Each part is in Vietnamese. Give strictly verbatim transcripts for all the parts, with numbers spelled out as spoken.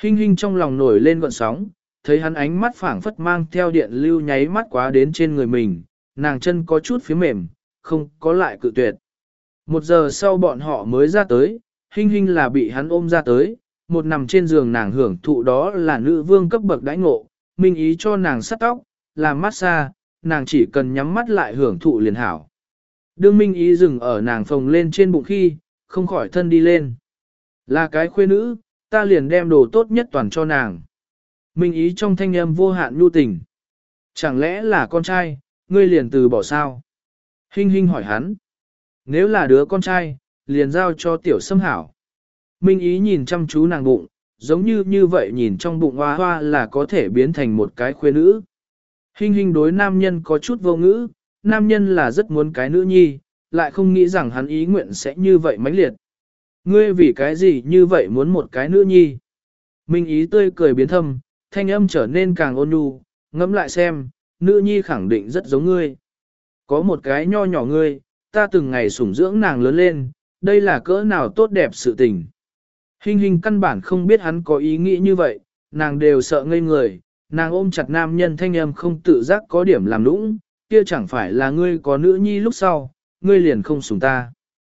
Hinh hinh trong lòng nổi lên gợn sóng, thấy hắn ánh mắt phảng phất mang theo điện lưu nháy mắt quá đến trên người mình, nàng chân có chút phía mềm, không có lại cự tuyệt. Một giờ sau bọn họ mới ra tới, Hinh hinh là bị hắn ôm ra tới, một nằm trên giường nàng hưởng thụ đó là nữ vương cấp bậc đãi ngộ, minh ý cho nàng sắt tóc, làm massage, nàng chỉ cần nhắm mắt lại hưởng thụ liền hảo. Đương minh ý dừng ở nàng phồng lên trên bụng khi, không khỏi thân đi lên. Là cái khuê nữ, ta liền đem đồ tốt nhất toàn cho nàng. Minh ý trong thanh âm vô hạn nhu tình. Chẳng lẽ là con trai, ngươi liền từ bỏ sao? Hinh hinh hỏi hắn. Nếu là đứa con trai, liền giao cho tiểu sâm hảo. Minh ý nhìn chăm chú nàng bụng, giống như như vậy nhìn trong bụng hoa hoa là có thể biến thành một cái khuê nữ. Hinh hinh đối nam nhân có chút vô ngữ, nam nhân là rất muốn cái nữ nhi, lại không nghĩ rằng hắn ý nguyện sẽ như vậy mãnh liệt. Ngươi vì cái gì như vậy muốn một cái nữ nhi? Minh ý tươi cười biến thâm, thanh âm trở nên càng ôn nhu, ngẫm lại xem, nữ nhi khẳng định rất giống ngươi. Có một cái nho nhỏ ngươi, ta từng ngày sủng dưỡng nàng lớn lên, đây là cỡ nào tốt đẹp sự tình. Hinh hinh căn bản không biết hắn có ý nghĩ như vậy, nàng đều sợ ngây người, nàng ôm chặt nam nhân thanh âm không tự giác có điểm làm lũng, kia chẳng phải là ngươi có nữ nhi lúc sau, ngươi liền không sủng ta.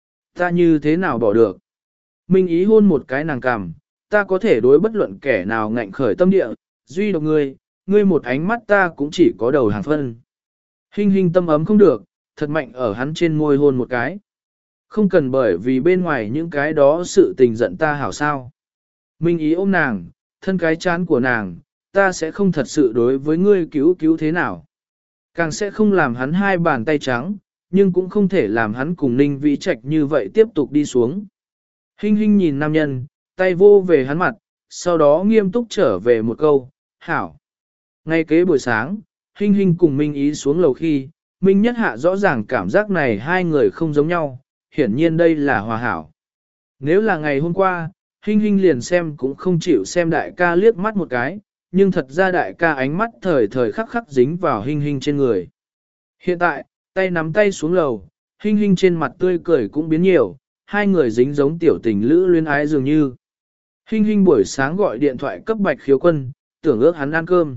Ta như thế nào bỏ được? Minh ý hôn một cái nàng cằm, ta có thể đối bất luận kẻ nào ngạnh khởi tâm địa, duy độc ngươi, ngươi một ánh mắt ta cũng chỉ có đầu hàng phân. Hinh hinh tâm ấm không được, thật mạnh ở hắn trên môi hôn một cái. Không cần bởi vì bên ngoài những cái đó sự tình giận ta hảo sao. Minh ý ôm nàng, thân cái chán của nàng, ta sẽ không thật sự đối với ngươi cứu cứu thế nào. Càng sẽ không làm hắn hai bàn tay trắng, nhưng cũng không thể làm hắn cùng Ninh Vĩ Trạch như vậy tiếp tục đi xuống. Hinh hinh nhìn nam nhân, tay vô về hắn mặt, sau đó nghiêm túc trở về một câu, hảo. Ngay kế buổi sáng, Hinh hinh cùng Minh ý xuống lầu khi, Minh Nhất Hạ rõ ràng cảm giác này hai người không giống nhau, hiển nhiên đây là hòa hảo. Nếu là ngày hôm qua, Hinh hinh liền xem cũng không chịu xem đại ca liếc mắt một cái, nhưng thật ra đại ca ánh mắt thời thời khắc khắc dính vào Hinh hinh trên người. Hiện tại, tay nắm tay xuống lầu, Hinh hinh trên mặt tươi cười cũng biến nhiều, hai người dính giống tiểu tình lữ luyến ái dường như. Hinh hinh buổi sáng gọi điện thoại cấp Bạch Khiếu Quân, tưởng ước hắn ăn cơm.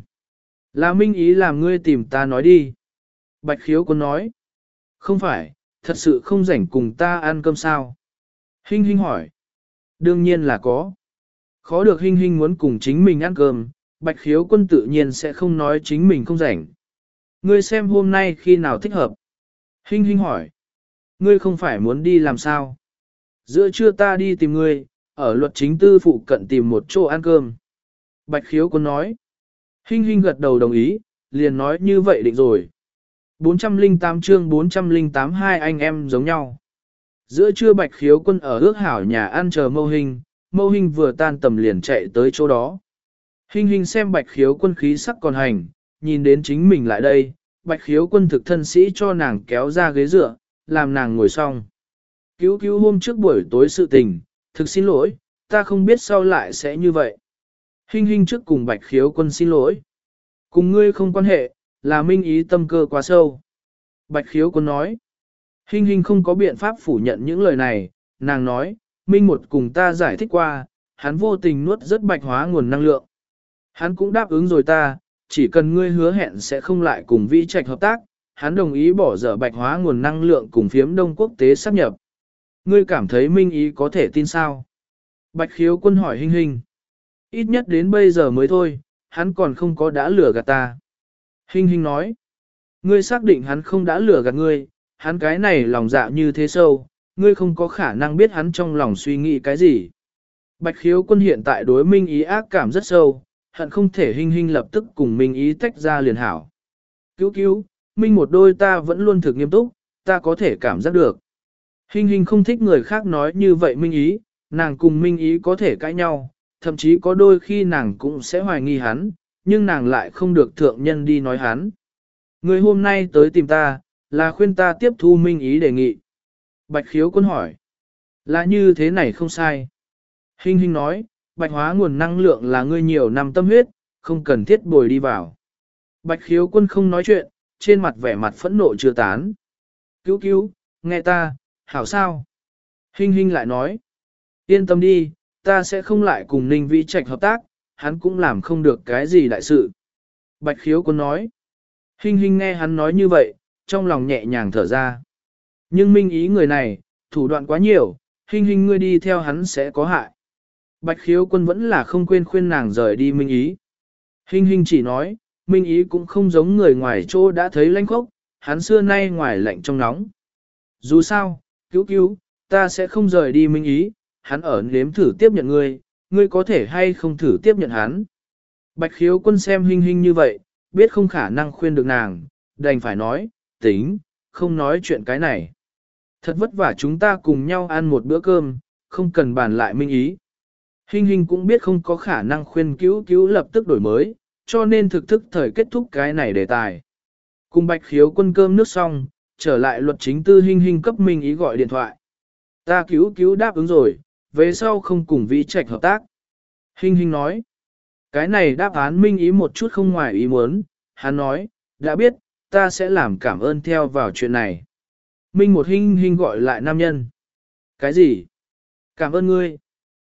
Là Minh ý làm ngươi tìm ta nói đi. Bạch Khiếu Quân nói. Không phải, thật sự không rảnh cùng ta ăn cơm sao? Hinh hinh hỏi. Đương nhiên là có. Khó được Hinh hinh muốn cùng chính mình ăn cơm, Bạch Khiếu Quân tự nhiên sẽ không nói chính mình không rảnh. Ngươi xem hôm nay khi nào thích hợp? Hinh hinh hỏi. Ngươi không phải muốn đi làm sao? Giữa trưa ta đi tìm ngươi, ở luật chính tư phụ cận tìm một chỗ ăn cơm. Bạch Khiếu Quân nói. Hinh hinh gật đầu đồng ý, liền nói như vậy định rồi. bốn trăm lẻ tám chương bốn trăm lẻ tám hai anh em giống nhau. Giữa trưa Bạch Khiếu Quân ở ước hảo nhà ăn chờ Mâu Hinh, Mâu Hinh vừa tan tầm liền chạy tới chỗ đó. Hinh hinh xem Bạch Khiếu Quân khí sắc còn hành, nhìn đến chính mình lại đây, Bạch Khiếu Quân thực thân sĩ cho nàng kéo ra ghế dựa, làm nàng ngồi xong. Cứu cứu hôm trước buổi tối sự tình, thực xin lỗi, ta không biết sau lại sẽ như vậy. Hinh hinh trước cùng Bạch Khiếu Quân xin lỗi. Cùng ngươi không quan hệ, là Minh ý tâm cơ quá sâu. Bạch Khiếu Quân nói. Hinh hinh không có biện pháp phủ nhận những lời này, nàng nói, Minh một cùng ta giải thích qua, hắn vô tình nuốt rất bạch hóa nguồn năng lượng. Hắn cũng đáp ứng rồi ta, chỉ cần ngươi hứa hẹn sẽ không lại cùng Vĩ Trạch hợp tác, hắn đồng ý bỏ dở bạch hóa nguồn năng lượng cùng phiếm đông quốc tế sáp nhập. Ngươi cảm thấy Minh ý có thể tin sao? Bạch Khiếu Quân hỏi Hinh hinh. Ít nhất đến bây giờ mới thôi, hắn còn không có đã lừa gạt ta. Hinh hinh nói. Ngươi xác định hắn không đã lừa gạt ngươi, hắn cái này lòng dạ như thế sâu, ngươi không có khả năng biết hắn trong lòng suy nghĩ cái gì. Bạch Khiếu Quân hiện tại đối Minh ý ác cảm rất sâu, hận không thể Hinh hinh lập tức cùng Minh ý tách ra liền hảo. Cứu cứu, Minh một đôi ta vẫn luôn thực nghiêm túc, ta có thể cảm giác được. Hinh hinh không thích người khác nói như vậy Minh ý, nàng cùng Minh ý có thể cãi nhau, thậm chí có đôi khi nàng cũng sẽ hoài nghi hắn, nhưng nàng lại không được thượng nhân đi nói hắn. Người hôm nay tới tìm ta, là khuyên ta tiếp thu Minh ý đề nghị. Bạch Khiếu Quân hỏi. Là như thế này không sai. Hinh hinh nói, bạch hóa nguồn năng lượng là ngươi nhiều năm tâm huyết, không cần thiết bồi đi vào. Bạch Khiếu Quân không nói chuyện, trên mặt vẻ mặt phẫn nộ chưa tán. Cứu cứu, nghe ta, hảo sao? Hinh hinh lại nói. Yên tâm đi, ta sẽ không lại cùng Ninh Vĩ Trạch hợp tác, hắn cũng làm không được cái gì đại sự. Bạch khiếu quân nói. Hinh hinh nghe hắn nói như vậy, trong lòng nhẹ nhàng thở ra. Nhưng minh ý người này, thủ đoạn quá nhiều, hinh hinh ngươi đi theo hắn sẽ có hại. Bạch khiếu quân vẫn là không quên khuyên nàng rời đi minh ý. Hinh hinh chỉ nói, minh ý cũng không giống người ngoài chỗ đã thấy lãnh khốc, hắn xưa nay ngoài lạnh trong nóng. Dù sao, cứu cứu, ta sẽ không rời đi minh ý, hắn ở nếm thử tiếp nhận ngươi, ngươi có thể hay không thử tiếp nhận hắn. Bạch khiếu quân xem hinh hinh như vậy, biết không khả năng khuyên được nàng, đành phải nói, tính, không nói chuyện cái này. Thật vất vả chúng ta cùng nhau ăn một bữa cơm, không cần bàn lại minh ý. Hinh hinh cũng biết không có khả năng khuyên cứu cứu lập tức đổi mới, cho nên thực thức thời kết thúc cái này đề tài. Cùng bạch khiếu quân cơm nước xong, trở lại luật chính tư hinh hinh cấp minh ý gọi điện thoại. Ta cứu cứu đáp ứng rồi, về sau không cùng vĩ trạch hợp tác. Hinh hinh nói, cái này đáp án minh ý một chút không ngoài ý muốn, hắn nói, đã biết, ta sẽ làm cảm ơn theo vào chuyện này. Minh một hinh hinh gọi lại nam nhân. Cái gì? Cảm ơn ngươi.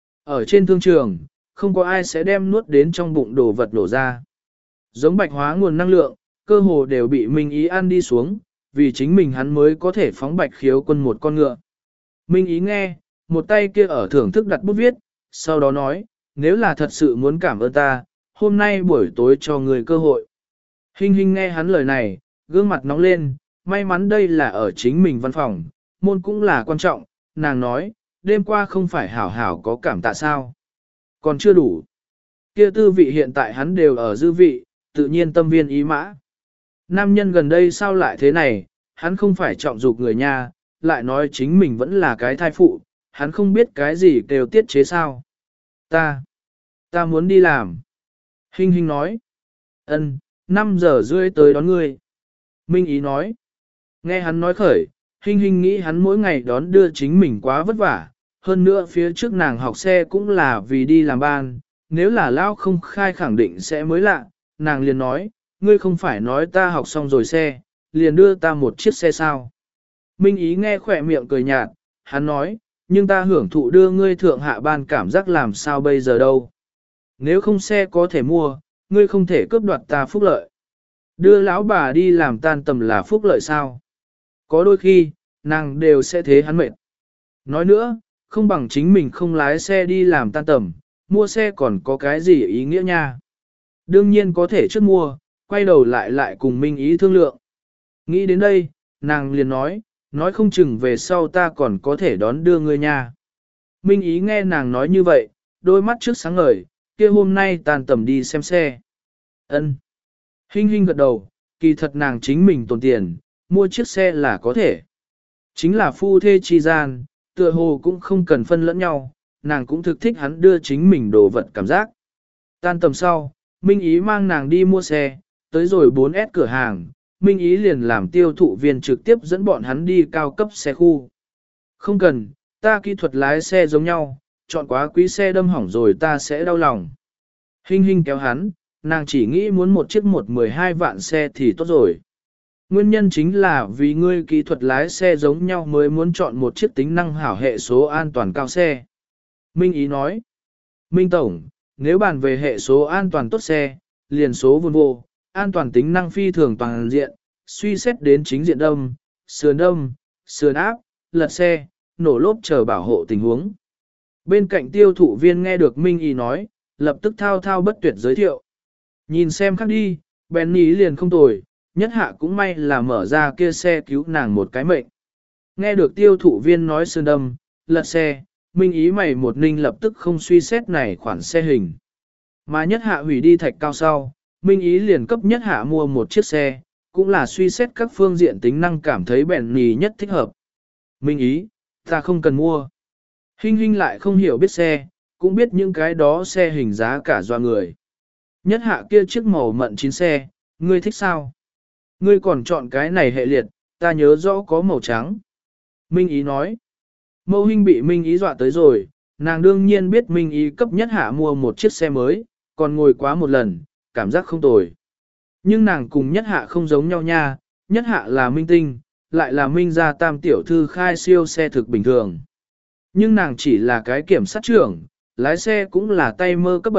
Ở trên thương trường, không có ai sẽ đem nuốt đến trong bụng đồ vật đổ ra. Giống bạch hóa nguồn năng lượng, cơ hồ đều bị Minh ý ăn đi xuống, vì chính mình hắn mới có thể phóng bạch khiếu quân một con ngựa. Minh ý nghe, một tay kia ở thưởng thức đặt bút viết, sau đó nói, nếu là thật sự muốn cảm ơn ta, hôm nay buổi tối cho người cơ hội. Hinh hinh nghe hắn lời này, gương mặt nóng lên, may mắn đây là ở chính mình văn phòng, môn cũng là quan trọng, nàng nói, đêm qua không phải hảo hảo có cảm tạ sao. Còn chưa đủ. Kia tư vị hiện tại hắn đều ở dư vị, tự nhiên tâm viên ý mã. Nam nhân gần đây sao lại thế này, hắn không phải trọng dục người nha, lại nói chính mình vẫn là cái thai phụ, hắn không biết cái gì đều tiết chế sao. Ta, ta muốn đi làm. Hinh hinh nói. Ân, năm giờ rưỡi tới đón ngươi. Minh ý nói. Nghe hắn nói khởi, hinh hinh nghĩ hắn mỗi ngày đón đưa chính mình quá vất vả. Hơn nữa phía trước nàng học xe cũng là vì đi làm ban, nếu là lao không khai khẳng định sẽ mới lạ. Nàng liền nói, ngươi không phải nói ta học xong rồi xe, liền đưa ta một chiếc xe sao. Minh ý nghe khỏe miệng cười nhạt, hắn nói, nhưng ta hưởng thụ đưa ngươi thượng hạ ban cảm giác làm sao bây giờ đâu. Nếu không xe có thể mua, ngươi không thể cướp đoạt ta phúc lợi. Đưa lão bà đi làm tan tầm là phúc lợi sao? Có đôi khi, nàng đều sẽ thế hắn mệt. Nói nữa, không bằng chính mình không lái xe đi làm tan tầm, mua xe còn có cái gì ý nghĩa nha. Đương nhiên có thể trước mua, quay đầu lại lại cùng Minh ý thương lượng. Nghĩ đến đây, nàng liền nói, nói không chừng về sau ta còn có thể đón đưa ngươi nha. Minh ý nghe nàng nói như vậy, đôi mắt trước sáng ngời, kia hôm nay tàn tầm đi xem xe. Ân. Hinh hinh gật đầu, kỳ thật nàng chính mình tồn tiền, mua chiếc xe là có thể. Chính là phu thê chi gian, tựa hồ cũng không cần phân lẫn nhau, nàng cũng thực thích hắn đưa chính mình đồ vật cảm giác. Tan tầm sau, Minh ý mang nàng đi mua xe, tới rồi bốn S cửa hàng, Minh ý liền làm tiêu thụ viên trực tiếp dẫn bọn hắn đi cao cấp xe khu. Không cần, ta kỹ thuật lái xe giống nhau, chọn quá quý xe đâm hỏng rồi ta sẽ đau lòng. Hinh hinh kéo hắn, nàng chỉ nghĩ muốn một chiếc một mười hai vạn xe thì tốt rồi. Nguyên nhân chính là vì ngươi kỹ thuật lái xe giống nhau mới muốn chọn một chiếc tính năng hảo hệ số an toàn cao xe. Minh ý nói, Minh Tổng, nếu bàn về hệ số an toàn tốt xe, liền số Volvo, an toàn tính năng phi thường toàn diện, suy xét đến chính diện đâm, sườn đâm, sườn áp, lật xe, nổ lốp chờ bảo hộ tình huống. Bên cạnh tiêu thụ viên nghe được Minh ý nói, lập tức thao thao bất tuyệt giới thiệu. Nhìn xem khác đi, Benny liền không tồi, nhất hạ cũng may là mở ra kia xe cứu nàng một cái mệnh. Nghe được tiêu thụ viên nói sườn đâm, lật xe, Minh ý mày một ninh lập tức không suy xét này khoản xe hình. Mà nhất hạ hủy đi thạch cao sau, Minh ý liền cấp nhất hạ mua một chiếc xe, cũng là suy xét các phương diện tính năng cảm thấy Benny nhất thích hợp. Minh ý, ta không cần mua. Hinh hinh lại không hiểu biết xe, cũng biết những cái đó xe hình giá cả doa người. Nhất hạ kia chiếc màu mận chín xe, ngươi thích sao? Ngươi còn chọn cái này hệ liệt, ta nhớ rõ có màu trắng. Minh ý nói. Mâu Hinh bị Minh ý dọa tới rồi, nàng đương nhiên biết Minh ý cấp nhất hạ mua một chiếc xe mới, còn ngồi quá một lần, cảm giác không tồi. Nhưng nàng cùng nhất hạ không giống nhau nha, nhất hạ là minh tinh, lại là minh gia tam tiểu thư khai siêu xe thực bình thường. Nhưng nàng chỉ là cái kiểm sát trưởng, lái xe cũng là tay mơ cấp bậc,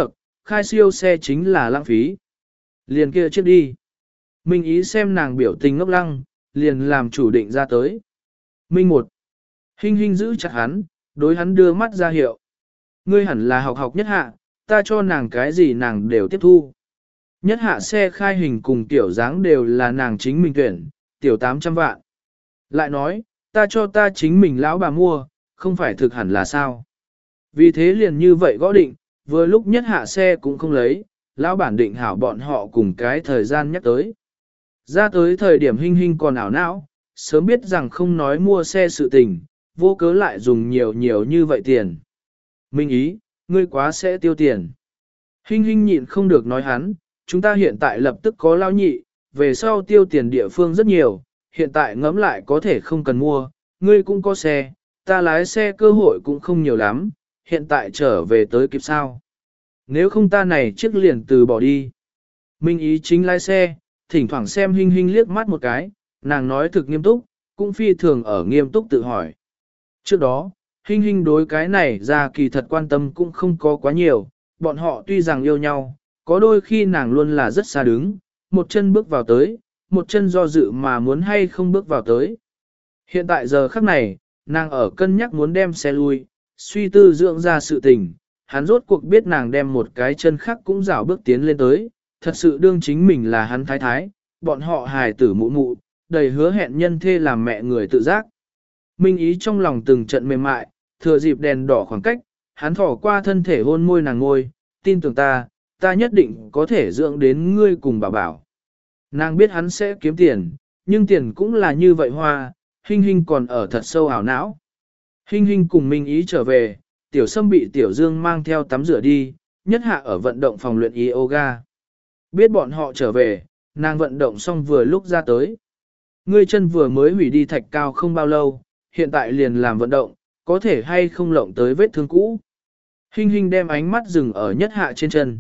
khai siêu xe chính là lãng phí. Liền kia trước đi. Minh Ý xem nàng biểu tình ngốc lăng, liền làm chủ định ra tới. Minh một. Hinh Hinh giữ chặt hắn, đối hắn đưa mắt ra hiệu. Ngươi hẳn là học học nhất hạ, ta cho nàng cái gì nàng đều tiếp thu. Nhất hạ xe khai hình cùng tiểu dáng đều là nàng chính mình tuyển, tiểu tám trăm vạn. Lại nói, ta cho ta chính mình lão bà mua, không phải thực hẳn là sao. Vì thế liền như vậy gõ định, vừa lúc nhất hạ xe cũng không lấy, lão bản định hảo bọn họ cùng cái thời gian nhắc tới. Ra tới thời điểm Hinh Hinh còn ảo não, sớm biết rằng không nói mua xe sự tình, vô cớ lại dùng nhiều nhiều như vậy tiền. Minh Ý, ngươi quá sẽ tiêu tiền. Hinh Hinh nhịn không được nói hắn, chúng ta hiện tại lập tức có lao nhị, về sau tiêu tiền địa phương rất nhiều, hiện tại ngẫm lại có thể không cần mua, ngươi cũng có xe, ta lái xe cơ hội cũng không nhiều lắm, hiện tại trở về tới kịp sao. Nếu không ta này chiếc liền từ bỏ đi. Minh Ý chính lái xe, thỉnh thoảng xem Hinh Hinh liếc mắt một cái, nàng nói thực nghiêm túc, cũng phi thường ở nghiêm túc tự hỏi. Trước đó, Hinh Hinh đối cái này ra kỳ thật quan tâm cũng không có quá nhiều, bọn họ tuy rằng yêu nhau, có đôi khi nàng luôn là rất xa đứng, một chân bước vào tới, một chân do dự mà muốn hay không bước vào tới. Hiện tại giờ khắc này, nàng ở cân nhắc muốn đem xe lui, suy tư dưỡng ra sự tình, hắn rốt cuộc biết nàng đem một cái chân khác cũng rảo bước tiến lên tới, thật sự đương chính mình là hắn thái thái, bọn họ hài tử mụ mụ, đầy hứa hẹn nhân thê làm mẹ người tự giác. Minh Ý trong lòng từng trận mềm mại, thừa dịp đèn đỏ khoảng cách, hắn thỏ qua thân thể hôn môi nàng ngôi, tin tưởng ta, ta nhất định có thể dưỡng đến ngươi cùng bảo bảo. Nàng biết hắn sẽ kiếm tiền, nhưng tiền cũng là như vậy hoa, Hinh Hinh còn ở thật sâu ảo não. Hinh Hinh cùng Minh Ý trở về, Tiểu Sâm bị Tiểu Dương mang theo tắm rửa đi, nhất hạ ở vận động phòng luyện yoga. Biết bọn họ trở về, nàng vận động xong vừa lúc ra tới. Ngươi chân vừa mới hủy đi thạch cao không bao lâu, hiện tại liền làm vận động, có thể hay không lộng tới vết thương cũ. Hinh Hinh đem ánh mắt dừng ở nhất hạ trên chân.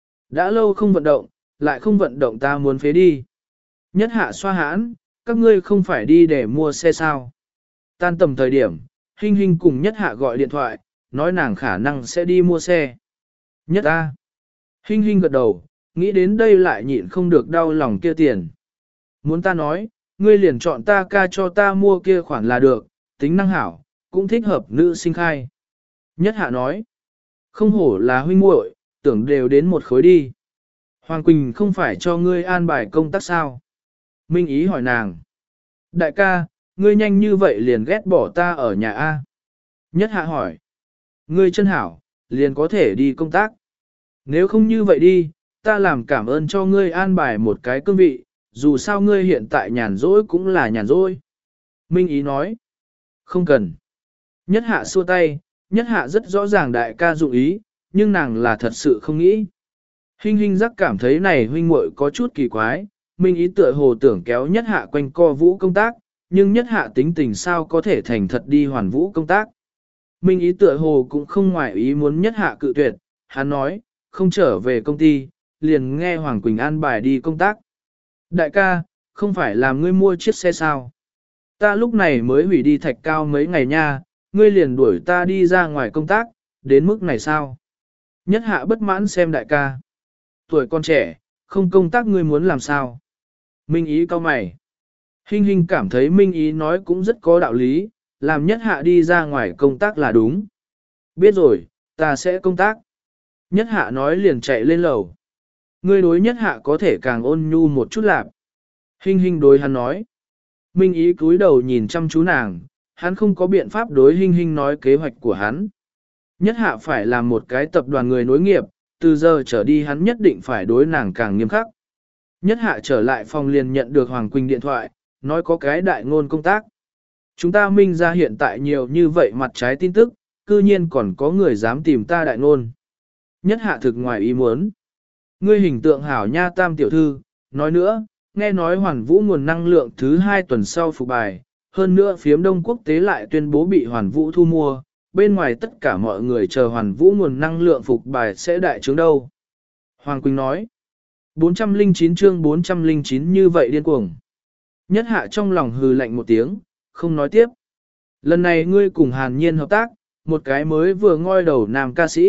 Đã lâu không vận động, lại không vận động ta muốn phế đi. Nhất hạ xoa hãn, các ngươi không phải đi để mua xe sao. Tan tầm thời điểm, Hinh Hinh cùng nhất hạ gọi điện thoại, nói nàng khả năng sẽ đi mua xe. Nhất a. Hinh Hinh gật đầu, nghĩ đến đây lại nhịn không được đau lòng kia tiền. Muốn ta nói, ngươi liền chọn ta ca cho ta mua kia khoản là được, tính năng hảo, cũng thích hợp nữ sinh khai. Nhất hạ nói, không hổ là huynh muội, tưởng đều đến một khối đi. Hoàng Quỳnh không phải cho ngươi an bài công tác sao? Minh Ý hỏi nàng. Đại ca, ngươi nhanh như vậy liền ghét bỏ ta ở nhà A. Nhất hạ hỏi. Ngươi chân hảo, liền có thể đi công tác. Nếu không như vậy đi, ta làm cảm ơn cho ngươi an bài một cái cương vị, dù sao ngươi hiện tại nhàn rỗi cũng là nhàn rỗi. Minh Ý nói. Không cần. Nhất hạ xua tay, nhất hạ rất rõ ràng đại ca dụng ý, nhưng nàng là thật sự không nghĩ. Hinh Hinh giác cảm thấy này huynh muội có chút kỳ quái, Minh Ý tựa hồ tưởng kéo nhất hạ quanh co vũ công tác, nhưng nhất hạ tính tình sao có thể thành thật đi hoàn vũ công tác. Minh Ý tựa hồ cũng không ngoại ý muốn nhất hạ cự tuyệt, hắn nói, không trở về công ty, liền nghe Hoàng Quỳnh an bài đi công tác. Đại ca, không phải làm ngươi mua chiếc xe sao? Ta lúc này mới hủy đi thạch cao mấy ngày nha, ngươi liền đuổi ta đi ra ngoài công tác, đến mức này sao? Nhất hạ bất mãn xem đại ca. Tuổi con trẻ, không công tác ngươi muốn làm sao? Minh Ý cau mày. Hinh Hinh cảm thấy Minh Ý nói cũng rất có đạo lý, làm nhất hạ đi ra ngoài công tác là đúng. Biết rồi, ta sẽ công tác. Nhất hạ nói liền chạy lên lầu. Ngươi đối nhất hạ có thể càng ôn nhu một chút lạc. Hinh Hinh đối hắn nói. Minh Ý cúi đầu nhìn chăm chú nàng, hắn không có biện pháp đối Hinh Hinh nói kế hoạch của hắn. Nhất hạ phải làm một cái tập đoàn người nối nghiệp, từ giờ trở đi hắn nhất định phải đối nàng càng nghiêm khắc. Nhất hạ trở lại phòng liền nhận được Hoàng Quỳnh điện thoại, nói có cái đại ngôn công tác. Chúng ta minh ra hiện tại nhiều như vậy mặt trái tin tức, cư nhiên còn có người dám tìm ta đại ngôn. Nhất hạ thực ngoài ý muốn. Ngươi hình tượng hảo nha tam tiểu thư, nói nữa, nghe nói hoàn vũ nguồn năng lượng thứ hai tuần sau phục bài, hơn nữa phiếm đông quốc tế lại tuyên bố bị hoàn vũ thu mua, bên ngoài tất cả mọi người chờ hoàn vũ nguồn năng lượng phục bài sẽ đại trướng đâu. Hoàng Quỳnh nói, bốn trăm lẻ chín chương bốn trăm lẻ chín như vậy điên cuồng. Nhất hạ trong lòng hừ lạnh một tiếng, không nói tiếp. Lần này ngươi cùng Hàn Nhiên hợp tác, một cái mới vừa ngoi đầu nam ca sĩ,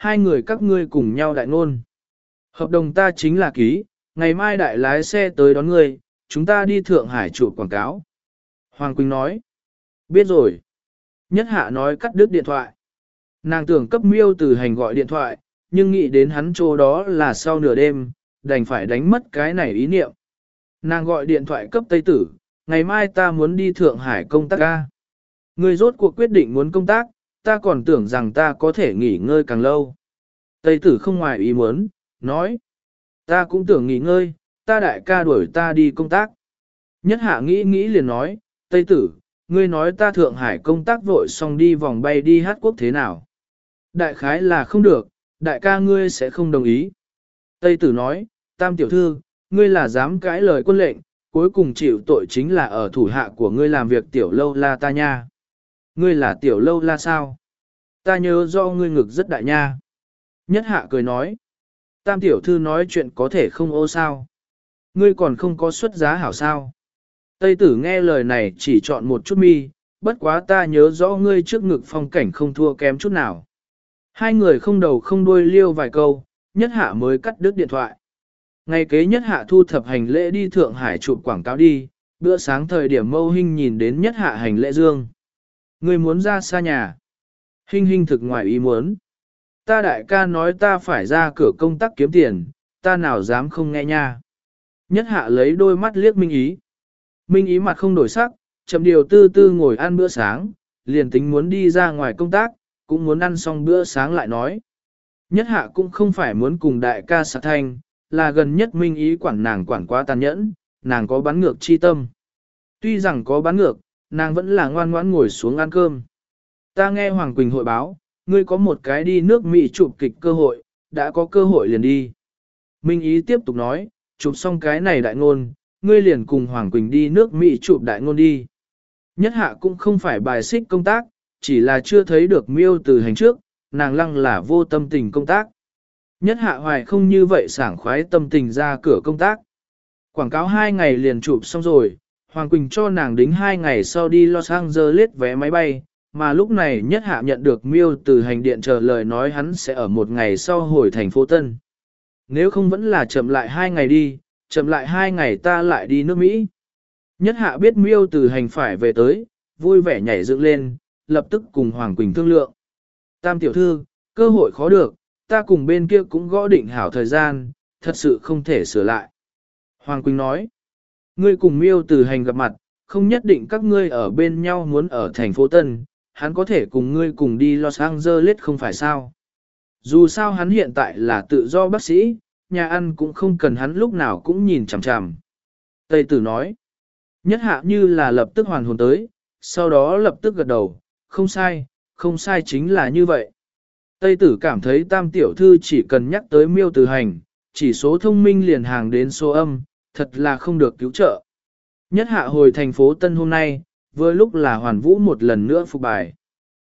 hai người các ngươi cùng nhau đại ngôn. Hợp đồng ta chính là ký, ngày mai đại lái xe tới đón ngươi, chúng ta đi Thượng Hải chụp quảng cáo. Hoàng Quỳnh nói, biết rồi. Nhất Hạ nói cắt đứt điện thoại. Nàng tưởng cấp Miêu Từ Hành gọi điện thoại, nhưng nghĩ đến hắn chỗ đó là sau nửa đêm, đành phải đánh mất cái này ý niệm. Nàng gọi điện thoại cấp Tây Tử, ngày mai ta muốn đi Thượng Hải công tác ca. Ngươi rốt cuộc quyết định muốn công tác, ta còn tưởng rằng ta có thể nghỉ ngơi càng lâu. Tây Tử không ngoài ý muốn, nói. Ta cũng tưởng nghỉ ngơi, ta đại ca đuổi ta đi công tác. Nhất Hạ nghĩ nghĩ liền nói, Tây Tử, ngươi nói ta Thượng Hải công tác vội xong đi vòng bay đi hát quốc thế nào? Đại khái là không được, đại ca ngươi sẽ không đồng ý. Tây Tử nói, Tam tiểu thư, ngươi là dám cãi lời quân lệnh, cuối cùng chịu tội chính là ở thủ hạ của ngươi làm việc tiểu lâu la ta nha. Ngươi là tiểu lâu la sao? Ta nhớ do ngươi ngực rất đại nha. Nhất Hạ cười nói, Tam tiểu thư nói chuyện có thể không ô sao? Ngươi còn không có xuất giá hảo sao? Tây Tử nghe lời này chỉ chọn một chút mi, bất quá ta nhớ rõ ngươi trước ngực phong cảnh không thua kém chút nào. Hai người không đầu không đuôi liêu vài câu, Nhất Hạ mới cắt đứt điện thoại. Ngày kế Nhất Hạ thu thập hành lễ đi Thượng Hải chụp quảng cáo đi, bữa sáng thời điểm Mâu Hinh nhìn đến Nhất Hạ hành lễ dương. Ngươi muốn ra xa nhà. Hinh Hinh thực ngoài ý muốn. Ta đại ca nói ta phải ra cửa công tác kiếm tiền, ta nào dám không nghe nha. Nhất Hạ lấy đôi mắt liếc Minh Ý. Minh Ý mặt không đổi sắc, chậm điều tư tư ngồi ăn bữa sáng, liền tính muốn đi ra ngoài công tác, cũng muốn ăn xong bữa sáng lại nói. Nhất Hạ cũng không phải muốn cùng đại ca xả thanh, là gần nhất Minh Ý quản nàng quản quá tàn nhẫn, nàng có bắn ngược chi tâm. Tuy rằng có bắn ngược, nàng vẫn là ngoan ngoãn ngồi xuống ăn cơm. Ta nghe Hoàng Quỳnh hội báo, ngươi có một cái đi nước Mỹ chụp kịch cơ hội, đã có cơ hội liền đi. Minh Ý tiếp tục nói, chụp xong cái này đại ngôn, ngươi liền cùng Hoàng Quỳnh đi nước Mỹ chụp đại ngôn đi. Nhất Hạ cũng không phải bài xích công tác, chỉ là chưa thấy được Miêu Từ Hành trước, nàng lăng là vô tâm tình công tác. Nhất Hạ hoài không như vậy sảng khoái tâm tình ra cửa công tác. Quảng cáo hai ngày liền chụp xong rồi, Hoàng Quỳnh cho nàng đính hai ngày sau đi Los Angeles vé máy bay, mà lúc này Nhất Hạ nhận được Miêu Từ Hành điện chờ lời nói hắn sẽ ở một ngày sau hồi thành phố Tân. Nếu không vẫn là chậm lại hai ngày đi, chậm lại hai ngày ta lại đi nước Mỹ. Nhất Hạ biết Miêu Từ Hành phải về tới, vui vẻ nhảy dựng lên, lập tức cùng Hoàng Quỳnh thương lượng. Tam tiểu thư, cơ hội khó được, ta cùng bên kia cũng gõ định hảo thời gian, thật sự không thể sửa lại. Hoàng Quỳnh nói, ngươi cùng Miêu Từ Hành gặp mặt, không nhất định các ngươi ở bên nhau muốn ở thành phố Tân, hắn có thể cùng ngươi cùng đi Los Angeles không phải sao. Dù sao hắn hiện tại là tự do bác sĩ, nhà ăn cũng không cần hắn lúc nào cũng nhìn chằm chằm. Tây Tử nói, Nhất Hạ như là lập tức hoàn hồn tới, sau đó lập tức gật đầu, không sai, không sai chính là như vậy. Tây Tử cảm thấy Tam tiểu thư chỉ cần nhắc tới Miêu Từ Hành, chỉ số thông minh liền hàng đến số âm, thật là không được cứu trợ. Nhất Hạ hồi thành phố Tân hôm nay, vừa lúc là Hoàn Vũ một lần nữa phục bài.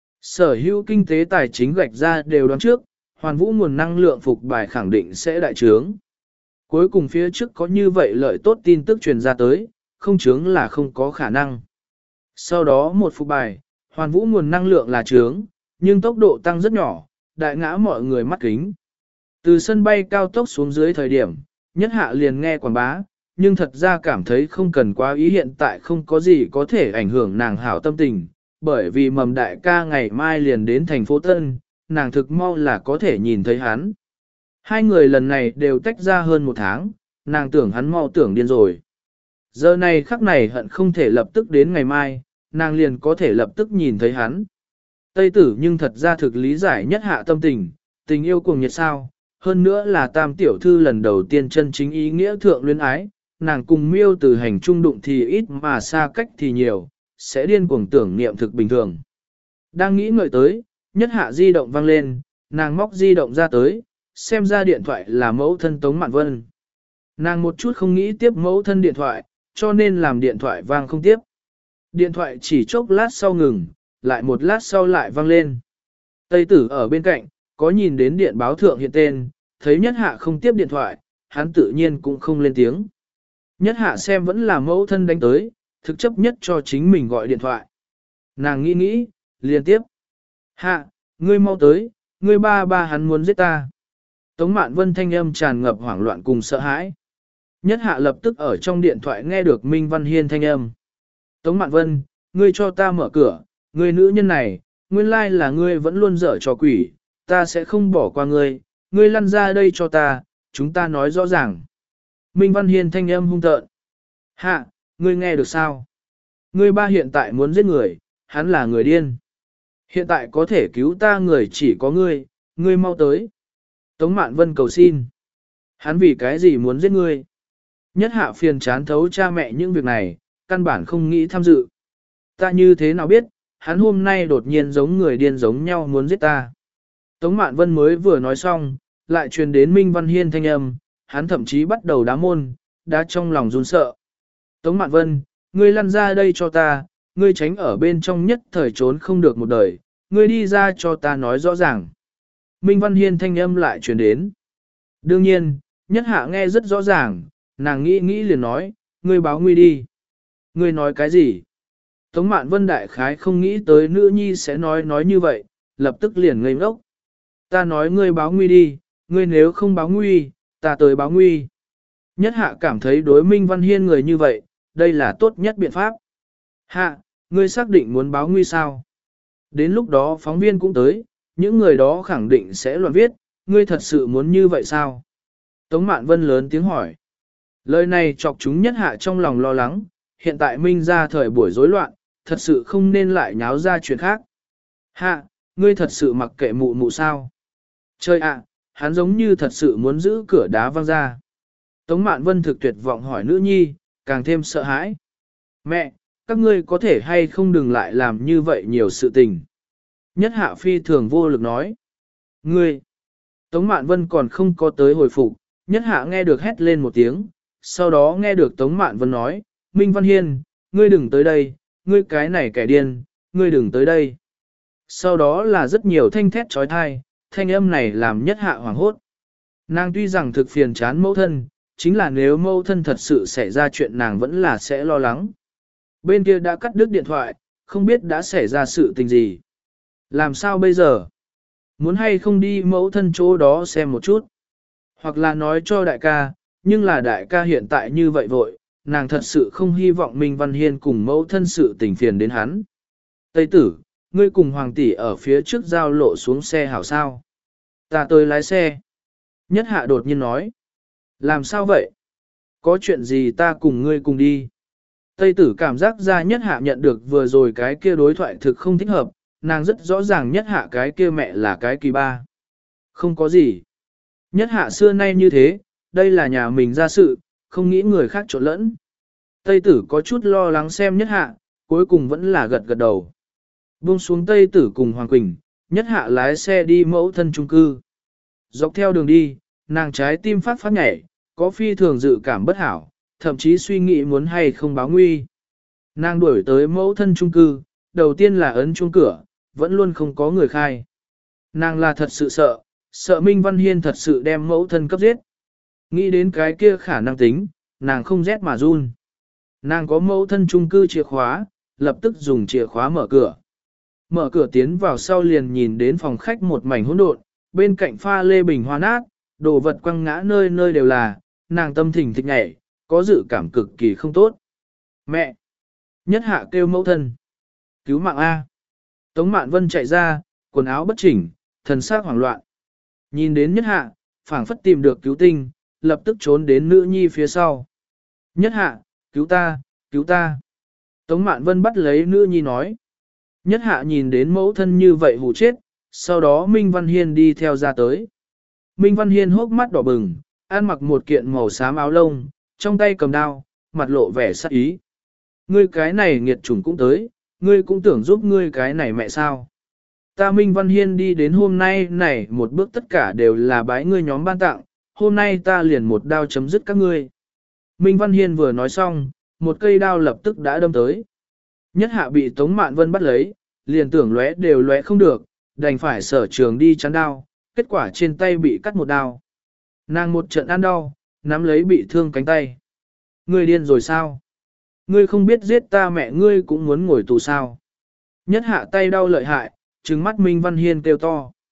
Sở hữu kinh tế tài chính gạch ra đều đoán trước, Hoàn Vũ nguồn năng lượng phục bài khẳng định sẽ đại trướng. Cuối cùng phía trước có như vậy lợi tốt tin tức truyền ra tới, không trướng là không có khả năng. Sau đó một phục bài, Hoàn Vũ nguồn năng lượng là trướng, nhưng tốc độ tăng rất nhỏ, đại ngã mọi người mắt kính. Từ sân bay cao tốc xuống dưới thời điểm, Nhất Hạ liền nghe quảng bá, nhưng thật ra cảm thấy không cần quá ý hiện tại không có gì có thể ảnh hưởng nàng hảo tâm tình, bởi vì mầm đại ca ngày mai liền đến thành phố Tân, nàng thực mau là có thể nhìn thấy hắn. Hai người lần này đều tách ra hơn một tháng, nàng tưởng hắn mau tưởng điên rồi. Giờ này khắc này hận không thể lập tức đến ngày mai, nàng liền có thể lập tức nhìn thấy hắn. Tây Tử nhưng thật ra thực lý giải Nhất Hạ tâm tình, tình yêu cuồng nhiệt sao, hơn nữa là Tam tiểu thư lần đầu tiên chân chính ý nghĩa thượng luyến ái, nàng cùng Miêu Từ Hành trung đụng thì ít mà xa cách thì nhiều, sẽ điên cuồng tưởng niệm thực bình thường. Đang nghĩ ngợi tới, Nhất Hạ di động vang lên, nàng móc di động ra tới, xem ra điện thoại là mẫu thân Tống Mạn Vân. Nàng một chút không nghĩ tiếp mẫu thân điện thoại, cho nên làm điện thoại vang không tiếp. Điện thoại chỉ chốc lát sau ngừng, lại một lát sau lại vang lên. Tây Tử ở bên cạnh, có nhìn đến điện báo thượng hiện tên, thấy Nhất Hạ không tiếp điện thoại, hắn tự nhiên cũng không lên tiếng. Nhất Hạ xem vẫn là mẫu thân đánh tới, thực chấp nhất cho chính mình gọi điện thoại. Nàng nghĩ nghĩ, liên tiếp. Hạ, ngươi mau tới, Ngươi ba ba hắn muốn giết ta. Tống Mạn Vân thanh âm tràn ngập hoảng loạn cùng sợ hãi. Nhất hạ lập tức ở trong điện thoại nghe được Minh Văn Hiên thanh âm. Tống Mạn Vân, ngươi cho ta mở cửa, ngươi nữ nhân này, nguyên lai là ngươi vẫn luôn dở trò quỷ, ta sẽ không bỏ qua ngươi, ngươi lăn ra đây cho ta, chúng ta nói rõ ràng. Minh Văn Hiên thanh âm hung tợn. Hạ, ngươi nghe được sao? Ngươi ba hiện tại muốn giết người, hắn là người điên. Hiện tại có thể cứu ta người chỉ có ngươi, ngươi mau tới. Tống Mạn Vân cầu xin. Hắn vì cái gì muốn giết ngươi? Nhất hạ phiền chán thấu cha mẹ những việc này, căn bản không nghĩ tham dự. Ta như thế nào biết, hắn hôm nay đột nhiên giống người điên giống nhau muốn giết ta. Tống Mạn Vân mới vừa nói xong, lại truyền đến Minh Văn Hiên thanh âm, hắn thậm chí bắt đầu đá môn, đá trong lòng run sợ. Tống Mạn Vân, ngươi lăn ra đây cho ta, ngươi tránh ở bên trong nhất thời trốn không được một đời, ngươi đi ra cho ta nói rõ ràng. Minh Văn Hiên thanh âm lại truyền đến. Đương nhiên, nhất hạ nghe rất rõ ràng, nàng nghĩ nghĩ liền nói, ngươi báo nguy đi. Ngươi nói cái gì? Tống Mạn Vân đại khái không nghĩ tới nữ nhi sẽ nói nói như vậy, lập tức liền ngây ngốc. Ta nói ngươi báo nguy đi, ngươi nếu không báo nguy, ta tới báo nguy. Nhất hạ cảm thấy đối Minh Văn Hiên người như vậy, đây là tốt nhất biện pháp. Hạ, ngươi xác định muốn báo nguy sao? Đến lúc đó phóng viên cũng tới, những người đó khẳng định sẽ loạn viết, ngươi thật sự muốn như vậy sao? Tống Mạn Vân lớn tiếng hỏi. Lời này chọc chúng nhất hạ trong lòng lo lắng, hiện tại Minh ra thời buổi rối loạn, thật sự không nên lại nháo ra chuyện khác. Hạ, ngươi thật sự mặc kệ mụ mụ sao? Trời ạ, hắn giống như thật sự muốn giữ cửa đá văng ra. Tống Mạn Vân thực tuyệt vọng hỏi nữ nhi, càng thêm sợ hãi. Mẹ, các ngươi có thể hay không đừng lại làm như vậy nhiều sự tình. Nhất hạ phi thường vô lực nói. Ngươi! Tống Mạn Vân còn không có tới hồi phục, nhất hạ nghe được hét lên một tiếng, sau đó nghe được Tống Mạn Vân nói, Minh Văn Hiên, ngươi đừng tới đây, ngươi cái này kẻ điên, ngươi đừng tới đây. Sau đó là rất nhiều thanh thét trói thai, thanh âm này làm nhất hạ hoảng hốt. Nàng tuy rằng thực phiền chán mẫu thân, chính là nếu mẫu thân thật sự xảy ra chuyện nàng vẫn là sẽ lo lắng. Bên kia đã cắt đứt điện thoại, không biết đã xảy ra sự tình gì. Làm sao bây giờ? Muốn hay không đi mẫu thân chỗ đó xem một chút? Hoặc là nói cho đại ca, nhưng là đại ca hiện tại như vậy vội, nàng thật sự không hy vọng Minh Văn Hiên cùng mẫu thân sự tình phiền đến hắn. Tây tử, ngươi cùng hoàng tỷ ở phía trước giao lộ xuống xe hảo sao? Ta tới lái xe. Nhất hạ đột nhiên nói. Làm sao vậy? Có chuyện gì ta cùng ngươi cùng đi? Tây tử cảm giác ra nhất hạ nhận được vừa rồi cái kia đối thoại thực không thích hợp, nàng rất rõ ràng nhất hạ cái kia mẹ là cái kỳ ba. Không có gì. Nhất hạ xưa nay như thế, đây là nhà mình ra sự, không nghĩ người khác trộn lẫn. Tây tử có chút lo lắng xem nhất hạ, cuối cùng vẫn là gật gật đầu. Buông xuống Tây tử cùng Hoàng Quỳnh, nhất hạ lái xe đi mẫu thân chung cư. Dọc theo đường đi, nàng trái tim phát phát nhảy, có phi thường dự cảm bất hảo, thậm chí suy nghĩ muốn hay không báo nguy. Nàng đuổi tới mẫu thân chung cư, đầu tiên là ấn chuông cửa, vẫn luôn không có người khai. Nàng là thật sự sợ, sợ Minh Văn Hiên thật sự đem mẫu thân cấp giết. Nghĩ đến cái kia khả năng tính, nàng không rét mà run. Nàng có mẫu thân chung cư chìa khóa, lập tức dùng chìa khóa mở cửa. Mở cửa tiến vào sau liền nhìn đến phòng khách một mảnh hỗn độn, bên cạnh pha lê bình hoa nát, đồ vật quăng ngã nơi nơi đều là, nàng tâm thình thịch nhảy, có dự cảm cực kỳ không tốt. Mẹ! Nhất hạ kêu mẫu thân. Cứu mạng A. Tống Mạn Vân chạy ra, quần áo bất chỉnh, thần sắc hoảng loạn. Nhìn đến nhất hạ, phảng phất tìm được cứu tinh, lập tức trốn đến nữ nhi phía sau. Nhất hạ, cứu ta, cứu ta. Tống Mạn Vân bắt lấy nữ nhi nói. Nhất hạ nhìn đến mẫu thân như vậy hù chết, sau đó Minh Văn Hiên đi theo ra tới. Minh Văn Hiên hốc mắt đỏ bừng, ăn mặc một kiện màu xám áo lông, trong tay cầm đao, mặt lộ vẻ sắc ý. Ngươi cái này nghiệt chủng cũng tới, ngươi cũng tưởng giúp ngươi cái này mẹ sao. Ta Minh Văn Hiên đi đến hôm nay này một bước tất cả đều là bái ngươi nhóm ban tặng, hôm nay ta liền một đao chấm dứt các ngươi. Minh Văn Hiên vừa nói xong, một cây đao lập tức đã đâm tới. Nhất hạ bị Tống Mạn Vân bắt lấy, liền tưởng lóe đều lóe không được, đành phải sở trường đi chắn đao, kết quả trên tay bị cắt một đao. Nàng một trận ăn đau, nắm lấy bị thương cánh tay. Ngươi điên rồi sao? Ngươi không biết giết ta mẹ ngươi cũng muốn ngồi tù sao? Nhất hạ tay đau lợi hại, trừng mắt Minh Văn Hiên kêu to.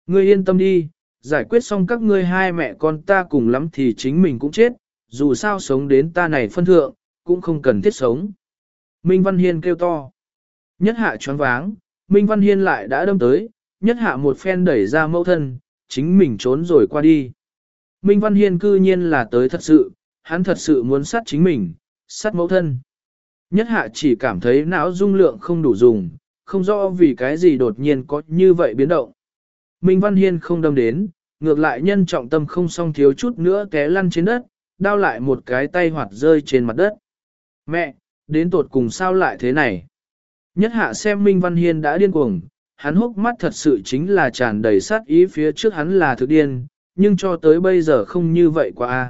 Ngươi yên tâm đi, giải quyết xong các ngươi hai mẹ con ta cùng lắm thì chính mình cũng chết, dù sao sống đến ta này phân thượng, cũng không cần thiết sống. Minh Văn Hiên kêu to. Nhất hạ choáng váng, Minh Văn Hiên lại đã đâm tới, nhất hạ một phen đẩy ra mẫu thân, chính mình trốn rồi qua đi. Minh Văn Hiên cư nhiên là tới thật sự, hắn thật sự muốn sát chính mình, sát mẫu thân. Nhất hạ chỉ cảm thấy não dung lượng không đủ dùng, không rõ vì cái gì đột nhiên có như vậy biến động. Minh Văn Hiên không đâm đến, ngược lại nhân trọng tâm không xong thiếu chút nữa té lăn trên đất, đao lại một cái tay hoạt rơi trên mặt đất. Mẹ, đến tột cùng sao lại thế này? Nhất hạ xem Minh Văn Hiên đã điên cuồng, hắn hốc mắt thật sự chính là tràn đầy sát ý phía trước hắn là thực điên, nhưng cho tới bây giờ không như vậy quá a.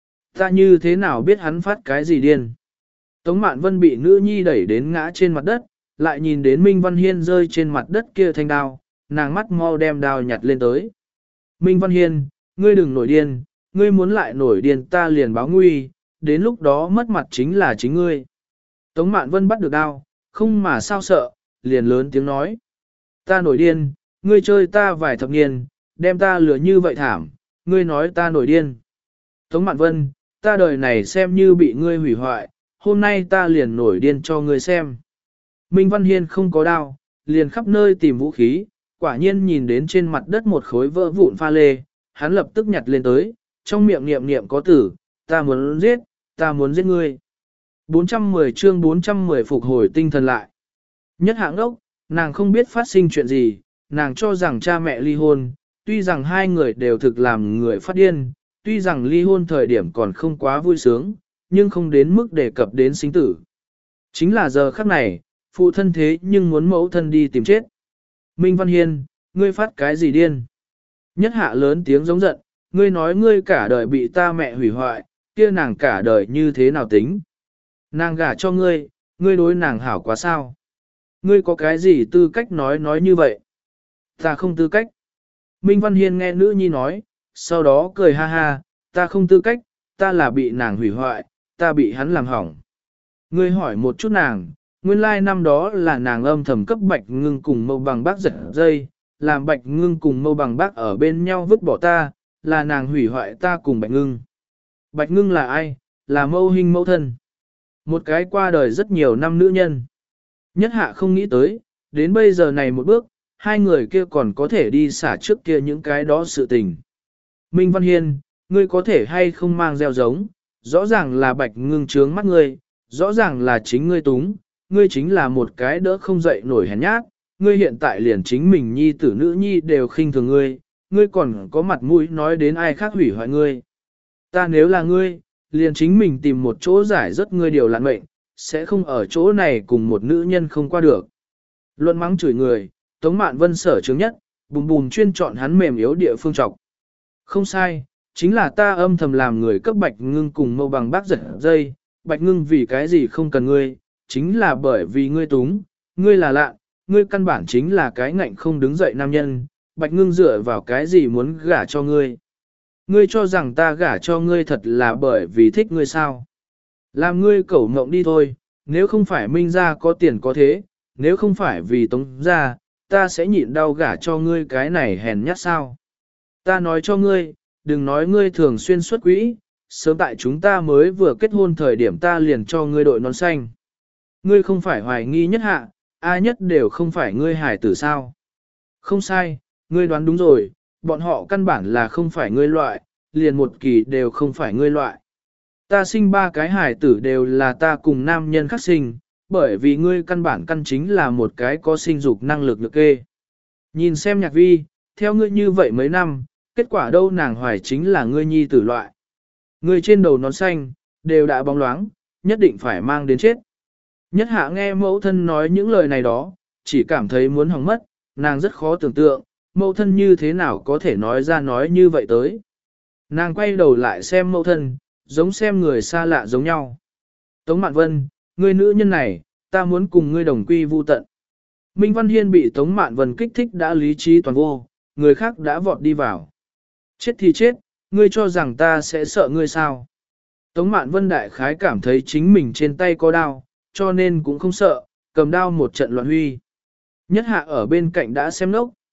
Ta như thế nào biết hắn phát cái gì điên? Tống Mạn Vân bị nữ nhi đẩy đến ngã trên mặt đất, lại nhìn đến Minh Văn Hiên rơi trên mặt đất kia thanh đao, nàng mắt mau đem đao nhặt lên tới. Minh Văn Hiên, ngươi đừng nổi điên, ngươi muốn lại nổi điên ta liền báo nguy, đến lúc đó mất mặt chính là chính ngươi. Tống Mạn Vân bắt được đao, không mà sao sợ, liền lớn tiếng nói. Ta nổi điên, ngươi chơi ta vài thập niên, đem ta lừa như vậy thảm, ngươi nói ta nổi điên. Tống Mạn Vân, ta đời này xem như bị ngươi hủy hoại, hôm nay ta liền nổi điên cho ngươi xem. Minh Văn Hiên không có đao, liền khắp nơi tìm vũ khí, quả nhiên nhìn đến trên mặt đất một khối vỡ vụn pha lê, hắn lập tức nhặt lên tới, trong miệng niệm niệm có tử, ta muốn giết, ta muốn giết ngươi. bốn trăm mười chương bốn trăm mười phục hồi tinh thần lại. Nhất hạng ốc, nàng không biết phát sinh chuyện gì, nàng cho rằng cha mẹ ly hôn, tuy rằng hai người đều thực làm người phát điên, tuy rằng ly hôn thời điểm còn không quá vui sướng, nhưng không đến mức đề cập đến sinh tử. Chính là giờ khắc này, phụ thân thế nhưng muốn mẫu thân đi tìm chết. Minh Văn Hiên, ngươi phát cái gì điên? Nhất hạ lớn tiếng giống giận, ngươi nói ngươi cả đời bị ta mẹ hủy hoại, kia nàng cả đời như thế nào tính? Nàng gả cho ngươi, ngươi đối nàng hảo quá sao? Ngươi có cái gì tư cách nói nói như vậy? Ta không tư cách. Minh Văn Hiên nghe nữ nhi nói, sau đó cười ha ha, ta không tư cách, ta là bị nàng hủy hoại, ta bị hắn làm hỏng. Ngươi hỏi một chút nàng, nguyên lai năm đó là nàng âm thầm cấp Bạch Ngưng cùng Mâu Bằng Bác giật dây, làm Bạch Ngưng cùng Mâu Bằng Bác ở bên nhau vứt bỏ ta, là nàng hủy hoại ta cùng Bạch Ngưng. Bạch Ngưng là ai? Là Mâu Hinh mẫu thân. Một cái qua đời rất nhiều năm nữ nhân. Nhất hạ không nghĩ tới, đến bây giờ này một bước, hai người kia còn có thể đi xả trước kia những cái đó sự tình. Minh Văn Hiên, ngươi có thể hay không mang gieo giống, rõ ràng là Bạch Ngưng trướng mắt ngươi, rõ ràng là chính ngươi túng, ngươi chính là một cái đỡ không dậy nổi hèn nhát, ngươi hiện tại liền chính mình nhi tử nữ nhi đều khinh thường ngươi, ngươi còn có mặt mũi nói đến ai khác hủy hoại ngươi. Ta nếu là ngươi, liền chính mình tìm một chỗ giải rất ngươi điều lạn mệnh, sẽ không ở chỗ này cùng một nữ nhân không qua được. Luận mắng chửi người, Tống Mạn Vân sở chứng nhất, bùm bùm chuyên chọn hắn mềm yếu địa phương trọc. Không sai, chính là ta âm thầm làm người cấp Bạch Ngưng cùng Mâu Bằng Bác giật dây, Bạch Ngưng vì cái gì không cần ngươi, chính là bởi vì ngươi túng, ngươi là lạ, ngươi căn bản chính là cái ngạnh không đứng dậy nam nhân, Bạch Ngưng dựa vào cái gì muốn gả cho ngươi. Ngươi cho rằng ta gả cho ngươi thật là bởi vì thích ngươi sao. Làm ngươi cẩu ngộng đi thôi, nếu không phải Minh gia có tiền có thế, nếu không phải vì Tống gia, ta sẽ nhịn đau gả cho ngươi cái này hèn nhát sao. Ta nói cho ngươi, đừng nói ngươi thường xuyên xuất quỹ, sớm tại chúng ta mới vừa kết hôn thời điểm ta liền cho ngươi đội nón xanh. Ngươi không phải hoài nghi nhất hạ, ai nhất đều không phải ngươi hải tử sao. Không sai, ngươi đoán đúng rồi, bọn họ căn bản là không phải ngươi loại, liền một kỳ đều không phải ngươi loại. Ta sinh ba cái hải tử đều là ta cùng nam nhân khác sinh, bởi vì ngươi căn bản căn chính là một cái có sinh dục năng lực lực kê. Nhìn xem nhạc vi, theo ngươi như vậy mấy năm, kết quả đâu nàng hoài chính là ngươi nhi tử loại. Ngươi trên đầu nón xanh, đều đã bóng loáng, nhất định phải mang đến chết. Nhất hạ nghe mẫu thân nói những lời này đó, chỉ cảm thấy muốn hỏng mất, nàng rất khó tưởng tượng, mẫu thân như thế nào có thể nói ra nói như vậy tới. Nàng quay đầu lại xem mẫu thân, giống xem người xa lạ giống nhau. Tống Mạn Vân, ngươi nữ nhân này, ta muốn cùng ngươi đồng quy vu tận. Minh Văn Hiên bị Tống Mạn Vân kích thích đã lý trí toàn vô, người khác đã vọt đi vào. Chết thì chết, ngươi cho rằng ta sẽ sợ ngươi sao? Tống Mạn Vân đại khái cảm thấy chính mình trên tay có đao, cho nên cũng không sợ, cầm đao một trận loạn huy. Nhất hạ ở bên cạnh đã xem nốc,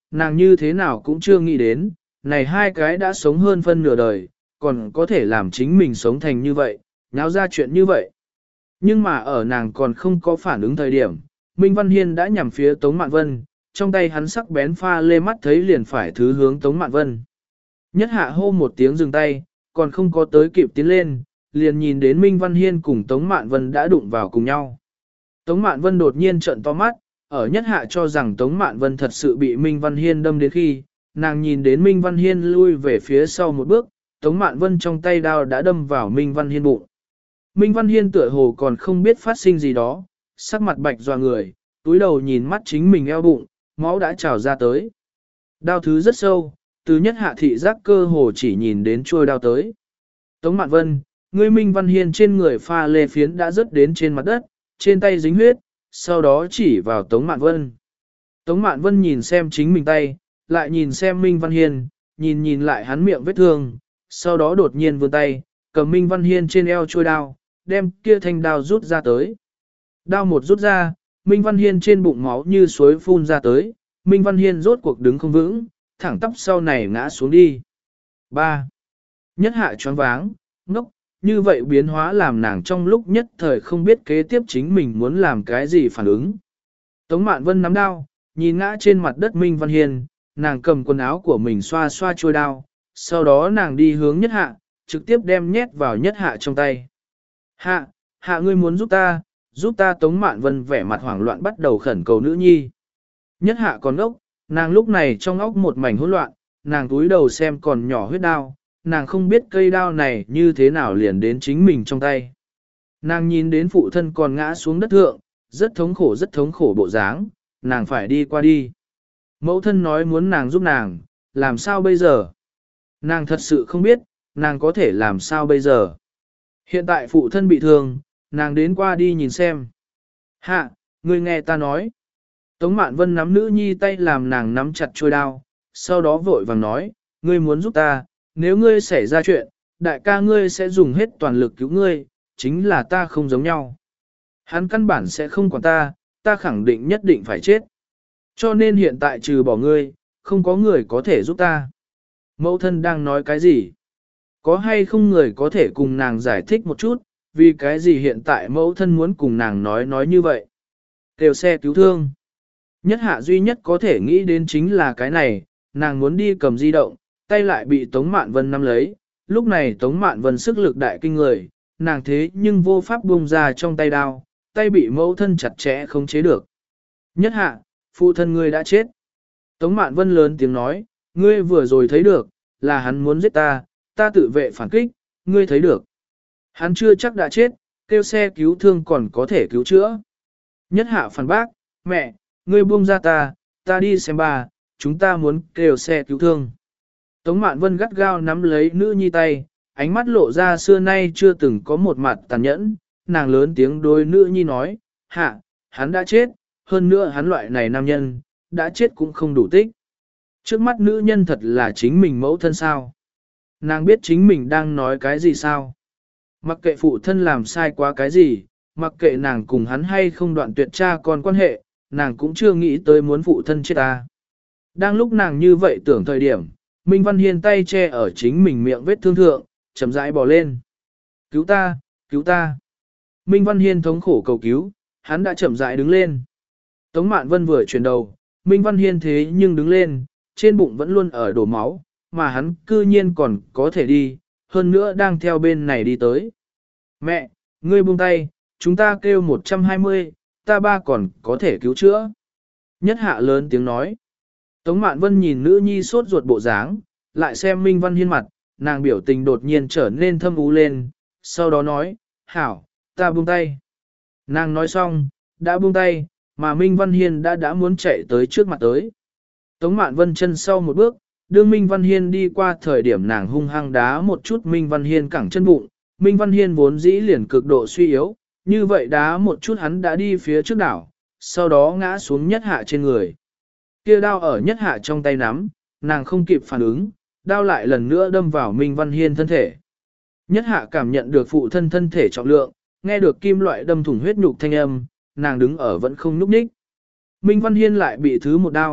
nàng như thế nào cũng chưa nghĩ đến, này hai cái đã sống hơn phân nửa đời, còn có thể làm chính mình sống thành như vậy, nháo ra chuyện như vậy. Nhưng mà ở nàng còn không có phản ứng thời điểm, Minh Văn Hiên đã nhằm phía Tống Mạn Vân, trong tay hắn sắc bén pha lê mắt thấy liền phải thứ hướng Tống Mạn Vân. Nhất hạ hô một tiếng dừng tay, còn không có tới kịp tiến lên, liền nhìn đến Minh Văn Hiên cùng Tống Mạn Vân đã đụng vào cùng nhau. Tống Mạn Vân đột nhiên trợn to mắt, ở nhất hạ cho rằng Tống Mạn Vân thật sự bị Minh Văn Hiên đâm đến khi, nàng nhìn đến Minh Văn Hiên lui về phía sau một bước, Tống Mạn Vân trong tay đao đã đâm vào Minh Văn Hiên bụng. Minh Văn Hiên tựa hồ còn không biết phát sinh gì đó, sắc mặt bạch dọa người, túi đầu nhìn mắt chính mình eo bụng, máu đã trào ra tới. Đao thứ rất sâu, từ nhất hạ thị giác cơ hồ chỉ nhìn đến trôi đao tới. Tống Mạn Vân, ngươi Minh Văn Hiên trên người pha lê phiến đã rớt đến trên mặt đất, trên tay dính huyết, sau đó chỉ vào Tống Mạn Vân. Tống Mạn Vân nhìn xem chính mình tay, lại nhìn xem Minh Văn Hiên, nhìn nhìn lại hắn miệng vết thương, sau đó đột nhiên vươn tay, cầm Minh Văn Hiên trên eo trôi đao, đem kia thanh đao rút ra tới. Đao một rút ra, Minh Văn Hiên trên bụng máu như suối phun ra tới, Minh Văn Hiên rốt cuộc đứng không vững, thẳng tắp sau này ngã xuống đi. ba. Nhất hạ choáng váng, ngốc, như vậy biến hóa làm nàng trong lúc nhất thời không biết kế tiếp chính mình muốn làm cái gì phản ứng. Tống Mạn Vân nắm đao, nhìn ngã trên mặt đất Minh Văn Hiên, nàng cầm quần áo của mình xoa xoa trôi đao, sau đó nàng đi hướng nhất hạ, trực tiếp đem nhét vào nhất hạ trong tay. Hạ, hạ ngươi muốn giúp ta, giúp ta. Tống Mạn Vân vẻ mặt hoảng loạn bắt đầu khẩn cầu nữ nhi. Nhất hạ còn ốc, nàng lúc này trong óc một mảnh hỗn loạn, nàng túi đầu xem còn nhỏ huyết đao, nàng không biết cây đao này như thế nào liền đến chính mình trong tay. Nàng nhìn đến phụ thân còn ngã xuống đất thượng, rất thống khổ rất thống khổ bộ dáng, nàng phải đi qua đi. Mẫu thân nói muốn nàng giúp nàng, làm sao bây giờ? Nàng thật sự không biết, nàng có thể làm sao bây giờ? Hiện tại phụ thân bị thương, nàng đến qua đi nhìn xem. Hạ, ngươi nghe ta nói. Tống Mạn Vân nắm nữ nhi tay làm nàng nắm chặt trôi đao, sau đó vội vàng nói, ngươi muốn giúp ta, nếu ngươi xảy ra chuyện, đại ca ngươi sẽ dùng hết toàn lực cứu ngươi, chính là ta không giống nhau. Hắn căn bản sẽ không quản ta, ta khẳng định nhất định phải chết. Cho nên hiện tại trừ bỏ ngươi, không có người có thể giúp ta. Mẫu thân đang nói cái gì? Có hay không người có thể cùng nàng giải thích một chút, vì cái gì hiện tại mẫu thân muốn cùng nàng nói nói như vậy? Kêu xe cứu thương. Nhất hạ duy nhất có thể nghĩ đến chính là cái này, nàng muốn đi cầm di động, tay lại bị Tống Mạn Vân nắm lấy, lúc này Tống Mạn Vân sức lực đại kinh người, nàng thế nhưng vô pháp buông ra trong tay đao, tay bị mẫu thân chặt chẽ không chế được. Nhất hạ, phụ thân ngươi đã chết. Tống Mạn Vân lớn tiếng nói, ngươi vừa rồi thấy được, là hắn muốn giết ta, ta tự vệ phản kích, ngươi thấy được. Hắn chưa chắc đã chết, kêu xe cứu thương còn có thể cứu chữa. Nhất hạ phản bác, mẹ, ngươi buông ra ta, ta đi xem bà, chúng ta muốn kêu xe cứu thương. Tống Mạn Vân gắt gao nắm lấy nữ nhi tay, ánh mắt lộ ra xưa nay chưa từng có một mặt tàn nhẫn, nàng lớn tiếng đối nữ nhi nói, hạ, hắn đã chết, hơn nữa hắn loại này nam nhân, đã chết cũng không đủ tích. Trước mắt nữ nhân thật là chính mình mẫu thân sao? Nàng biết chính mình đang nói cái gì sao? Mặc kệ phụ thân làm sai quá cái gì, mặc kệ nàng cùng hắn hay không đoạn tuyệt cha con quan hệ, nàng cũng chưa nghĩ tới muốn phụ thân chết ta. Đang lúc nàng như vậy tưởng thời điểm, Minh Văn Hiên tay che ở chính mình miệng vết thương thượng, chậm rãi bò lên. Cứu ta, cứu ta. Minh Văn Hiên thống khổ cầu cứu, hắn đã chậm rãi đứng lên. Tống Mạn Vân vừa chuyển đầu, Minh Văn Hiên thế nhưng đứng lên, trên bụng vẫn luôn ở đổ máu, mà hắn cư nhiên còn có thể đi, hơn nữa đang theo bên này đi tới. Mẹ, ngươi buông tay, chúng ta kêu một trăm hai mươi, ta ba còn có thể cứu chữa. Nhất hạ lớn tiếng nói. Tống Mạn Vân nhìn nữ nhi sốt ruột bộ dáng, lại xem Minh Văn Hiên mặt, nàng biểu tình đột nhiên trở nên thâm u lên, sau đó nói, hảo, ta buông tay. Nàng nói xong, đã buông tay, mà Minh Văn Hiên đã đã muốn chạy tới trước mặt tới. Tống Mạn Vân chân sau một bước, đương Minh Văn Hiên đi qua thời điểm nàng hung hăng đá một chút Minh Văn Hiên cẳng chân bụng, Minh Văn Hiên vốn dĩ liền cực độ suy yếu, như vậy đá một chút hắn đã đi phía trước đảo, sau đó ngã xuống nhất hạ trên người. Kia đao ở nhất hạ trong tay nắm, nàng không kịp phản ứng, đao lại lần nữa đâm vào Minh Văn Hiên thân thể. Nhất hạ cảm nhận được phụ thân thân thể trọng lượng, nghe được kim loại đâm thủng huyết nhục thanh âm, nàng đứng ở vẫn không nhúc nhích. Minh Văn Hiên lại bị thứ một đao,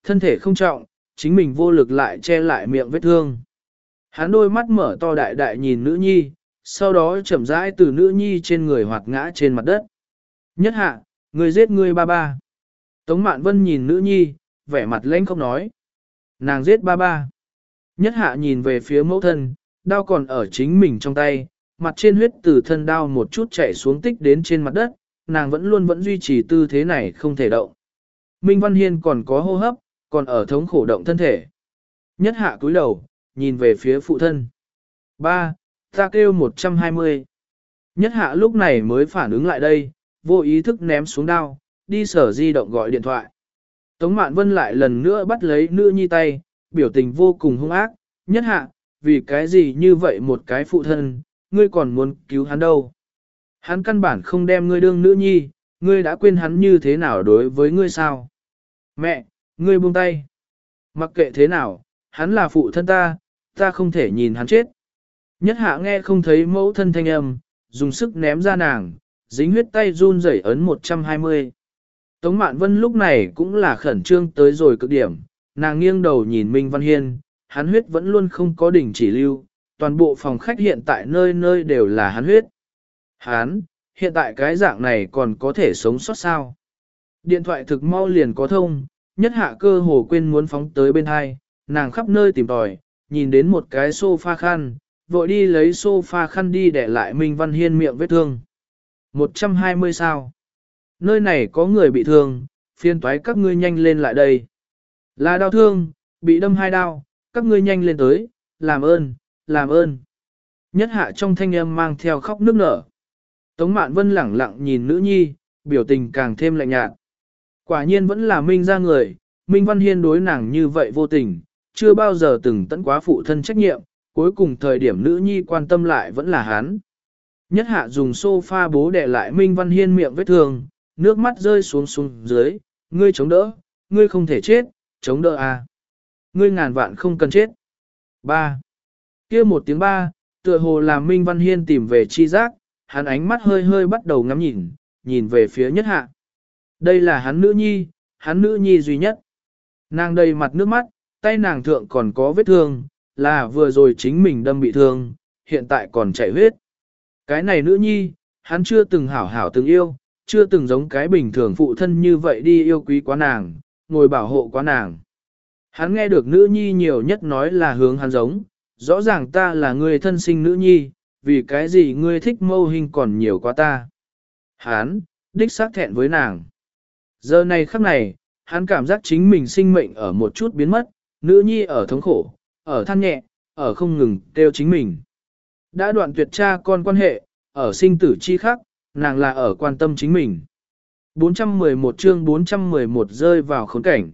thân thể không trọng, chính mình vô lực lại che lại miệng vết thương. Hắn đôi mắt mở to đại đại nhìn nữ nhi, sau đó chậm rãi từ nữ nhi trên người hoạt ngã trên mặt đất. Nhất hạ, người giết ngươi ba ba. Tống Mạn Vân nhìn nữ nhi, vẻ mặt lãnh không nói. Nàng giết ba ba. Nhất hạ nhìn về phía mẫu thân, đao còn ở chính mình trong tay, mặt trên huyết từ thân đao một chút chảy xuống tích đến trên mặt đất, nàng vẫn luôn vẫn duy trì tư thế này không thể động. Minh Văn Hiên còn có hô hấp, còn ở thống khổ động thân thể. Nhất hạ cúi đầu, nhìn về phía phụ thân. Ba, ta kêu một trăm hai mươi. Nhất hạ lúc này mới phản ứng lại đây, vô ý thức ném xuống đao, đi sở di động gọi điện thoại. Tống Mạn Vân lại lần nữa bắt lấy nữ nhi tay, biểu tình vô cùng hung ác. Nhất hạ, vì cái gì như vậy một cái phụ thân, ngươi còn muốn cứu hắn đâu. Hắn căn bản không đem ngươi đương nữ nhi, ngươi đã quên hắn như thế nào đối với ngươi sao. Mẹ, ngươi buông tay. Mặc kệ thế nào, hắn là phụ thân ta, ta không thể nhìn hắn chết. Nhất hạ nghe không thấy mẫu thân thanh âm, dùng sức ném ra nàng, dính huyết tay run rẩy ấn một trăm hai mươi. Tống Mạn Vân lúc này cũng là khẩn trương tới rồi cực điểm, nàng nghiêng đầu nhìn Minh Văn Hiên, hắn huyết vẫn luôn không có đỉnh chỉ lưu, toàn bộ phòng khách hiện tại nơi nơi đều là hắn huyết. Hắn, hiện tại cái dạng này còn có thể sống sót sao? Điện thoại thực mau liền có thông, nhất hạ cơ hồ quên muốn phóng tới bên hai, nàng khắp nơi tìm tòi, nhìn đến một cái sofa khăn, vội đi lấy sofa khăn đi để lại Minh Văn Hiên miệng vết thương. một trăm hai mươi sao? Nơi này có người bị thương, phiên toái các ngươi nhanh lên lại đây. Là đau thương, bị đâm hai đau, các ngươi nhanh lên tới, làm ơn, làm ơn. Nhất hạ trong thanh âm mang theo khóc nức nở. Tống Mạn Vân lẳng lặng nhìn nữ nhi, biểu tình càng thêm lạnh nhạt. Quả nhiên vẫn là Minh ra người, Minh Văn Hiên đối nàng như vậy vô tình, chưa bao giờ từng tận quá phụ thân trách nhiệm, cuối cùng thời điểm nữ nhi quan tâm lại vẫn là hắn. Nhất hạ dùng sofa bố đè lại Minh Văn Hiên miệng vết thương, nước mắt rơi xuống xuống dưới, ngươi chống đỡ, ngươi không thể chết, chống đỡ à. Ngươi ngàn vạn không cần chết. Ba. Kia một tiếng ba, tựa hồ làm Minh Văn Hiên tìm về chi giác, hắn ánh mắt hơi hơi bắt đầu ngắm nhìn, nhìn về phía nhất hạ. Đây là hắn nữ nhi, hắn nữ nhi duy nhất. Nàng đầy mặt nước mắt, tay nàng thượng còn có vết thương, là vừa rồi chính mình đâm bị thương, hiện tại còn chảy huyết. Cái này nữ nhi, hắn chưa từng hảo hảo từng yêu, chưa từng giống cái bình thường phụ thân như vậy đi yêu quý quá nàng, ngồi bảo hộ quá nàng. Hắn nghe được nữ nhi nhiều nhất nói là hướng hắn giống, rõ ràng ta là người thân sinh nữ nhi, vì cái gì ngươi thích mâu hình còn nhiều quá ta. Hắn, đích xác thẹn với nàng. Giờ này khắc này, hắn cảm giác chính mình sinh mệnh ở một chút biến mất, nữ nhi ở thống khổ, ở than nhẹ, ở không ngừng kêu chính mình. Đã đoạn tuyệt cha con quan hệ, ở sinh tử chi khắc, nàng là ở quan tâm chính mình. bốn trăm mười một chương bốn trăm mười một rơi vào khốn cảnh.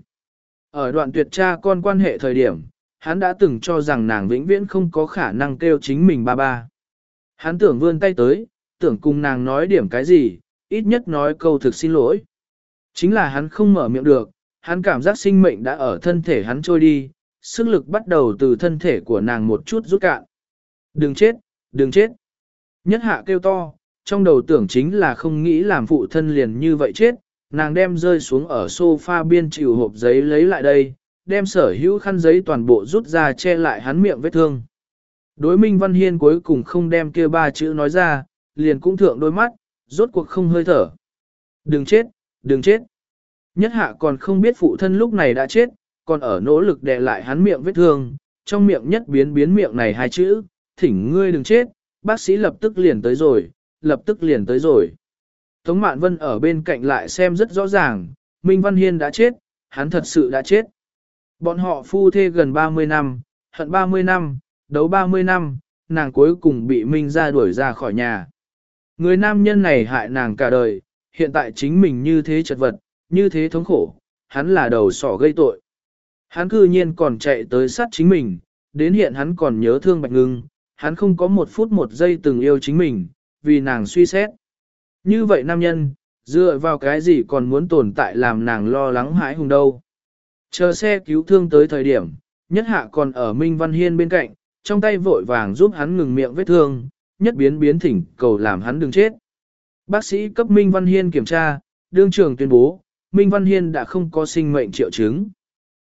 Ở đoạn tuyệt cha con quan hệ thời điểm, hắn đã từng cho rằng nàng vĩnh viễn không có khả năng kêu chính mình ba ba. Hắn tưởng vươn tay tới, tưởng cùng nàng nói điểm cái gì, ít nhất nói câu thực xin lỗi. Chính là hắn không mở miệng được, hắn cảm giác sinh mệnh đã ở thân thể hắn trôi đi, sức lực bắt đầu từ thân thể của nàng một chút rút cạn. Đừng chết, đừng chết. Nhất hạ kêu to, trong đầu tưởng chính là không nghĩ làm phụ thân liền như vậy chết, nàng đem rơi xuống ở sofa biên chịu hộp giấy lấy lại đây, đem sở hữu khăn giấy toàn bộ rút ra che lại hắn miệng vết thương. Đối Minh Văn Hiên cuối cùng không đem kia ba chữ nói ra, liền cũng thượng đôi mắt, rốt cuộc không hơi thở. Đừng chết, đừng chết. Nhất hạ còn không biết phụ thân lúc này đã chết, còn ở nỗ lực đè lại hắn miệng vết thương, trong miệng nhất biến biến miệng này hai chữ, thỉnh ngươi đừng chết, bác sĩ lập tức liền tới rồi, lập tức liền tới rồi. Tống Mạn Vân ở bên cạnh lại xem rất rõ ràng, Minh Văn Hiên đã chết, hắn thật sự đã chết. Bọn họ phu thê gần ba mươi năm, hận ba mươi năm, đấu ba mươi năm, nàng cuối cùng bị Minh ra đuổi ra khỏi nhà. Người nam nhân này hại nàng cả đời, hiện tại chính mình như thế chật vật, như thế thống khổ, hắn là đầu sỏ gây tội. Hắn cư nhiên còn chạy tới sát chính mình, đến hiện hắn còn nhớ thương Bạch Ngưng, hắn không có một phút một giây từng yêu chính mình, vì nàng suy xét. Như vậy nam nhân, dựa vào cái gì còn muốn tồn tại làm nàng lo lắng hãi hùng đâu. Chờ xe cứu thương tới thời điểm, nhất hạ còn ở Minh Văn Hiên bên cạnh, trong tay vội vàng giúp hắn ngừng miệng vết thương, nhất biến biến thỉnh cầu làm hắn đừng chết. Bác sĩ cấp Minh Văn Hiên kiểm tra, đương trường tuyên bố, Minh Văn Hiên đã không có sinh mệnh triệu chứng.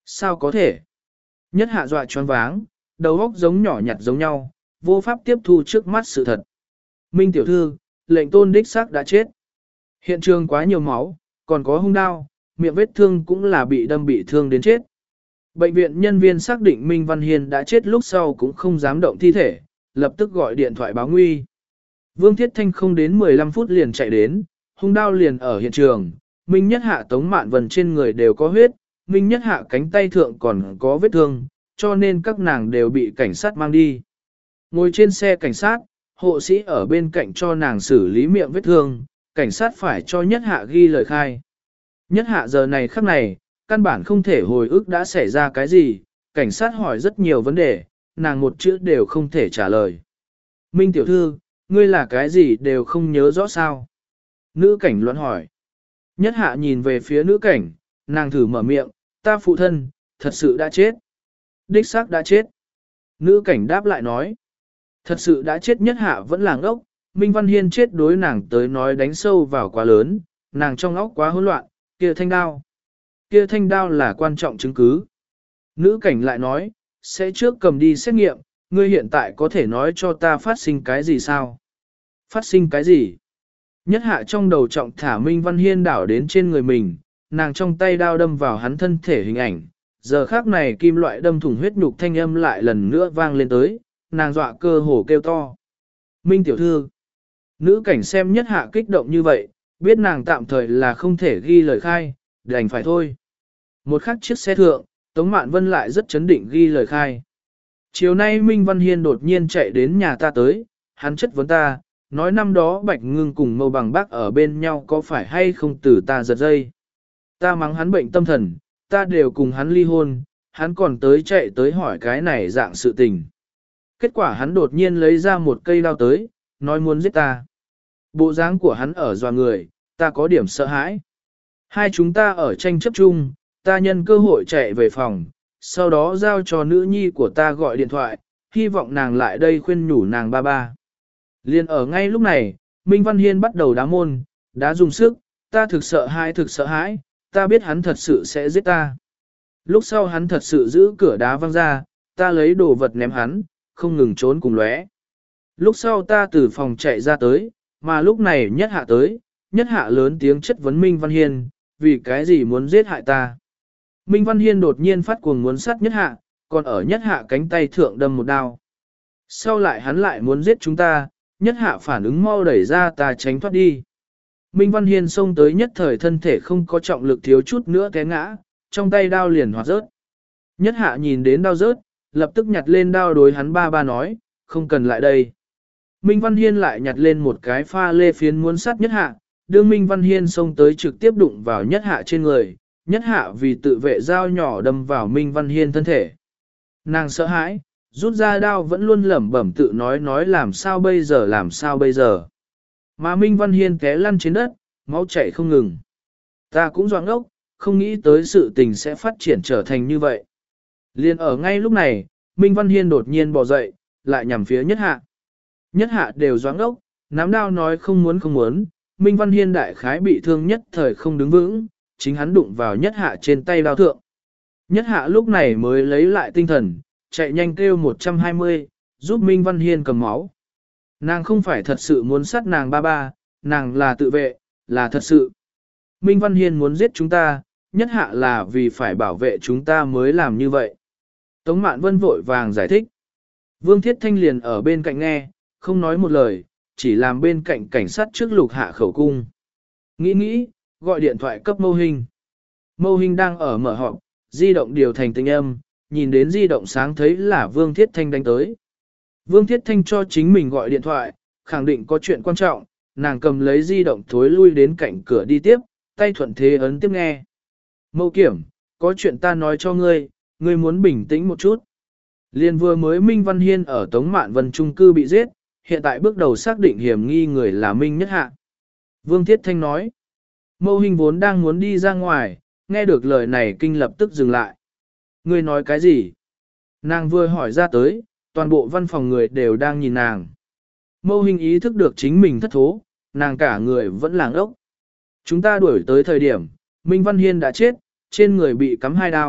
Sao có thể? Nhất hạ dọa choáng váng, đầu óc giống nhỏ nhặt giống nhau, vô pháp tiếp thu trước mắt sự thật. Minh tiểu thư, lệnh tôn đích xác đã chết. Hiện trường quá nhiều máu, còn có hung đao, miệng vết thương cũng là bị đâm bị thương đến chết. Bệnh viện nhân viên xác định Minh Văn Hiên đã chết lúc sau cũng không dám động thi thể, lập tức gọi điện thoại báo nguy. Vương Thiết Thanh không đến mười lăm phút liền chạy đến, hung đao liền ở hiện trường, Minh Nhất Hạ Tống Mạn Vân trên người đều có huyết, Minh Nhất Hạ cánh tay thượng còn có vết thương, cho nên các nàng đều bị cảnh sát mang đi. Ngồi trên xe cảnh sát, hộ sĩ ở bên cạnh cho nàng xử lý miệng vết thương, cảnh sát phải cho Nhất Hạ ghi lời khai. Nhất Hạ giờ này khắc này, căn bản không thể hồi ức đã xảy ra cái gì, cảnh sát hỏi rất nhiều vấn đề, nàng một chữ đều không thể trả lời. Minh tiểu thư, ngươi là cái gì đều không nhớ rõ sao? Nữ cảnh luận hỏi. Nhất Hạ nhìn về phía nữ cảnh, nàng thử mở miệng, ta phụ thân, thật sự đã chết. Đích xác đã chết. Nữ cảnh đáp lại nói. Thật sự đã chết. Nhất Hạ vẫn là ngốc, Minh Văn Hiên chết đối nàng tới nói đánh sâu vào quá lớn, nàng trong óc quá hỗn loạn, kia thanh đao. Kia thanh đao là quan trọng chứng cứ. Nữ cảnh lại nói, sẽ trước cầm đi xét nghiệm, ngươi hiện tại có thể nói cho ta phát sinh cái gì sao? Phát sinh cái gì? Nhất Hạ trong đầu trọng thả Minh Văn Hiên đảo đến trên người mình, nàng trong tay đao đâm vào hắn thân thể hình ảnh. Giờ khác này kim loại đâm thủng huyết nhục thanh âm lại lần nữa vang lên tới, nàng dọa cơ hồ kêu to. Minh tiểu thư. Nữ cảnh xem Nhất Hạ kích động như vậy, biết nàng tạm thời là không thể ghi lời khai, đành phải thôi. Một khắc chiếc xe thượng, Tống Mạn Vân lại rất chấn định ghi lời khai. Chiều nay Minh Văn Hiên đột nhiên chạy đến nhà ta tới, hắn chất vấn ta, nói năm đó Bạch Ngưng cùng Mâu Bằng Bác ở bên nhau có phải hay không từ ta giật dây. Ta mắng hắn bệnh tâm thần, ta đều cùng hắn ly hôn, hắn còn tới chạy tới hỏi cái này dạng sự tình. Kết quả hắn đột nhiên lấy ra một cây đao tới, nói muốn giết ta. Bộ dáng của hắn ở dọa người, ta có điểm sợ hãi. Hai chúng ta ở tranh chấp chung, ta nhân cơ hội chạy về phòng, sau đó giao cho nữ nhi của ta gọi điện thoại, hy vọng nàng lại đây khuyên nhủ nàng ba ba. Liên ở ngay lúc này, Minh Văn Hiên bắt đầu đá môn, đá dùng sức, ta thực sợ hãi thực sợ hãi, ta biết hắn thật sự sẽ giết ta. Lúc sau hắn thật sự giữ cửa đá văng ra, ta lấy đồ vật ném hắn, không ngừng trốn cùng lóe. Lúc sau ta từ phòng chạy ra tới, mà lúc này Nhất Hạ tới, Nhất Hạ lớn tiếng chất vấn Minh Văn Hiên, vì cái gì muốn giết hại ta. Minh Văn Hiên đột nhiên phát cuồng muốn sát Nhất Hạ, còn ở Nhất Hạ cánh tay thượng đâm một đao. Sau lại hắn lại muốn giết chúng ta, Nhất Hạ phản ứng mau đẩy ra ta tránh thoát đi. Minh Văn Hiên xông tới nhất thời thân thể không có trọng lực thiếu chút nữa té ngã, trong tay đao liền hoạt rớt. Nhất Hạ nhìn đến đao rớt, lập tức nhặt lên đao đối hắn ba ba nói, không cần lại đây. Minh Văn Hiên lại nhặt lên một cái pha lê phiến muốn sát Nhất Hạ, đương Minh Văn Hiên xông tới trực tiếp đụng vào Nhất Hạ trên người, Nhất Hạ vì tự vệ dao nhỏ đâm vào Minh Văn Hiên thân thể. Nàng sợ hãi, rút ra đao vẫn luôn lẩm bẩm tự nói nói làm sao bây giờ làm sao bây giờ. Mà Minh Văn Hiên té lăn trên đất, máu chảy không ngừng. Ta cũng doạng ốc, không nghĩ tới sự tình sẽ phát triển trở thành như vậy. Liên ở ngay lúc này, Minh Văn Hiên đột nhiên bò dậy, lại nhằm phía Nhất Hạ. Nhất Hạ đều doáng ốc, nắm đao nói không muốn không muốn, Minh Văn Hiên đại khái bị thương nhất thời không đứng vững, chính hắn đụng vào Nhất Hạ trên tay đao thượng. Nhất Hạ lúc này mới lấy lại tinh thần, chạy nhanh kêu một trăm hai mươi, giúp Minh Văn Hiên cầm máu. Nàng không phải thật sự muốn sát nàng ba ba, nàng là tự vệ, là thật sự. Minh Văn Hiên muốn giết chúng ta, Nhất Hạ là vì phải bảo vệ chúng ta mới làm như vậy. Tống Mạn Vân vội vàng giải thích. Vương Thiết Thanh liền ở bên cạnh nghe, không nói một lời, chỉ làm bên cạnh cảnh sát trước lục hạ khẩu cung. Nghĩ nghĩ, gọi điện thoại cấp Mâu Hình. Mâu Hình đang ở mở họp, di động điều thành tinh âm, nhìn đến di động sáng thấy là Vương Thiết Thanh đánh tới. Vương Thiết Thanh cho chính mình gọi điện thoại, khẳng định có chuyện quan trọng, nàng cầm lấy di động thối lui đến cạnh cửa đi tiếp, tay thuận thế ấn tiếp nghe. Mâu Kiểm, có chuyện ta nói cho ngươi, ngươi muốn bình tĩnh một chút. Liên vừa mới Minh Văn Hiên ở Tống Mạn Vân trung cư bị giết, hiện tại bước đầu xác định hiểm nghi người là Minh Nhất Hạ. Vương Thiết Thanh nói, Mâu Hình vốn đang muốn đi ra ngoài, nghe được lời này kinh lập tức dừng lại. Ngươi nói cái gì? Nàng vừa hỏi ra tới, toàn bộ văn phòng người đều đang nhìn nàng. Mâu Hình ý thức được chính mình thất thố, nàng cả người vẫn làng ốc. Chúng ta đuổi tới thời điểm, Minh Văn Hiên đã chết, trên người bị cắm hai đao,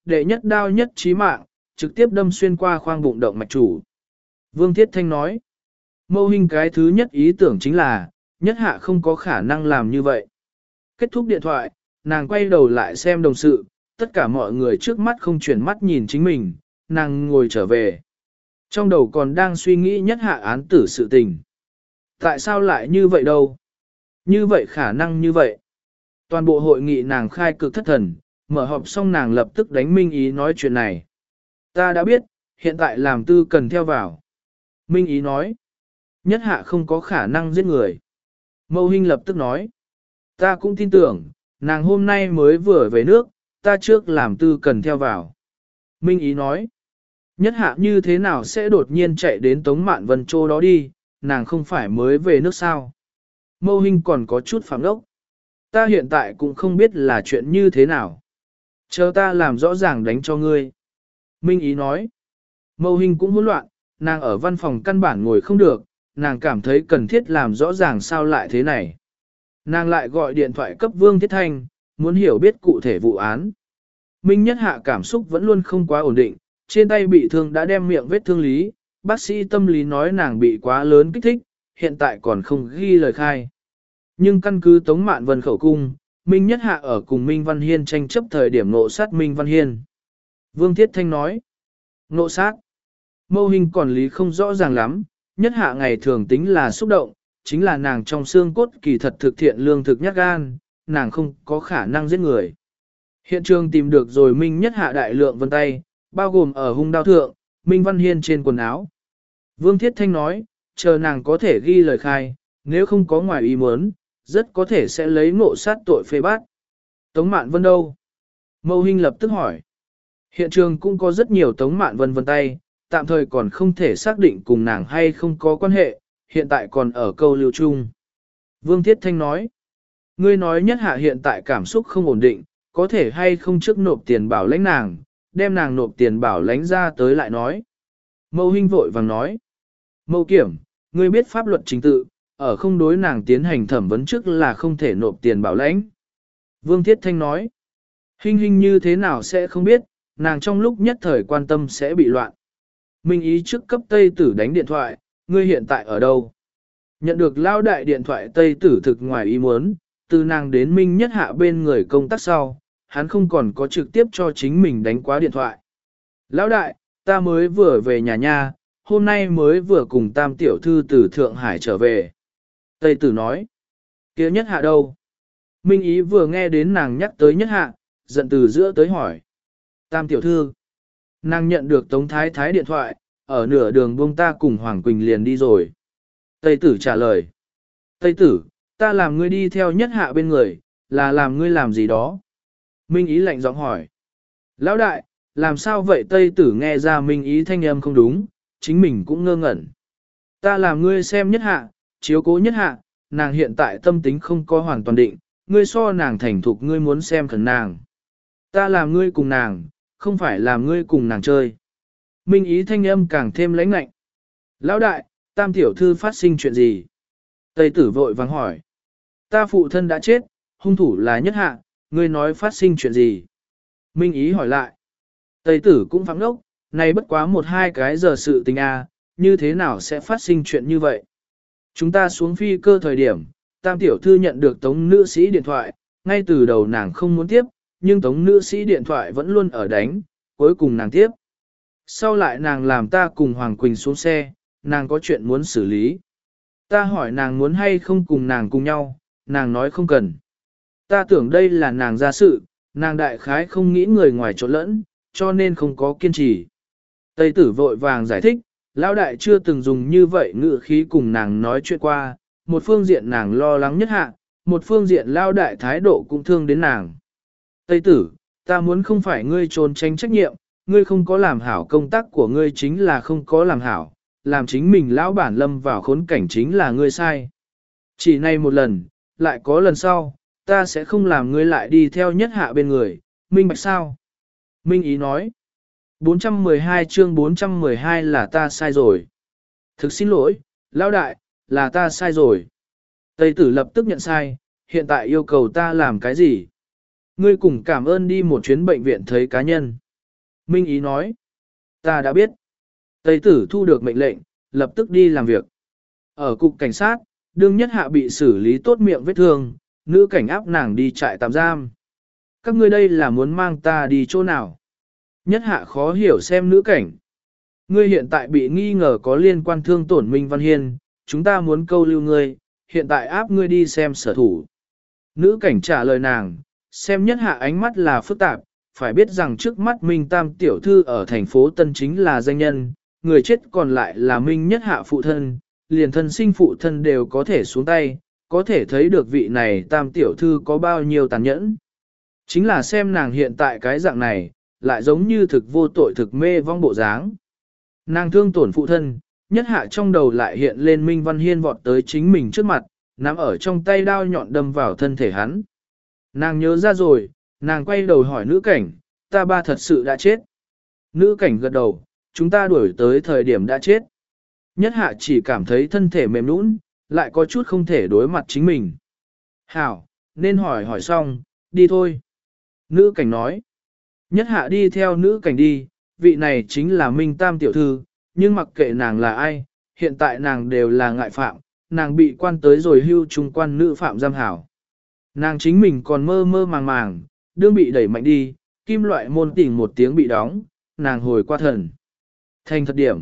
đệ nhất đao nhất chí mạng, trực tiếp đâm xuyên qua khoang bụng động mạch chủ. Vương Thiết Thanh nói, Mâu Hinh cái thứ nhất ý tưởng chính là, nhất hạ không có khả năng làm như vậy. Kết thúc điện thoại, nàng quay đầu lại xem đồng sự, tất cả mọi người trước mắt không chuyển mắt nhìn chính mình, nàng ngồi trở về. Trong đầu còn đang suy nghĩ nhất hạ án tử sự tình. Tại sao lại như vậy đâu? Như vậy khả năng như vậy. Toàn bộ hội nghị nàng khai cực thất thần, mở họp xong nàng lập tức đánh Minh Ý nói chuyện này. Ta đã biết, hiện tại làm tư cần theo vào. Minh Ý nói, nhất hạ không có khả năng giết người. Mâu Hinh lập tức nói, ta cũng tin tưởng, nàng hôm nay mới vừa về nước, ta trước làm tư cần theo vào. Minh Ý nói, nhất hạ như thế nào sẽ đột nhiên chạy đến Tống Mạn Vân Châu đó đi, nàng không phải mới về nước sao. Mâu Hinh còn có chút phạm đốc. Ta hiện tại cũng không biết là chuyện như thế nào. Chờ ta làm rõ ràng đánh cho ngươi. Minh Ý nói, Mâu Hinh cũng hỗn loạn, nàng ở văn phòng căn bản ngồi không được, nàng cảm thấy cần thiết làm rõ ràng sao lại thế này. Nàng lại gọi điện thoại cấp Vương Thiết Thanh, muốn hiểu biết cụ thể vụ án. Minh Nhất Hạ cảm xúc vẫn luôn không quá ổn định, trên tay bị thương đã đem miệng vết thương lý, bác sĩ tâm lý nói nàng bị quá lớn kích thích, hiện tại còn không ghi lời khai. Nhưng căn cứ Tống Mạn Vân khẩu cung, Minh Nhất Hạ ở cùng Minh Văn Hiên tranh chấp thời điểm nộ sát Minh Văn Hiên. Vương Thiết Thanh nói, nộ sát. Mâu Hinh còn lý không rõ ràng lắm, Nhất Hạ ngày thường tính là xúc động, chính là nàng trong xương cốt kỳ thật thực thiện lương thực nhát gan, nàng không có khả năng giết người. Hiện trường tìm được rồi Minh Nhất Hạ đại lượng vân tay, bao gồm ở hung đao thượng, Minh Văn Hiên trên quần áo. Vương Thiết Thanh nói, chờ nàng có thể ghi lời khai, nếu không có ngoài ý muốn, rất có thể sẽ lấy ngộ sát tội phê bát. Tống Mạn Vân đâu? Mâu Hinh lập tức hỏi. Hiện trường cũng có rất nhiều Tống Mạn Vân vân tay, tạm thời còn không thể xác định cùng nàng hay không có quan hệ, hiện tại còn ở câu lưu chung. Vương Thiết Thanh nói, ngươi nói Nhất Hạ hiện tại cảm xúc không ổn định, có thể hay không trước nộp tiền bảo lãnh nàng, đem nàng nộp tiền bảo lãnh ra tới lại nói. Mâu Hinh vội vàng nói, Mâu Kiểm, ngươi biết pháp luật chính tự, ở không đối nàng tiến hành thẩm vấn trước là không thể nộp tiền bảo lãnh. Vương Thiết Thanh nói, Hinh Hinh như thế nào sẽ không biết, nàng trong lúc nhất thời quan tâm sẽ bị loạn. Minh Ý trước cấp Tây Tử đánh điện thoại, ngươi hiện tại ở đâu? Nhận được lao đại điện thoại Tây Tử thực ngoài ý muốn, từ nàng đến Minh Nhất Hạ bên người công tác sau, hắn không còn có trực tiếp cho chính mình đánh quá điện thoại. Lão đại, ta mới vừa về nhà nha, hôm nay mới vừa cùng Tam tiểu thư từ Thượng Hải trở về. Tây Tử nói, kia Nhất Hạ đâu? Minh Ý vừa nghe đến nàng nhắc tới Nhất Hạ, giận từ giữa tới hỏi. Tam tiểu thư, nàng nhận được Tống Thái Thái điện thoại, ở nửa đường buông ta cùng Hoàng Quỳnh liền đi rồi. Tây Tử trả lời, Tây Tử, ta làm ngươi đi theo Nhất Hạ bên người, là làm ngươi làm gì đó? Minh Ý lạnh giọng hỏi. Lão đại, làm sao vậy? Tây Tử nghe ra Minh Ý thanh âm không đúng, chính mình cũng ngơ ngẩn. Ta làm ngươi xem Nhất Hạ, chiếu cố Nhất Hạ, nàng hiện tại tâm tính không có hoàn toàn định, ngươi so nàng thành thục, ngươi muốn xem khẩn nàng. Ta làm ngươi cùng nàng, không phải làm ngươi cùng nàng chơi. Minh Ý thanh âm càng thêm lãnh lạnh. Lão đại, Tam tiểu thư phát sinh chuyện gì? Tây Tử vội vàng hỏi. Ta phụ thân đã chết, hung thủ là Nhất Hạ, ngươi nói phát sinh chuyện gì? Minh Ý hỏi lại. Tây Tử cũng phẳng đốc, này bất quá một hai cái giờ sự tình a, như thế nào sẽ phát sinh chuyện như vậy? Chúng ta xuống phi cơ thời điểm, Tam tiểu thư nhận được Tống nữ sĩ điện thoại, ngay từ đầu nàng không muốn tiếp, nhưng Tống nữ sĩ điện thoại vẫn luôn ở đánh, cuối cùng nàng tiếp. Sau lại nàng làm ta cùng Hoàng Quỳnh xuống xe, nàng có chuyện muốn xử lý. Ta hỏi nàng muốn hay không cùng nàng cùng nhau, nàng nói không cần. Ta tưởng đây là nàng ra sự, nàng đại khái không nghĩ người ngoài trộn lẫn, cho nên không có kiên trì. Tây Tử vội vàng giải thích, lão đại chưa từng dùng như vậy ngữ khí cùng nàng nói chuyện qua, một phương diện nàng lo lắng Nhất Hạ, một phương diện lão đại thái độ cũng thương đến nàng. Tây Tử, ta muốn không phải ngươi trốn tránh trách nhiệm, ngươi không có làm hảo công tác của ngươi chính là không có làm hảo, làm chính mình lão bản lâm vào khốn cảnh chính là ngươi sai. Chỉ này một lần, lại có lần sau, ta sẽ không làm ngươi lại đi theo Nhất Hạ bên người, minh bạch sao? Minh Ý nói, bốn trăm mười hai chương bốn trăm mười hai là ta sai rồi. Thực xin lỗi, lão đại, là ta sai rồi. Tây Tử lập tức nhận sai, hiện tại yêu cầu ta làm cái gì? Ngươi cùng cảm ơn đi một chuyến bệnh viện thấy cá nhân. Minh Ý nói, ta đã biết. Tây tử thu được mệnh lệnh, lập tức đi làm việc. Ở cục cảnh sát, đương nhất hạ bị xử lý tốt miệng vết thương, nữ cảnh áp nàng đi trại tạm giam. Các ngươi đây là muốn mang ta đi chỗ nào? Nhất hạ khó hiểu xem nữ cảnh. Ngươi hiện tại bị nghi ngờ có liên quan thương tổn Minh Văn Hiên, chúng ta muốn câu lưu ngươi, hiện tại áp ngươi đi xem sở thủ. Nữ cảnh trả lời nàng, xem nhất hạ ánh mắt là phức tạp, phải biết rằng trước mắt Minh Tam tiểu thư ở thành phố Tân chính là danh nhân, người chết còn lại là Minh nhất hạ phụ thân, liền thân sinh phụ thân đều có thể xuống tay, có thể thấy được vị này Tam tiểu thư có bao nhiêu tàn nhẫn. Chính là xem nàng hiện tại cái dạng này, lại giống như thực vô tội thực mê vong bộ dáng. Nàng thương tổn phụ thân, nhất hạ trong đầu lại hiện lên Minh Văn Hiên vọt tới chính mình trước mặt, nắm ở trong tay đao nhọn đâm vào thân thể hắn. Nàng nhớ ra rồi, nàng quay đầu hỏi nữ cảnh, ta ba thật sự đã chết. Nữ cảnh gật đầu, chúng ta đuổi tới thời điểm đã chết. Nhất hạ chỉ cảm thấy thân thể mềm nũng, lại có chút không thể đối mặt chính mình. Hảo, nên hỏi hỏi xong, đi thôi. Nữ cảnh nói. Nhất hạ đi theo nữ cảnh đi, vị này chính là Minh Tam tiểu thư, nhưng mặc kệ nàng là ai, hiện tại nàng đều là ngại phạm, nàng bị quan tới rồi hưu trung quan nữ phạm giam hảo. Nàng chính mình còn mơ mơ màng màng, đương bị đẩy mạnh đi, kim loại môn tỉnh một tiếng bị đóng, nàng hồi qua thần. Thành thật điểm.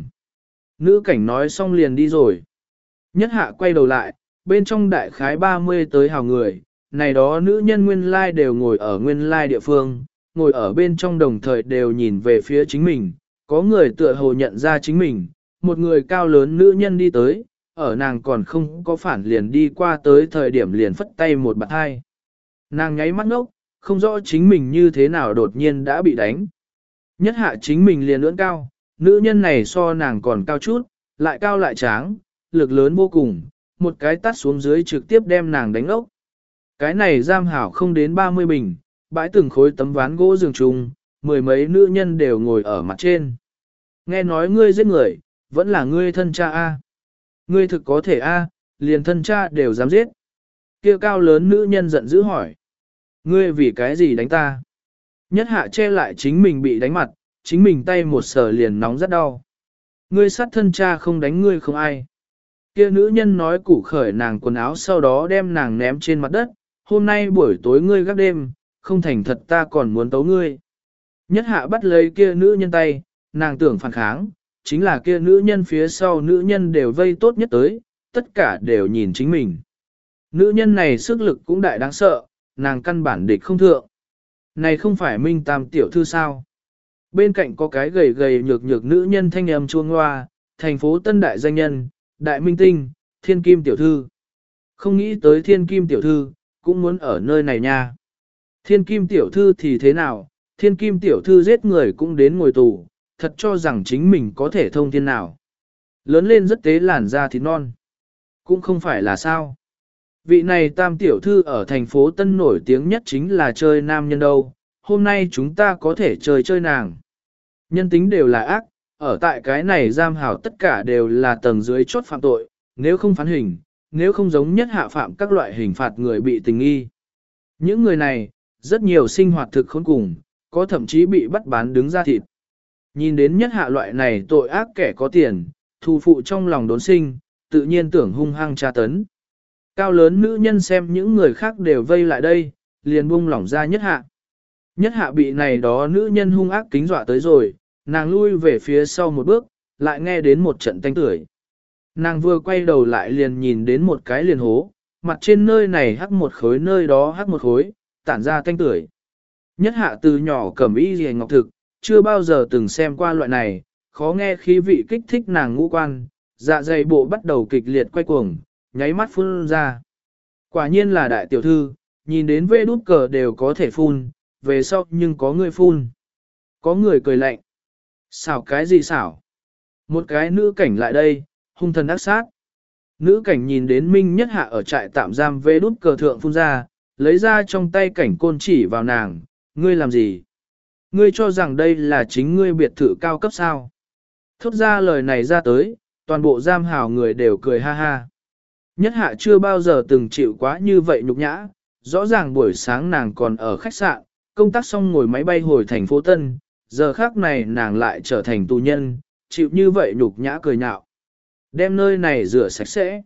Nữ cảnh nói xong liền đi rồi. Nhất hạ quay đầu lại, bên trong đại khái ba mươi tới hào người, này đó nữ nhân nguyên lai đều ngồi ở nguyên lai địa phương, ngồi ở bên trong đồng thời đều nhìn về phía chính mình, có người tựa hồ nhận ra chính mình, một người cao lớn nữ nhân đi tới, ở nàng còn không có phản liền đi qua tới thời điểm liền phất tay một bạt hai. Nàng nháy mắt ngốc, không rõ chính mình như thế nào đột nhiên đã bị đánh. Nhất hạ chính mình liền ưỡn cao, nữ nhân này so nàng còn cao chút, lại cao lại tráng, lực lớn vô cùng, một cái tát xuống dưới trực tiếp đem nàng đánh ốc. Cái này giam hảo không đến ba mươi bình, bãi từng khối tấm ván gỗ giường trùng, mười mấy nữ nhân đều ngồi ở mặt trên. Nghe nói ngươi giết người, vẫn là ngươi thân cha A. Ngươi thực có thể A, liền thân cha đều dám giết. Kia cao lớn nữ nhân giận dữ hỏi. Ngươi vì cái gì đánh ta? Nhất hạ che lại chính mình bị đánh mặt, chính mình tay một sờ liền nóng rất đau. Ngươi sát thân cha không đánh ngươi không ai. Kia nữ nhân nói củ khởi nàng quần áo sau đó đem nàng ném trên mặt đất. Hôm nay buổi tối ngươi gác đêm, không thành thật ta còn muốn tấu ngươi. Nhất hạ bắt lấy kia nữ nhân tay, nàng tưởng phản kháng, chính là kia nữ nhân phía sau nữ nhân đều vây tốt nhất tới, tất cả đều nhìn chính mình. Nữ nhân này sức lực cũng đại đáng sợ, nàng căn bản địch không thượng. Này không phải Minh Tam tiểu thư sao? Bên cạnh có cái gầy gầy nhược nhược nữ nhân thanh âm chuông hoa, thành phố Tân đại danh nhân, đại minh tinh, thiên kim tiểu thư. Không nghĩ tới thiên kim tiểu thư, cũng muốn ở nơi này nha. Thiên kim tiểu thư thì thế nào, thiên kim tiểu thư giết người cũng đến ngồi tù, thật cho rằng chính mình có thể thông thiên nào. Lớn lên rất tế làn da thịt non. Cũng không phải là sao. Vị này tam tiểu thư ở thành phố Tân nổi tiếng nhất chính là chơi nam nhân đâu, hôm nay chúng ta có thể chơi chơi nàng. Nhân tính đều là ác, ở tại cái này giam hảo tất cả đều là tầng dưới chốt phạm tội, nếu không phán hình, nếu không giống nhất hạ phạm các loại hình phạt người bị tình nghi. Những người này, rất nhiều sinh hoạt thực khốn cùng, có thậm chí bị bắt bán đứng ra thịt. Nhìn đến nhất hạ loại này tội ác kẻ có tiền, thù phụ trong lòng đốn sinh, tự nhiên tưởng hung hăng tra tấn. Cao lớn nữ nhân xem những người khác đều vây lại đây, liền buông lỏng ra nhất hạ. Nhất hạ bị này đó nữ nhân hung ác kính dọa tới rồi, nàng lui về phía sau một bước, lại nghe đến một trận tanh tưởi. Nàng vừa quay đầu lại liền nhìn đến một cái liền hố, mặt trên nơi này hắc một khối nơi đó hắc một khối, tản ra tanh tưởi. Nhất hạ từ nhỏ cẩm y rìa ngọc thực, chưa bao giờ từng xem qua loại này, khó nghe khí vị kích thích nàng ngũ quan, dạ dày bộ bắt đầu kịch liệt quay cuồng, nháy mắt phun ra. Quả nhiên là đại tiểu thư, nhìn đến vê đút cờ đều có thể phun, về sau nhưng có người phun. Có người cười lạnh. Xảo cái gì xảo? Một cái nữ cảnh lại đây, hung thần ác sát. Nữ cảnh nhìn đến Minh Nhất Hạ ở trại tạm giam vê đút cờ thượng phun ra, lấy ra trong tay cảnh côn chỉ vào nàng, ngươi làm gì? Ngươi cho rằng đây là chính ngươi biệt thự cao cấp sao? Thốt ra lời này ra tới, toàn bộ giam hào người đều cười ha ha. Nhất Hạ chưa bao giờ từng chịu quá như vậy nhục nhã, rõ ràng buổi sáng nàng còn ở khách sạn, công tác xong ngồi máy bay hồi thành phố Tân, giờ khác này nàng lại trở thành tù nhân, chịu như vậy nhục nhã cười nhạo. Đem nơi này rửa sạch sẽ.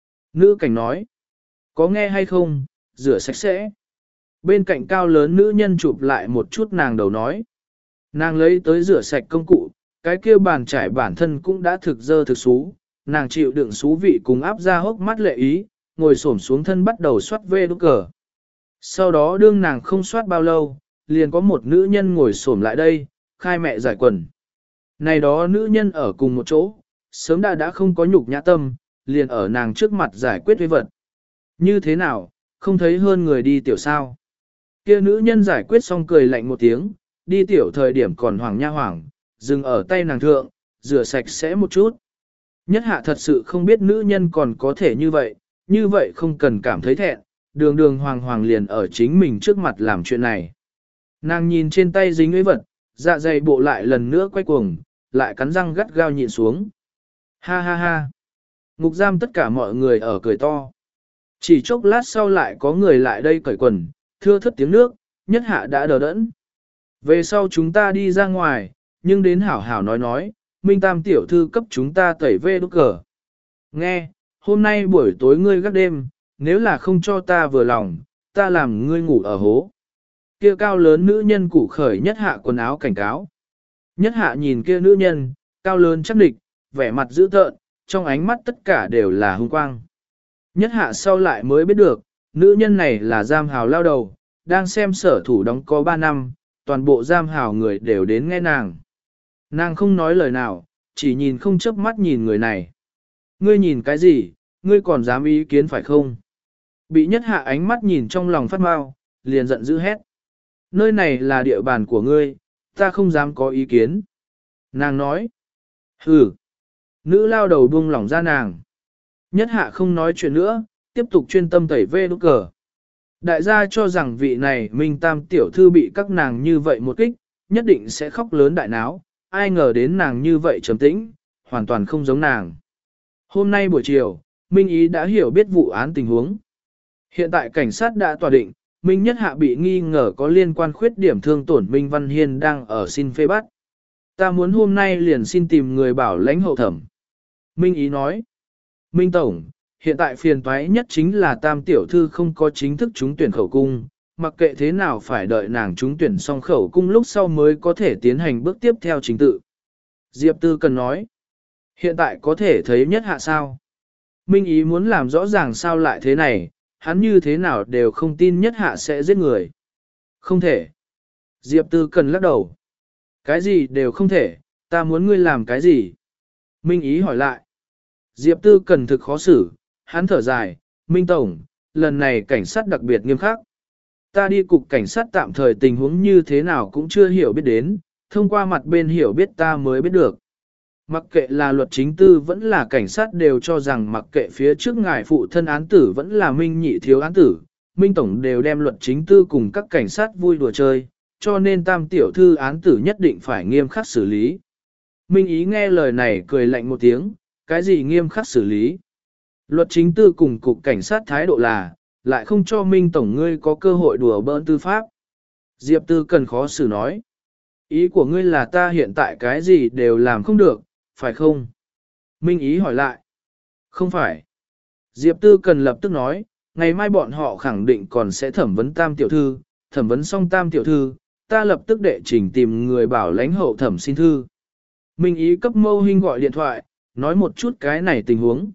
Nữ cảnh nói, có nghe hay không, rửa sạch sẽ. Bên cạnh cao lớn nữ nhân chụp lại một chút nàng đầu nói. Nàng lấy tới rửa sạch công cụ, cái kia bàn trải bản thân cũng đã thực dơ thực xú, nàng chịu đựng xú vị cùng áp ra hốc mắt lệ ý, ngồi xổm xuống thân bắt đầu soát vê đút cờ. Sau đó đương nàng không soát bao lâu, liền có một nữ nhân ngồi xổm lại đây, khai mẹ giải quần. Này đó nữ nhân ở cùng một chỗ, sớm đã đã không có nhục nhã tâm, liền ở nàng trước mặt giải quyết với vật. Như thế nào, không thấy hơn người đi tiểu sao? Kia nữ nhân giải quyết xong cười lạnh một tiếng, đi tiểu thời điểm còn hoàng nha hoàng, dừng ở tay nàng thượng, rửa sạch sẽ một chút. Nhất hạ thật sự không biết nữ nhân còn có thể như vậy, như vậy không cần cảm thấy thẹn, đường đường hoàng hoàng liền ở chính mình trước mặt làm chuyện này. Nàng nhìn trên tay dính ấy vật, dạ dày bộ lại lần nữa quay cuồng, lại cắn răng gắt gao nhịn xuống. Ha ha ha. Ngục giam tất cả mọi người ở cười to. Chỉ chốc lát sau lại có người lại đây cởi quần, thưa thất tiếng nước, nhất hạ đã đờ đẫn. Về sau chúng ta đi ra ngoài, nhưng đến hảo hảo nói nói, Minh Tam tiểu thư cấp chúng ta tẩy vê đút cờ. Nghe, hôm nay buổi tối ngươi gác đêm, nếu là không cho ta vừa lòng, ta làm ngươi ngủ ở hố. Kia cao lớn nữ nhân củ khởi nhất hạ quần áo cảnh cáo. Nhất hạ nhìn kia nữ nhân, cao lớn chắc địch, vẻ mặt dữ tợn, trong ánh mắt tất cả đều là hung quang. Nhất hạ sau lại mới biết được, nữ nhân này là giam hào lao đầu, đang xem sở thủ đóng có ba năm, toàn bộ giam hào người đều đến nghe nàng. Nàng không nói lời nào, chỉ nhìn không chớp mắt nhìn người này. Ngươi nhìn cái gì, ngươi còn dám ý kiến phải không? Bị nhất hạ ánh mắt nhìn trong lòng phát mau, liền giận dữ hét. Nơi này là địa bàn của ngươi, ta không dám có ý kiến. Nàng nói. Hừ. Nữ lao đầu buông lỏng ra nàng. Nhất hạ không nói chuyện nữa, tiếp tục chuyên tâm tẩy vê đút cờ. Đại gia cho rằng vị này Minh Tam tiểu thư bị các nàng như vậy một kích, nhất định sẽ khóc lớn đại náo, ai ngờ đến nàng như vậy trầm tĩnh, hoàn toàn không giống nàng. Hôm nay buổi chiều, Minh Ý đã hiểu biết vụ án tình huống. Hiện tại cảnh sát đã tòa định, Minh Nhất Hạ bị nghi ngờ có liên quan khuyết điểm thương tổn Minh Văn Hiên đang ở xin phê bắt. Ta muốn hôm nay liền xin tìm người bảo lãnh hậu thẩm. Minh Ý nói. Minh Tổng, hiện tại phiền toái nhất chính là Tam tiểu thư không có chính thức trúng tuyển khẩu cung, mặc kệ thế nào phải đợi nàng trúng tuyển xong khẩu cung lúc sau mới có thể tiến hành bước tiếp theo trình tự. Diệp Tư cần nói. Hiện tại có thể thấy Nhất Hạ sao? Minh Ý muốn làm rõ ràng sao lại thế này, hắn như thế nào đều không tin Nhất Hạ sẽ giết người. Không thể. Diệp Tư cần lắc đầu. Cái gì đều không thể, ta muốn ngươi làm cái gì? Minh Ý hỏi lại. Diệp Tư cần thực khó xử, hắn thở dài, Minh Tổng, lần này cảnh sát đặc biệt nghiêm khắc. Ta đi cục cảnh sát tạm thời tình huống như thế nào cũng chưa hiểu biết đến, thông qua mặt bên hiểu biết ta mới biết được. Mặc kệ là luật chính tư vẫn là cảnh sát đều cho rằng mặc kệ phía trước ngài phụ thân án tử vẫn là Minh nhị thiếu án tử, Minh Tổng đều đem luật chính tư cùng các cảnh sát vui đùa chơi, cho nên Tam tiểu thư án tử nhất định phải nghiêm khắc xử lý. Minh Ý nghe lời này cười lạnh một tiếng, cái gì nghiêm khắc xử lý? Luật chính tư cùng cục cảnh sát thái độ là, lại không cho Minh Tổng ngươi có cơ hội đùa bỡn tư pháp. Diệp Tư cần khó xử nói. Ý của ngươi là ta hiện tại cái gì đều làm không được, phải không? Minh Ý hỏi lại. Không phải. Diệp Tư cần lập tức nói, ngày mai bọn họ khẳng định còn sẽ thẩm vấn Tam tiểu thư, thẩm vấn xong Tam tiểu thư, ta lập tức đệ trình tìm người bảo lãnh hậu thẩm xin thư. Minh Ý cấp Mâu Hinh gọi điện thoại, nói một chút cái này tình huống.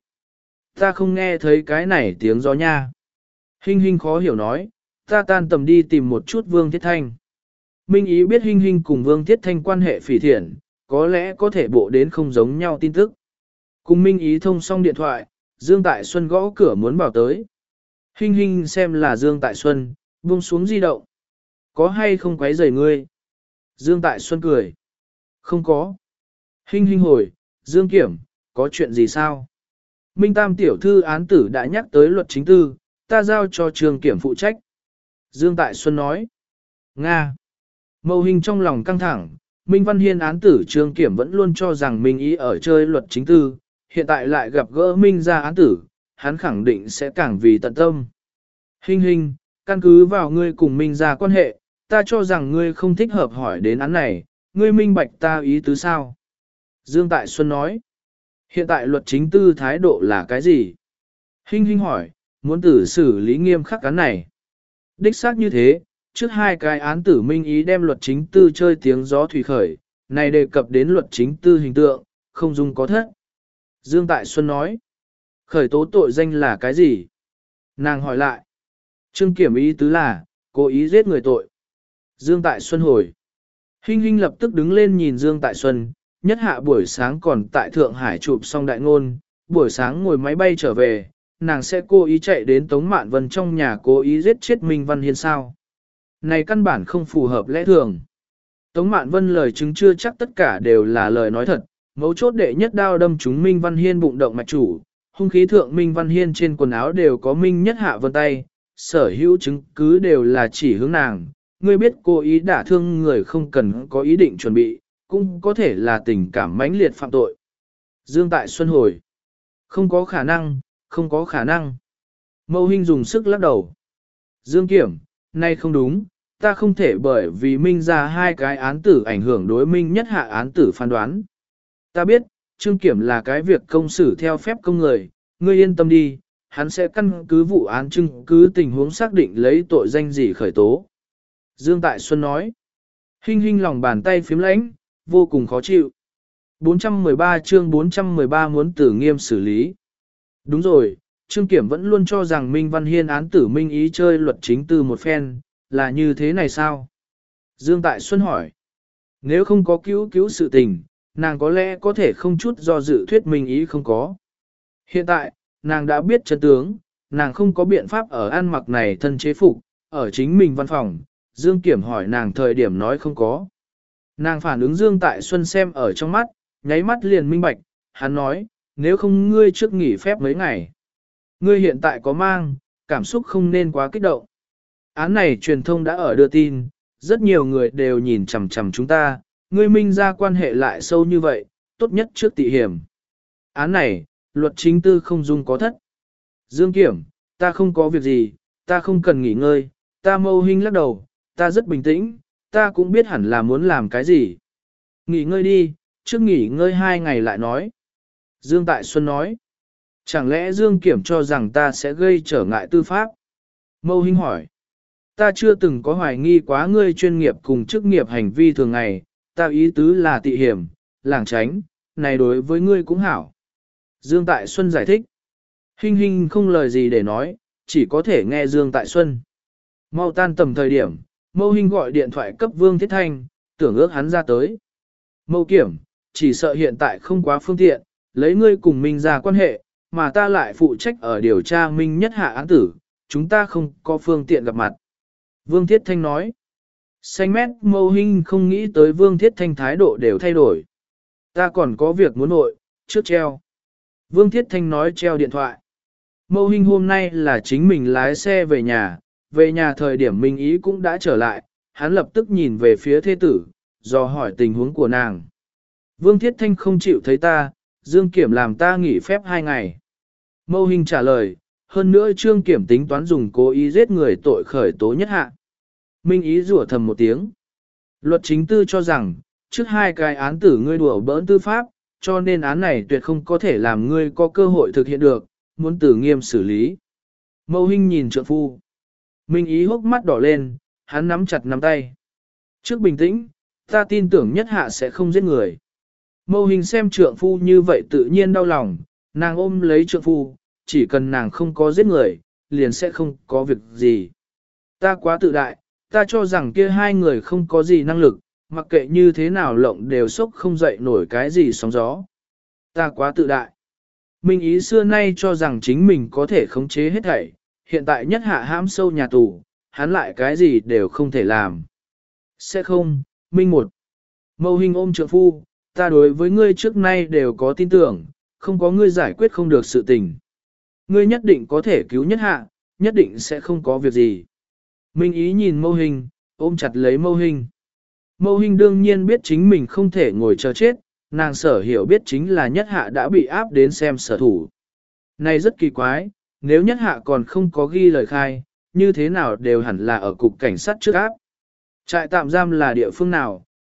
Ta không nghe thấy cái này tiếng gió nha. Hinh Hinh khó hiểu nói, ta tan tầm đi tìm một chút Vương Thiết Thanh. Minh Ý biết Hinh Hinh cùng Vương Thiết Thanh quan hệ phỉ thiện, có lẽ có thể bộ đến không giống nhau tin tức. Cùng Minh Ý thông xong điện thoại, Dương Tại Xuân gõ cửa muốn vào tới. Hinh Hinh xem là Dương Tại Xuân, buông xuống di động. Có hay không quấy rầy ngươi? Dương Tại Xuân cười. Không có. Hinh Hinh hồi, Dương Kiểm, có chuyện gì sao? Minh Tam tiểu thư án tử đã nhắc tới luật chính tư, ta giao cho Trường Kiểm phụ trách. Dương Tại Xuân nói. Nga. Mâu Hinh trong lòng căng thẳng, Minh Văn Hiên án tử Trường Kiểm vẫn luôn cho rằng Minh Ý ở chơi luật chính tư, hiện tại lại gặp gỡ Minh ra án tử, hắn khẳng định sẽ càng vì tận tâm. Hinh Hinh, căn cứ vào ngươi cùng Minh ra quan hệ, ta cho rằng ngươi không thích hợp hỏi đến án này, ngươi minh bạch ta ý tứ sao? Dương Tại Xuân nói, hiện tại luật chính tư thái độ là cái gì? Hinh Hinh hỏi, muốn tử xử lý nghiêm khắc án này. Đích xác như thế, trước hai cái án tử minh ý đem luật chính tư chơi tiếng gió thủy khởi, này đề cập đến luật chính tư hình tượng, không dung có thất. Dương Tại Xuân nói, khởi tố tội danh là cái gì? Nàng hỏi lại, Trương Kiểm ý tứ là, cố ý giết người tội. Dương Tại Xuân hồi, Hinh Hinh lập tức đứng lên nhìn Dương Tại Xuân, nhất hạ buổi sáng còn tại Thượng Hải chụp xong đại ngôn, buổi sáng ngồi máy bay trở về, nàng sẽ cố ý chạy đến Tống Mạn Vân trong nhà cố ý giết chết Minh Văn Hiên sao. Này căn bản không phù hợp lẽ thường. Tống Mạn Vân lời chứng chưa chắc tất cả đều là lời nói thật, mấu chốt đệ nhất đao đâm trúng Minh Văn Hiên bụng động mạch chủ, hung khí thượng Minh Văn Hiên trên quần áo đều có Minh nhất hạ vân tay, sở hữu chứng cứ đều là chỉ hướng nàng. Ngươi biết cố ý đả thương người không cần có ý định chuẩn bị, cũng có thể là tình cảm mãnh liệt phạm tội. Dương Tại Xuân hồi, không có khả năng, không có khả năng. Mâu Hinh dùng sức lắc đầu. Dương Kiểm, nay không đúng, ta không thể bởi vì Minh ra hai cái án tử ảnh hưởng đối Minh nhất hạ án tử phán đoán. Ta biết, Trương Kiểm là cái việc công xử theo phép công người, ngươi yên tâm đi, hắn sẽ căn cứ vụ án chứng cứ tình huống xác định lấy tội danh gì khởi tố. Dương Tại Xuân nói, Hinh Hinh lòng bàn tay phím lãnh, vô cùng khó chịu. bốn trăm mười ba chương bốn trăm mười ba muốn tử nghiêm xử lý. Đúng rồi, Trương Kiểm vẫn luôn cho rằng Minh Văn Hiên án tử Minh ý chơi luật chính tư một phen, là như thế này sao? Dương Tại Xuân hỏi, nếu không có cứu cứu sự tình, nàng có lẽ có thể không chút do dự thuyết Minh ý không có. Hiện tại, nàng đã biết chân tướng, nàng không có biện pháp ở ăn mặc này thân chế phục, ở chính mình văn phòng, Dương Kiểm hỏi nàng thời điểm nói không có. Nàng phản ứng Dương Tại Xuân xem ở trong mắt, nháy mắt liền minh bạch, hắn nói, nếu không ngươi trước nghỉ phép mấy ngày. Ngươi hiện tại có mang, cảm xúc không nên quá kích động. Án này truyền thông đã ở đưa tin, rất nhiều người đều nhìn chằm chằm chúng ta, ngươi Minh ra quan hệ lại sâu như vậy, tốt nhất trước tị hiểm. Án này, luật chính tư không dung có thất. Dương Kiểm, ta không có việc gì, ta không cần nghỉ ngơi, ta Mâu Hinh lắc đầu, ta rất bình tĩnh, ta cũng biết hẳn là muốn làm cái gì. Nghỉ ngơi đi, trước nghỉ ngơi hai ngày lại nói. Dương Tại Xuân nói, chẳng lẽ Dương Kiểm cho rằng ta sẽ gây trở ngại tư pháp? Mâu Hinh hỏi, ta chưa từng có hoài nghi quá ngươi chuyên nghiệp cùng chức nghiệp hành vi thường ngày, ta ý tứ là tị hiểm, lảng tránh, này đối với ngươi cũng hảo. Dương Tại Xuân giải thích, Hinh Hinh không lời gì để nói, chỉ có thể nghe Dương Tại Xuân. Mau tan tầm thời điểm, Mâu Hinh gọi điện thoại cấp Vương Thiết Thanh, tưởng ước hắn ra tới. Mâu Kiểm, chỉ sợ hiện tại không quá phương tiện, lấy ngươi cùng Minh ra quan hệ, mà ta lại phụ trách ở điều tra Minh nhất hạ án tử, chúng ta không có phương tiện gặp mặt. Vương Thiết Thanh nói, xanh mét Mâu Hinh không nghĩ tới Vương Thiết Thanh thái độ đều thay đổi. Ta còn có việc muốn nội, trước treo. Vương Thiết Thanh nói treo điện thoại. Mâu Hinh hôm nay là chính mình lái xe về nhà, về nhà thời điểm Minh Ý cũng đã trở lại, hắn lập tức nhìn về phía thê tử, dò hỏi tình huống của nàng. Vương Thiết Thanh không chịu thấy ta, Dương Kiểm làm ta nghỉ phép hai ngày. Mâu Hinh trả lời, hơn nữa Trương Kiểm tính toán dùng cố ý giết người tội khởi tố nhất hạ. Minh Ý rủa thầm một tiếng. Luật chính tư cho rằng, trước hai cái án tử ngươi đùa bỡn tư pháp, cho nên án này tuyệt không có thể làm ngươi có cơ hội thực hiện được, muốn tử nghiêm xử lý. Mâu Hinh nhìn trượng phu. Minh Ý hốc mắt đỏ lên, hắn nắm chặt nắm tay. Trước bình tĩnh, ta tin tưởng nhất hạ sẽ không giết người. Mâu Hinh xem trượng phu như vậy tự nhiên đau lòng, nàng ôm lấy trượng phu, chỉ cần nàng không có giết người, liền sẽ không có việc gì. Ta quá tự đại, ta cho rằng kia hai người không có gì năng lực, mặc kệ như thế nào lộng đều sốc không dậy nổi cái gì sóng gió. Ta quá tự đại. Minh Ý xưa nay cho rằng chính mình có thể khống chế hết thảy, hiện tại nhất hạ hãm sâu nhà tù, hắn lại cái gì đều không thể làm. Sẽ không, Minh một. Mâu Hinh ôm trượng phu, ta đối với ngươi trước nay đều có tin tưởng, không có ngươi giải quyết không được sự tình. Ngươi nhất định có thể cứu nhất hạ, nhất định sẽ không có việc gì. Minh Ý nhìn Mâu Hinh, ôm chặt lấy Mâu Hinh. Mâu Hinh đương nhiên biết chính mình không thể ngồi chờ chết, nàng sở hiểu biết chính là nhất hạ đã bị áp đến xem sở thủ. Này rất kỳ quái, nếu nhất hạ còn không có ghi lời khai, như thế nào đều hẳn là ở cục cảnh sát trước áp. Trại tạm giam là địa phương nào,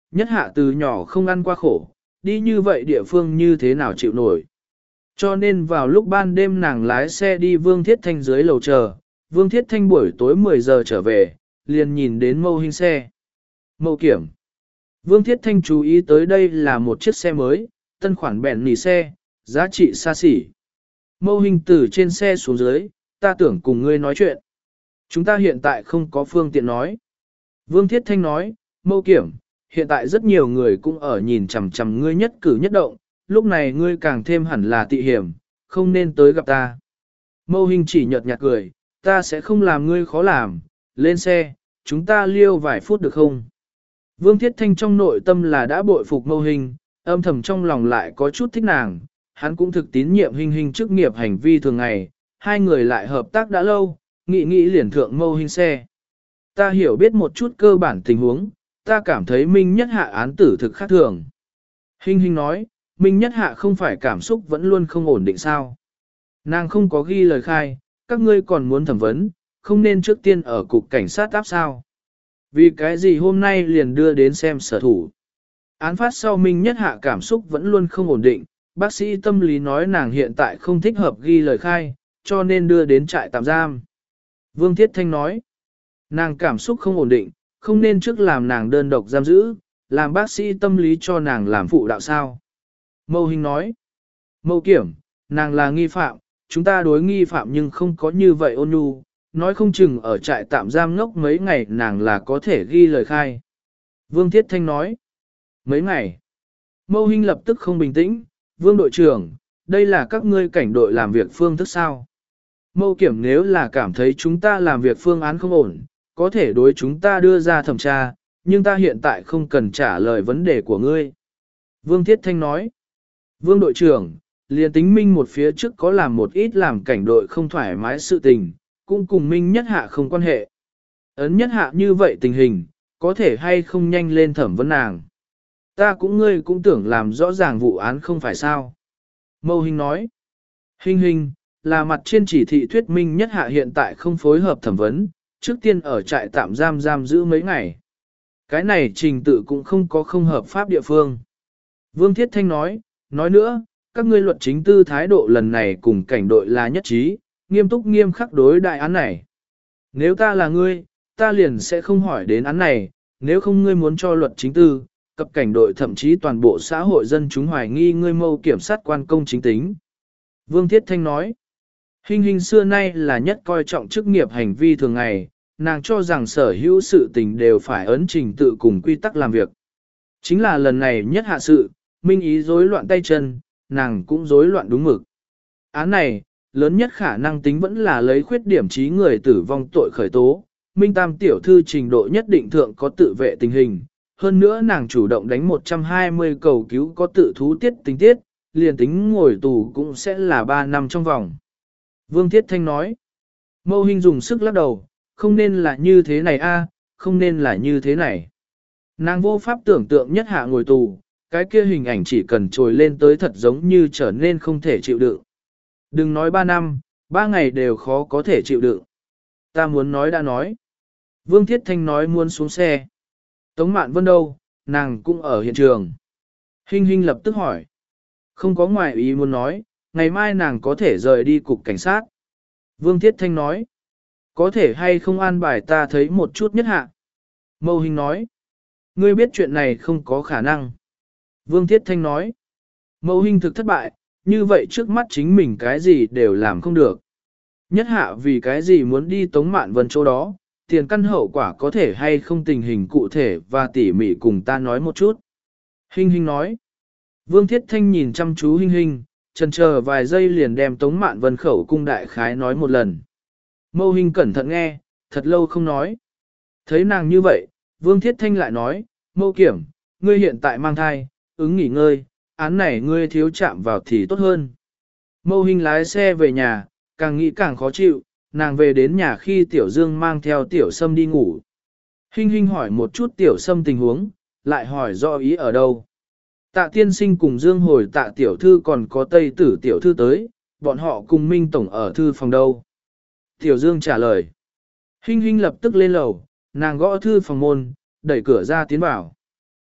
nhất hạ từ nhỏ không ăn qua khổ, đi như vậy địa phương như thế nào chịu nổi. Cho nên vào lúc ban đêm nàng lái xe đi Vương Thiết Thanh dưới lầu chờ, Vương Thiết Thanh buổi tối mười giờ trở về, liền nhìn đến mâu hình xe. Mâu kiểm. Vương Thiết Thanh chú ý tới đây là một chiếc xe mới, tân khoản bẹn nỉ xe, giá trị xa xỉ. Mâu hình từ trên xe xuống dưới, ta tưởng cùng ngươi nói chuyện. Chúng ta hiện tại không có phương tiện nói. Vương Thiết Thanh nói, mâu kiểm, hiện tại rất nhiều người cũng ở nhìn chằm chằm ngươi nhất cử nhất động, lúc này ngươi càng thêm hẳn là tị hiểm, không nên tới gặp ta. Mâu hình chỉ nhợt nhạt cười, ta sẽ không làm ngươi khó làm, lên xe, chúng ta liêu vài phút được không? Vương Thiết Thanh trong nội tâm là đã bội phục mâu hình, âm thầm trong lòng lại có chút thích nàng, hắn cũng thực tín nhiệm hình hình chức nghiệp hành vi thường ngày, hai người lại hợp tác đã lâu, nghĩ nghĩ liền thượng mâu hình xe. Ta hiểu biết một chút cơ bản tình huống, ta cảm thấy Minh Nhất Hạ án tử thực khác thường. Hình hình nói, Minh Nhất Hạ không phải cảm xúc vẫn luôn không ổn định sao. Nàng không có ghi lời khai, các ngươi còn muốn thẩm vấn, không nên trước tiên ở cục cảnh sát áp sao. Vì cái gì hôm nay liền đưa đến xem sở thủ. Án phát sau Minh Nhất Hạ cảm xúc vẫn luôn không ổn định, bác sĩ tâm lý nói nàng hiện tại không thích hợp ghi lời khai, cho nên đưa đến trại tạm giam. Vương Thiết Thanh nói, nàng cảm xúc không ổn định, không nên trước làm nàng đơn độc giam giữ, làm bác sĩ tâm lý cho nàng làm phụ đạo sao. Mâu Hình nói, Mâu kiểm, nàng là nghi phạm, chúng ta đối nghi phạm nhưng không có như vậy ôn nhu, nói không chừng ở trại tạm giam ngốc mấy ngày nàng là có thể ghi lời khai. Vương Thiết Thanh nói, mấy ngày. Mâu Hình lập tức không bình tĩnh, Vương đội trưởng, đây là các ngươi cảnh đội làm việc phương thức sao. Mâu kiểm nếu là cảm thấy chúng ta làm việc phương án không ổn, có thể đối chúng ta đưa ra thẩm tra, nhưng ta hiện tại không cần trả lời vấn đề của ngươi. Vương Thiết Thanh nói, Vương đội trưởng, liền tính Minh một phía trước có làm một ít làm cảnh đội không thoải mái sự tình, cũng cùng Minh Nhất Hạ không quan hệ. Ấn Nhất Hạ như vậy tình hình, có thể hay không nhanh lên thẩm vấn nàng. Ta cũng ngươi cũng tưởng làm rõ ràng vụ án không phải sao. Mâu Hình nói, Hình Hình, là mặt trên chỉ thị thuyết Minh Nhất Hạ hiện tại không phối hợp thẩm vấn, trước tiên ở trại tạm giam giam giữ mấy ngày. Cái này trình tự cũng không có không hợp pháp địa phương. Vương Thiết Thanh nói, nói nữa, các ngươi luật chính tư thái độ lần này cùng cảnh đội là nhất trí, nghiêm túc nghiêm khắc đối đại án này. Nếu ta là ngươi, ta liền sẽ không hỏi đến án này, nếu không ngươi muốn cho luật chính tư, cập cảnh đội thậm chí toàn bộ xã hội dân chúng hoài nghi ngươi mâu kiểm sát quan công chính tính. Vương Thiết Thanh nói, Hình hình xưa nay là nhất coi trọng chức nghiệp hành vi thường ngày, nàng cho rằng sở hữu sự tình đều phải ấn trình tự cùng quy tắc làm việc. Chính là lần này nhất hạ sự, Minh ý rối loạn tay chân, nàng cũng rối loạn đúng mực. Án này, lớn nhất khả năng tính vẫn là lấy khuyết điểm trí người tử vong tội khởi tố, Minh Tam tiểu thư trình độ nhất định thượng có tự vệ tình hình, hơn nữa nàng chủ động đánh một trăm hai mươi cầu cứu có tự thú tiết tình tiết, liền tính ngồi tù cũng sẽ là ba năm trong vòng. Vương Thiết Thanh nói, Mâu Hình dùng sức lắc đầu, không nên là như thế này a, không nên là như thế này. Nàng vô pháp tưởng tượng Nhất Hạ ngồi tù, cái kia hình ảnh chỉ cần trồi lên tới thật giống như trở nên không thể chịu đựng. Đừng nói ba năm, ba ngày đều khó có thể chịu đựng. Ta muốn nói đã nói. Vương Thiết Thanh nói muốn xuống xe. Tống Mạn Vân đâu, nàng cũng ở hiện trường. Hình hình lập tức hỏi. Không có ngoại ý muốn nói, ngày mai nàng có thể rời đi cục cảnh sát. Vương Thiết Thanh nói. Có thể hay không an bài ta thấy một chút Nhất Hạ. Mâu Hình nói. Ngươi biết chuyện này không có khả năng. Vương Thiết Thanh nói. Mâu Hình thực thất bại, như vậy trước mắt chính mình cái gì đều làm không được. Nhất Hạ vì cái gì muốn đi Tống Mạn Vân chỗ đó, tiền căn hậu quả có thể hay không tình hình cụ thể và tỉ mỉ cùng ta nói một chút. Hình hình nói. Vương Thiết Thanh nhìn chăm chú hình hình, chần chờ vài giây liền đem Tống Mạn Vân khẩu cung đại khái nói một lần. Mâu Hình cẩn thận nghe, thật lâu không nói. Thấy nàng như vậy, Vương Thiết Thanh lại nói, Mâu kiểm, ngươi hiện tại mang thai, ứng nghỉ ngơi, án này ngươi thiếu chạm vào thì tốt hơn. Mâu Hình lái xe về nhà, càng nghĩ càng khó chịu, nàng về đến nhà khi Tiểu Dương mang theo Tiểu Sâm đi ngủ. Hình hình hỏi một chút Tiểu Sâm tình huống, lại hỏi do ý ở đâu. Tạ tiên sinh cùng Dương hồi tạ tiểu thư còn có Tây tử tiểu thư tới, bọn họ cùng Minh Tổng ở thư phòng đâu. Tiểu Dương trả lời. Hình hình lập tức lên lầu, nàng gõ thư phòng môn, đẩy cửa ra tiến vào.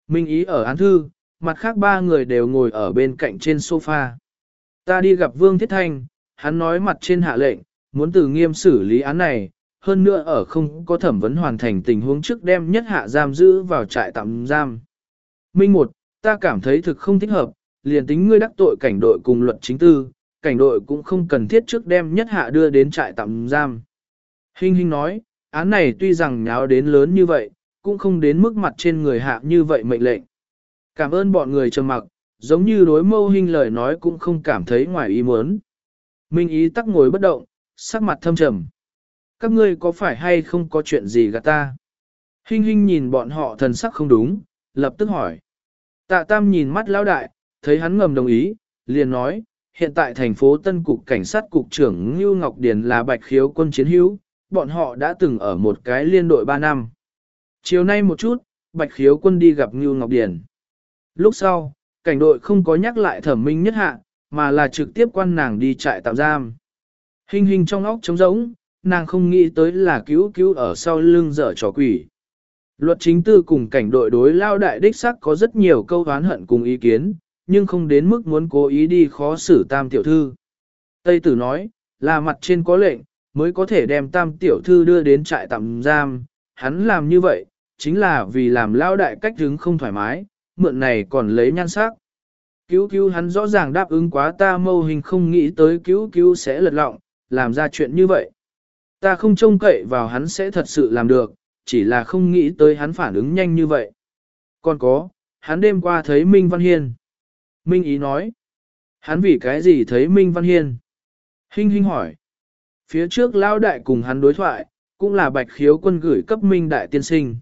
Minh Ý ở án thư, mặt khác ba người đều ngồi ở bên cạnh trên sofa. Ta đi gặp Vương Thiết Thanh, hắn nói mặt trên hạ lệnh, muốn từ nghiêm xử lý án này, hơn nữa ở không có thẩm vấn hoàn thành tình huống trước đem nhất hạ giam giữ vào trại tạm giam. Minh một, ta cảm thấy thực không thích hợp, liền tính ngươi đắc tội cảnh đội cùng luật chính tư, cảnh đội cũng không cần thiết trước đem nhất hạ đưa đến trại tạm giam. Hinh Hinh nói, án này tuy rằng nháo đến lớn như vậy, cũng không đến mức mặt trên người hạ như vậy mệnh lệnh. Cảm ơn bọn người trầm mặc, giống như đối Mâu Hinh lời nói cũng không cảm thấy ngoài ý muốn. Minh Ý tắc ngồi bất động, sắc mặt thâm trầm. Các ngươi có phải hay không có chuyện gì gạt ta? Hinh Hinh nhìn bọn họ thần sắc không đúng, lập tức hỏi. Tạ Tam nhìn mắt lão đại, thấy hắn ngầm đồng ý, liền nói, hiện tại thành phố Tân Cục Cảnh sát Cục trưởng Ngưu Ngọc Điền là Bạch Khiếu quân chiến hữu, bọn họ đã từng ở một cái liên đội ba năm. Chiều nay một chút, Bạch Khiếu quân đi gặp Ngưu Ngọc Điền. Lúc sau, cảnh đội không có nhắc lại thẩm minh nhất hạ, mà là trực tiếp quan nàng đi trại tạm giam. Hinh Hinh trong óc trống rỗng, nàng không nghĩ tới là cứu cứu ở sau lưng dở trò quỷ. Luật chính tư cùng cảnh đội đối lao đại đích sắc có rất nhiều câu oán hận cùng ý kiến, nhưng không đến mức muốn cố ý đi khó xử tam tiểu thư. Tây tử nói, là mặt trên có lệnh, mới có thể đem tam tiểu thư đưa đến trại tạm giam, hắn làm như vậy, chính là vì làm lao đại cách đứng không thoải mái, mượn này còn lấy nhan sắc. Cứu cứu hắn rõ ràng đáp ứng quá ta Mâu Hình không nghĩ tới cứu cứu sẽ lật lọng, làm ra chuyện như vậy. Ta không trông cậy vào hắn sẽ thật sự làm được, chỉ là không nghĩ tới hắn phản ứng nhanh như vậy. Còn có, hắn đêm qua thấy Minh Văn Hiên. Minh Ý nói, hắn vì cái gì thấy Minh Văn Hiên? Hinh Hinh hỏi, phía trước lão đại cùng hắn đối thoại, cũng là Bạch Khiếu quân gửi cấp Minh đại tiên sinh.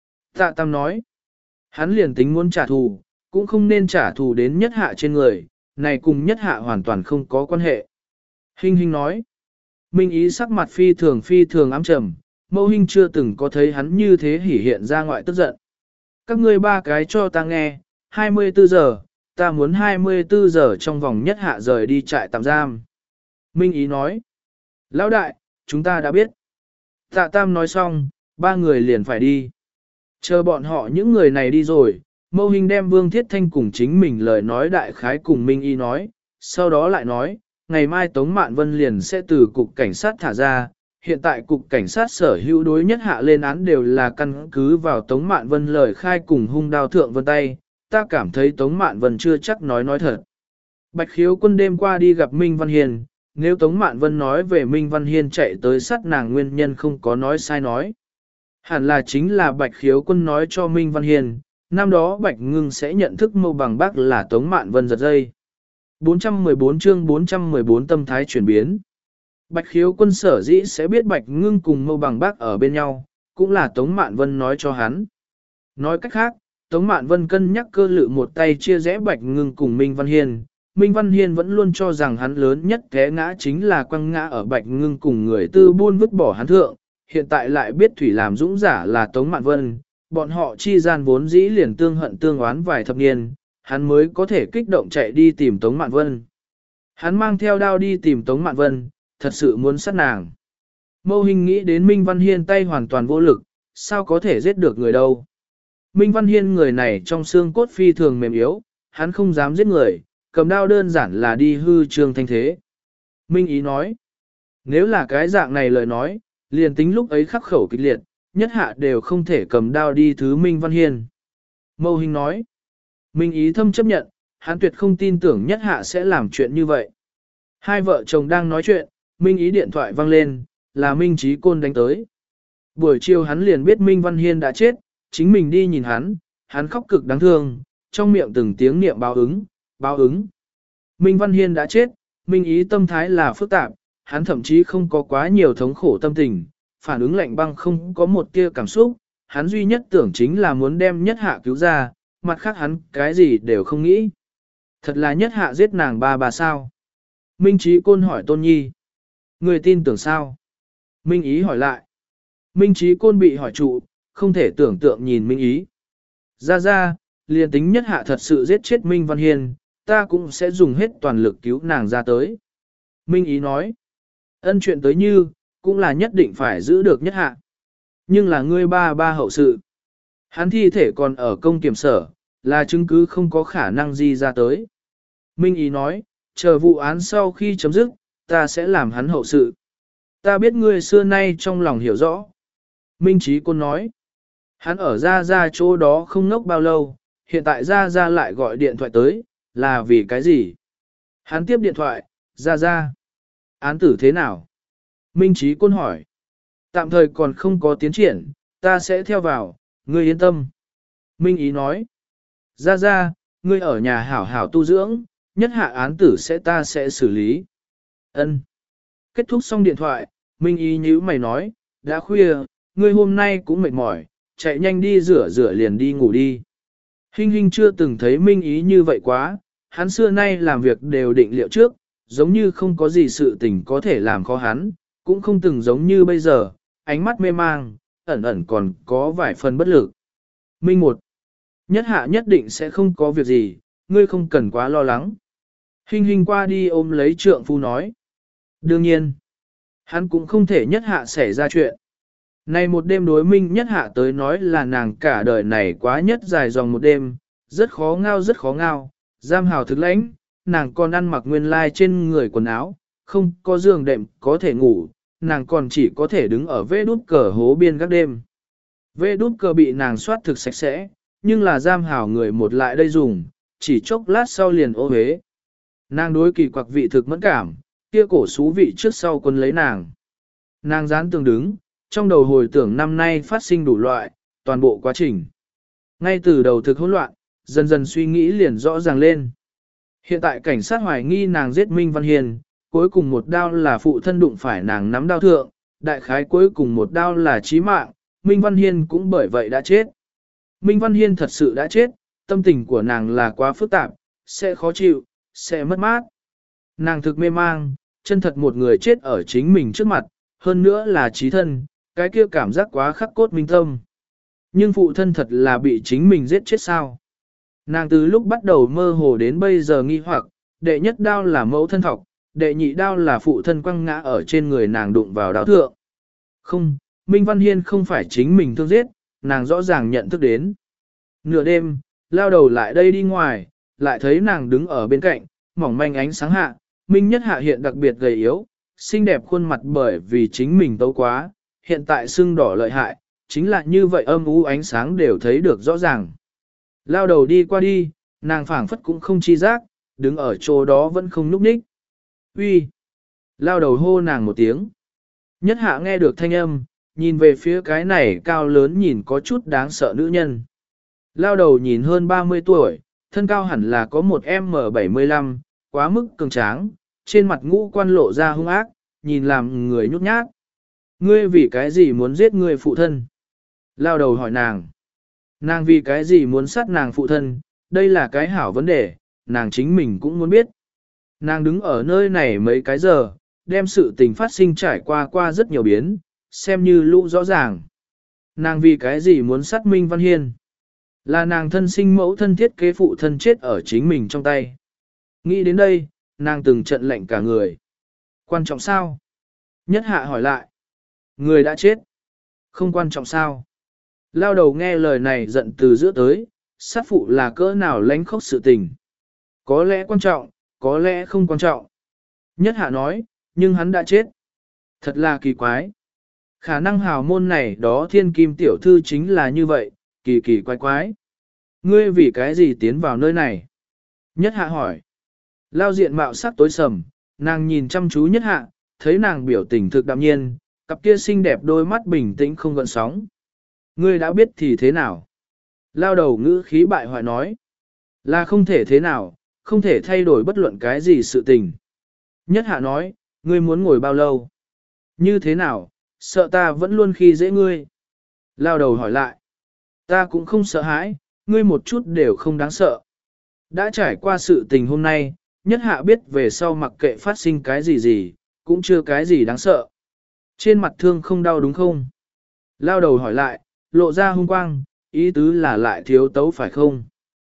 Tạ Tam nói, hắn liền tính muốn trả thù, cũng không nên trả thù đến nhất hạ trên người, này cùng nhất hạ hoàn toàn không có quan hệ. Hinh Hinh nói, Minh Ý sắc mặt phi thường phi thường ám trầm, Mâu Hinh chưa từng có thấy hắn như thế hỉ hiện ra ngoại tức giận. Các ngươi ba cái cho ta nghe, hai mươi tư giờ, ta muốn hai mươi tư giờ trong vòng nhất hạ rời đi trại tạm giam. Minh Ý nói, lão đại, chúng ta đã biết. Tạ Tam nói xong, ba người liền phải đi. Chờ bọn họ những người này đi rồi, Mâu Hinh đem Vương Thiết Thanh cùng chính mình lời nói đại khái cùng Minh Y nói, sau đó lại nói, ngày mai Tống Mạn Vân liền sẽ từ cục cảnh sát thả ra, hiện tại cục cảnh sát sở hữu đối nhất hạ lên án đều là căn cứ vào Tống Mạn Vân lời khai cùng hung đao thượng vân tay, ta cảm thấy Tống Mạn Vân chưa chắc nói nói thật. Bạch Khiếu quân đêm qua đi gặp Minh Văn Hiền, nếu Tống Mạn Vân nói về Minh Văn Hiên chạy tới sát nàng nguyên nhân không có nói sai nói. Hẳn là chính là Bạch Khiếu quân nói cho Minh Văn Hiền, năm đó Bạch Ngưng sẽ nhận thức Mâu Bằng Bác là Tống Mạn Vân giật dây. bốn trăm mười bốn chương bốn trăm mười bốn tâm thái chuyển biến. Bạch Khiếu quân sở dĩ sẽ biết Bạch Ngưng cùng Mâu Bằng Bác ở bên nhau, cũng là Tống Mạn Vân nói cho hắn. Nói cách khác, Tống Mạn Vân cân nhắc cơ lự một tay chia rẽ Bạch Ngưng cùng Minh Văn Hiên. Minh Văn Hiên vẫn luôn cho rằng hắn lớn nhất té ngã chính là quăng ngã ở Bạch Ngưng cùng người tư buôn vứt bỏ hắn thượng, hiện tại lại biết thủy làm dũng giả là Tống Mạn Vân, bọn họ chi gian vốn dĩ liền tương hận tương oán vài thập niên, hắn mới có thể kích động chạy đi tìm Tống Mạn Vân. Hắn mang theo đao đi tìm Tống Mạn Vân, thật sự muốn sát nàng. Mâu Hinh nghĩ đến Minh Văn Hiên tay hoàn toàn vô lực, sao có thể giết được người đâu. Minh Văn Hiên người này trong xương cốt phi thường mềm yếu, hắn không dám giết người, cầm đao đơn giản là đi hư trương thanh thế. Minh Ý nói, nếu là cái dạng này lời nói, liền tính lúc ấy khắc khẩu kịch liệt, nhất hạ đều không thể cầm đao đi thứ Minh Văn Hiên. Mâu Hinh nói, Minh Ý thâm chấp nhận, hắn tuyệt không tin tưởng nhất hạ sẽ làm chuyện như vậy. Hai vợ chồng đang nói chuyện, Minh Ý điện thoại vang lên, là Minh Chí Côn đánh tới. Buổi chiều hắn liền biết Minh Văn Hiên đã chết, chính mình đi nhìn hắn, hắn khóc cực đáng thương, trong miệng từng tiếng niệm báo ứng, báo ứng. Minh Văn Hiên đã chết, Minh Ý tâm thái là phức tạp, hắn thậm chí không có quá nhiều thống khổ tâm tình, phản ứng lạnh băng không có một tia cảm xúc, hắn duy nhất tưởng chính là muốn đem nhất hạ cứu ra, mặt khác hắn cái gì đều không nghĩ. Thật là nhất hạ giết nàng ba bà sao? Minh Chí Côn hỏi Tôn Nhi. Người tin tưởng sao? Minh Ý hỏi lại. Minh Chí Côn bị hỏi trụ, không thể tưởng tượng nhìn Minh Ý. Ra ra, liền tính nhất hạ thật sự giết chết Minh Văn Hiên, ta cũng sẽ dùng hết toàn lực cứu nàng ra tới. Minh Ý nói. Ân chuyện tới như, cũng là nhất định phải giữ được nhất hạ. Nhưng là ngươi ba ba hậu sự. Hắn thi thể còn ở công kiểm sở, là chứng cứ không có khả năng gì ra tới. Minh Ý nói, chờ vụ án sau khi chấm dứt, ta sẽ làm hắn hậu sự. Ta biết ngươi xưa nay trong lòng hiểu rõ. Minh Chí Côn nói, hắn ở ra ra chỗ đó không ngốc bao lâu, hiện tại ra ra lại gọi điện thoại tới, là vì cái gì? Hắn tiếp điện thoại, ra ra. Án tử thế nào? Minh Chí Côn hỏi. Tạm thời còn không có tiến triển, ta sẽ theo vào, ngươi yên tâm. Minh Ý nói. Ra ra, ngươi ở nhà hảo hảo tu dưỡng, nhất hạ án tử sẽ ta sẽ xử lý. Ân. Kết thúc xong điện thoại, Minh Ý nhíu mày nói, đã khuya, ngươi hôm nay cũng mệt mỏi, chạy nhanh đi rửa rửa liền đi ngủ đi. Hinh Hinh chưa từng thấy Minh Ý như vậy quá, hắn xưa nay làm việc đều định liệu trước, giống như không có gì sự tình có thể làm khó hắn, cũng không từng giống như bây giờ, ánh mắt mê mang, ẩn ẩn còn có vài phần bất lực. Minh một, nhất hạ nhất định sẽ không có việc gì, ngươi không cần quá lo lắng. Hinh Hinh qua đi ôm lấy trượng phu nói. Đương nhiên, hắn cũng không thể nhất hạ xảy ra chuyện. Này một đêm đối Minh nhất hạ tới nói là nàng cả đời này quá nhất dài dòng một đêm, rất khó ngao rất khó ngao, giam hào thực lãnh, nàng còn ăn mặc nguyên lai trên người quần áo, không có giường đệm có thể ngủ, nàng còn chỉ có thể đứng ở vê đút cờ hố biên các đêm. Vê đút cờ bị nàng soát thực sạch sẽ, nhưng là giam hào người một lại đây dùng, chỉ chốc lát sau liền ô hế. Nàng đối kỳ quặc vị thực mẫn cảm, kia cổ xú vị trước sau quân lấy nàng. Nàng dán tường đứng, trong đầu hồi tưởng năm nay phát sinh đủ loại, toàn bộ quá trình. Ngay từ đầu thực hỗn loạn, dần dần suy nghĩ liền rõ ràng lên. Hiện tại cảnh sát hoài nghi nàng giết Minh Văn Hiền, cuối cùng một đao là phụ thân đụng phải nàng nắm đao thượng, đại khái cuối cùng một đao là chí mạng, Minh Văn Hiên cũng bởi vậy đã chết. Minh Văn Hiên thật sự đã chết, tâm tình của nàng là quá phức tạp, sẽ khó chịu, sẽ mất mát. Nàng thực mê mang, chân thật một người chết ở chính mình trước mặt, hơn nữa là chí thân, cái kia cảm giác quá khắc cốt minh tâm. Nhưng phụ thân thật là bị chính mình giết chết sao? Nàng từ lúc bắt đầu mơ hồ đến bây giờ nghi hoặc, đệ nhất đao là mẫu thân thọc, đệ nhị đao là phụ thân quăng ngã ở trên người nàng đụng vào đao thượng. Không, Minh Văn Hiên không phải chính mình thương giết, nàng rõ ràng nhận thức đến. Nửa đêm, lao đầu lại đây đi ngoài, lại thấy nàng đứng ở bên cạnh, mỏng manh ánh sáng hạ, Minh Nhất Hạ hiện đặc biệt gầy yếu, xinh đẹp khuôn mặt bởi vì chính mình tấu quá, hiện tại sưng đỏ lợi hại, chính là như vậy âm u ánh sáng đều thấy được rõ ràng. Lao đầu đi qua đi, nàng phảng phất cũng không chi giác, đứng ở chỗ đó vẫn không núp ních. Uy! Lao đầu hô nàng một tiếng. Nhất Hạ nghe được thanh âm, nhìn về phía cái này cao lớn nhìn có chút đáng sợ nữ nhân. Lao đầu nhìn hơn ba mươi tuổi, thân cao hẳn là có một em bảy mươi lăm, quá mức cường tráng, trên mặt ngũ quan lộ ra hung ác, nhìn làm người nhút nhát. Ngươi vì cái gì muốn giết người phụ thân? Lao đầu hỏi nàng. Nàng vì cái gì muốn sát nàng phụ thân? Đây là cái hảo vấn đề, nàng chính mình cũng muốn biết. Nàng đứng ở nơi này mấy cái giờ, đem sự tình phát sinh trải qua qua rất nhiều biến, xem như lũ rõ ràng. Nàng vì cái gì muốn sát Minh Văn Hiên? Là nàng thân sinh mẫu thân thiết kế phụ thân chết ở chính mình trong tay. Nghĩ đến đây, nàng từng trận lệnh cả người. Quan trọng sao? Nhất Hạ hỏi lại. Người đã chết. Không quan trọng sao? Lao đầu nghe lời này giận từ giữa tới, sát phụ là cỡ nào lánh khóc sự tình. Có lẽ quan trọng, có lẽ không quan trọng. Nhất Hạ nói, nhưng hắn đã chết. Thật là kỳ quái. Khả năng hào môn này đó thiên kim tiểu thư chính là như vậy, kỳ kỳ quái quái. Ngươi vì cái gì tiến vào nơi này? Nhất Hạ hỏi. Lao diện mạo sắc tối sầm, nàng nhìn chăm chú Nhất Hạ, thấy nàng biểu tình thực đạm nhiên, cặp kia xinh đẹp đôi mắt bình tĩnh không gợn sóng. Ngươi đã biết thì thế nào? Lao đầu ngữ khí bại hoại nói. Là không thể thế nào, không thể thay đổi bất luận cái gì sự tình. Nhất Hạ nói, ngươi muốn ngồi bao lâu? Như thế nào, sợ ta vẫn luôn khi dễ ngươi? Lao đầu hỏi lại. Ta cũng không sợ hãi, ngươi một chút đều không đáng sợ. Đã trải qua sự tình hôm nay, Nhất Hạ biết về sau mặc kệ phát sinh cái gì gì, cũng chưa cái gì đáng sợ. Trên mặt thương không đau đúng không? Lao đầu hỏi lại, lộ ra hung quang, ý tứ là lại thiếu tấu phải không?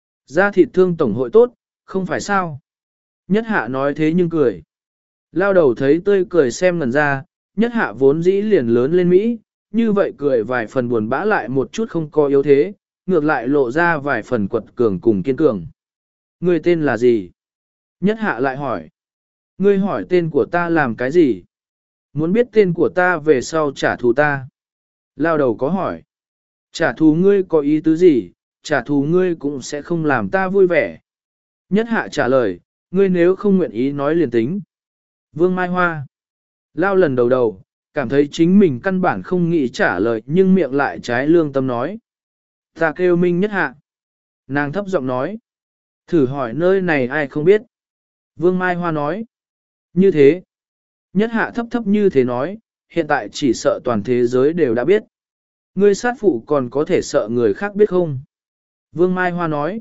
Da thịt thương tổng hội tốt, không phải sao? Nhất Hạ nói thế nhưng cười. Lao đầu thấy tươi cười xem ngần ra, Nhất Hạ vốn dĩ liền lớn lên Mỹ, như vậy cười vài phần buồn bã lại một chút không có yếu thế, ngược lại lộ ra vài phần quật cường cùng kiên cường. Ngươi tên là gì? Nhất hạ lại hỏi. Ngươi hỏi tên của ta làm cái gì? Muốn biết tên của ta về sau trả thù ta. Lao đầu có hỏi. Trả thù ngươi có ý tứ gì? Trả thù ngươi cũng sẽ không làm ta vui vẻ. Nhất hạ trả lời, ngươi nếu không nguyện ý nói liền tính. Vương Mai Hoa. Lao lần đầu đầu, cảm thấy chính mình căn bản không nghĩ trả lời nhưng miệng lại trái lương tâm nói. Ta kêu Minh Nhất hạ. Nàng thấp giọng nói. Thử hỏi nơi này ai không biết. Vương Mai Hoa nói. Như thế. Nhất hạ thấp thấp như thế nói, hiện tại chỉ sợ toàn thế giới đều đã biết. Ngươi sát phụ còn có thể sợ người khác biết không? Vương Mai Hoa nói.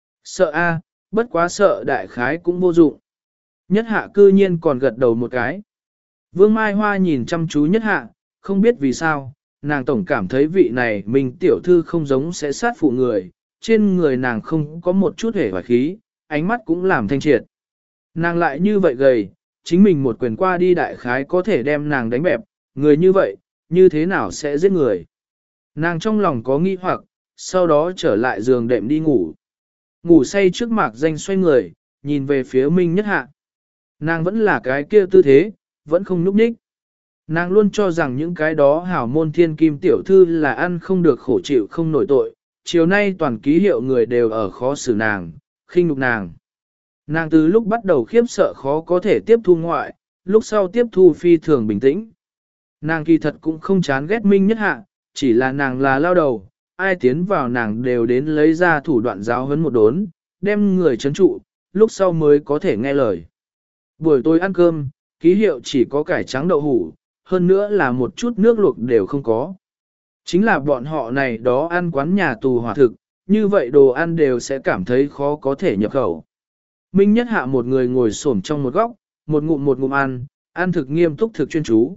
Sợ a, bất quá sợ đại khái cũng vô dụng. Nhất hạ cư nhiên còn gật đầu một cái. Vương Mai Hoa nhìn chăm chú nhất hạ, không biết vì sao, nàng tổng cảm thấy vị này mình tiểu thư không giống sẽ sát phụ người, trên người nàng không có một chút hề hoài khí, ánh mắt cũng làm thanh triệt. Nàng lại như vậy gầy, chính mình một quyền qua đi đại khái có thể đem nàng đánh bẹp, người như vậy, như thế nào sẽ giết người. Nàng trong lòng có nghi hoặc, sau đó trở lại giường đệm đi ngủ. Ngủ say trước mạc danh xoay người, nhìn về phía Minh Nhất hạ. Nàng vẫn là cái kia tư thế, vẫn không núp ních. Nàng luôn cho rằng những cái đó hảo môn thiên kim tiểu thư là ăn không được khổ chịu không nổi tội, chiều nay toàn ký hiệu người đều ở khó xử nàng, khinh nhục nàng. Nàng từ lúc bắt đầu khiếp sợ khó có thể tiếp thu ngoại, lúc sau tiếp thu phi thường bình tĩnh. Nàng kỳ thật cũng không chán ghét Minh Nhất hạ, chỉ là nàng là lao đầu, ai tiến vào nàng đều đến lấy ra thủ đoạn giáo huấn một đốn, đem người chấn trụ, lúc sau mới có thể nghe lời. Buổi tối ăn cơm, ký hiệu chỉ có cải trắng đậu hủ, hơn nữa là một chút nước luộc đều không có. Chính là bọn họ này đó ăn quán nhà tù hỏa thực, như vậy đồ ăn đều sẽ cảm thấy khó có thể nhập khẩu. Minh Nhất hạ một người ngồi xổm trong một góc, một ngụm một ngụm ăn, ăn thực nghiêm túc thực chuyên chú.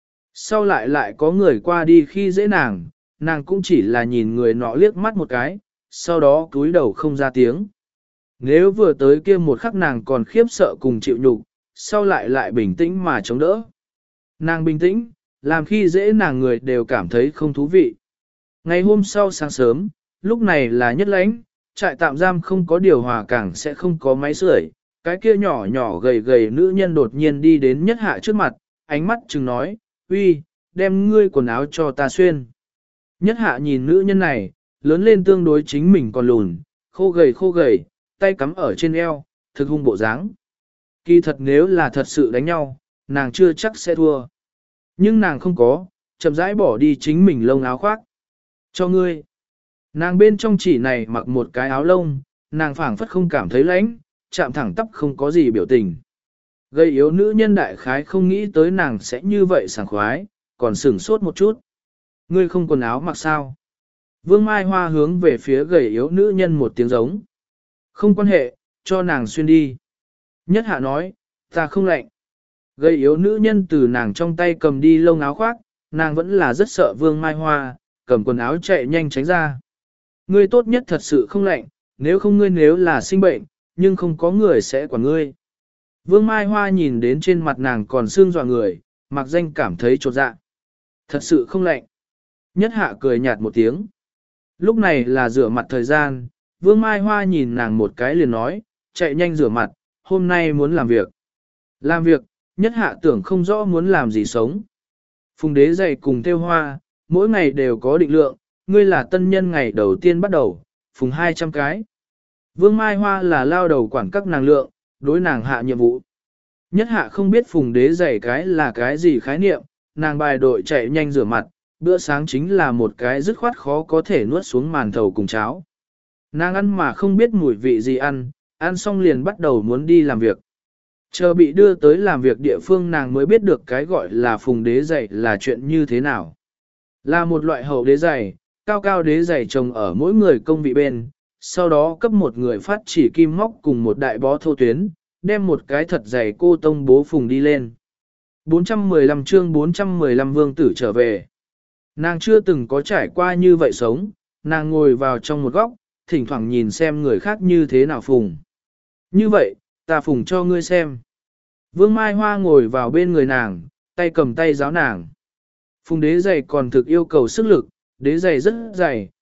Sau lại lại có người qua đi khi dễ nàng, nàng cũng chỉ là nhìn người nọ liếc mắt một cái, sau đó cúi đầu không ra tiếng. Nếu vừa tới kia một khắc nàng còn khiếp sợ cùng chịu nhục, sau lại lại bình tĩnh mà chống đỡ. Nàng bình tĩnh, làm khi dễ nàng người đều cảm thấy không thú vị. Ngày hôm sau sáng sớm, lúc này là nhất lãnh, trại tạm giam không có điều hòa càng sẽ không có máy sưởi. Cái kia nhỏ nhỏ gầy gầy nữ nhân đột nhiên đi đến Nhất hạ trước mặt, ánh mắt chừng nói, uy, đem ngươi quần áo cho ta xuyên. Nhất hạ nhìn nữ nhân này, lớn lên tương đối chính mình còn lùn, khô gầy khô gầy, tay cắm ở trên eo, thực hung bộ dáng. Kỳ thật nếu là thật sự đánh nhau, nàng chưa chắc sẽ thua. Nhưng nàng không có, chậm rãi bỏ đi chính mình lông áo khoác. Cho ngươi. Nàng bên trong chỉ này mặc một cái áo lông, nàng phảng phất không cảm thấy lạnh, chạm thẳng tắp không có gì biểu tình. Gây yếu nữ nhân đại khái không nghĩ tới nàng sẽ như vậy sảng khoái, còn sửng sốt một chút. Ngươi không quần áo mặc sao? Vương Mai Hoa hướng về phía gầy yếu nữ nhân một tiếng giống. Không quan hệ, cho nàng xuyên đi. Nhất hạ nói, ta không lạnh. Gầy yếu nữ nhân từ nàng trong tay cầm đi lông áo khoác, nàng vẫn là rất sợ Vương Mai Hoa, cầm quần áo chạy nhanh tránh ra. Ngươi tốt nhất thật sự không lạnh, nếu không ngươi nếu là sinh bệnh, nhưng không có người sẽ quản ngươi. Vương Mai Hoa nhìn đến trên mặt nàng còn sương dọa người, mặc danh cảm thấy chột dạ. Thật sự không lạnh. Nhất hạ cười nhạt một tiếng. Lúc này là rửa mặt thời gian, Vương Mai Hoa nhìn nàng một cái liền nói, chạy nhanh rửa mặt, hôm nay muốn làm việc. Làm việc, nhất hạ tưởng không rõ muốn làm gì sống. Phùng đế dày cùng theo hoa, mỗi ngày đều có định lượng, ngươi là tân nhân ngày đầu tiên bắt đầu, phùng hai trăm cái. Vương Mai Hoa là lao đầu quản các nàng lượng, đối nàng hạ nhiệm vụ. Nhất hạ không biết phùng đế dày cái là cái gì khái niệm, nàng bài đội chạy nhanh rửa mặt, bữa sáng chính là một cái dứt khoát khó có thể nuốt xuống màn thầu cùng cháo. Nàng ăn mà không biết mùi vị gì ăn, ăn xong liền bắt đầu muốn đi làm việc. Chờ bị đưa tới làm việc địa phương nàng mới biết được cái gọi là phùng đế giày là chuyện như thế nào. Là một loại hậu đế giày, cao cao đế giày trồng ở mỗi người công vị bên, sau đó cấp một người phát chỉ kim móc cùng một đại bó thô tuyến, đem một cái thật dày cô tông bố phùng đi lên. bốn trăm mười lăm chương bốn trăm mười lăm vương tử trở về. Nàng chưa từng có trải qua như vậy sống, nàng ngồi vào trong một góc, thỉnh thoảng nhìn xem người khác như thế nào phùng. Như vậy, ta phùng cho ngươi xem. Vương Mai Hoa ngồi vào bên người nàng, tay cầm tay giáo nàng. Phùng đế giày còn thực yêu cầu sức lực, đế giày rất dày,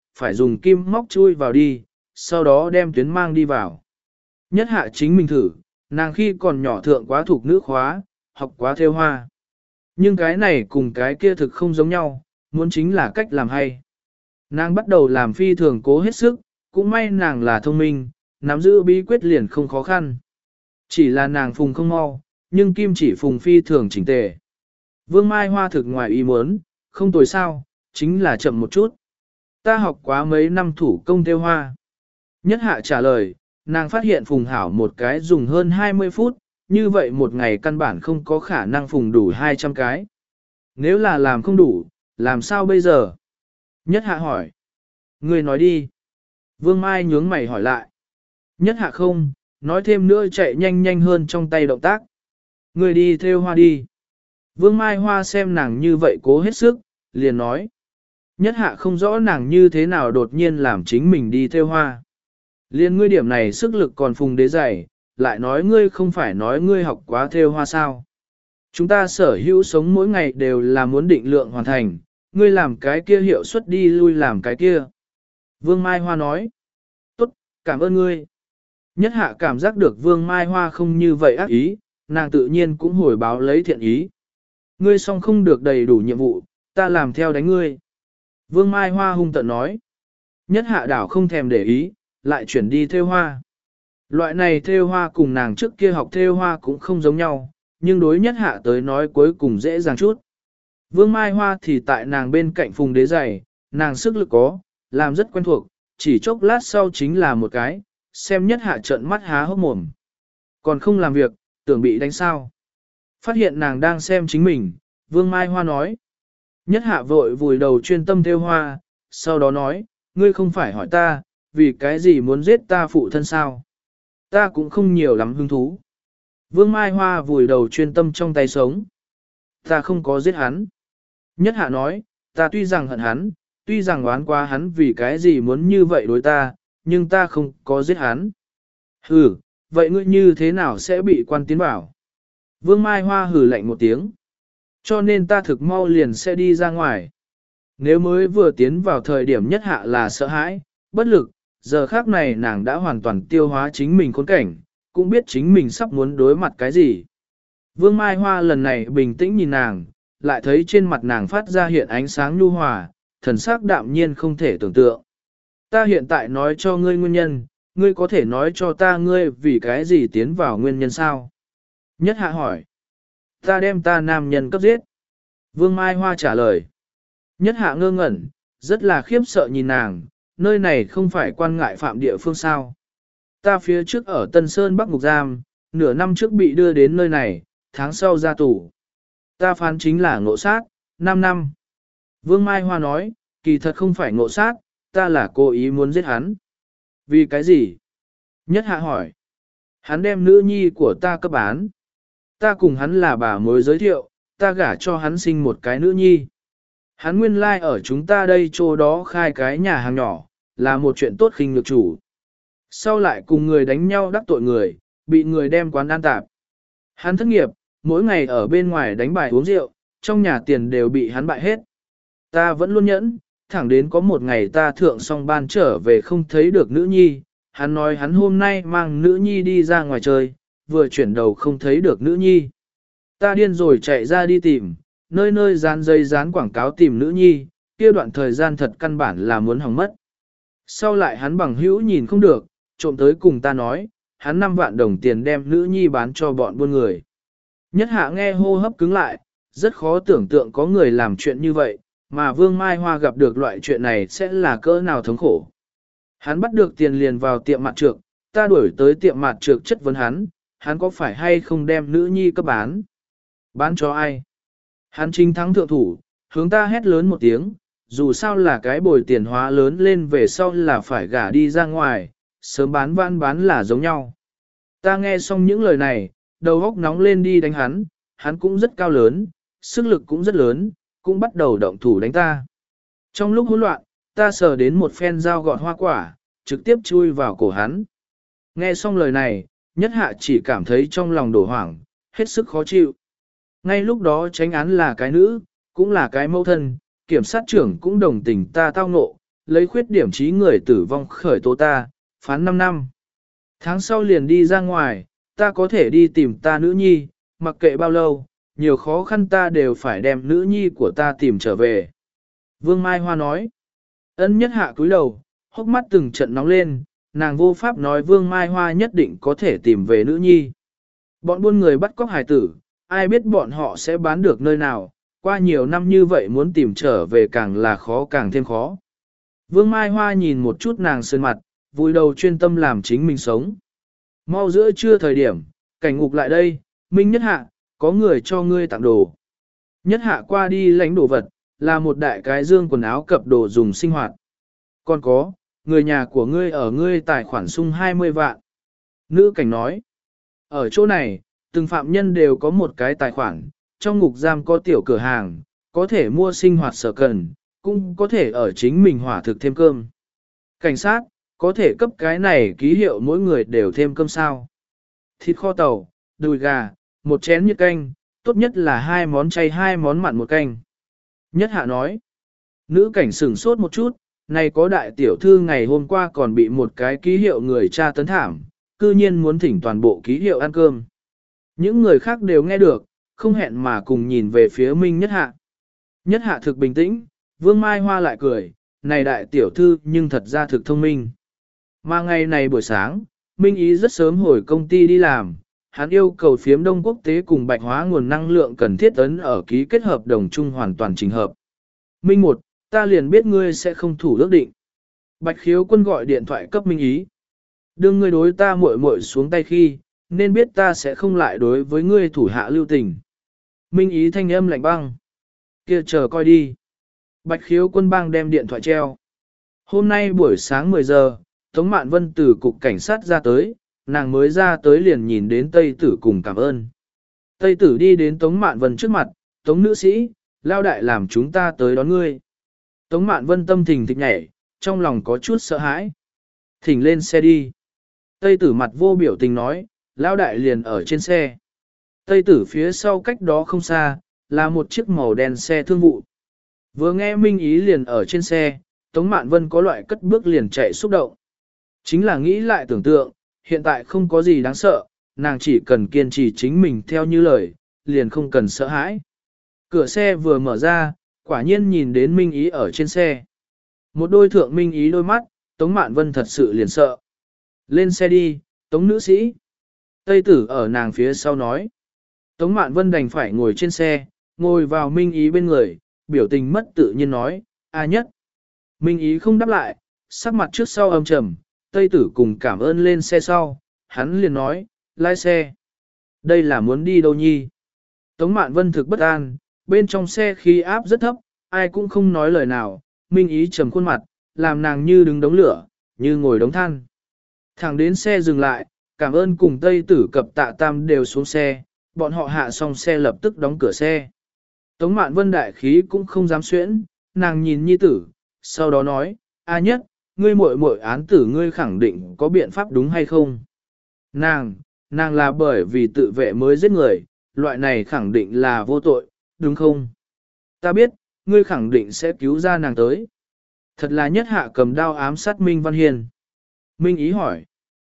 phải dùng kim móc chui vào đi, sau đó đem tuyến mang đi vào. Nhất hạ chính mình thử, nàng khi còn nhỏ thượng quá thuộc nữ khóa, học quá theo hoa. Nhưng cái này cùng cái kia thực không giống nhau, muốn chính là cách làm hay. Nàng bắt đầu làm phi thường cố hết sức, cũng may nàng là thông minh, nắm giữ bí quyết liền không khó khăn. Chỉ là nàng phùng không mau, nhưng kim chỉ phùng phi thường chỉnh tề. Vương Mai Hoa thực ngoài ý muốn, không tồi sao, chính là chậm một chút. Ta học quá mấy năm thủ công theo hoa. Nhất hạ trả lời, nàng phát hiện phùng hảo một cái dùng hơn hai mươi phút, như vậy một ngày căn bản không có khả năng phùng đủ hai trăm cái. Nếu là làm không đủ, làm sao bây giờ? Nhất hạ hỏi. Người nói đi. Vương Mai nhướng mày hỏi lại. Nhất hạ không, nói thêm nữa chạy nhanh nhanh hơn trong tay động tác. Người đi theo hoa đi. Vương Mai Hoa xem nàng như vậy cố hết sức, liền nói. Nhất hạ không rõ nàng như thế nào đột nhiên làm chính mình đi theo hoa. Liên ngươi điểm này sức lực còn phùng đế dày, lại nói ngươi không phải nói ngươi học quá theo hoa sao. Chúng ta sở hữu sống mỗi ngày đều là muốn định lượng hoàn thành, ngươi làm cái kia hiệu suất đi lui làm cái kia. Vương Mai Hoa nói. Tốt, cảm ơn ngươi. Nhất hạ cảm giác được Vương Mai Hoa không như vậy ác ý, nàng tự nhiên cũng hồi báo lấy thiện ý. Ngươi song không được đầy đủ nhiệm vụ, ta làm theo đánh ngươi. Vương Mai Hoa hung tợn nói. Nhất hạ đảo không thèm để ý, lại chuyển đi theo hoa. Loại này theo hoa cùng nàng trước kia học theo hoa cũng không giống nhau, nhưng đối nhất hạ tới nói cuối cùng dễ dàng chút. Vương Mai Hoa thì tại nàng bên cạnh phùng đế giày, nàng sức lực có, làm rất quen thuộc, chỉ chốc lát sau chính là một cái, xem nhất hạ trợn mắt há hốc mồm. Còn không làm việc, tưởng bị đánh sao. Phát hiện nàng đang xem chính mình, Vương Mai Hoa nói. Nhất hạ vội vùi đầu chuyên tâm theo hoa, sau đó nói, ngươi không phải hỏi ta, vì cái gì muốn giết ta phụ thân sao? Ta cũng không nhiều lắm hứng thú. Vương Mai Hoa vùi đầu chuyên tâm trong tay sống. Ta không có giết hắn. Nhất hạ nói, ta tuy rằng hận hắn, tuy rằng oán qua hắn vì cái gì muốn như vậy đối ta, nhưng ta không có giết hắn. Hừ, vậy ngươi như thế nào sẽ bị quan tiến bảo? Vương Mai Hoa hừ lạnh một tiếng. Cho nên ta thực mau liền sẽ đi ra ngoài. Nếu mới vừa tiến vào thời điểm nhất hạ là sợ hãi, bất lực, giờ khác này nàng đã hoàn toàn tiêu hóa chính mình khốn cảnh, cũng biết chính mình sắp muốn đối mặt cái gì. Vương Mai Hoa lần này bình tĩnh nhìn nàng, lại thấy trên mặt nàng phát ra hiện ánh sáng nhu hòa, thần sắc đạm nhiên không thể tưởng tượng. Ta hiện tại nói cho ngươi nguyên nhân, ngươi có thể nói cho ta ngươi vì cái gì tiến vào nguyên nhân sao? Nhất hạ hỏi. Ta đem ta nam nhân cấp giết. Vương Mai Hoa trả lời. Nhất hạ ngơ ngẩn, rất là khiếp sợ nhìn nàng, nơi này không phải quan ngại phạm địa phương sao. Ta phía trước ở Tân Sơn Bắc Ngục Giam, nửa năm trước bị đưa đến nơi này, tháng sau ra tù. Ta phán chính là ngộ sát, năm năm. Vương Mai Hoa nói, kỳ thật không phải ngộ sát, ta là cố ý muốn giết hắn. Vì cái gì? Nhất hạ hỏi. Hắn đem nữ nhi của ta cấp bán. Ta cùng hắn là bà mối giới thiệu, ta gả cho hắn sinh một cái nữ nhi. Hắn nguyên lai like ở chúng ta đây chỗ đó khai cái nhà hàng nhỏ, là một chuyện tốt khinh lược chủ. Sau lại cùng người đánh nhau đắc tội người, bị người đem quán ăn tạp. Hắn thất nghiệp, mỗi ngày ở bên ngoài đánh bài uống rượu, trong nhà tiền đều bị hắn bại hết. Ta vẫn luôn nhẫn, thẳng đến có một ngày ta thượng xong ban trở về không thấy được nữ nhi, hắn nói hắn hôm nay mang nữ nhi đi ra ngoài chơi, vừa chuyển đầu không thấy được nữ nhi. Ta điên rồi chạy ra đi tìm, nơi nơi dán dây dán quảng cáo tìm nữ nhi, kia đoạn thời gian thật căn bản là muốn hỏng mất. Sau lại hắn bằng hữu nhìn không được, trộm tới cùng ta nói, hắn năm vạn đồng tiền đem nữ nhi bán cho bọn buôn người. Nhất hạ nghe hô hấp cứng lại, rất khó tưởng tượng có người làm chuyện như vậy, mà Vương Mai Hoa gặp được loại chuyện này sẽ là cỡ nào thống khổ. Hắn bắt được tiền liền vào tiệm mặt trược, ta đuổi tới tiệm mặt trược chất vấn hắn, hắn có phải hay không đem nữ nhi cấp bán? Bán cho ai? Hắn chính thắng thượng thủ, hướng ta hét lớn một tiếng, dù sao là cái bồi tiền hóa lớn lên về sau là phải gả đi ra ngoài, sớm bán vãn bán là giống nhau. Ta nghe xong những lời này, đầu óc nóng lên đi đánh hắn, hắn cũng rất cao lớn, sức lực cũng rất lớn, cũng bắt đầu động thủ đánh ta. Trong lúc hỗn loạn, ta sờ đến một phen dao gọt hoa quả, trực tiếp chui vào cổ hắn. Nghe xong lời này, nhất hạ chỉ cảm thấy trong lòng đổ hoảng, hết sức khó chịu. Ngay lúc đó tránh án là cái nữ, cũng là cái mẫu thân, kiểm sát trưởng cũng đồng tình ta tao ngộ, lấy khuyết điểm trí người tử vong khởi tố ta, phán năm năm. Tháng sau liền đi ra ngoài, ta có thể đi tìm ta nữ nhi, mặc kệ bao lâu, nhiều khó khăn ta đều phải đem nữ nhi của ta tìm trở về. Vương Mai Hoa nói, ân nhất hạ cúi đầu, hốc mắt từng trận nóng lên, nàng vô pháp nói Vương Mai Hoa nhất định có thể tìm về nữ nhi. Bọn buôn người bắt cóc hải tử, ai biết bọn họ sẽ bán được nơi nào, qua nhiều năm như vậy muốn tìm trở về càng là khó càng thêm khó. Vương Mai Hoa nhìn một chút nàng sơn mặt, vùi đầu chuyên tâm làm chính mình sống. Mau giữa trưa thời điểm, cảnh ngục lại đây, Minh Nhất Hạ, có người cho ngươi tặng đồ. Nhất Hạ qua đi lãnh đồ vật, là một đại cái dương quần áo cập đồ dùng sinh hoạt. Còn có, người nhà của ngươi ở ngươi tài khoản sung hai mươi vạn. Nữ cảnh nói, ở chỗ này, từng phạm nhân đều có một cái tài khoản, trong ngục giam có tiểu cửa hàng, có thể mua sinh hoạt sở cần, cũng có thể ở chính mình hỏa thực thêm cơm. Cảnh sát, có thể cấp cái này ký hiệu mỗi người đều thêm cơm sao. Thịt kho tàu, đùi gà, một chén như canh, tốt nhất là hai món chay hai món mặn một canh. Nhất Hạ nói, nữ cảnh sửng sốt một chút, này có đại tiểu thư ngày hôm qua còn bị một cái ký hiệu người cha tấn thảm, cư nhiên muốn thỉnh toàn bộ ký hiệu ăn cơm. Những người khác đều nghe được, không hẹn mà cùng nhìn về phía Minh Nhất Hạ. Nhất Hạ thực bình tĩnh, Vương Mai Hoa lại cười, này đại tiểu thư nhưng thật ra thực thông minh. Mà ngày này buổi sáng, Minh Ý rất sớm hồi công ty đi làm, hắn yêu cầu phiếm Đông Quốc tế cùng Bạch Hóa nguồn năng lượng cần thiết ấn ở ký kết hợp đồng chung hoàn toàn trình hợp. Minh một, ta liền biết ngươi sẽ không thủ ước định. Bạch Khiếu Quân gọi điện thoại cấp Minh Ý. Đương ngươi đối ta muội muội xuống tay khi, nên biết ta sẽ không lại đối với ngươi thủ hạ lưu tình. Minh Ý thanh âm lạnh băng. Kia chờ coi đi. Bạch Khiếu Quân bang đem điện thoại treo. Hôm nay buổi sáng mười giờ, Tống Mạn Vân từ cục cảnh sát ra tới, nàng mới ra tới liền nhìn đến Tây Tử cùng cảm ơn. Tây Tử đi đến Tống Mạn Vân trước mặt, Tống nữ sĩ, lao đại làm chúng ta tới đón ngươi. Tống Mạn Vân tâm thình thịch nhảy, trong lòng có chút sợ hãi. Thỉnh lên xe đi. Tây Tử mặt vô biểu tình nói, lao đại liền ở trên xe. Tây Tử phía sau cách đó không xa, là một chiếc màu đen xe thương vụ. Vừa nghe Minh Ý liền ở trên xe, Tống Mạn Vân có loại cất bước liền chạy xúc động. Chính là nghĩ lại tưởng tượng, hiện tại không có gì đáng sợ, nàng chỉ cần kiên trì chính mình theo như lời, liền không cần sợ hãi. Cửa xe vừa mở ra, quả nhiên nhìn đến Minh Ý ở trên xe. Một đôi thượng Minh Ý đôi mắt, Tống Mạn Vân thật sự liền sợ. Lên xe đi, Tống nữ sĩ. Tây Tử ở nàng phía sau nói. Tống Mạn Vân đành phải ngồi trên xe, ngồi vào Minh Ý bên người, biểu tình mất tự nhiên nói, a nhất. Minh Ý không đáp lại, sắc mặt trước sau âm trầm, Tây Tử cùng cảm ơn lên xe sau, hắn liền nói, lái xe. Đây là muốn đi đâu nhi? Tống Mạn Vân thực bất an, bên trong xe khí áp rất thấp, ai cũng không nói lời nào, Minh Ý trầm khuôn mặt, làm nàng như đứng đống lửa, như ngồi đống than. Thẳng đến xe dừng lại, cảm ơn cùng Tây Tử cập Tạ Tam đều xuống xe, bọn họ hạ xong xe lập tức đóng cửa xe. Tống Mạn Vân đại khí cũng không dám xuyễn, nàng nhìn nhi tử, sau đó nói, a nhất, ngươi muội muội án tử ngươi khẳng định có biện pháp đúng hay không? Nàng, nàng là bởi vì tự vệ mới giết người, loại này khẳng định là vô tội, đúng không? Ta biết, ngươi khẳng định sẽ cứu ra nàng tới. Thật là Nhất Hạ cầm đao ám sát Minh Văn Hiên. Minh Ý hỏi,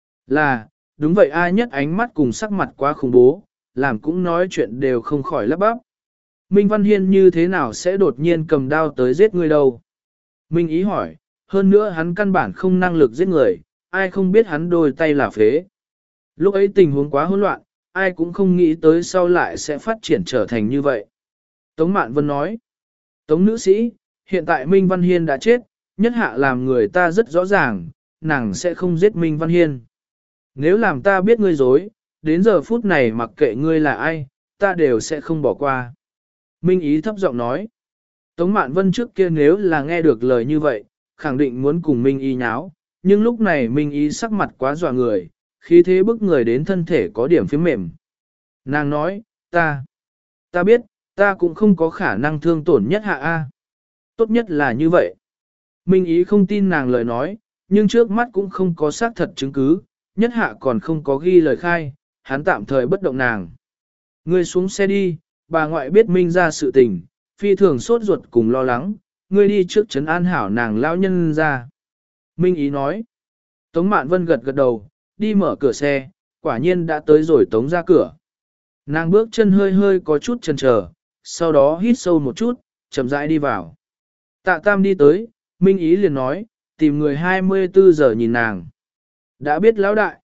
là, đúng vậy a nhất ánh mắt cùng sắc mặt quá khủng bố, làm cũng nói chuyện đều không khỏi lắp bắp. Minh Văn Hiên như thế nào sẽ đột nhiên cầm đao tới giết ngươi đâu? Minh Ý hỏi, hơn nữa hắn căn bản không năng lực giết người, ai không biết hắn đôi tay là phế. Lúc ấy tình huống quá hỗn loạn, ai cũng không nghĩ tới sau lại sẽ phát triển trở thành như vậy. Tống Mạn Vân nói, Tống nữ sĩ, hiện tại Minh Văn Hiên đã chết, Nhất Hạ làm người ta rất rõ ràng, nàng sẽ không giết Minh Văn Hiên. Nếu làm ta biết ngươi dối, đến giờ phút này mặc kệ ngươi là ai, ta đều sẽ không bỏ qua. Minh Ý thấp giọng nói, Tống Mạn Vân trước kia nếu là nghe được lời như vậy, khẳng định muốn cùng Minh Ý nháo, nhưng lúc này Minh Ý sắc mặt quá dọa người, khí thế bức người đến thân thể có điểm phiếm mềm. Nàng nói, ta, ta biết, ta cũng không có khả năng thương tổn Nhất Hạ A. Tốt nhất là như vậy. Minh Ý không tin nàng lời nói, nhưng trước mắt cũng không có xác thật chứng cứ, Nhất Hạ còn không có ghi lời khai, hắn tạm thời bất động nàng. Ngươi xuống xe đi, bà ngoại biết Minh ra sự tình, phi thường sốt ruột cùng lo lắng, ngươi đi trước trấn an hảo nàng lão nhân ra. Minh Ý nói. Tống Mạn Vân gật gật đầu, đi mở cửa xe, quả nhiên đã tới rồi Tống ra cửa. Nàng bước chân hơi hơi có chút chần chờ, sau đó hít sâu một chút, chậm rãi đi vào. Tạ Tam đi tới, Minh Ý liền nói, tìm người hai mươi bốn giờ nhìn nàng. Đã biết lão đại.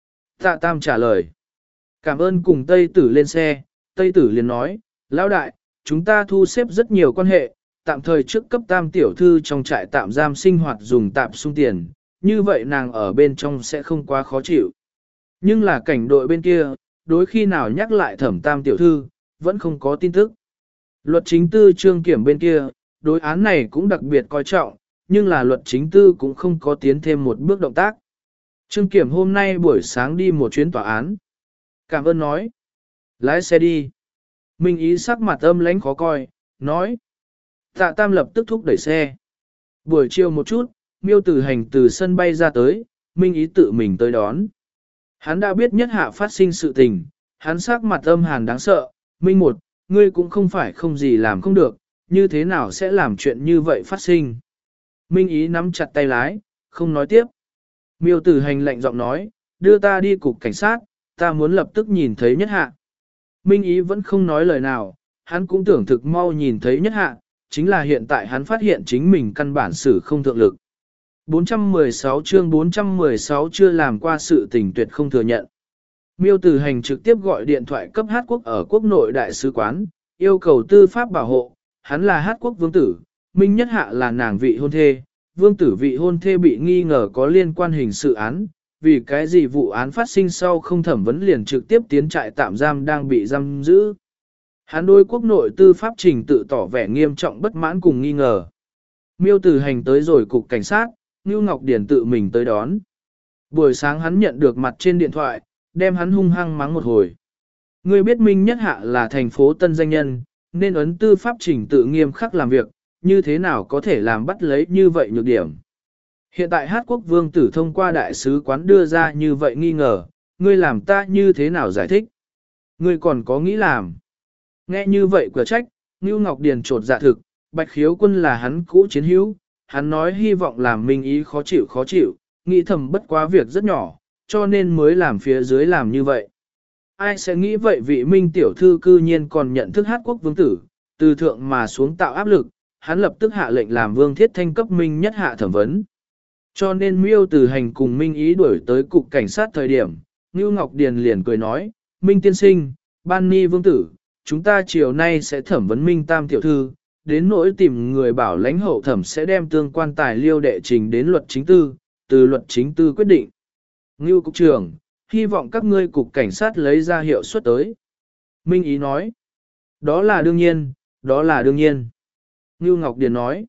Tạ Tam trả lời. Cảm ơn cùng Tây Tử lên xe, Tây Tử liền nói, lão đại, chúng ta thu xếp rất nhiều quan hệ, tạm thời trước cấp Tam tiểu thư trong trại tạm giam sinh hoạt dùng tạm sung tiền, như vậy nàng ở bên trong sẽ không quá khó chịu. Nhưng là cảnh đội bên kia, đối khi nào nhắc lại thẩm Tam tiểu thư, vẫn không có tin tức. Luật chính tư trương kiểm bên kia, đối án này cũng đặc biệt coi trọng, nhưng là luật chính tư cũng không có tiến thêm một bước động tác. Trương kiểm hôm nay buổi sáng đi một chuyến tòa án. Cảm ơn nói. Lái xe đi. Minh Ý sắc mặt âm lãnh khó coi, nói. Tạ Tam lập tức thúc đẩy xe. Buổi chiều một chút, Miêu Tử Hành từ sân bay ra tới, Minh Ý tự mình tới đón. Hắn đã biết nhất hạ phát sinh sự tình, hắn sắc mặt âm hàn đáng sợ. Minh một, ngươi cũng không phải không gì làm không được, như thế nào sẽ làm chuyện như vậy phát sinh. Minh Ý nắm chặt tay lái, không nói tiếp. Miêu Tử Hành lạnh giọng nói, đưa ta đi cục cảnh sát, ta muốn lập tức nhìn thấy nhất hạ. Minh Ý vẫn không nói lời nào, hắn cũng tưởng thực mau nhìn thấy nhất hạ, chính là hiện tại hắn phát hiện chính mình căn bản xử không thượng lực. bốn trăm mười sáu chương bốn trăm mười sáu chưa làm qua sự tình tuyệt không thừa nhận. Miêu Tử Hành trực tiếp gọi điện thoại cấp Hát Quốc ở quốc nội đại sứ quán, yêu cầu tư pháp bảo hộ, hắn là Hát Quốc vương tử, Minh Nhất Hạ là nàng vị hôn thê, vương tử vị hôn thê bị nghi ngờ có liên quan hình sự án, vì cái gì vụ án phát sinh sau không thẩm vấn liền trực tiếp tiến trại tạm giam đang bị giam giữ. Hắn đối quốc nội tư pháp trình tự tỏ vẻ nghiêm trọng bất mãn cùng nghi ngờ. Miêu Tử Hành tới rồi cục cảnh sát, Ngưu Ngọc Điển tự mình tới đón. Buổi sáng hắn nhận được mặt trên điện thoại, đem hắn hung hăng mắng một hồi. Ngươi biết Minh Nhất Hạ là thành phố tân danh nhân, nên ấn tư pháp trình tự nghiêm khắc làm việc, như thế nào có thể làm bắt lấy như vậy nhược điểm. Hiện tại Hát Quốc vương tử thông qua đại sứ quán đưa ra như vậy nghi ngờ, ngươi làm ta như thế nào giải thích? Ngươi còn có nghĩ làm? Nghe như vậy quả trách, Ngưu Ngọc Điền trột dạ thực, Bạch Khiếu Quân là hắn cũ chiến hữu, hắn nói hy vọng làm Minh Ý khó chịu khó chịu, nghĩ thầm bất quá việc rất nhỏ, cho nên mới làm phía dưới làm như vậy. Ai sẽ nghĩ vậy vị Minh tiểu thư cư nhiên còn nhận thức Hát Quốc vương tử, từ thượng mà xuống tạo áp lực, hắn lập tức hạ lệnh làm Vương Thiết Thanh cấp Minh Nhất Hạ thẩm vấn. Cho nên Miêu Tử Hành cùng Minh Ý đuổi tới cục cảnh sát thời điểm, Ngưu Ngọc Điền liền cười nói, Minh tiên sinh, Ban Ni vương tử, chúng ta chiều nay sẽ thẩm vấn Minh Tam tiểu thư, đến nỗi tìm người bảo lãnh hậu thẩm sẽ đem tương quan tài liêu đệ trình đến luật chính tư, từ luật chính tư quyết định. Ngưu cục trưởng, hy vọng các ngươi cục cảnh sát lấy ra hiệu suất tới. Minh Ý nói, đó là đương nhiên, đó là đương nhiên. Ngưu Ngọc Điền nói,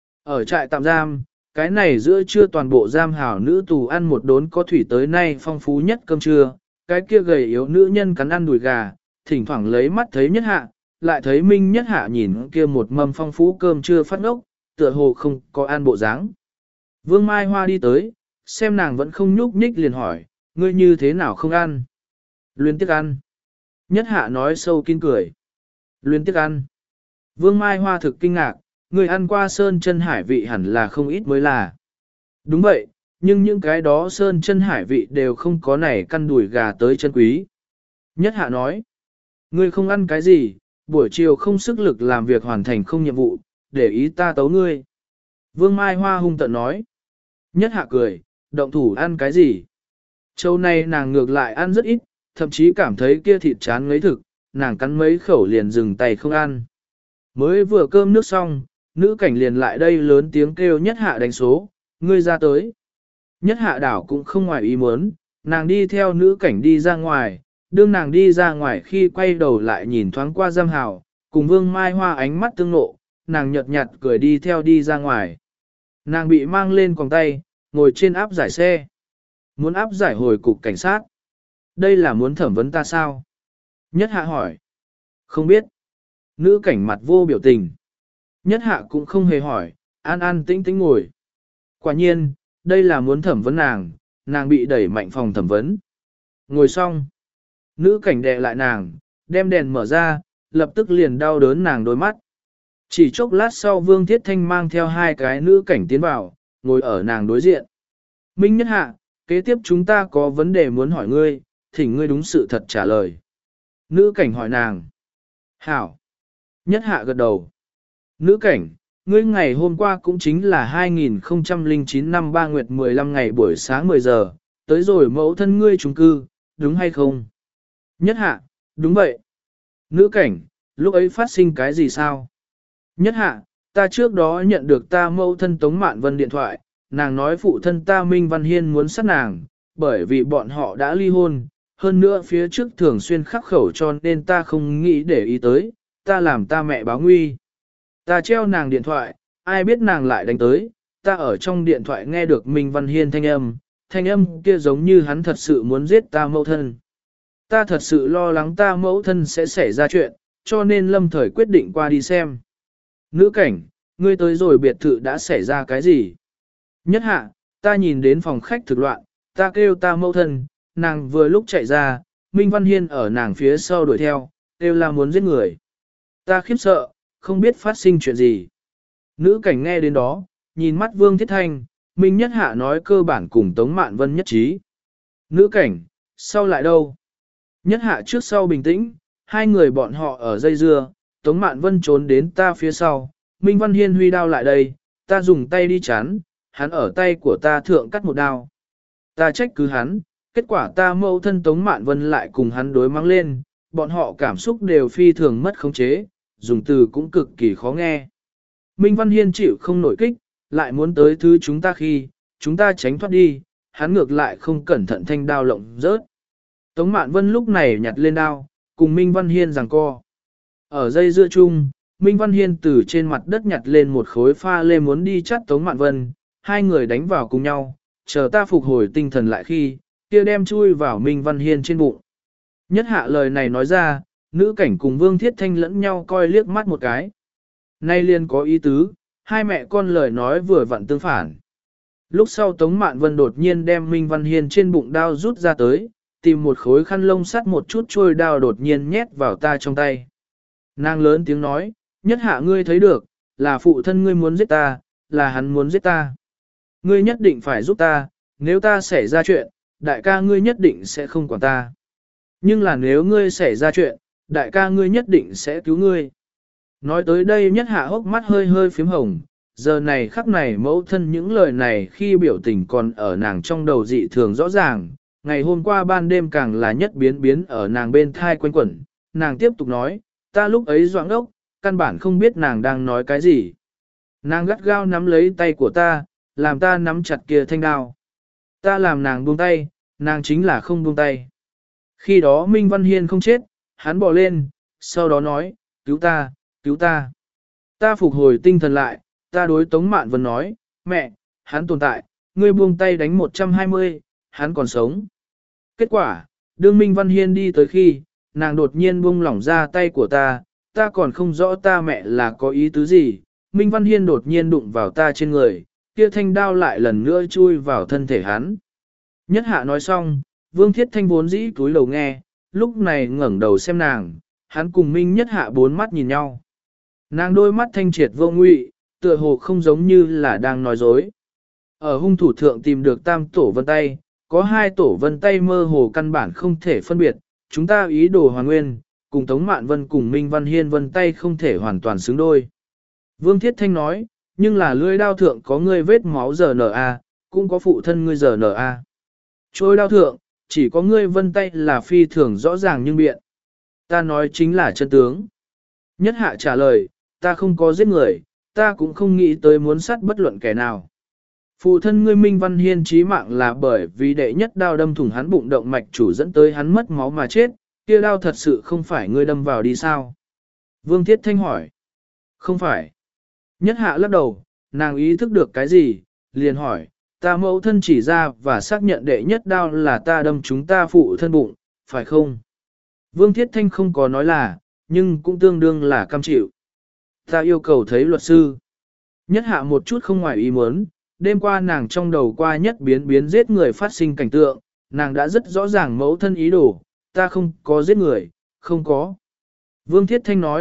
ở trại tạm giam, cái này giữa trưa toàn bộ giam hảo nữ tù ăn một đốn có thủy tới nay phong phú nhất cơm trưa, cái kia gầy yếu nữ nhân cắn ăn đùi gà, thỉnh thoảng lấy mắt thấy Nhất Hạ, lại thấy Minh Nhất Hạ nhìn kia một mâm phong phú cơm trưa phát ngốc, tựa hồ không có ăn bộ dáng. Vương Mai Hoa đi tới, xem nàng vẫn không nhúc nhích liền hỏi, ngươi như thế nào không ăn? Luyến tiếc ăn. Nhất Hạ nói sâu kín cười. Luyến tiếc ăn. Vương Mai Hoa thực kinh ngạc, người ăn qua sơn chân hải vị hẳn là không ít mới là. Đúng vậy, nhưng những cái đó sơn chân hải vị đều không có này căn đùi gà tới chân quý. Nhất Hạ nói, ngươi không ăn cái gì, buổi chiều không sức lực làm việc hoàn thành không nhiệm vụ, để ý ta tấu ngươi. Vương Mai Hoa hung tận nói. Nhất Hạ cười, động thủ ăn cái gì? Châu này nàng ngược lại ăn rất ít, thậm chí cảm thấy kia thịt chán ngấy thực, nàng cắn mấy khẩu liền dừng tay không ăn. Mới vừa cơm nước xong, nữ cảnh liền lại đây lớn tiếng kêu Nhất Hạ đánh số, ngươi ra tới. Nhất Hạ đảo cũng không ngoài ý muốn, nàng đi theo nữ cảnh đi ra ngoài, đương nàng đi ra ngoài khi quay đầu lại nhìn thoáng qua giam hào, cùng Vương Mai Hoa ánh mắt tương nộ, nàng nhợt nhạt cười đi theo đi ra ngoài. Nàng bị mang lên còng tay, ngồi trên áp giải xe. Muốn áp giải hồi cục cảnh sát. Đây là muốn thẩm vấn ta sao? Nhất Hạ hỏi. Không biết. Nữ cảnh mặt vô biểu tình. Nhất Hạ cũng không hề hỏi, an an tĩnh tĩnh ngồi. Quả nhiên, đây là muốn thẩm vấn nàng, nàng bị đẩy mạnh phòng thẩm vấn. Ngồi xong. Nữ cảnh đè lại nàng, đem đèn mở ra, lập tức liền đau đớn nàng đôi mắt. Chỉ chốc lát sau Vương Thiết Thanh mang theo hai cái nữ cảnh tiến vào, ngồi ở nàng đối diện. Minh Nhất Hạ, kế tiếp chúng ta có vấn đề muốn hỏi ngươi, thỉnh ngươi đúng sự thật trả lời. Nữ cảnh hỏi nàng. Hảo. Nhất Hạ gật đầu. Nữ cảnh, ngươi ngày hôm qua cũng chính là hai nghìn không trăm lẻ chín năm ba nguyệt mười lăm ngày buổi sáng mười giờ, tới rồi mẫu thân ngươi chung cư, đúng hay không? Nhất Hạ, đúng vậy. Nữ cảnh, lúc ấy phát sinh cái gì sao? Nhất Hạ, ta trước đó nhận được ta mẫu thân Tống Mạn Vân điện thoại, nàng nói phụ thân ta Minh Văn Hiên muốn sát nàng, bởi vì bọn họ đã ly hôn, hơn nữa phía trước thường xuyên khắc khẩu cho nên ta không nghĩ để ý tới, ta làm ta mẹ báo nguy. Ta treo nàng điện thoại, ai biết nàng lại đánh tới, ta ở trong điện thoại nghe được Minh Văn Hiên thanh âm, thanh âm kia giống như hắn thật sự muốn giết ta mẫu thân. Ta thật sự lo lắng ta mẫu thân sẽ xảy ra chuyện, cho nên lâm thời quyết định qua đi xem. Nữ cảnh, ngươi tới rồi biệt thự đã xảy ra cái gì? Nhất Hạ, ta nhìn đến phòng khách thực loạn, ta kêu ta mẫu thân, nàng vừa lúc chạy ra, Minh Văn Hiên ở nàng phía sau đuổi theo, kêu là muốn giết người. Ta khiếp sợ, không biết phát sinh chuyện gì. Nữ cảnh nghe đến đó, nhìn mắt Vương Thiết Thanh, Minh Nhất Hạ nói cơ bản cùng Tống Mạn Vân nhất trí. Nữ cảnh, sau lại đâu? Nhất Hạ trước sau bình tĩnh, hai người bọn họ ở dây dưa, Tống Mạn Vân trốn đến ta phía sau, Minh Văn Hiên huy đao lại đây, ta dùng tay đi chắn, hắn ở tay của ta thượng cắt một đao. Ta trách cứ hắn, kết quả ta mâu thân Tống Mạn Vân lại cùng hắn đối mắng lên, bọn họ cảm xúc đều phi thường mất khống chế, dùng từ cũng cực kỳ khó nghe. Minh Văn Hiên chịu không nổi kích, lại muốn tới thứ chúng ta khi, chúng ta tránh thoát đi, hắn ngược lại không cẩn thận thanh đao lộng rớt. Tống Mạn Vân lúc này nhặt lên đao, cùng Minh Văn Hiên giằng co. Ở dây dưa chung, Minh Văn Hiên từ trên mặt đất nhặt lên một khối pha lê muốn đi chắt Tống Mạn Vân, hai người đánh vào cùng nhau, chờ ta phục hồi tinh thần lại khi, kia đem chui vào Minh Văn Hiên trên bụng. Nhất Hạ lời này nói ra, nữ cảnh cùng Vương Thiết Thanh lẫn nhau coi liếc mắt một cái. Nay liền có ý tứ, hai mẹ con lời nói vừa vặn tương phản. Lúc sau Tống Mạn Vân đột nhiên đem Minh Văn Hiên trên bụng đao rút ra tới, tìm một khối khăn lông sắt một chút trôi đao đột nhiên nhét vào ta trong tay. Nàng lớn tiếng nói, Nhất Hạ ngươi thấy được, là phụ thân ngươi muốn giết ta, là hắn muốn giết ta. Ngươi nhất định phải giúp ta, nếu ta xảy ra chuyện, đại ca ngươi nhất định sẽ không quản ta. Nhưng là nếu ngươi xảy ra chuyện, đại ca ngươi nhất định sẽ cứu ngươi. Nói tới đây Nhất Hạ hốc mắt hơi hơi phím hồng, giờ này khắc này mẫu thân những lời này khi biểu tình còn ở nàng trong đầu dị thường rõ ràng, ngày hôm qua ban đêm càng là nhất biến biến ở nàng bên thai quanh quẩn, nàng tiếp tục nói, ta lúc ấy doãn ốc, căn bản không biết nàng đang nói cái gì. Nàng gắt gao nắm lấy tay của ta, làm ta nắm chặt kia thanh đao. Ta làm nàng buông tay, nàng chính là không buông tay. Khi đó Minh Văn Hiên không chết, hắn bò lên, sau đó nói, cứu ta, cứu ta. Ta phục hồi tinh thần lại, ta đối Tống Mạn Vân nói, mẹ, hắn tồn tại, ngươi buông tay đánh một trăm hai mươi, hắn còn sống. Kết quả, đương Minh Văn Hiên đi tới khi, nàng đột nhiên buông lỏng ra tay của ta, ta còn không rõ ta mẹ là có ý tứ gì. Minh Văn Hiên đột nhiên đụng vào ta trên người, kia thanh đao lại lần nữa chui vào thân thể hắn. Nhất Hạ nói xong, Vương Thiết Thanh vốn dĩ túi lầu nghe, lúc này ngẩng đầu xem nàng, hắn cùng Minh Nhất Hạ bốn mắt nhìn nhau. Nàng đôi mắt thanh triệt vô ngụy, tựa hồ không giống như là đang nói dối. Ở hung thủ thượng tìm được tam tổ vân tay, có hai tổ vân tay mơ hồ căn bản không thể phân biệt, chúng ta ý đồ hoàn nguyên, cùng Tống Mạn Vân cùng Minh Văn Hiên vân tay không thể hoàn toàn xứng đôi. Vương Thiết Thanh nói, nhưng là lưỡi đao thượng có ngươi vết máu rờ nờ a, cũng có phụ thân ngươi rờ nờ a. Trôi đao thượng, chỉ có ngươi vân tay là phi thường rõ ràng nhưng biện. Ta nói chính là chân tướng. Nhất Hạ trả lời, ta không có giết người, ta cũng không nghĩ tới muốn sát bất luận kẻ nào. Phụ thân ngươi Minh Văn Hiên chí mạng là bởi vì đệ nhất đao đâm thủng hắn bụng động mạch chủ dẫn tới hắn mất máu mà chết, kia đao thật sự không phải ngươi đâm vào đi sao? Vương Thiết Thanh hỏi. Không phải. Nhất Hạ lắc đầu, nàng ý thức được cái gì, liền hỏi, ta mẫu thân chỉ ra và xác nhận đệ nhất đao là ta đâm chúng ta phụ thân bụng, phải không? Vương Thiết Thanh không có nói là, nhưng cũng tương đương là cam chịu. Ta yêu cầu thấy luật sư. Nhất Hạ một chút không ngoài ý muốn, đêm qua nàng trong đầu qua nhất biến biến giết người phát sinh cảnh tượng, nàng đã rất rõ ràng mẫu thân ý đồ, ta không có giết người, không có. Vương Thiết Thanh nói,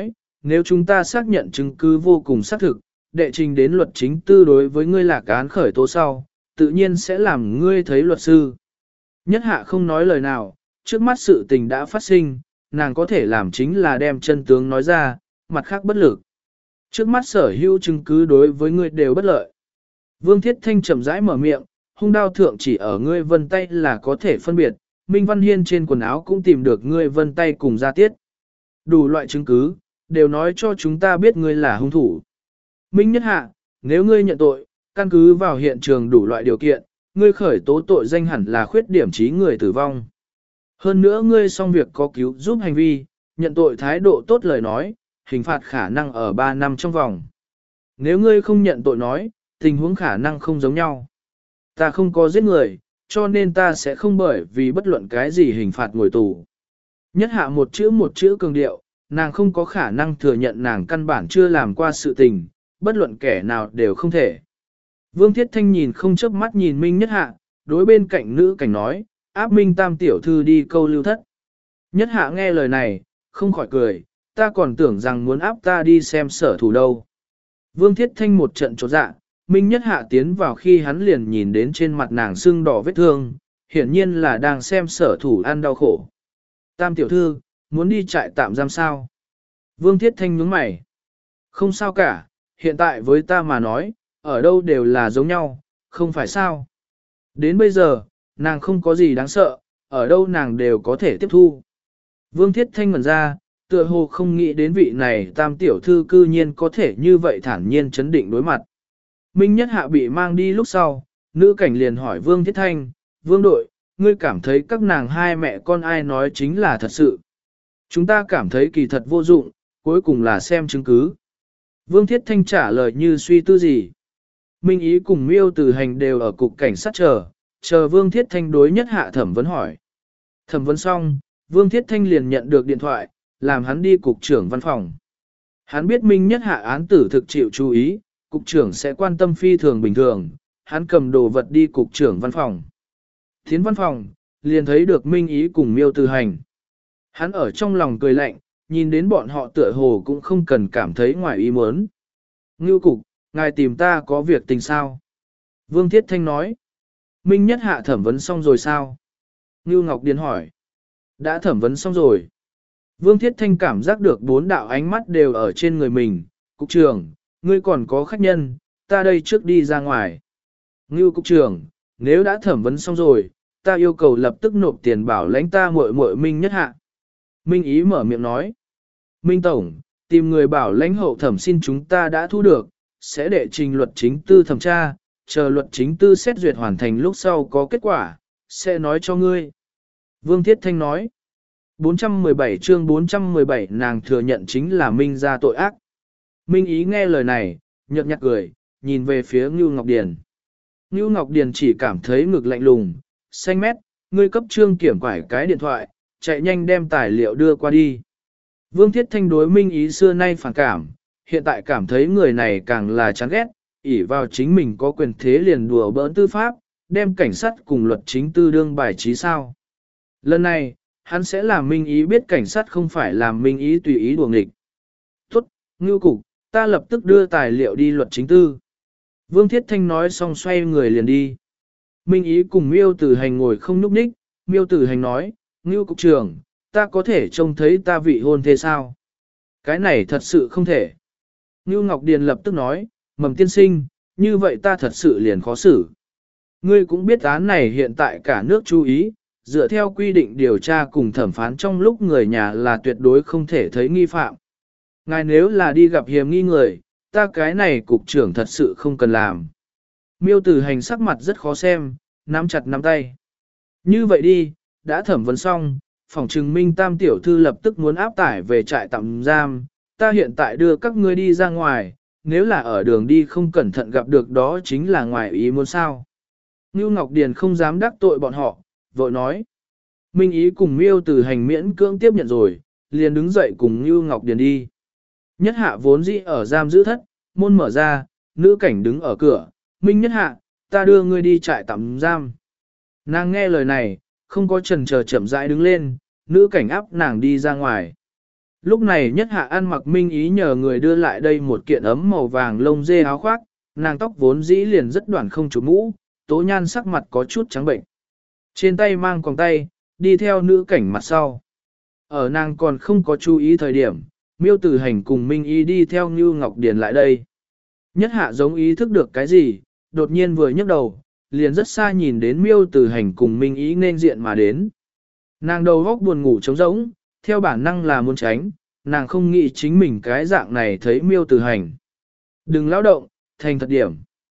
nếu chúng ta xác nhận chứng cứ vô cùng xác thực, đệ trình đến luật chính tư đối với ngươi là án khởi tố sau, tự nhiên sẽ làm ngươi thấy luật sư. Nhất hạ không nói lời nào, trước mắt sự tình đã phát sinh, nàng có thể làm chính là đem chân tướng nói ra, mặt khác bất lực. Trước mắt sở hữu chứng cứ đối với ngươi đều bất lợi. Vương Thiết Thanh chậm rãi mở miệng, hung đao thượng chỉ ở ngươi vân tay là có thể phân biệt, Minh Văn Hiên trên quần áo cũng tìm được ngươi vân tay cùng gia tiết. Đủ loại chứng cứ, đều nói cho chúng ta biết ngươi là hung thủ. Minh Nhất Hạ, nếu ngươi nhận tội, căn cứ vào hiện trường đủ loại điều kiện, ngươi khởi tố tội danh hẳn là khuyết điểm trí người tử vong. Hơn nữa ngươi xong việc có cứu giúp hành vi, nhận tội thái độ tốt lời nói, hình phạt khả năng ở ba năm trong vòng. Nếu ngươi không nhận tội nói, tình huống khả năng không giống nhau. Ta không có giết người, cho nên ta sẽ không bởi vì bất luận cái gì hình phạt ngồi tù. Nhất hạ một chữ một chữ cường điệu, nàng không có khả năng thừa nhận nàng căn bản chưa làm qua sự tình, bất luận kẻ nào đều không thể. Vương Thiết Thanh nhìn không chớp mắt nhìn Minh Nhất Hạ, đối bên cạnh nữ cảnh nói, áp Minh Tam tiểu thư đi câu lưu thất. Nhất Hạ nghe lời này, không khỏi cười, ta còn tưởng rằng muốn áp ta đi xem sở thủ đâu. Vương Thiết Thanh một trận chột dạ, Minh Nhất Hạ tiến vào khi hắn liền nhìn đến trên mặt nàng sưng đỏ vết thương, hiển nhiên là đang xem sở thủ ăn đau khổ. Tam tiểu thư, muốn đi trại tạm giam sao? Vương Thiết Thanh nhướng mày. Không sao cả, hiện tại với ta mà nói, ở đâu đều là giống nhau, không phải sao? Đến bây giờ, nàng không có gì đáng sợ, ở đâu nàng đều có thể tiếp thu. Vương Thiết Thanh ngẩn ra, tựa hồ không nghĩ đến vị này tam tiểu thư cư nhiên có thể như vậy thản nhiên chấn định đối mặt. Minh Nhất Hạ bị mang đi lúc sau, nữ cảnh liền hỏi Vương Thiết Thanh, Vương đội, ngươi cảm thấy các nàng hai mẹ con ai nói chính là thật sự. Chúng ta cảm thấy kỳ thật vô dụng, cuối cùng là xem chứng cứ. Vương Thiết Thanh trả lời như suy tư gì. Minh Ý cùng Miêu Từ Hành đều ở cục cảnh sát chờ, chờ Vương Thiết Thanh đối Nhất Hạ thẩm vấn hỏi. Thẩm vấn xong, Vương Thiết Thanh liền nhận được điện thoại, làm hắn đi cục trưởng văn phòng. Hắn biết Minh Nhất Hạ án tử thực chịu chú ý, cục trưởng sẽ quan tâm phi thường bình thường, hắn cầm đồ vật đi cục trưởng văn phòng. Tiến văn phòng, liền thấy được Minh Ý cùng Miêu Từ Hành. Hắn ở trong lòng cười lạnh, nhìn đến bọn họ tựa hồ cũng không cần cảm thấy ngoài ý muốn. Ngưu cục, ngài tìm ta có việc tình sao? Vương Thiết Thanh nói. Minh Nhất Hạ thẩm vấn xong rồi sao? Ngưu Ngọc Điền hỏi. Đã thẩm vấn xong rồi. Vương Thiết Thanh cảm giác được bốn đạo ánh mắt đều ở trên người mình. Cục trưởng, ngươi còn có khách nhân, ta đây trước đi ra ngoài. Ngưu cục trưởng, nếu đã thẩm vấn xong rồi, ta yêu cầu lập tức nộp tiền bảo lãnh ta muội muội Minh Nhất Hạ. Minh Ý mở miệng nói. Minh Tổng, tìm người bảo lãnh hậu thẩm xin chúng ta đã thu được, sẽ đệ trình luật chính tư thẩm tra, chờ luật chính tư xét duyệt hoàn thành lúc sau có kết quả, sẽ nói cho ngươi. Vương Thiết Thanh nói. bốn trăm mười bảy chương bốn trăm mười bảy nàng thừa nhận chính là Minh ra tội ác. Minh Ý nghe lời này, nhợt nhạt cười, nhìn về phía Ngưu Ngọc Điền. Ngưu Ngọc Điền chỉ cảm thấy ngực lạnh lùng, xanh mét, ngươi cấp trương kiểm quải cái điện thoại, chạy nhanh đem tài liệu đưa qua đi. Vương Thiết Thanh đối Minh Ý xưa nay phản cảm, hiện tại cảm thấy người này càng là chán ghét, ỷ vào chính mình có quyền thế liền đùa bỡn tư pháp, đem cảnh sát cùng luật chính tư đương bài trí sao. Lần này, hắn sẽ làm Minh Ý biết cảnh sát không phải làm Minh Ý tùy ý đùa nghịch. Tốt, Ngưu cục, ta lập tức đưa tài liệu đi luật chính tư. Vương Thiết Thanh nói xong xoay người liền đi. Minh Ý cùng Miêu Tử Hành ngồi không nhúc nhích, Miêu Tử Hành nói, Ngưu cục trưởng, ta có thể trông thấy ta vị hôn thế sao? Cái này thật sự không thể. Ngưu Ngọc Điền lập tức nói, Mầm tiên sinh, như vậy ta thật sự liền khó xử. Ngươi cũng biết án này hiện tại cả nước chú ý, dựa theo quy định điều tra cùng thẩm phán trong lúc người nhà là tuyệt đối không thể thấy nghi phạm. Ngài nếu là đi gặp hiểm nghi người, ta cái này cục trưởng thật sự không cần làm. Miêu Tử Hành sắc mặt rất khó xem, nắm chặt nắm tay. Như vậy đi, đã thẩm vấn xong, phòng trừng Minh Tam tiểu thư lập tức muốn áp tải về trại tạm giam, ta hiện tại đưa các ngươi đi ra ngoài, nếu là ở đường đi không cẩn thận gặp được đó chính là ngoài ý muốn sao. Ngưu Ngọc Điền không dám đắc tội bọn họ, vội nói. Minh Ý cùng Miêu Tử Hành miễn cưỡng tiếp nhận rồi, liền đứng dậy cùng Ngưu Ngọc Điền đi. Nhất Hạ vốn dĩ ở giam giữ thất, môn mở ra, nữ cảnh đứng ở cửa, Minh Nhất Hạ, ta đưa ngươi đi trại tạm giam. Nàng nghe lời này, không có chần chờ chậm rãi đứng lên, nữ cảnh áp nàng đi ra ngoài. Lúc này nhất hạ ăn mặc Minh Ý nhờ người đưa lại đây một kiện ấm màu vàng lông dê áo khoác, nàng tóc vốn dĩ liền rất đoạn không chụp mũ, tố nhan sắc mặt có chút trắng bệnh. Trên tay mang quòng tay, đi theo nữ cảnh mặt sau. Ở nàng còn không có chú ý thời điểm, Miêu Tử Hành cùng Minh Ý đi theo Như Ngọc Điền lại đây. Nhất hạ giống ý thức được cái gì, đột nhiên vừa nhấc đầu, liền rất xa nhìn đến Miêu Tử Hành cùng Minh Ý nên diện mà đến. Nàng đầu góc buồn ngủ trống rỗng, theo bản năng là muốn tránh, nàng không nghĩ chính mình cái dạng này thấy Miêu Tử Hành. Đừng lao động, thành thật điểm.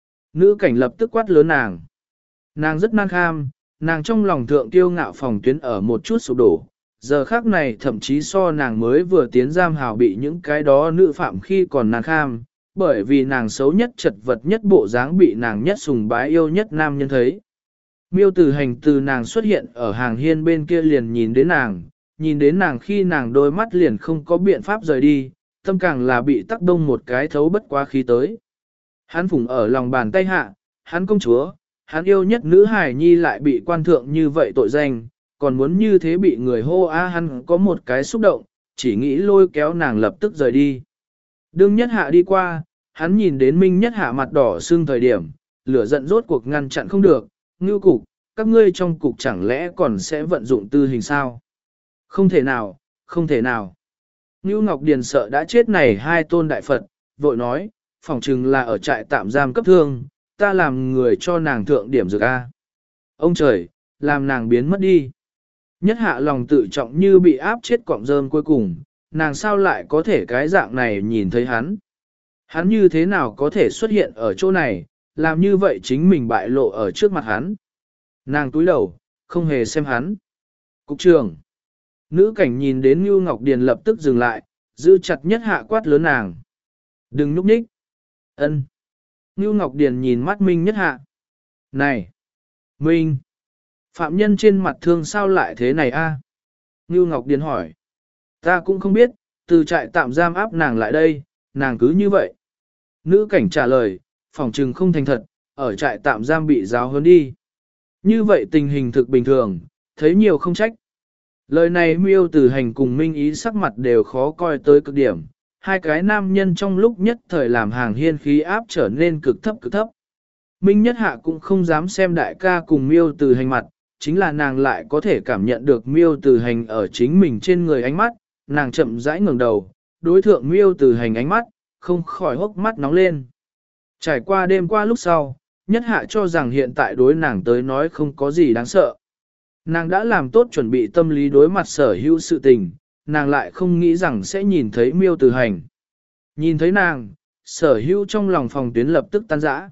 Nữ cảnh lập tức quát lớn nàng. Nàng rất nan kham, nàng trong lòng thượng tiêu ngạo phòng tuyến ở một chút sụp đổ. Giờ khác này thậm chí so nàng mới vừa tiến giam hào bị những cái đó nữ phạm khi còn nàng kham, bởi vì nàng xấu nhất chật vật nhất bộ dáng bị nàng nhất sùng bái yêu nhất nam nhân thấy. Miêu Tử Hành từ nàng xuất hiện ở hàng hiên bên kia liền nhìn đến nàng, nhìn đến nàng khi nàng đôi mắt liền không có biện pháp rời đi, tâm càng là bị tắc đông một cái thấu bất quá khí tới. Hắn phủng ở lòng bàn tay hạ, hắn công chúa, hắn yêu nhất nữ hài nhi lại bị quan thượng như vậy tội danh, còn muốn như thế bị người hô á hắn có một cái xúc động, chỉ nghĩ lôi kéo nàng lập tức rời đi. Đương nhất hạ đi qua, hắn nhìn đến Minh nhất hạ mặt đỏ sưng thời điểm, lửa giận rốt cuộc ngăn chặn không được, ngưu cục, các ngươi trong cục chẳng lẽ còn sẽ vận dụng tư hình sao? Không thể nào, không thể nào. Ngưu Ngọc Điền sợ đã chết này hai tôn đại Phật, vội nói, phỏng chừng là ở trại tạm giam cấp thương, ta làm người cho nàng thượng điểm dược A. Ông trời, làm nàng biến mất đi. Nhất hạ lòng tự trọng như bị áp chết cọng rơm cuối cùng, nàng sao lại có thể cái dạng này nhìn thấy hắn. Hắn như thế nào có thể xuất hiện ở chỗ này, làm như vậy chính mình bại lộ ở trước mặt hắn. Nàng túi đầu, không hề xem hắn. Cục trưởng. Nữ cảnh nhìn đến Ngưu Ngọc Điền lập tức dừng lại, giữ chặt nhất hạ quát lớn nàng. Đừng núp nhích. Ân. Ngưu Ngọc Điền nhìn mắt Minh nhất hạ. Này. Minh. Phạm nhân trên mặt thương sao lại thế này a? Ngưu Ngọc Điền hỏi. Ta cũng không biết, từ trại tạm giam áp nàng lại đây, nàng cứ như vậy. Nữ cảnh trả lời, phỏng trừng không thành thật, ở trại tạm giam bị giáo huấn đi. Như vậy tình hình thực bình thường, thấy nhiều không trách. Lời này Miêu Tử Hành cùng Minh Ý sắc mặt đều khó coi tới cực điểm, hai cái nam nhân trong lúc nhất thời làm hàng hiên khí áp trở nên cực thấp cực thấp. Minh Nhất Hạ cũng không dám xem đại ca cùng Miêu Tử Hành mặt, chính là nàng lại có thể cảm nhận được Miêu Tử Hành ở chính mình trên người ánh mắt, nàng chậm rãi ngẩng đầu, đối thượng Miêu Tử Hành ánh mắt, không khỏi hốc mắt nóng lên. Trải qua đêm qua lúc sau, Nhất Hạ cho rằng hiện tại đối nàng tới nói không có gì đáng sợ. Nàng đã làm tốt chuẩn bị tâm lý đối mặt sở hữu sự tình, nàng lại không nghĩ rằng sẽ nhìn thấy Miêu Tử Hành. Nhìn thấy nàng, sở hữu trong lòng phòng tuyến lập tức tan rã.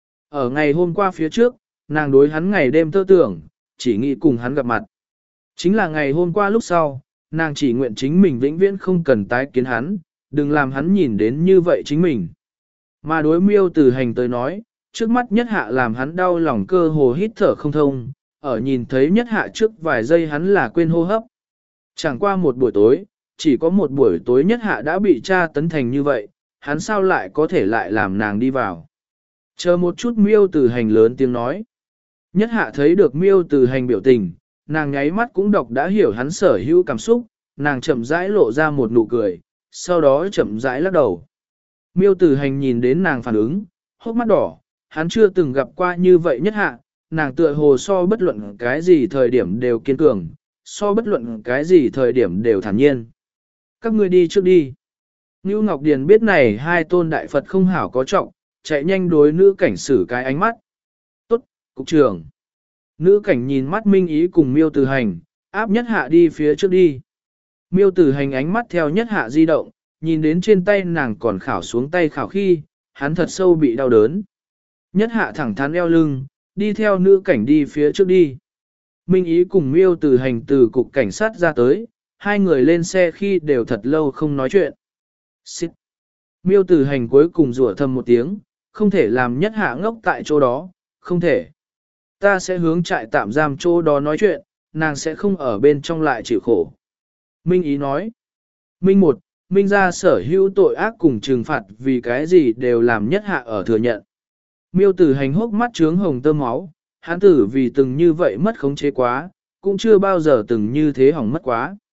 Ở ngày hôm qua phía trước, nàng đối hắn ngày đêm thơ tưởng, chỉ nghĩ cùng hắn gặp mặt. Chính là ngày hôm qua lúc sau, nàng chỉ nguyện chính mình vĩnh viễn không cần tái kiến hắn, đừng làm hắn nhìn đến như vậy chính mình. Mà đối Miêu Tử Hành tới nói, trước mắt Nhất Hạ làm hắn đau lòng cơ hồ hít thở không thông, ở nhìn thấy Nhất Hạ trước vài giây hắn là quên hô hấp. Chẳng qua một buổi tối, chỉ có một buổi tối Nhất Hạ đã bị tra tấn thành như vậy, hắn sao lại có thể lại làm nàng đi vào. Chờ một chút Miêu Tử Hành lớn tiếng nói. Nhất Hạ thấy được Miêu Tử Hành biểu tình, nàng nháy mắt cũng đọc đã hiểu hắn sở hữu cảm xúc, nàng chậm rãi lộ ra một nụ cười, sau đó chậm rãi lắc đầu. Miêu Tử Hành nhìn đến nàng phản ứng, hốc mắt đỏ, hắn chưa từng gặp qua như vậy Nhất Hạ, nàng tựa hồ so bất luận cái gì thời điểm đều kiên cường, so bất luận cái gì thời điểm đều thản nhiên. Các ngươi đi trước đi. Ngưu Ngọc Điền biết này hai tôn đại Phật không hảo có trọng, chạy nhanh đối nữ cảnh xử cái ánh mắt. Tốt, cục trưởng. Nữ cảnh nhìn mắt Minh Ý cùng Miêu Tử Hành, áp Nhất Hạ đi phía trước đi. Miêu Tử Hành ánh mắt theo Nhất Hạ di động, nhìn đến trên tay nàng còn khảo xuống tay khảo khi, hắn thật sâu bị đau đớn. Nhất Hạ thẳng thắn eo lưng, đi theo nữ cảnh đi phía trước đi. Minh Ý cùng Miêu Tử Hành từ cục cảnh sát ra tới, hai người lên xe khi đều thật lâu không nói chuyện. Xích. Miêu Tử Hành cuối cùng rủa thầm một tiếng, không thể làm Nhất Hạ ngốc tại chỗ đó, không thể. Ta sẽ hướng trại tạm giam chỗ đó nói chuyện, nàng sẽ không ở bên trong lại chịu khổ. Minh Ý nói. Minh một, Minh ra sở hữu tội ác cùng trừng phạt vì cái gì đều làm Nhất Hạ ở thừa nhận. Miêu Tử Hành hốc mắt trướng hồng tơ máu, hắn tử vì từng như vậy mất khống chế quá, cũng chưa bao giờ từng như thế hỏng mất quá.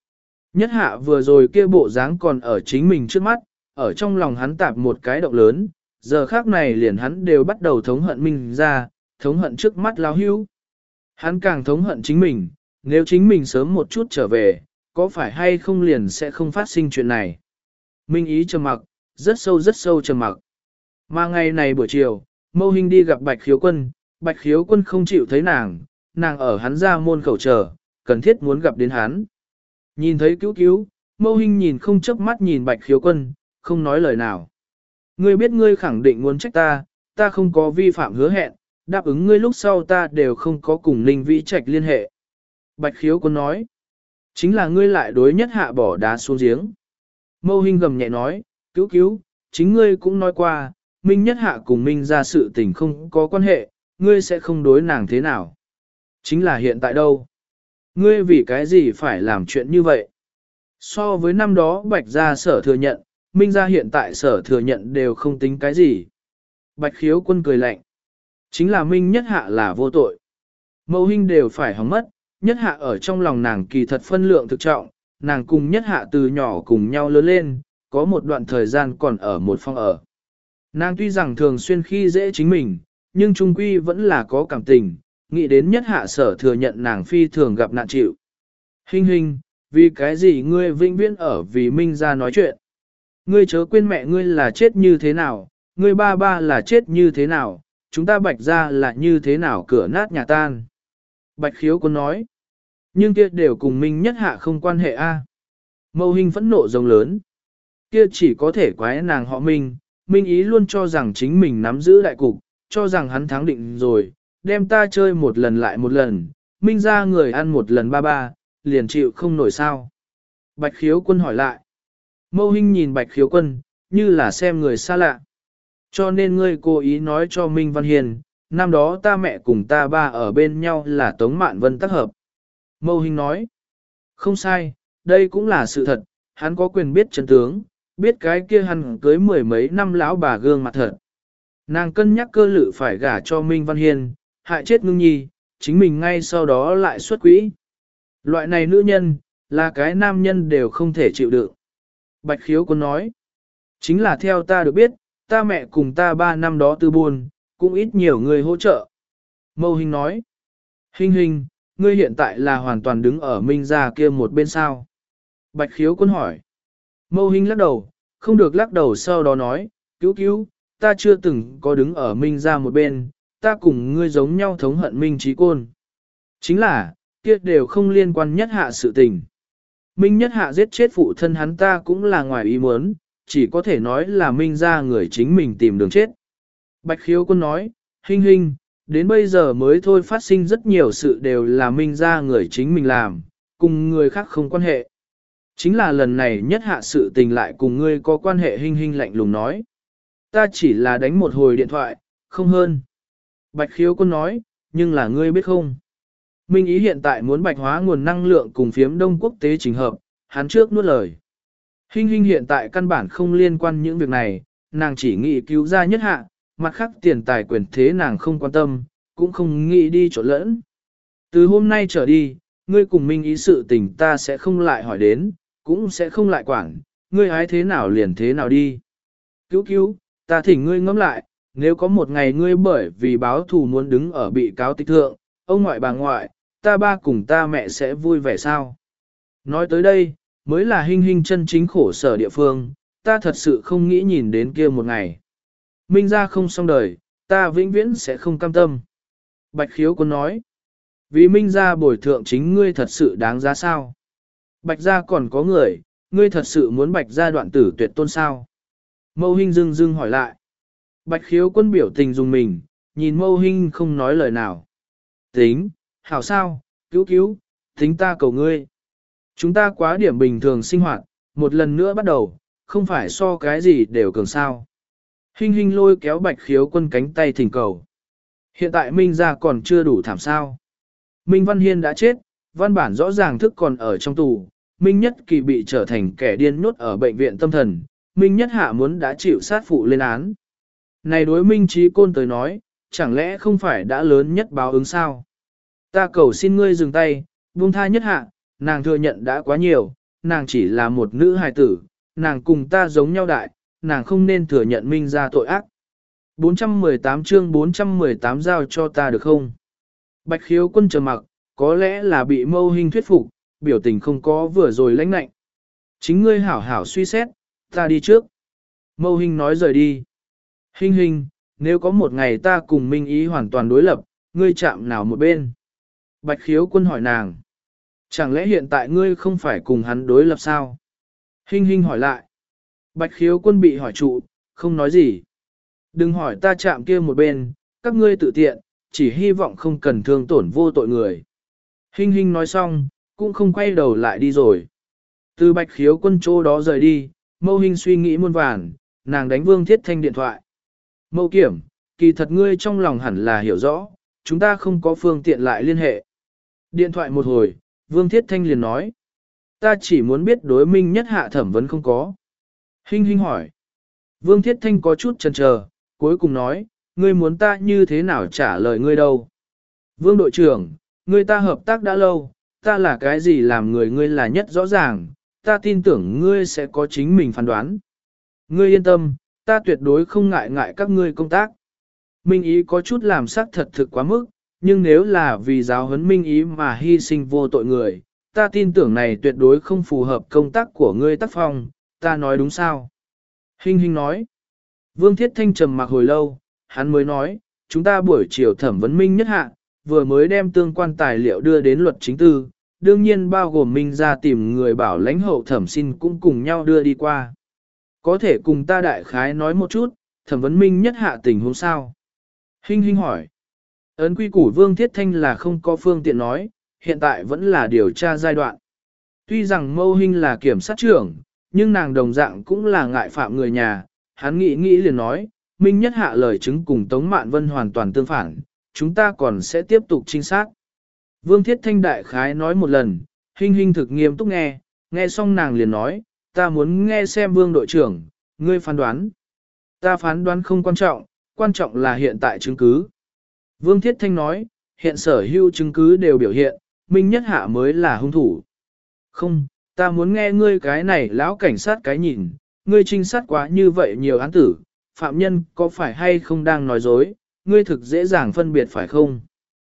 Nhất hạ vừa rồi kia bộ dáng còn ở chính mình trước mắt, ở trong lòng hắn tạp một cái động lớn, giờ khác này liền hắn đều bắt đầu thống hận mình ra, thống hận trước mắt lão hữu. Hắn càng thống hận chính mình, nếu chính mình sớm một chút trở về, có phải hay không liền sẽ không phát sinh chuyện này. Minh ý trầm mặc, rất sâu rất sâu trầm mặc. Mà ngày này buổi chiều, Mâu Hinh đi gặp Bạch Khiếu Quân, Bạch Khiếu Quân không chịu thấy nàng, nàng ở hắn ra môn khẩu chờ, cần thiết muốn gặp đến hắn. Nhìn thấy cứu cứu, Mâu Hinh nhìn không chớp mắt nhìn Bạch Khiếu Quân, không nói lời nào. Ngươi biết ngươi khẳng định muốn trách ta, ta không có vi phạm hứa hẹn, đáp ứng ngươi lúc sau ta đều không có cùng Ninh Vĩ Trạch liên hệ. Bạch Khiếu Quân nói, chính là ngươi lại đối nhất hạ bỏ đá xuống giếng. Mâu Hinh gầm nhẹ nói, cứu cứu, chính ngươi cũng nói qua, Minh nhất hạ cùng Minh ra sự tình không có quan hệ, ngươi sẽ không đối nàng thế nào. Chính là hiện tại đâu? Ngươi vì cái gì phải làm chuyện như vậy? So với năm đó Bạch gia sở thừa nhận, Minh gia hiện tại sở thừa nhận đều không tính cái gì. Bạch Khiếu Quân cười lạnh. Chính là Minh nhất hạ là vô tội. Mâu Hinh đều phải hóng mất, nhất hạ ở trong lòng nàng kỳ thật phân lượng thực trọng, nàng cùng nhất hạ từ nhỏ cùng nhau lớn lên, có một đoạn thời gian còn ở một phòng ở. Nàng tuy rằng thường xuyên khi dễ chính mình, nhưng trung quy vẫn là có cảm tình, nghĩ đến nhất hạ sở thừa nhận nàng phi thường gặp nạn chịu. Hinh Hinh, vì cái gì ngươi vĩnh viễn ở vì Minh ra nói chuyện? Ngươi chớ quên mẹ ngươi là chết như thế nào, ngươi ba ba là chết như thế nào, chúng ta Bạch ra là như thế nào cửa nát nhà tan. Bạch Khiếu Quân nói, nhưng kia đều cùng Minh nhất hạ không quan hệ a. Mâu Hinh phẫn nộ rồng lớn, kia chỉ có thể quái nàng họ Minh, Minh ý luôn cho rằng chính mình nắm giữ đại cục, cho rằng hắn thắng định rồi, đem ta chơi một lần lại một lần, Minh ra người ăn một lần ba ba, liền chịu không nổi sao. Bạch Khiếu Quân hỏi lại. Mâu Hinh nhìn Bạch Khiếu Quân, như là xem người xa lạ. Cho nên ngươi cố ý nói cho Minh Văn Hiền, năm đó ta mẹ cùng ta ba ở bên nhau là Tống Mạn Vân tác hợp. Mâu Hinh nói. Không sai, đây cũng là sự thật, hắn có quyền biết chân tướng, biết cái kia hắn cưới mười mấy năm lão bà gương mặt thật. Nàng cân nhắc cơ lự phải gả cho Minh Văn Hiền, hại chết Ngưng Nhi, chính mình ngay sau đó lại xuất quỹ. Loại này nữ nhân, là cái nam nhân đều không thể chịu đựng. Bạch Khiếu Quân nói, chính là theo ta được biết, ta mẹ cùng ta ba năm đó tư buồn, cũng ít nhiều người hỗ trợ. Mâu Hinh nói, Hinh Hinh, ngươi hiện tại là hoàn toàn đứng ở Minh gia kia một bên sao? Bạch Khiếu Quân hỏi, Mâu Hinh lắc đầu, không được lắc đầu sau đó nói, cứu cứu, ta chưa từng có đứng ở Minh gia một bên, ta cùng ngươi giống nhau thống hận Minh Trí Côn. Chính là, kia đều không liên quan nhất hạ sự tình. Minh nhất hạ giết chết phụ thân hắn ta cũng là ngoài ý muốn, chỉ có thể nói là Minh ra người chính mình tìm đường chết. Bạch Khiếu Quân nói, Hinh Hinh, đến bây giờ mới thôi phát sinh rất nhiều sự đều là Minh ra người chính mình làm, cùng người khác không quan hệ. Chính là lần này nhất hạ sự tình lại cùng ngươi có quan hệ. Hinh Hinh lạnh lùng nói. Ta chỉ là đánh một hồi điện thoại, không hơn. Bạch Khiếu Quân nói, nhưng là ngươi biết không? Minh ý hiện tại muốn bạch hóa nguồn năng lượng cùng phiếm đông quốc tế trình hợp, hắn trước nuốt lời. Hinh Hinh hiện tại căn bản không liên quan những việc này, nàng chỉ nghĩ cứu ra nhất hạ, mặt khác tiền tài quyền thế nàng không quan tâm, cũng không nghĩ đi trộn lẫn. Từ hôm nay trở đi, ngươi cùng Minh ý sự tình ta sẽ không lại hỏi đến, cũng sẽ không lại quản, ngươi ái thế nào liền thế nào đi. Cứu cứu, ta thỉnh ngươi ngẫm lại, nếu có một ngày ngươi bởi vì báo thù muốn đứng ở bị cáo tịch thượng, ông ngoại bà ngoại, ta ba cùng ta mẹ sẽ vui vẻ sao? Nói tới đây, mới là Hinh Hinh chân chính khổ sở địa phương, ta thật sự không nghĩ nhìn đến kia một ngày. Minh ra không xong đời, ta vĩnh viễn sẽ không cam tâm. Bạch Khiếu Quân nói, vì Minh ra bồi thượng chính ngươi thật sự đáng giá sao? Bạch ra còn có người, ngươi thật sự muốn Bạch ra đoạn tử tuyệt tôn sao? Mâu Hinh dưng dưng hỏi lại. Bạch Khiếu Quân biểu tình dùng mình, nhìn Mâu Hinh không nói lời nào. Tính, hảo sao, cứu cứu, tính ta cầu ngươi. Chúng ta quá điểm bình thường sinh hoạt, một lần nữa bắt đầu, không phải so cái gì đều cường sao. Hinh Hinh lôi kéo Bạch Khiếu Quân cánh tay thỉnh cầu. Hiện tại Minh ra còn chưa đủ thảm sao. Minh Văn Hiên đã chết, văn bản rõ ràng thức còn ở trong tù, Minh Nhất Kỳ bị trở thành kẻ điên nhốt ở bệnh viện tâm thần, Minh Nhất Hạ muốn đã chịu sát phụ lên án. Này đối Minh Trí Côn tới nói, chẳng lẽ không phải đã lớn nhất báo ứng sao? Ta cầu xin ngươi dừng tay, buông tha Nhất Hạ, nàng thừa nhận đã quá nhiều, nàng chỉ là một nữ hài tử, nàng cùng ta giống nhau đại, nàng không nên thừa nhận Minh ra tội ác. bốn trăm mười tám chương bốn trăm mười tám giao cho ta được không? Bạch Khiếu Quân trầm mặc, có lẽ là bị Mâu Hinh thuyết phục, biểu tình không có vừa rồi lãnh lạnh. Chính ngươi hảo hảo suy xét, ta đi trước. Mâu Hinh nói rời đi. Hinh Hinh, nếu có một ngày ta cùng Minh Ý hoàn toàn đối lập, ngươi chạm nào một bên? Bạch Khiếu Quân hỏi nàng. Chẳng lẽ hiện tại ngươi không phải cùng hắn đối lập sao? Hinh Hinh hỏi lại. Bạch Khiếu Quân bị hỏi trụ, không nói gì. Đừng hỏi ta chạm kia một bên, các ngươi tự tiện, chỉ hy vọng không cần thương tổn vô tội người. Hinh Hinh nói xong, cũng không quay đầu lại đi rồi. Từ Bạch Khiếu Quân chỗ đó rời đi, Mâu Hinh suy nghĩ muôn vàn, nàng đánh Vương Thiết Thanh điện thoại. Mâu Kiểm, kỳ thật ngươi trong lòng hẳn là hiểu rõ, chúng ta không có phương tiện lại liên hệ. Điện thoại một hồi, Vương Thiết Thanh liền nói. Ta chỉ muốn biết đối minh nhất hạ thẩm vấn không có. Hinh Hinh hỏi. Vương Thiết Thanh có chút chần chờ, cuối cùng nói, ngươi muốn ta như thế nào trả lời ngươi đâu. Vương đội trưởng, ngươi ta hợp tác đã lâu, ta là cái gì làm người ngươi là nhất rõ ràng, ta tin tưởng ngươi sẽ có chính mình phán đoán. Ngươi yên tâm, ta tuyệt đối không ngại ngại các ngươi công tác. Minh Ý có chút làm sắc thật thực quá mức, nhưng nếu là vì giáo huấn Minh Ý mà hy sinh vô tội người, ta tin tưởng này tuyệt đối không phù hợp công tác của ngươi tác phong, ta nói đúng sao? Hinh Hinh nói. Vương Thiết Thanh trầm mặc hồi lâu, hắn mới nói, chúng ta buổi chiều thẩm vấn Minh nhất hạ, vừa mới đem tương quan tài liệu đưa đến luật chính tư, đương nhiên bao gồm Minh ra tìm người bảo lãnh hậu thẩm xin cũng cùng nhau đưa đi qua. Có thể cùng ta đại khái nói một chút, thẩm vấn Minh nhất hạ tình huống sao? Hinh Hinh hỏi. Ấn quy củ Vương Thiết Thanh là không có phương tiện nói, hiện tại vẫn là điều tra giai đoạn. Tuy rằng Mâu Hinh là kiểm sát trưởng, nhưng nàng đồng dạng cũng là ngại phạm người nhà, hắn nghĩ nghĩ liền nói, Minh nhất hạ lời chứng cùng Tống Mạn Vân hoàn toàn tương phản, chúng ta còn sẽ tiếp tục trinh sát. Vương Thiết Thanh đại khái nói một lần, Hinh Hinh thực nghiêm túc nghe, nghe xong nàng liền nói, ta muốn nghe xem Vương đội trưởng, ngươi phán đoán. Ta phán đoán không quan trọng, quan trọng là hiện tại chứng cứ. Vương Thiết Thanh nói, hiện sở hữu chứng cứ đều biểu hiện, Minh nhất hạ mới là hung thủ. Không, ta muốn nghe ngươi cái này lão cảnh sát cái nhìn, ngươi trinh sát quá như vậy nhiều án tử, phạm nhân có phải hay không đang nói dối, ngươi thực dễ dàng phân biệt phải không?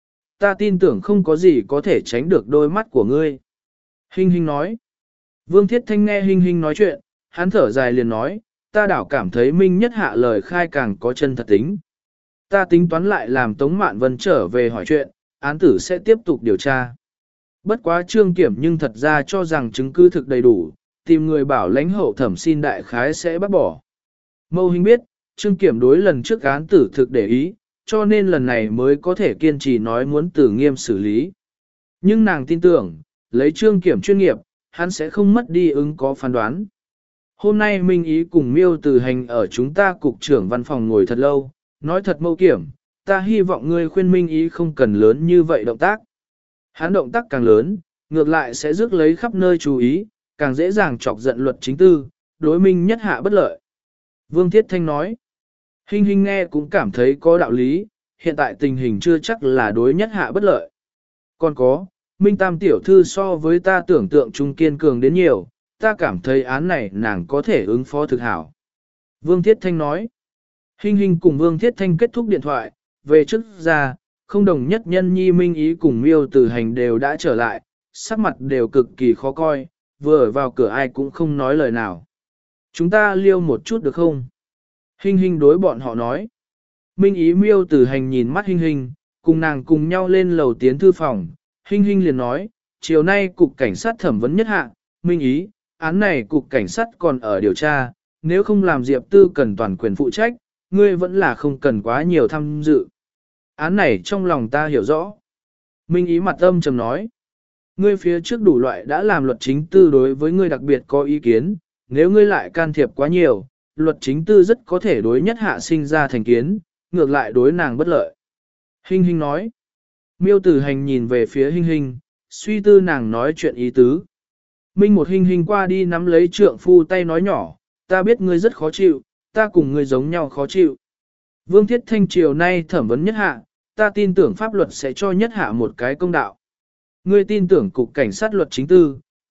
Ta tin tưởng không có gì có thể tránh được đôi mắt của ngươi. Hinh Hinh nói. Vương Thiết Thanh nghe Hinh Hinh nói chuyện, hắn thở dài liền nói, ta đảo cảm thấy Minh nhất hạ lời khai càng có chân thật tính. Ta tính toán lại làm Tống Mạn Vân trở về hỏi chuyện, án tử sẽ tiếp tục điều tra. Bất quá Trương Kiểm nhưng thật ra cho rằng chứng cứ thực đầy đủ, tìm người bảo lãnh hậu thẩm xin đại khái sẽ bác bỏ. Mâu Hinh biết, Trương Kiểm đối lần trước án tử thực để ý, cho nên lần này mới có thể kiên trì nói muốn tử nghiêm xử lý. Nhưng nàng tin tưởng, lấy Trương Kiểm chuyên nghiệp, hắn sẽ không mất đi ứng có phán đoán. Hôm nay Minh Ý cùng Miêu Từ Hành ở chúng ta cục trưởng văn phòng ngồi thật lâu, nói thật Mâu Kiểm, ta hy vọng ngươi khuyên Minh Ý không cần lớn như vậy động tác. Hắn động tác càng lớn, ngược lại sẽ rước lấy khắp nơi chú ý, càng dễ dàng chọc giận luật chính tư, đối Minh nhất hạ bất lợi. Vương Thiết Thanh nói, Hinh Hinh nghe cũng cảm thấy có đạo lý, hiện tại tình hình chưa chắc là đối nhất hạ bất lợi. Còn có, Minh Tam tiểu thư so với ta tưởng tượng trung kiên cường đến nhiều, ta cảm thấy án này nàng có thể ứng phó thực hảo. Vương Thiết Thanh nói, Hinh Hinh cùng Vương Thiết Thanh kết thúc điện thoại, về trước ra, không đồng nhất nhân nhi Minh Ý cùng Miêu Từ Hành đều đã trở lại, sắc mặt đều cực kỳ khó coi, vừa vào cửa ai cũng không nói lời nào. Chúng ta liêu một chút được không? Hinh Hinh đối bọn họ nói. Minh Ý Miêu Từ Hành nhìn mắt Hinh Hinh, cùng nàng cùng nhau lên lầu tiến thư phòng. Hinh Hinh liền nói, chiều nay cục cảnh sát thẩm vấn nhất hạ, Minh Ý, án này cục cảnh sát còn ở điều tra, nếu không làm Diệp Tư cần toàn quyền phụ trách, ngươi vẫn là không cần quá nhiều tham dự. Án này trong lòng ta hiểu rõ. Minh Ý mặt âm trầm nói, ngươi phía trước đủ loại đã làm luật chính tư đối với ngươi đặc biệt có ý kiến, nếu ngươi lại can thiệp quá nhiều, luật chính tư rất có thể đối nhất hạ sinh ra thành kiến, ngược lại đối nàng bất lợi. Hinh Hinh nói, Miêu Tử Hành nhìn về phía Hinh Hinh, suy tư nàng nói chuyện ý tứ. Minh một Hinh Hinh qua đi nắm lấy trượng phu tay nói nhỏ, ta biết ngươi rất khó chịu, ta cùng ngươi giống nhau khó chịu. Vương Thiết Thanh chiều nay thẩm vấn nhất hạ, ta tin tưởng pháp luật sẽ cho nhất hạ một cái công đạo. Ngươi tin tưởng cục cảnh sát luật chính tư,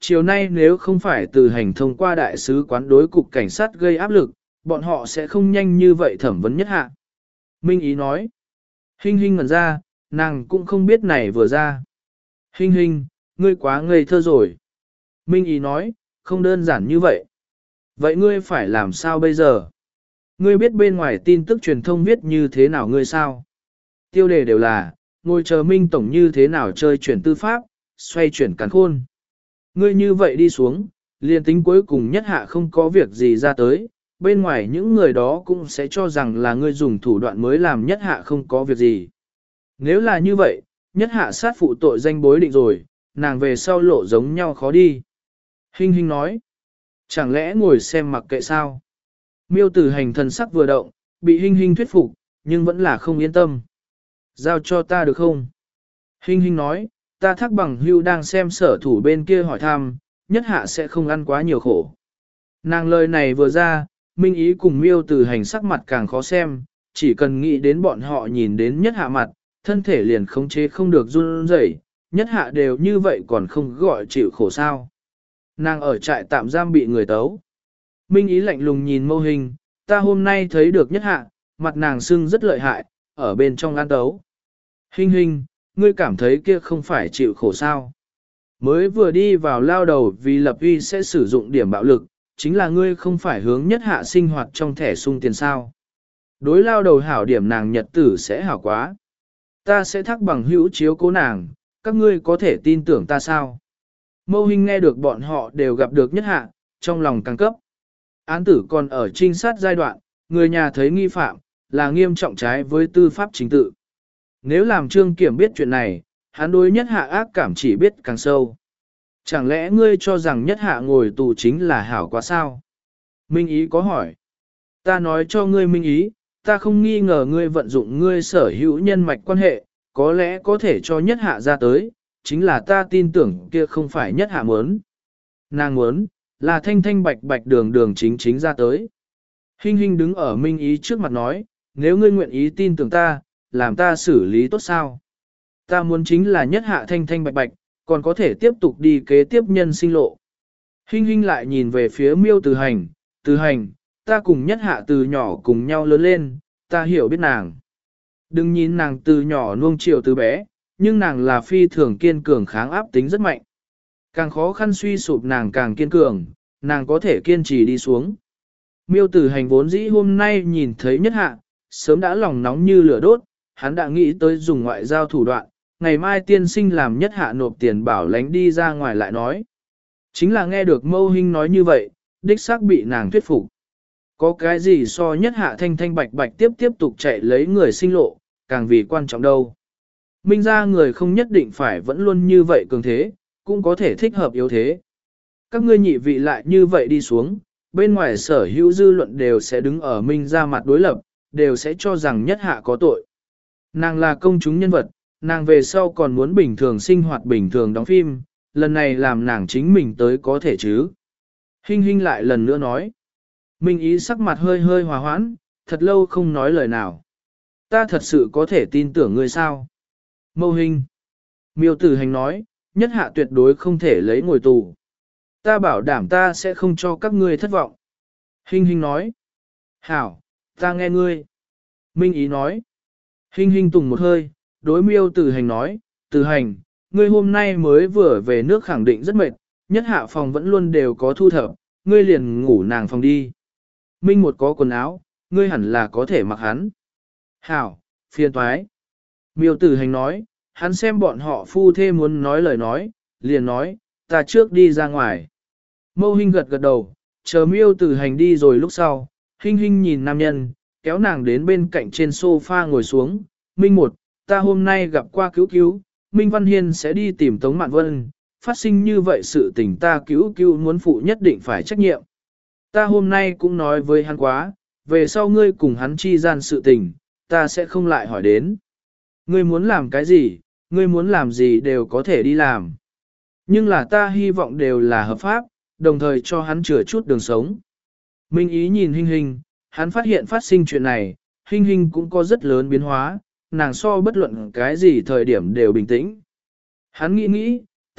chiều nay nếu không phải từ hành thông qua đại sứ quán đối cục cảnh sát gây áp lực, bọn họ sẽ không nhanh như vậy thẩm vấn nhất hạ. Minh Ý nói, Hinh Hinh ngẩn ra, nàng cũng không biết này vừa ra. Hinh Hinh, ngươi quá ngây thơ rồi. Minh Ý nói, không đơn giản như vậy. Vậy ngươi phải làm sao bây giờ? Ngươi biết bên ngoài tin tức truyền thông viết như thế nào ngươi sao? Tiêu đề đều là, ngồi chờ Minh Tổng như thế nào chơi chuyển tư pháp, xoay chuyển cắn khôn. Ngươi như vậy đi xuống, liền tính cuối cùng nhất hạ không có việc gì ra tới, bên ngoài những người đó cũng sẽ cho rằng là ngươi dùng thủ đoạn mới làm nhất hạ không có việc gì. Nếu là như vậy, nhất hạ sát phụ tội danh bối định rồi, nàng về sau lộ giống nhau khó đi. Hinh Hinh nói, chẳng lẽ ngồi xem mặc kệ sao? Miêu Tử Hành thần sắc vừa động, bị Hinh Hinh thuyết phục, nhưng vẫn là không yên tâm. Giao cho ta được không? Hinh Hinh nói, ta thắc bằng hưu đang xem sở thủ bên kia hỏi thăm, nhất hạ sẽ không ăn quá nhiều khổ. Nàng lời này vừa ra, Minh Ý cùng Miêu Tử Hành sắc mặt càng khó xem, chỉ cần nghĩ đến bọn họ nhìn đến nhất hạ mặt, thân thể liền khống chế không được run rẩy, nhất hạ đều như vậy còn không gọi chịu khổ sao. Nàng ở trại tạm giam bị người tấu. Minh Ý lạnh lùng nhìn Mâu Hình, ta hôm nay thấy được nhất hạ, mặt nàng sưng rất lợi hại, ở bên trong ăn tấu. Hinh Hinh, ngươi cảm thấy kia không phải chịu khổ sao. Mới vừa đi vào lao đầu vì lập uy sẽ sử dụng điểm bạo lực, chính là ngươi không phải hướng nhất hạ sinh hoạt trong thẻ sung tiền sao. Đối lao đầu hảo điểm nàng nhật tử sẽ hảo quá. Ta sẽ thắc bằng hữu chiếu cố nàng, các ngươi có thể tin tưởng ta sao? Mâu Hinh nghe được bọn họ đều gặp được nhất hạ, trong lòng càng cấp. Án tử còn ở trinh sát giai đoạn, người nhà thấy nghi phạm, là nghiêm trọng trái với tư pháp chính tự. Nếu làm Trương Kiểm biết chuyện này, hắn đối nhất hạ ác cảm chỉ biết càng sâu. Chẳng lẽ ngươi cho rằng nhất hạ ngồi tù chính là hảo quá sao? Minh Ý có hỏi. Ta nói cho ngươi Minh Ý, ta không nghi ngờ ngươi vận dụng ngươi sở hữu nhân mạch quan hệ, có lẽ có thể cho nhất hạ ra tới, chính là ta tin tưởng kia không phải nhất hạ muốn. Nàng muốn, là thanh thanh bạch bạch đường đường chính chính ra tới. Hinh Hinh đứng ở Minh Ý trước mặt nói, nếu ngươi nguyện ý tin tưởng ta, làm ta xử lý tốt sao? Ta muốn chính là nhất hạ thanh thanh bạch bạch, còn có thể tiếp tục đi kế tiếp nhân sinh lộ. Hinh Hinh lại nhìn về phía Miêu Từ Hành, Từ Hành, ta cùng nhất hạ từ nhỏ cùng nhau lớn lên, ta hiểu biết nàng. Đừng nhìn nàng từ nhỏ nuông chiều từ bé, nhưng nàng là phi thường kiên cường kháng áp tính rất mạnh. Càng khó khăn suy sụp nàng càng kiên cường, nàng có thể kiên trì đi xuống. Miêu Tử Hành vốn dĩ hôm nay nhìn thấy nhất hạ, sớm đã lòng nóng như lửa đốt, hắn đã nghĩ tới dùng ngoại giao thủ đoạn, ngày mai tiên sinh làm nhất hạ nộp tiền bảo lánh đi ra ngoài lại nói. Chính là nghe được Mâu Hinh nói như vậy, đích xác bị nàng thuyết phục. Có cái gì so nhất hạ thanh thanh bạch bạch tiếp tiếp tục chạy lấy người sinh lộ, càng vì quan trọng đâu. Minh ra người không nhất định phải vẫn luôn như vậy cường thế, cũng có thể thích hợp yếu thế. Các ngươi nhị vị lại như vậy đi xuống, bên ngoài sở hữu dư luận đều sẽ đứng ở Minh ra mặt đối lập, đều sẽ cho rằng nhất hạ có tội. Nàng là công chúng nhân vật, nàng về sau còn muốn bình thường sinh hoạt bình thường đóng phim, lần này làm nàng chính mình tới có thể chứ. Hinh Hinh lại lần nữa nói. Minh Ý sắc mặt hơi hơi hòa hoãn, thật lâu không nói lời nào. Ta thật sự có thể tin tưởng ngươi sao? Mâu Hinh. Miêu Tử Hành nói, nhất hạ tuyệt đối không thể lấy ngồi tù. Ta bảo đảm ta sẽ không cho các ngươi thất vọng. Hinh Hinh nói. Hảo, ta nghe ngươi. Minh Ý nói. Hinh Hinh tùng một hơi, đối Miêu Tử Hành nói, Tử Hành, ngươi hôm nay mới vừa về nước khẳng định rất mệt, nhất hạ phòng vẫn luôn đều có thu thập, ngươi liền ngủ nàng phòng đi. Minh một có quần áo, ngươi hẳn là có thể mặc hắn. Hảo, phiền toái. Miêu Tử Hành nói, hắn xem bọn họ phu thê muốn nói lời nói, liền nói, ta trước đi ra ngoài. Mâu Hinh gật gật đầu, chờ Miêu Tử Hành đi rồi lúc sau, Hinh Hinh nhìn nam nhân, kéo nàng đến bên cạnh trên sofa ngồi xuống. Minh một, ta hôm nay gặp qua cứu cứu, Minh Văn Hiên sẽ đi tìm Tống Mạn Vân, phát sinh như vậy sự tình ta cứu cứu muốn phụ nhất định phải trách nhiệm. Ta hôm nay cũng nói với hắn quá, về sau ngươi cùng hắn chi gian sự tình, ta sẽ không lại hỏi đến. Ngươi muốn làm cái gì, ngươi muốn làm gì đều có thể đi làm. Nhưng là ta hy vọng đều là hợp pháp, đồng thời cho hắn chừa chút đường sống. Minh Ý nhìn Hinh Hinh, hắn phát hiện phát sinh chuyện này, Hinh Hinh cũng có rất lớn biến hóa, nàng so bất luận cái gì thời điểm đều bình tĩnh. Hắn nghĩ nghĩ,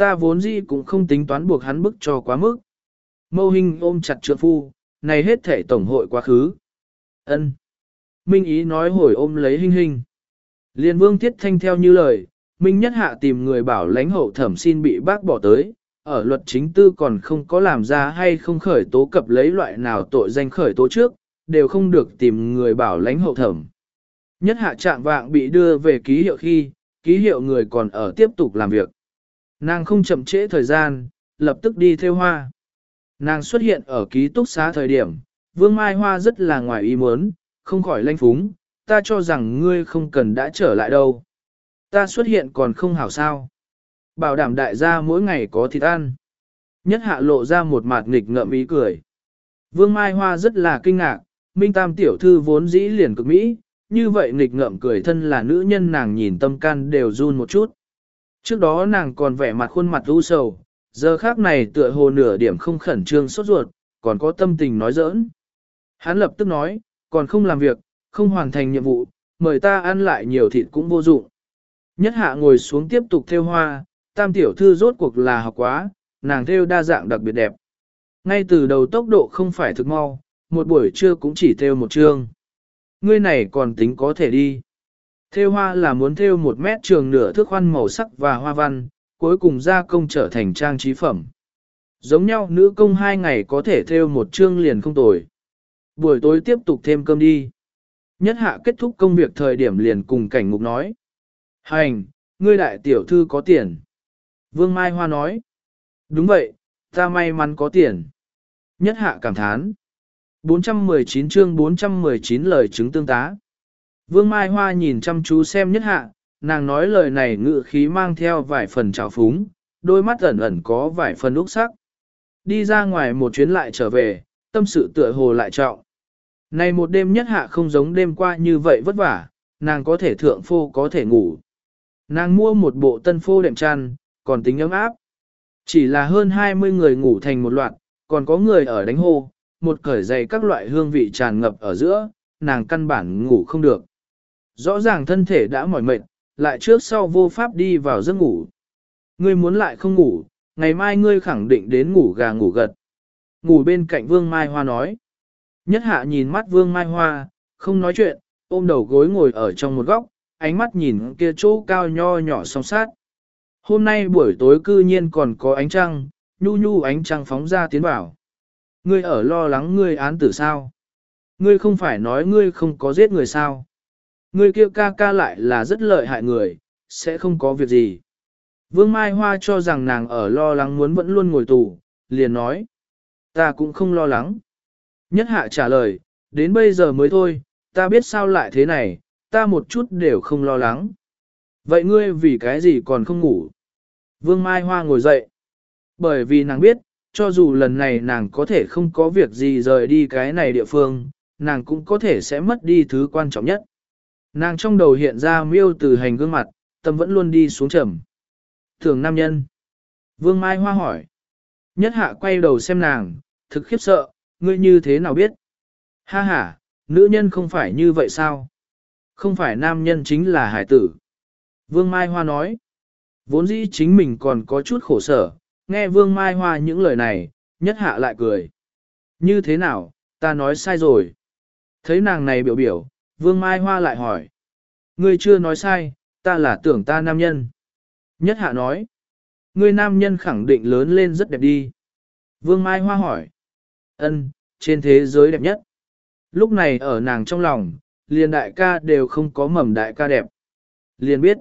ta vốn dĩ cũng không tính toán buộc hắn bức cho quá mức. Mâu Hinh ôm chặt trượng phu, này hết thể tổng hội quá khứ. Ân. Minh ý nói hồi ôm lấy Hinh Hinh. Liên Vương Thiết Thanh theo như lời, Minh Nhất Hạ tìm người bảo lãnh hậu thẩm xin bị bác bỏ tới, ở luật chính tư còn không có làm ra hay không khởi tố cập lấy loại nào tội danh khởi tố trước, đều không được tìm người bảo lãnh hậu thẩm. Nhất Hạ trạng vạng bị đưa về ký hiệu khi, ký hiệu người còn ở tiếp tục làm việc. Nàng không chậm trễ thời gian, lập tức đi theo hoa. Nàng xuất hiện ở ký túc xá thời điểm, Vương Mai Hoa rất là ngoài ý muốn, không khỏi lanh phúng, ta cho rằng ngươi không cần đã trở lại đâu. Ta xuất hiện còn không hảo sao. Bảo đảm đại gia mỗi ngày có thịt ăn. Nhất Hạ lộ ra một mặt nghịch ngợm ý cười. Vương Mai Hoa rất là kinh ngạc, Minh Tam tiểu thư vốn dĩ liền cực mỹ, như vậy nghịch ngợm cười thân là nữ nhân nàng nhìn tâm can đều run một chút. Trước đó nàng còn vẻ mặt khuôn mặt u sầu, giờ khác này tựa hồ nửa điểm không khẩn trương sốt ruột, còn có tâm tình nói giỡn. Hắn lập tức nói, còn không làm việc, không hoàn thành nhiệm vụ, mời ta ăn lại nhiều thịt cũng vô dụng. Nhất Hạ ngồi xuống tiếp tục thêu hoa, Tam tiểu thư rốt cuộc là học quá, nàng thêu đa dạng đặc biệt đẹp. Ngay từ đầu tốc độ không phải thực mau, một buổi trưa cũng chỉ thêu một chương. Ngươi này còn tính có thể đi. Thêu hoa là muốn thêu một mét trường nửa thước khoan màu sắc và hoa văn, cuối cùng gia công trở thành trang trí phẩm. Giống nhau nữ công hai ngày có thể thêu một chương liền không tồi. Buổi tối tiếp tục thêm cơm đi. Nhất Hạ kết thúc công việc thời điểm liền cùng Cảnh Ngục nói. Hành, ngươi đại tiểu thư có tiền. Vương Mai Hoa nói. Đúng vậy, ta may mắn có tiền. Nhất Hạ cảm thán. bốn trăm mười chín chương bốn trăm mười chín lời chứng tương tá. Vương Mai Hoa nhìn chăm chú xem Nhất Hạ, nàng nói lời này ngự khí mang theo vài phần trào phúng, đôi mắt ẩn ẩn có vài phần úc sắc. Đi ra ngoài một chuyến lại trở về, tâm sự tựa hồ lại trọng. Này một đêm Nhất Hạ không giống đêm qua như vậy vất vả, nàng có thể thượng phô có thể ngủ. Nàng mua một bộ tân phô đệm chăn, còn tính ấm áp. Chỉ là hơn hai mươi người ngủ thành một loạt, còn có người ở đánh hô, một cởi giày các loại hương vị tràn ngập ở giữa, nàng căn bản ngủ không được. Rõ ràng thân thể đã mỏi mệt, lại trước sau vô pháp đi vào giấc ngủ. Ngươi muốn lại không ngủ, ngày mai ngươi khẳng định đến ngủ gà ngủ gật. Ngủ bên cạnh Vương Mai Hoa nói. Nhất Hạ nhìn mắt Vương Mai Hoa, không nói chuyện, ôm đầu gối ngồi ở trong một góc, ánh mắt nhìn kia chỗ cao nho nhỏ song sát. Hôm nay buổi tối cư nhiên còn có ánh trăng, nhu nhu ánh trăng phóng ra tiến vào. Ngươi ở lo lắng ngươi án tử sao? Ngươi không phải nói ngươi không có giết người sao? Ngươi kia ca ca lại là rất lợi hại người, sẽ không có việc gì. Vương Mai Hoa cho rằng nàng ở lo lắng muốn vẫn luôn ngồi tù, liền nói. Ta cũng không lo lắng. Nhất Hạ trả lời, đến bây giờ mới thôi, ta biết sao lại thế này, ta một chút đều không lo lắng. Vậy ngươi vì cái gì còn không ngủ? Vương Mai Hoa ngồi dậy. Bởi vì nàng biết, cho dù lần này nàng có thể không có việc gì rời đi cái này địa phương, nàng cũng có thể sẽ mất đi thứ quan trọng nhất. Nàng trong đầu hiện ra miêu từ hành gương mặt, tâm vẫn luôn đi xuống trầm. Thường nam nhân. Vương Mai Hoa hỏi. Nhất Hạ quay đầu xem nàng, thực khiếp sợ, ngươi như thế nào biết? Ha ha, nữ nhân không phải như vậy sao? Không phải nam nhân chính là hải tử. Vương Mai Hoa nói. Vốn dĩ chính mình còn có chút khổ sở, nghe Vương Mai Hoa những lời này, Nhất Hạ lại cười. Như thế nào, ta nói sai rồi. Thấy nàng này biểu biểu, Vương Mai Hoa lại hỏi. Ngươi chưa nói sai, ta là tưởng ta nam nhân. Nhất Hạ nói. Ngươi nam nhân khẳng định lớn lên rất đẹp đi. Vương Mai Hoa hỏi. Ân, trên thế giới đẹp nhất. Lúc này ở nàng trong lòng, liền đại ca đều không có mầm đại ca đẹp. Liền biết.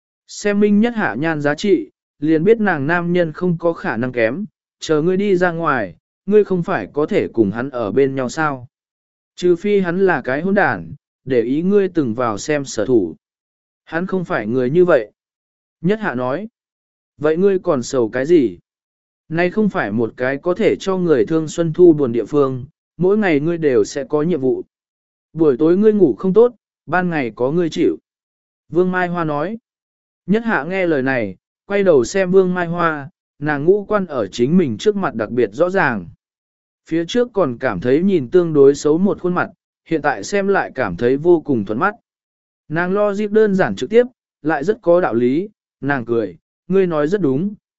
Xem Minh Nhất Hạ nhan giá trị, liền biết nàng nam nhân không có khả năng kém. Chờ ngươi đi ra ngoài, ngươi không phải có thể cùng hắn ở bên nhau sao. Trừ phi hắn là cái hỗn đản, để ý ngươi từng vào xem sở thủ. Hắn không phải người như vậy. Nhất Hạ nói. Vậy ngươi còn sầu cái gì? Nay không phải một cái có thể cho người thương xuân thu buồn địa phương, mỗi ngày ngươi đều sẽ có nhiệm vụ. Buổi tối ngươi ngủ không tốt, ban ngày có ngươi chịu. Vương Mai Hoa nói. Nhất Hạ nghe lời này, quay đầu xem Vương Mai Hoa, nàng ngũ quan ở chính mình trước mặt đặc biệt rõ ràng. Phía trước còn cảm thấy nhìn tương đối xấu một khuôn mặt, hiện tại xem lại cảm thấy vô cùng thuận mắt. Nàng lo dịp đơn giản trực tiếp, lại rất có đạo lý, nàng cười, ngươi nói rất đúng,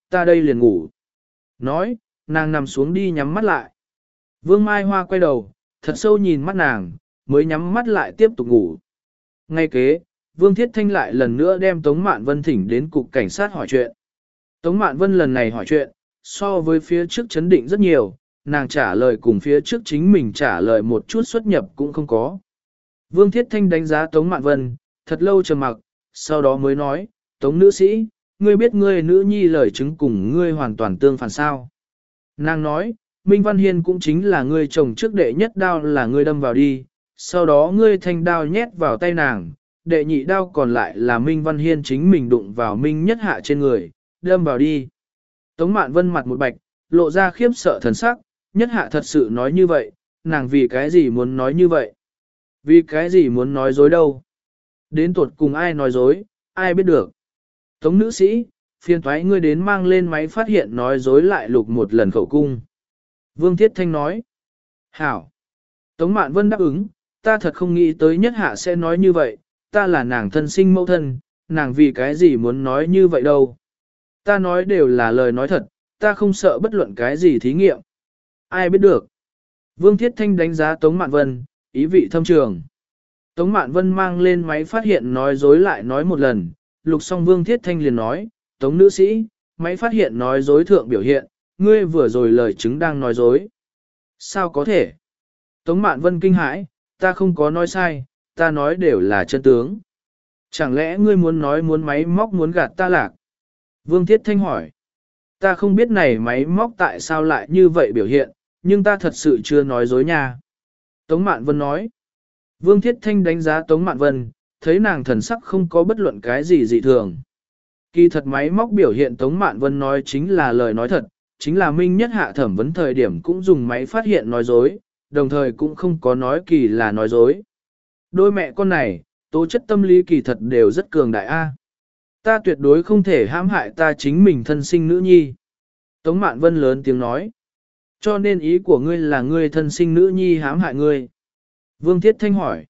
ta đây liền ngủ. Nói, nàng nằm xuống đi nhắm mắt lại. Vương Mai Hoa quay đầu, thật sâu nhìn mắt nàng, mới nhắm mắt lại tiếp tục ngủ. Ngay kế, Vương Thiết Thanh lại lần nữa đem Tống Mạn Vân thỉnh đến cục cảnh sát hỏi chuyện. Tống Mạn Vân lần này hỏi chuyện, so với phía trước chấn định rất nhiều, nàng trả lời cùng phía trước chính mình trả lời một chút xuất nhập cũng không có. Vương Thiết Thanh đánh giá Tống Mạn Vân, thật lâu trầm mặc, sau đó mới nói, Tống nữ sĩ, ngươi biết ngươi nữ nhi lời chứng cùng ngươi hoàn toàn tương phản sao. Nàng nói, Minh Văn Hiên cũng chính là ngươi chồng trước đệ nhất đao là ngươi đâm vào đi, sau đó ngươi thanh đao nhét vào tay nàng, đệ nhị đao còn lại là Minh Văn Hiên chính mình đụng vào Minh Nhất Hạ trên người, đâm vào đi. Tống Mạn Vân mặt một bạch, lộ ra khiếp sợ thần sắc, Nhất Hạ thật sự nói như vậy, nàng vì cái gì muốn nói như vậy? Vì cái gì muốn nói dối đâu? Đến tuột cùng ai nói dối, ai biết được? Tống nữ sĩ, phiền thoái ngươi đến mang lên máy phát hiện nói dối lại lục một lần khẩu cung. Vương Thiết Thanh nói. Hảo. Tống Mạn Vân đáp ứng, ta thật không nghĩ tới Nhất Hạ sẽ nói như vậy, ta là nàng thân sinh mẫu thân, nàng vì cái gì muốn nói như vậy đâu. Ta nói đều là lời nói thật, ta không sợ bất luận cái gì thí nghiệm. Ai biết được. Vương Thiết Thanh đánh giá Tống Mạn Vân, ý vị thâm trường. Tống Mạn Vân mang lên máy phát hiện nói dối lại nói một lần, lục xong Vương Thiết Thanh liền nói, Tống nữ sĩ, máy phát hiện nói dối thượng biểu hiện, ngươi vừa rồi lời chứng đang nói dối. Sao có thể? Tống Mạn Vân kinh hãi, ta không có nói sai, ta nói đều là chân tướng. Chẳng lẽ ngươi muốn nói muốn máy móc muốn gạt ta lạc? Vương Thiết Thanh hỏi. Ta không biết này máy móc tại sao lại như vậy biểu hiện, nhưng ta thật sự chưa nói dối nha. Tống Mạn Vân nói. Vương Thiết Thanh đánh giá Tống Mạn Vân, thấy nàng thần sắc không có bất luận cái gì dị thường. Kỳ thật máy móc biểu hiện Tống Mạn Vân nói chính là lời nói thật, chính là Minh Nhất Hạ thẩm vấn thời điểm cũng dùng máy phát hiện nói dối, đồng thời cũng không có nói kỳ là nói dối. Đôi mẹ con này, tố chất tâm lý kỳ thật đều rất cường đại a. Ta tuyệt đối không thể hãm hại ta chính mình thân sinh nữ nhi. Tống Mạn Vân lớn tiếng nói. Cho nên ý của ngươi là ngươi thân sinh nữ nhi hãm hại ngươi. Vương Thiết Thanh hỏi.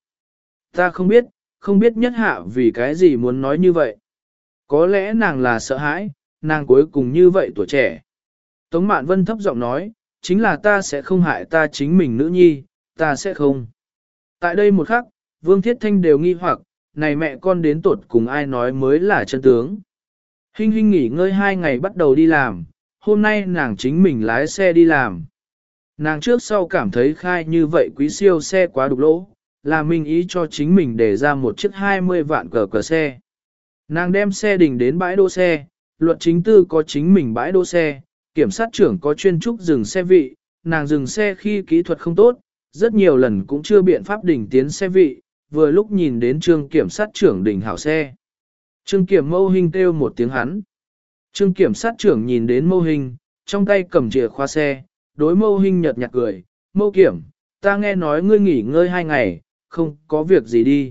Ta không biết, không biết Nhất Hạ vì cái gì muốn nói như vậy. Có lẽ nàng là sợ hãi, nàng cuối cùng như vậy tuổi trẻ. Tống Mạn Vân thấp giọng nói, chính là ta sẽ không hại ta chính mình nữ nhi, ta sẽ không. Tại đây một khắc, Vương Thiết Thanh đều nghi hoặc, này mẹ con đến tuột cùng ai nói mới là chân tướng. Hinh Hinh nghỉ ngơi hai ngày bắt đầu đi làm, hôm nay nàng chính mình lái xe đi làm. Nàng trước sau cảm thấy khai như vậy quý siêu xe quá đục lỗ, là mình ý cho chính mình để ra một chiếc hai mươi vạn cờ cờ xe. Nàng đem xe đình đến bãi đỗ xe, luật chính tư có chính mình bãi đỗ xe, kiểm sát trưởng có chuyên trúc dừng xe vị, nàng dừng xe khi kỹ thuật không tốt, rất nhiều lần cũng chưa biện pháp đỉnh tiến xe vị, vừa lúc nhìn đến trương kiểm sát trưởng đỉnh hảo xe. Trương kiểm mâu hình kêu một tiếng hắn. Trương kiểm sát trưởng nhìn đến mâu hình, trong tay cầm chìa khóa xe, đối mâu hình nhợt nhạt cười, mâu kiểm, ta nghe nói ngươi nghỉ ngơi hai ngày, không có việc gì đi.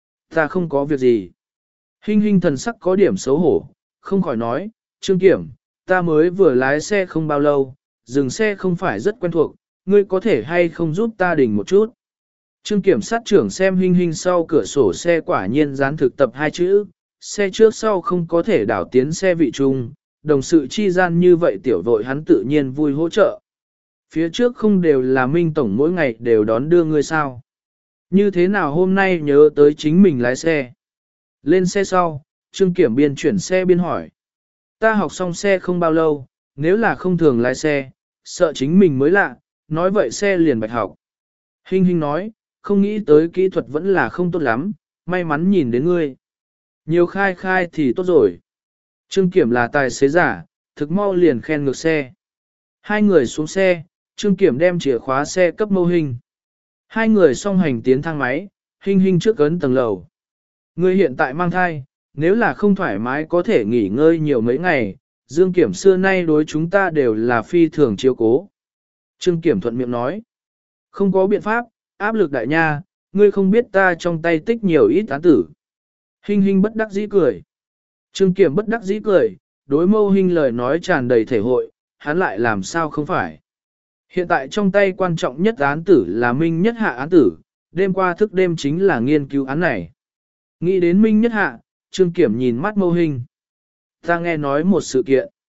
Ta không có việc gì. Hinh Hinh thần sắc có điểm xấu hổ, không khỏi nói, Trương kiểm, ta mới vừa lái xe không bao lâu, dừng xe không phải rất quen thuộc, ngươi có thể hay không giúp ta đỉnh một chút. Trương kiểm sát trưởng xem Hinh Hinh sau cửa sổ xe quả nhiên dán thực tập hai chữ, xe trước sau không có thể đảo tiến xe vị chung, đồng sự chi gian như vậy tiểu vội hắn tự nhiên vui hỗ trợ. Phía trước không đều là Minh Tổng mỗi ngày đều đón đưa ngươi sao. Như thế nào hôm nay nhớ tới chính mình lái xe. Lên xe sau, Trương kiểm biên chuyển xe biên hỏi. Ta học xong xe không bao lâu, nếu là không thường lái xe, sợ chính mình mới lạ, nói vậy xe liền bạch học. Hinh Hinh nói, không nghĩ tới kỹ thuật vẫn là không tốt lắm, may mắn nhìn đến ngươi. Nhiều khai khai thì tốt rồi. Trương Kiểm là tài xế giả, thực mau liền khen ngược xe. Hai người xuống xe, Trương Kiểm đem chìa khóa xe cấp Mâu Hình. Hai người song hành tiến thang máy, Hinh Hinh trước ấn tầng lầu. Ngươi hiện tại mang thai, nếu là không thoải mái có thể nghỉ ngơi nhiều mấy ngày, Dương Kiểm xưa nay đối chúng ta đều là phi thường chiếu cố. Trương Kiểm thuận miệng nói. Không có biện pháp, áp lực đại nha, ngươi không biết ta trong tay tích nhiều ít án tử. Hinh Hinh bất đắc dĩ cười. Trương Kiểm bất đắc dĩ cười, đối Mâu Hinh lời nói tràn đầy thể hội, hắn lại làm sao không phải. Hiện tại trong tay quan trọng nhất án tử là Minh Nhất Hạ án tử, đêm qua thức đêm chính là nghiên cứu án này. Nghĩ đến Minh Nhất Hạ, Trương Kiểm nhìn mắt Mâu Hinh. Ta nghe nói một sự kiện.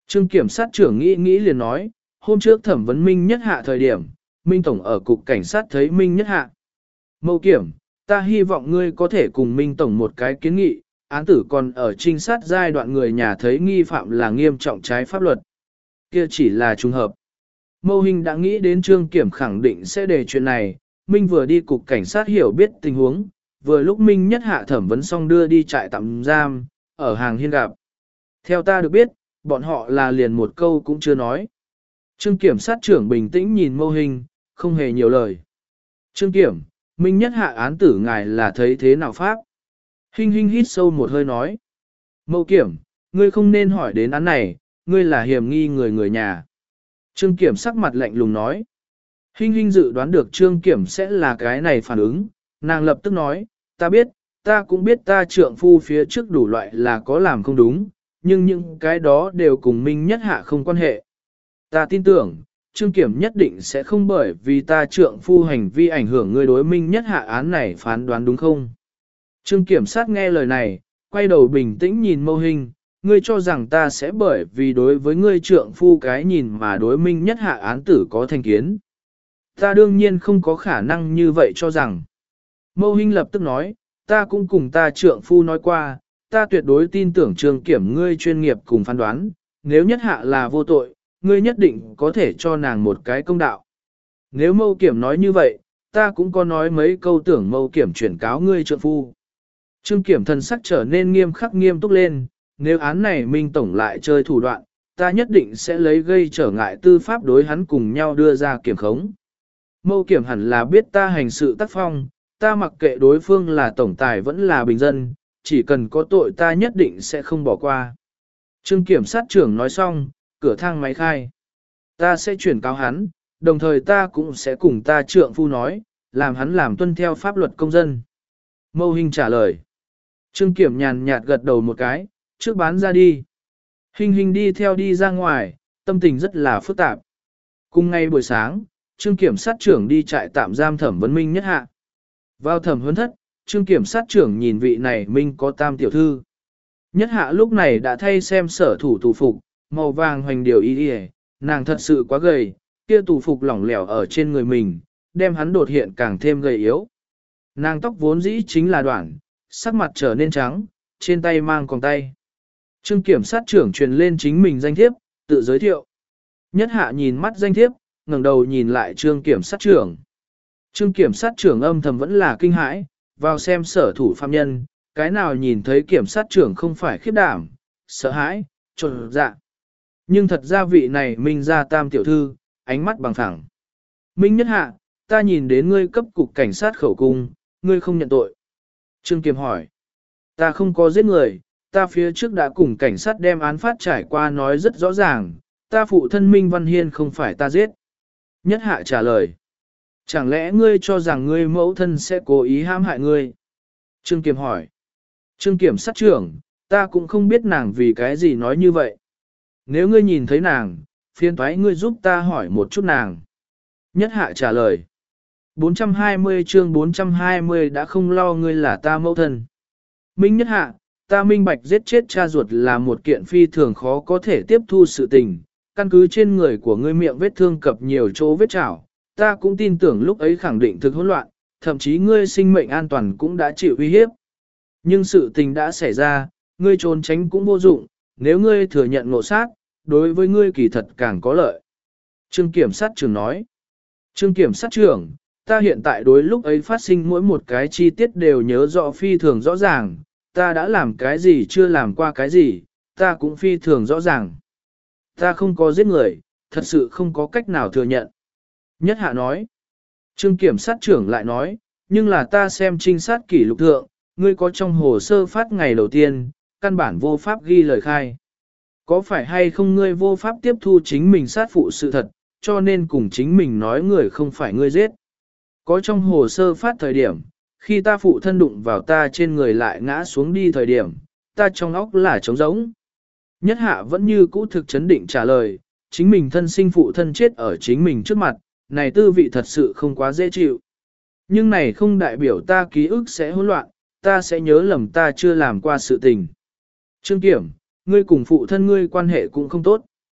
Trương kiểm sát trưởng nghĩ nghĩ liền nói, hôm trước thẩm vấn Minh Nhất Hạ thời điểm, Minh Tổng ở cục cảnh sát thấy Minh Nhất Hạ. Mâu kiểm, ta hy vọng ngươi có thể cùng Minh Tổng một cái kiến nghị, án tử còn ở trinh sát giai đoạn người nhà thấy nghi phạm là nghiêm trọng trái pháp luật. Kia chỉ là trùng hợp. Mâu Hình đã nghĩ đến Trương Kiểm khẳng định sẽ đề chuyện này, Minh vừa đi cục cảnh sát hiểu biết tình huống, vừa lúc Minh Nhất Hạ thẩm vấn xong đưa đi trại tạm giam, ở hàng hiên gặp. Theo ta được biết, bọn họ là liền một câu cũng chưa nói. Trương Kiểm sát trưởng bình tĩnh nhìn Mâu Hình, không hề nhiều lời. Trương Kiểm, Minh Nhất Hạ án tử ngài là thấy thế nào pháp? Hinh Hinh hít sâu một hơi nói. Mâu Kiểm, ngươi không nên hỏi đến án này, ngươi là hiểm nghi người người nhà. Trương Kiểm sắc mặt lạnh lùng nói. Hinh Hinh dự đoán được Trương Kiểm sẽ là cái này phản ứng, nàng lập tức nói, ta biết, ta cũng biết ta trượng phu phía trước đủ loại là có làm không đúng, nhưng những cái đó đều cùng Minh Nhất Hạ không quan hệ. Ta tin tưởng, Trương Kiểm nhất định sẽ không bởi vì ta trượng phu hành vi ảnh hưởng ngươi đối Minh Nhất Hạ án này phán đoán đúng không? Trương Kiểm sát nghe lời này, quay đầu bình tĩnh nhìn Mâu Hình, ngươi cho rằng ta sẽ bởi vì đối với ngươi trượng phu cái nhìn mà đối Minh Nhất Hạ án tử có thành kiến. Ta đương nhiên không có khả năng như vậy cho rằng. Mâu Hình lập tức nói, ta cũng cùng ta trượng phu nói qua, ta tuyệt đối tin tưởng Trương Kiểm ngươi chuyên nghiệp cùng phán đoán, nếu Nhất Hạ là vô tội, ngươi nhất định có thể cho nàng một cái công đạo. Nếu Mâu Kiểm nói như vậy, ta cũng có nói mấy câu tưởng Mâu Kiểm chuyển cáo ngươi trượng phu. Trương Kiểm thần sắc trở nên nghiêm khắc nghiêm túc lên, nếu án này Minh Tổng lại chơi thủ đoạn, ta nhất định sẽ lấy gây trở ngại tư pháp đối hắn cùng nhau đưa ra kiểm khống. Mâu Kiểm hẳn là biết ta hành sự tác phong, ta mặc kệ đối phương là tổng tài vẫn là bình dân, chỉ cần có tội ta nhất định sẽ không bỏ qua. Trương Kiểm sát trưởng nói xong, cửa thang máy khai. Ta sẽ chuyển cáo hắn, đồng thời ta cũng sẽ cùng ta trượng phu nói, làm hắn làm tuân theo pháp luật công dân. Mâu Hình trả lời. Trương Kiểm nhàn nhạt gật đầu một cái, trước bán ra đi. Hình Hình đi theo đi ra ngoài, tâm tình rất là phức tạp. Cùng ngày buổi sáng, Trương Kiểm sát trưởng đi trại tạm giam thẩm vấn Minh Nhất Hạ. Vào thẩm vấn thất, Trương Kiểm sát trưởng nhìn vị này Minh có tam tiểu thư. Nhất Hạ lúc này đã thay xem sở thủ tù phục, màu vàng hoành điều y y, nàng thật sự quá gầy, kia tù phục lỏng lẻo ở trên người mình, đem hắn đột hiện càng thêm gầy yếu. Nàng tóc vốn dĩ chính là đoạn, sắc mặt trở nên trắng, trên tay mang còng tay. Trương Kiểm sát trưởng truyền lên chính mình danh thiếp, tự giới thiệu. Nhất Hạ nhìn mắt danh thiếp, ngẩng đầu nhìn lại Trương Kiểm sát trưởng. Trương Kiểm sát trưởng âm thầm vẫn là kinh hãi, vào xem sở thủ phạm nhân, cái nào nhìn thấy Kiểm sát trưởng không phải khiếp đảm, sợ hãi, trột dạ. Nhưng thật ra vị này Minh gia tam tiểu thư, ánh mắt bằng phẳng. Minh Nhất Hạ, ta nhìn đến ngươi cấp cục cảnh sát khẩu cung, ngươi không nhận tội. Trương Kiểm hỏi, ta không có giết người, ta phía trước đã cùng cảnh sát đem án phát trải qua nói rất rõ ràng, ta phụ thân Minh Văn Hiên không phải ta giết. Nhất Hạ trả lời, chẳng lẽ ngươi cho rằng ngươi mẫu thân sẽ cố ý hãm hại ngươi? Trương Kiểm hỏi, Trương Kiểm sát trưởng, ta cũng không biết nàng vì cái gì nói như vậy. Nếu ngươi nhìn thấy nàng, phiền toái ngươi giúp ta hỏi một chút nàng. Nhất Hạ trả lời, bốn trăm hai mươi chương bốn trăm hai mươi đã không lo ngươi là ta mẫu thân. Minh Nhất Hạ, ta minh bạch giết chết cha ruột là một kiện phi thường khó có thể tiếp thu sự tình, căn cứ trên người của ngươi miệng vết thương cập nhiều chỗ vết chảo, ta cũng tin tưởng lúc ấy khẳng định thực hỗn loạn, thậm chí ngươi sinh mệnh an toàn cũng đã chịu uy hiếp. Nhưng sự tình đã xảy ra, ngươi trốn tránh cũng vô dụng, nếu ngươi thừa nhận ngộ sát, đối với ngươi kỳ thật càng có lợi. Trương Kiểm sát trưởng nói, Trương Kiểm sát trưởng, ta hiện tại đối lúc ấy phát sinh mỗi một cái chi tiết đều nhớ rõ phi thường rõ ràng, ta đã làm cái gì chưa làm qua cái gì, ta cũng phi thường rõ ràng. Ta không có giết người, thật sự không có cách nào thừa nhận. Nhất Hạ nói, Trương Kiểm sát trưởng lại nói, nhưng là ta xem trinh sát kỷ lục thượng, ngươi có trong hồ sơ phát ngày đầu tiên, căn bản vô pháp ghi lời khai. Có phải hay không ngươi vô pháp tiếp thu chính mình sát phụ sự thật, cho nên cùng chính mình nói người không phải ngươi giết. Có trong hồ sơ phát thời điểm, khi ta phụ thân đụng vào ta trên người lại ngã xuống đi thời điểm, ta trong óc là trống rỗng. Nhất Hạ vẫn như cũ thực chấn định trả lời, chính mình thân sinh phụ thân chết ở chính mình trước mặt, này tư vị thật sự không quá dễ chịu. Nhưng này không đại biểu ta ký ức sẽ hỗn loạn, ta sẽ nhớ lầm ta chưa làm qua sự tình. Trương Kiểm, ngươi cùng phụ thân ngươi quan hệ cũng không tốt.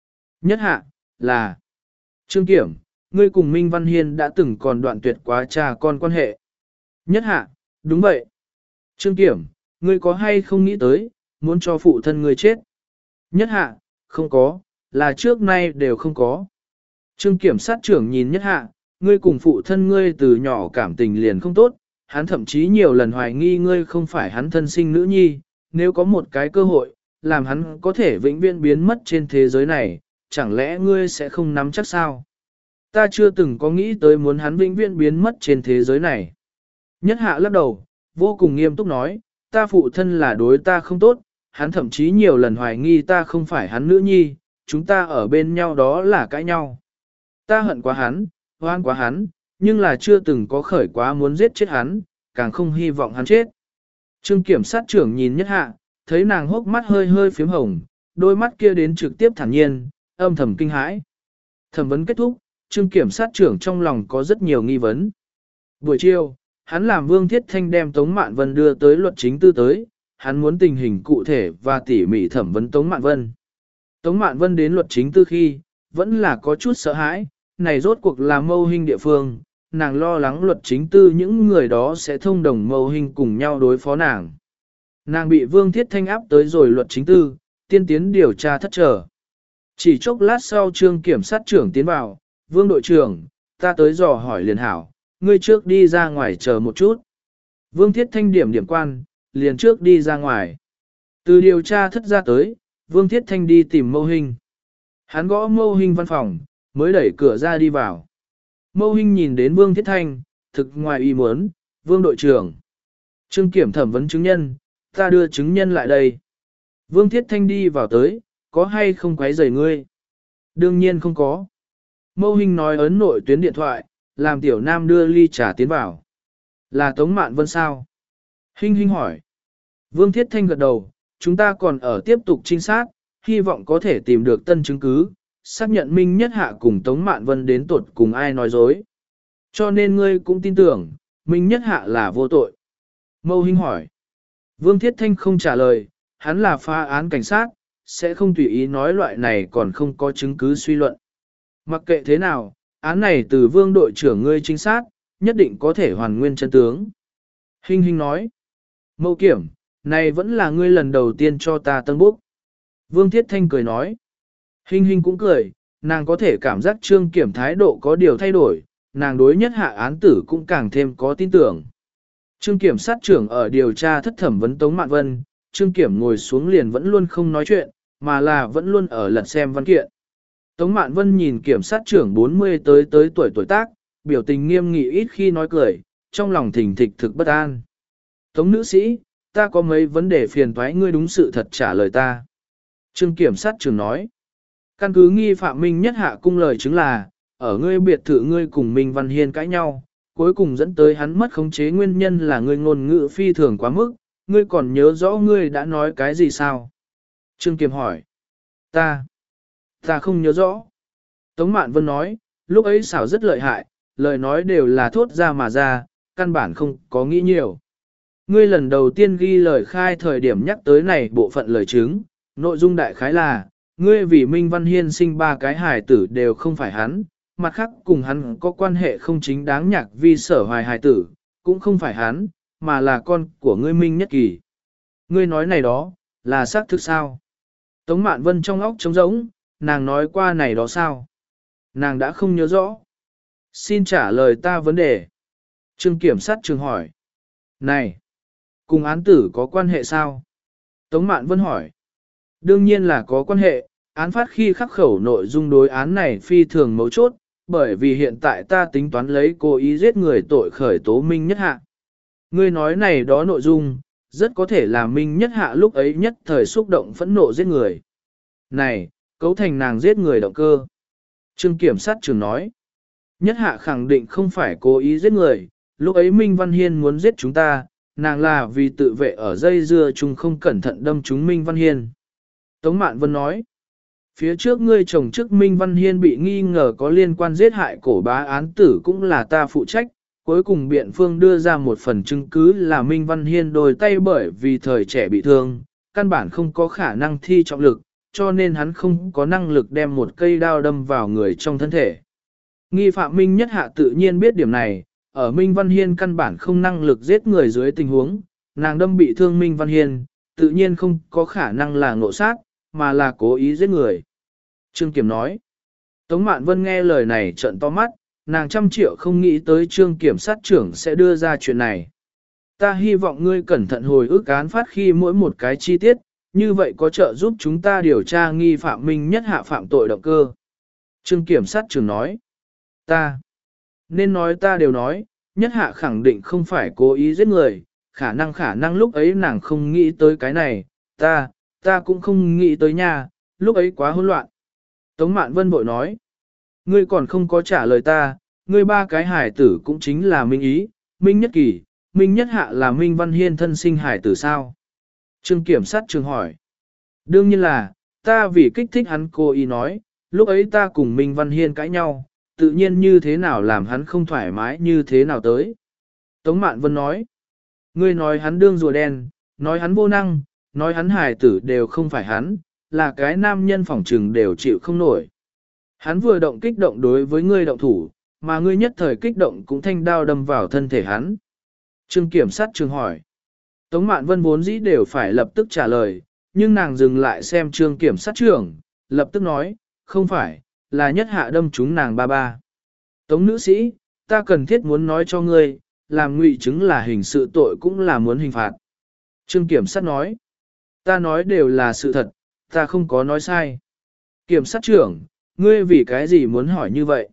Nhất hạ, là Trương Kiểm, ngươi cùng Minh Văn Hiên đã từng còn đoạn tuyệt quá cha con quan hệ. Nhất hạ, đúng vậy. Trương Kiểm, ngươi có hay không nghĩ tới, muốn cho phụ thân ngươi chết? Nhất hạ, không có, là trước nay đều không có. Trương Kiểm sát trưởng nhìn Nhất hạ, ngươi cùng phụ thân ngươi từ nhỏ cảm tình liền không tốt, hắn thậm chí nhiều lần hoài nghi ngươi không phải hắn thân sinh nữ nhi, nếu có một cái cơ hội, làm hắn có thể vĩnh viễn biến mất trên thế giới này, chẳng lẽ ngươi sẽ không nắm chắc sao? Ta chưa từng có nghĩ tới muốn hắn vĩnh viễn biến mất trên thế giới này. Nhất hạ lắc đầu, vô cùng nghiêm túc nói, ta phụ thân là đối ta không tốt, hắn thậm chí nhiều lần hoài nghi ta không phải hắn nữ nhi, chúng ta ở bên nhau đó là cãi nhau. Ta hận quá hắn, hoan quá hắn, nhưng là chưa từng có khởi quá muốn giết chết hắn, càng không hy vọng hắn chết. Trương kiểm sát trưởng nhìn Nhất hạ, thấy nàng hốc mắt hơi hơi phím hồng, đôi mắt kia đến trực tiếp thản nhiên, âm thầm kinh hãi. Thẩm vấn kết thúc, Trương kiểm sát trưởng trong lòng có rất nhiều nghi vấn. Buổi chiều, hắn làm Vương Thiết Thanh đem Tống Mạn Vân đưa tới luật chính tư tới, hắn muốn tình hình cụ thể và tỉ mỉ thẩm vấn Tống Mạn Vân. Tống Mạn Vân đến luật chính tư khi, vẫn là có chút sợ hãi, này rốt cuộc là mâu hình địa phương, nàng lo lắng luật chính tư những người đó sẽ thông đồng mâu hình cùng nhau đối phó nàng. Nàng bị Vương Thiết Thanh áp tới rồi luật chính tư, tiên tiến điều tra thất trở. Chỉ chốc lát sau Trương kiểm sát trưởng tiến vào, Vương đội trưởng, ta tới dò hỏi liền hảo, ngươi trước đi ra ngoài chờ một chút. Vương Thiết Thanh điểm điểm quan, liền trước đi ra ngoài. Từ điều tra thất ra tới, Vương Thiết Thanh đi tìm Mâu Hinh. Hắn gõ Mâu Hinh văn phòng, mới đẩy cửa ra đi vào. Mâu Hinh nhìn đến Vương Thiết Thanh, thực ngoài ý muốn, Vương đội trưởng. Trương kiểm thẩm vấn chứng nhân, ta đưa chứng nhân lại đây. Vương Thiết Thanh đi vào tới, có hay không quấy rầy ngươi? Đương nhiên không có. Mâu Hinh nói ấn nội tuyến điện thoại, làm tiểu nam đưa ly trà tiến vào. Là Tống Mạn Vân sao? Hinh Hinh hỏi. Vương Thiết Thanh gật đầu, chúng ta còn ở tiếp tục trinh sát, hy vọng có thể tìm được tân chứng cứ, xác nhận Minh Nhất Hạ cùng Tống Mạn Vân đến tuột cùng ai nói dối. Cho nên ngươi cũng tin tưởng, Minh Nhất Hạ là vô tội. Mâu Hinh hỏi. Vương Thiết Thanh không trả lời, hắn là phá án cảnh sát, sẽ không tùy ý nói loại này còn không có chứng cứ suy luận. Mặc kệ thế nào, án này từ Vương đội trưởng ngươi trinh sát, nhất định có thể hoàn nguyên chân tướng. Hinh Hinh nói. Mâu kiểm, này vẫn là ngươi lần đầu tiên cho ta tân bốc. Vương Thiết Thanh cười nói. Hinh Hinh cũng cười, nàng có thể cảm giác Trương kiểm thái độ có điều thay đổi, nàng đối Nhất Hạ án tử cũng càng thêm có tin tưởng. Trương kiểm sát trưởng ở điều tra thất thẩm vấn Tống Mạn Vân, Trương kiểm ngồi xuống liền vẫn luôn không nói chuyện, mà là vẫn luôn ở lật xem văn kiện. Tống Mạn Vân nhìn kiểm sát trưởng bốn mươi tới tới tuổi tuổi tác, biểu tình nghiêm nghị ít khi nói cười, trong lòng thỉnh thịch thực bất an. Tống nữ sĩ, ta có mấy vấn đề phiền toái ngươi đúng sự thật trả lời ta. Trương kiểm sát trưởng nói, căn cứ nghi phạm Minh Nhất Hạ cung lời chứng là, ở ngươi biệt thự ngươi cùng Minh Văn Hiên cãi nhau, cuối cùng dẫn tới hắn mất khống chế nguyên nhân là ngươi ngôn ngữ phi thường quá mức, ngươi còn nhớ rõ ngươi đã nói cái gì sao? Trương kiểm hỏi, ta, ta không nhớ rõ. Tống Mạn Vân nói, lúc ấy xảo rất lợi hại, lời nói đều là thốt ra mà ra, căn bản không có nghĩ nhiều. Ngươi lần đầu tiên ghi lời khai thời điểm nhắc tới này bộ phận lời chứng, nội dung đại khái là, ngươi vì Minh Văn Hiên sinh ba cái hài tử đều không phải hắn, mặt khác cùng hắn có quan hệ không chính đáng nhạc vi sở hoài hài tử, cũng không phải hắn, mà là con của ngươi Minh Nhất Kỳ. Ngươi nói này đó, là xác thực sao? Tống Mạn Vân trong óc trống rỗng, nàng nói qua này đó sao? Nàng đã không nhớ rõ. Xin trả lời ta vấn đề. Trương kiểm sát trường hỏi. Này, cùng án tử có quan hệ sao? Tống Mạn Vân hỏi. Đương nhiên là có quan hệ, án phát khi khắc khẩu nội dung đối án này phi thường mấu chốt, bởi vì hiện tại ta tính toán lấy cố ý giết người tội khởi tố Minh Nhất Hạ. Ngươi nói này đó nội dung, rất có thể là Minh Nhất Hạ lúc ấy nhất thời xúc động phẫn nộ giết người. Này, cấu thành nàng giết người động cơ. Trương kiểm sát trưởng nói. Nhất Hạ khẳng định không phải cố ý giết người, lúc ấy Minh Văn Hiên muốn giết chúng ta, nàng là vì tự vệ ở dây dưa chung không cẩn thận đâm chúng Minh Văn Hiên. Tống Mạn Vân nói. Phía trước ngươi chồng trước Minh Văn Hiên bị nghi ngờ có liên quan giết hại cổ bá án tử cũng là ta phụ trách, cuối cùng biện phương đưa ra một phần chứng cứ là Minh Văn Hiên đôi tay bởi vì thời trẻ bị thương, căn bản không có khả năng thi trọng lực, cho nên hắn không có năng lực đem một cây đao đâm vào người trong thân thể. Nghi phạm Minh Nhất Hạ tự nhiên biết điểm này, ở Minh Văn Hiên căn bản không năng lực giết người dưới tình huống, nàng đâm bị thương Minh Văn Hiên, tự nhiên không có khả năng là ngộ sát, mà là cố ý giết người. Trương Kiểm nói. Tống Mạn Vân nghe lời này trợn to mắt, nàng trăm triệu không nghĩ tới Trương Kiểm sát trưởng sẽ đưa ra chuyện này. Ta hy vọng ngươi cẩn thận hồi ức án phát khi mỗi một cái chi tiết, như vậy có trợ giúp chúng ta điều tra nghi phạm Minh Nhất Hạ phạm tội động cơ. Trương Kiểm sát trưởng nói. Ta. Nên nói ta đều nói, Nhất Hạ khẳng định không phải cố ý giết người, khả năng khả năng lúc ấy nàng không nghĩ tới cái này, ta, ta cũng không nghĩ tới nha, lúc ấy quá hỗn loạn. Tống Mạn Vân bội nói, ngươi còn không có trả lời ta, ngươi ba cái hải tử cũng chính là Minh Ý, Minh Nhất Kỳ, Minh Nhất Hạ là Minh Văn Hiên thân sinh hải tử sao? Trương Kiểm sát trường hỏi. Đương nhiên là, ta vì kích thích hắn cố ý nói, lúc ấy ta cùng Minh Văn Hiên cãi nhau, tự nhiên như thế nào làm hắn không thoải mái như thế nào tới. Tống Mạn Vân nói, ngươi nói hắn đương rùa đen, nói hắn vô năng, nói hắn hài tử đều không phải hắn, là cái nam nhân phỏng trừng đều chịu không nổi. Hắn vừa động kích động đối với ngươi động thủ, mà ngươi nhất thời kích động cũng thanh đao đâm vào thân thể hắn. Trương Kiểm sát trường hỏi. Tống Mạn Vân vốn dĩ đều phải lập tức trả lời, nhưng nàng dừng lại xem Trương Kiểm sát trưởng, lập tức nói, không phải, là Nhất Hạ đâm chúng nàng ba ba. Tống nữ sĩ, ta cần thiết muốn nói cho ngươi, làm ngụy chứng là hình sự tội cũng là muốn hình phạt. Trương Kiểm sát nói, ta nói đều là sự thật, ta không có nói sai. Kiểm sát trưởng, ngươi vì cái gì muốn hỏi như vậy?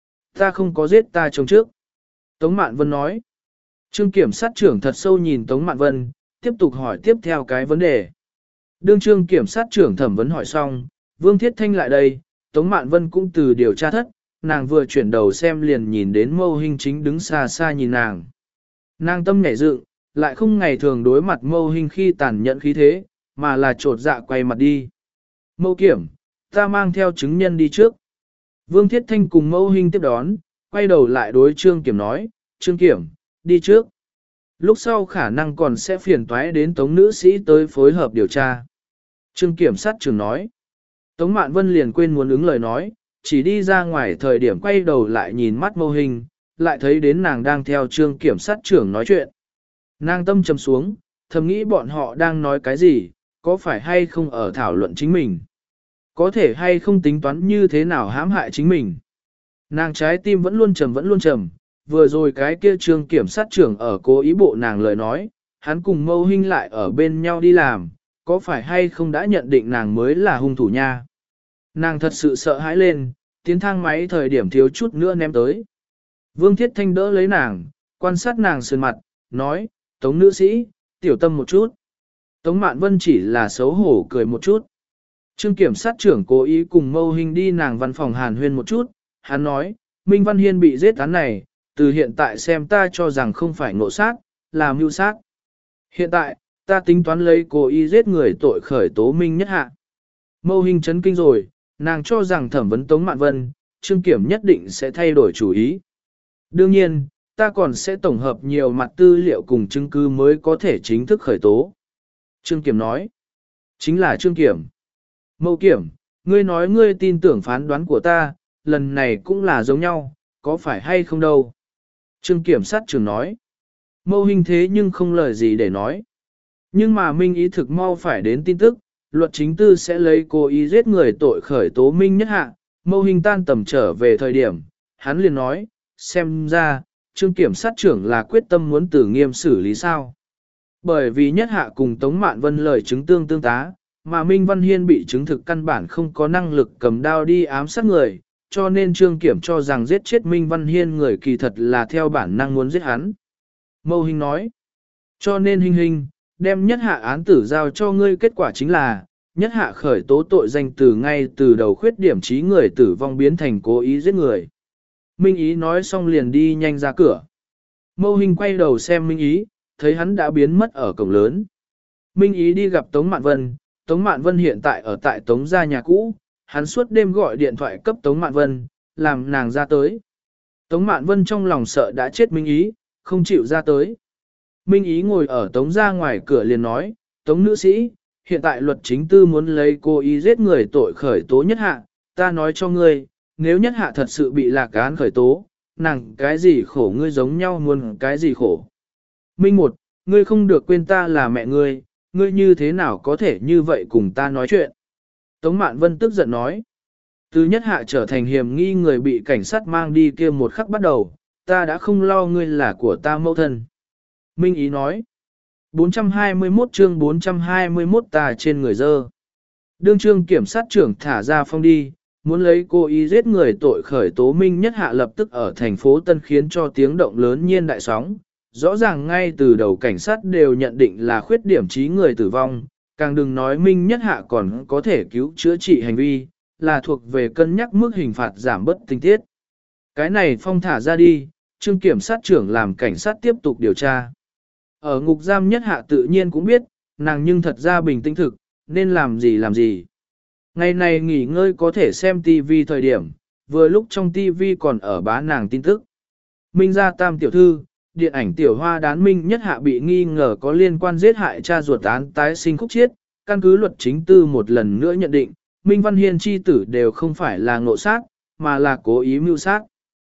Ta không có giết ta chồng trước. Tống Mạn Vân nói, Trương Kiểm sát trưởng thật sâu nhìn Tống Mạn Vân, tiếp tục hỏi tiếp theo cái vấn đề. Đương Trương Kiểm sát trưởng thẩm vấn hỏi xong, Vương Thiết Thanh lại đây, Tống Mạn Vân cũng từ điều tra thất, nàng vừa chuyển đầu xem liền nhìn đến Mâu Hinh chính đứng xa xa nhìn nàng. Nàng tâm nhảy dựng, lại không ngày thường đối mặt Mâu Hinh khi tàn nhẫn khí thế, mà là trột dạ quay mặt đi. Mâu Kiểm, ta mang theo chứng nhân đi trước. Vương Thiết Thanh cùng Mâu Hinh tiếp đón, quay đầu lại đối Trương Kiểm nói, Trương Kiểm, đi trước. Lúc sau khả năng còn sẽ phiền toái đến Tống nữ sĩ tới phối hợp điều tra. Trương Kiểm sát trưởng nói. Tống Mạn Vân liền quên muốn ứng lời nói, chỉ đi ra ngoài thời điểm quay đầu lại nhìn mắt Mâu Hinh, lại thấy đến nàng đang theo Trương Kiểm sát trưởng nói chuyện. Nàng tâm trầm xuống, thầm nghĩ bọn họ đang nói cái gì, có phải hay không ở thảo luận chính mình. Có thể hay không tính toán như thế nào hãm hại chính mình. Nàng trái tim vẫn luôn trầm vẫn luôn trầm, vừa rồi cái kia Trương Kiểm sát trưởng ở cố ý bộ nàng lời nói, hắn cùng Mâu Hinh lại ở bên nhau đi làm, có phải hay không đã nhận định nàng mới là hung thủ nha. Nàng thật sự sợ hãi lên, tiến thang máy thời điểm thiếu chút nữa ném tới. Vương Thiết Thanh đỡ lấy nàng, quan sát nàng sườn mặt, nói, Tống nữ sĩ, tiểu tâm một chút. Tống Mạn Vân chỉ là xấu hổ cười một chút. Trương Kiểm sát trưởng cố ý cùng Mâu Hinh đi nàng văn phòng hàn huyên một chút, hắn nói, Minh Văn Hiên bị giết án này, từ hiện tại xem ta cho rằng không phải ngộ sát, là mưu sát. Hiện tại, ta tính toán lấy cố ý giết người tội khởi tố Minh Nhất Hạ. Mâu Hinh chấn kinh rồi, nàng cho rằng thẩm vấn Tống Mạn Vân, Trương Kiểm nhất định sẽ thay đổi chủ ý. Đương nhiên, ta còn sẽ tổng hợp nhiều mặt tư liệu cùng chứng cứ mới có thể chính thức khởi tố. Trương Kiểm nói, chính là Trương Kiểm. Mâu Kiểm, ngươi nói ngươi tin tưởng phán đoán của ta, lần này cũng là giống nhau, có phải hay không đâu? Trương Kiểm sát trưởng nói, Mâu Hinh thế nhưng không lời gì để nói. Nhưng mà Minh Ý thực mau phải đến tin tức, luật chính tư sẽ lấy cố ý giết người tội khởi tố Minh Nhất Hạ. Mâu Hinh tan tầm trở về thời điểm, hắn liền nói, xem ra, Trương Kiểm sát trưởng là quyết tâm muốn tử nghiêm xử lý sao. Bởi vì Nhất Hạ cùng Tống Mạn Vân lời chứng tương tương tá, mà Minh Văn Hiên bị chứng thực căn bản không có năng lực cầm đao đi ám sát người, cho nên Trương Kiểm cho rằng giết chết Minh Văn Hiên người kỳ thật là theo bản năng muốn giết hắn. Mâu Hinh nói, cho nên Hinh Hinh, đem Nhất Hạ án tử giao cho ngươi, kết quả chính là, Nhất Hạ khởi tố tội danh từ ngay từ đầu khuyết điểm trí người tử vong biến thành cố ý giết người. Minh Ý nói xong liền đi nhanh ra cửa. Mâu Hinh quay đầu xem Minh Ý, thấy hắn đã biến mất ở cổng lớn. Minh Ý đi gặp Tống Mạn Vân, Tống Mạn Vân hiện tại ở tại Tống gia nhà cũ, hắn suốt đêm gọi điện thoại cấp Tống Mạn Vân, làm nàng ra tới. Tống Mạn Vân trong lòng sợ đã chết Minh Ý, không chịu ra tới. Minh Ý ngồi ở Tống gia ngoài cửa liền nói, Tống nữ sĩ, hiện tại luật chính tư muốn lấy cố ý giết người tội khởi tố nhất hạ, ta nói cho ngươi, nếu nhất hạ thật sự bị lạc án khởi tố, nàng cái gì khổ ngươi giống nhau muốn cái gì khổ. Minh một, ngươi không được quên ta là mẹ ngươi, ngươi như thế nào có thể như vậy cùng ta nói chuyện. Tống Mạn Vân tức giận nói. Từ nhất hạ trở thành hiểm nghi người bị cảnh sát mang đi kia một khắc bắt đầu, ta đã không lo ngươi là của ta mẫu thân. Minh ý nói. bốn trăm hai mươi mốt chương bốn trăm hai mươi mốt tà trên người dơ. Đương trương kiểm sát trưởng thả ra phong đi, muốn lấy cố ý giết người tội khởi tố Minh nhất hạ lập tức ở thành phố Tân khiến cho tiếng động lớn nhiên đại sóng. Rõ ràng ngay từ đầu cảnh sát đều nhận định là khuyết điểm trí người tử vong, càng đừng nói Minh nhất hạ còn có thể cứu chữa trị hành vi, là thuộc về cân nhắc mức hình phạt giảm bất tình tiết. Cái này phong thả ra đi, trương kiểm sát trưởng làm cảnh sát tiếp tục điều tra. Ở ngục giam nhất hạ tự nhiên cũng biết, nàng nhưng thật ra bình tĩnh thực, nên làm gì làm gì. Ngày này nghỉ ngơi có thể xem tivi thời điểm, vừa lúc trong tivi còn ở bá nàng tin tức. Minh gia tam tiểu thư, điện ảnh tiểu hoa đán Minh nhất hạ bị nghi ngờ có liên quan giết hại cha ruột án tái sinh khúc chiết, căn cứ luật chính tư một lần nữa nhận định, Minh Văn Hiên chi tử đều không phải là ngộ sát, mà là cố ý mưu sát.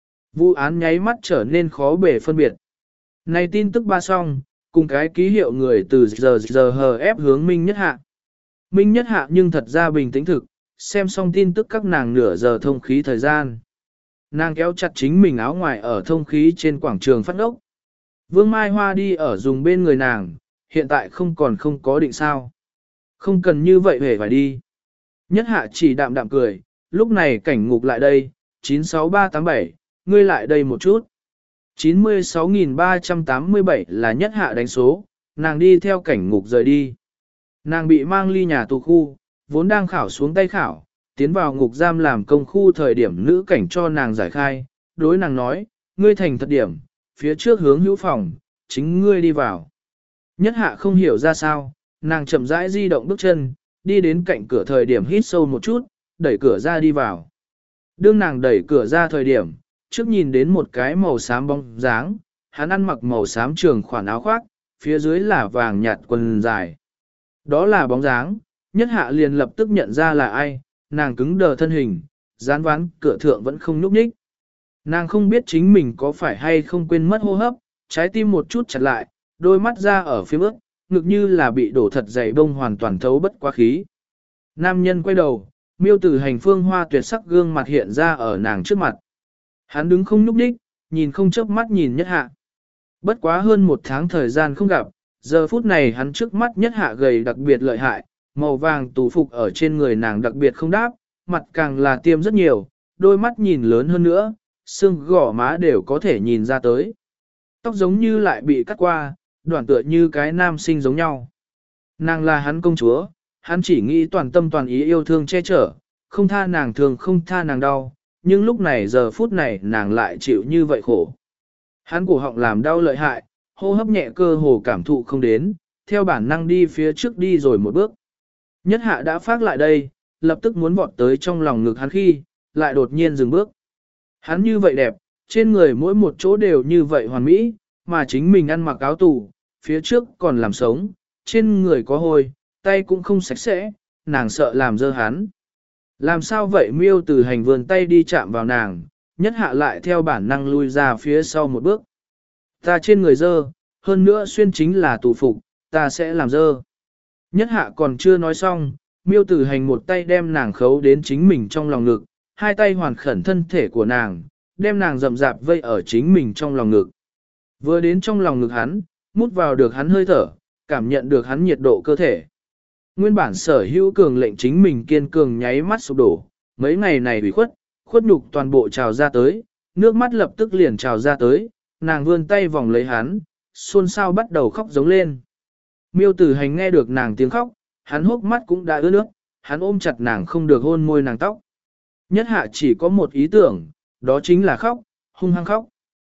Vụ án nháy mắt trở nên khó bể phân biệt. Này tin tức ba xong, cùng cái ký hiệu người từ giờ giờ hờ ép hướng Minh nhất hạ. Minh nhất hạ nhưng thật ra bình tĩnh thực, xem xong tin tức các nàng nửa giờ thông khí thời gian. Nàng kéo chặt chính mình áo ngoài ở thông khí trên quảng trường phát ốc. Vương Mai Hoa đi ở dùng bên người nàng, hiện tại không còn không có định sao. Không cần như vậy hề phải đi. Nhất hạ chỉ đạm đạm cười, lúc này cảnh ngục lại đây, chín sáu ba tám bảy, ngươi lại đây một chút. chín mươi sáu nghìn ba trăm tám mươi bảy là nhất hạ đánh số, nàng đi theo cảnh ngục rời đi. Nàng bị mang ly nhà tù khu, vốn đang khảo xuống tay khảo, tiến vào ngục giam làm công khu thời điểm nữ cảnh cho nàng giải khai, đối nàng nói, ngươi thành thật điểm, phía trước hướng hữu phòng, chính ngươi đi vào. Nhất hạ không hiểu ra sao, nàng chậm rãi di động bước chân, đi đến cạnh cửa thời điểm hít sâu một chút, đẩy cửa ra đi vào. Đương nàng đẩy cửa ra thời điểm, trước nhìn đến một cái màu xám bóng dáng, hắn ăn mặc màu xám trường khoản áo khoác, phía dưới là vàng nhạt quần dài. Đó là bóng dáng, nhất hạ liền lập tức nhận ra là ai, nàng cứng đờ thân hình, dán ván cửa thượng vẫn không nhúc nhích. Nàng không biết chính mình có phải hay không quên mất hô hấp, trái tim một chút chặt lại, đôi mắt ra ở phía bước, ngực như là bị đổ thật dày bông hoàn toàn thấu bất quá khí. Nam nhân quay đầu, miêu tử hành phương hoa tuyệt sắc gương mặt hiện ra ở nàng trước mặt. Hắn đứng không nhúc nhích, nhìn không chớp mắt nhìn nhất hạ. Bất quá hơn một tháng thời gian không gặp, giờ phút này hắn trước mắt nhất hạ gầy đặc biệt lợi hại, màu vàng tù phục ở trên người nàng đặc biệt không đáp, mặt càng là tiêm rất nhiều, đôi mắt nhìn lớn hơn nữa, xương gỏ má đều có thể nhìn ra tới. Tóc giống như lại bị cắt qua, đoạn tựa như cái nam sinh giống nhau. Nàng là hắn công chúa, hắn chỉ nghĩ toàn tâm toàn ý yêu thương che chở, không tha nàng thường không tha nàng đau, nhưng lúc này giờ phút này nàng lại chịu như vậy khổ. Hắn cổ họng làm đau lợi hại, hô hấp nhẹ cơ hồ cảm thụ không đến, theo bản năng đi phía trước đi rồi một bước. Nhất hạ đã phát lại đây, lập tức muốn vọt tới trong lòng ngực hắn khi, lại đột nhiên dừng bước. Hắn như vậy đẹp, trên người mỗi một chỗ đều như vậy hoàn mỹ, mà chính mình ăn mặc áo tù, phía trước còn làm sống, trên người có hôi, tay cũng không sạch sẽ, nàng sợ làm dơ hắn. Làm sao vậy miêu từ hành vườn tay đi chạm vào nàng, nhất hạ lại theo bản năng lui ra phía sau một bước. Ta trên người dơ, hơn nữa xuyên chính là tù phục, ta sẽ làm dơ. Nhất hạ còn chưa nói xong, miêu tử hành một tay đem nàng khấu đến chính mình trong lòng ngực, hai tay hoàn khẩn thân thể của nàng, đem nàng rậm rạp vây ở chính mình trong lòng ngực. Vừa đến trong lòng ngực hắn, mút vào được hắn hơi thở, cảm nhận được hắn nhiệt độ cơ thể. Nguyên bản sở hữu cường lệnh chính mình kiên cường nháy mắt sụp đổ, mấy ngày này bị khuất, khuất nhục toàn bộ trào ra tới, nước mắt lập tức liền trào ra tới, nàng vươn tay vòng lấy hắn, xôn xao bắt đầu khóc giống lên. Miêu tử hành nghe được nàng tiếng khóc, hắn hốc mắt cũng đã ướt nước, hắn ôm chặt nàng không được hôn môi nàng tóc. Nhất hạ chỉ có một ý tưởng, đó chính là khóc, hung hăng khóc.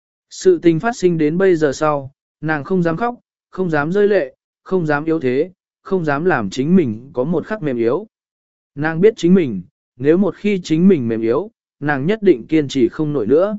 Sự tình phát sinh đến bây giờ sau, nàng không dám khóc, không dám rơi lệ, không dám yếu thế, không dám làm chính mình có một khắc mềm yếu. Nàng biết chính mình, nếu một khi chính mình mềm yếu, nàng nhất định kiên trì không nổi nữa.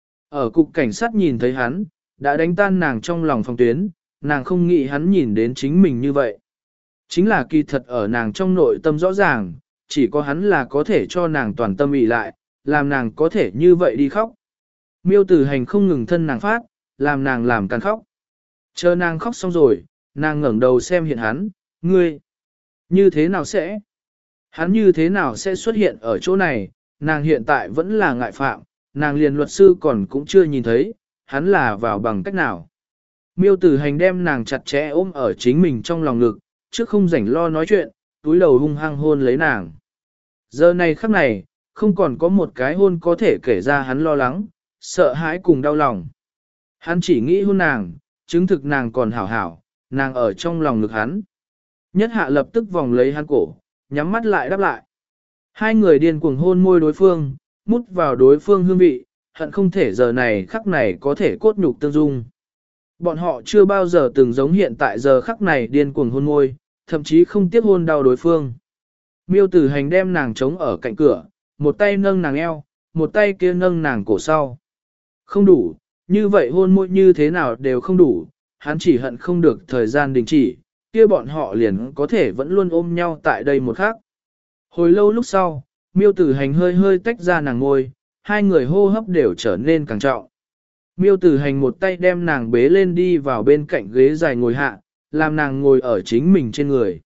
Ở cục cảnh sát nhìn thấy hắn, đã đánh tan nàng trong lòng phòng tuyến, nàng không nghĩ hắn nhìn đến chính mình như vậy. Chính là kỳ thật ở nàng trong nội tâm rõ ràng, chỉ có hắn là có thể cho nàng toàn tâm ỉ lại, làm nàng có thể như vậy đi khóc. Miêu tử hành không ngừng thân nàng phát, làm nàng làm càng khóc. Chờ nàng khóc xong rồi, nàng ngẩng đầu xem hiện hắn, ngươi, như thế nào sẽ? Hắn như thế nào sẽ xuất hiện ở chỗ này, nàng hiện tại vẫn là ngại phạm, nàng liền luật sư còn cũng chưa nhìn thấy, hắn là vào bằng cách nào. Miêu tử hành đem nàng chặt chẽ ôm ở chính mình trong lòng ngực, trước không rảnh lo nói chuyện, túi đầu hung hăng hôn lấy nàng. Giờ này khắc này, không còn có một cái hôn có thể kể ra hắn lo lắng, sợ hãi cùng đau lòng. Hắn chỉ nghĩ hôn nàng, chứng thực nàng còn hảo hảo, nàng ở trong lòng ngực hắn. Nhất hạ lập tức vòng lấy hắn cổ, nhắm mắt lại đáp lại. Hai người điên cuồng hôn môi đối phương, mút vào đối phương hương vị, hận không thể giờ này khắc này có thể cốt nhục tương dung. Bọn họ chưa bao giờ từng giống hiện tại giờ khắc này điên cuồng hôn môi, thậm chí không tiếc hôn đau đối phương. Miêu tử hành đem nàng trống ở cạnh cửa, một tay nâng nàng eo, một tay kia nâng nàng cổ sau. Không đủ, như vậy hôn môi như thế nào đều không đủ, hắn chỉ hận không được thời gian đình chỉ, kia bọn họ liền có thể vẫn luôn ôm nhau tại đây một khắc. Hồi lâu lúc sau, miêu tử hành hơi hơi tách ra nàng ngôi, hai người hô hấp đều trở nên càng trọng. Miêu tử hành một tay đem nàng bế lên đi vào bên cạnh ghế dài ngồi hạ, làm nàng ngồi ở chính mình trên người.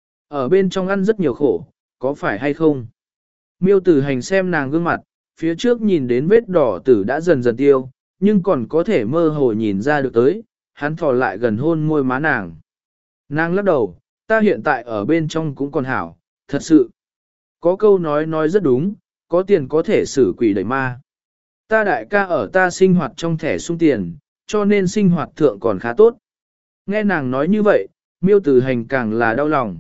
Ở bên trong ăn rất nhiều khổ, có phải hay không? Miêu tử hành xem nàng gương mặt, phía trước nhìn đến vết đỏ tử đã dần dần tiêu, nhưng còn có thể mơ hồ nhìn ra được tới, hắn thò lại gần hôn môi má nàng. Nàng lắc đầu, ta hiện tại ở bên trong cũng còn hảo, thật sự. Có câu nói nói rất đúng, có tiền có thể xử quỷ đẩy ma. Ta đại ca ở ta sinh hoạt trong thẻ sung tiền, cho nên sinh hoạt thượng còn khá tốt. Nghe nàng nói như vậy, miêu tử hành càng là đau lòng.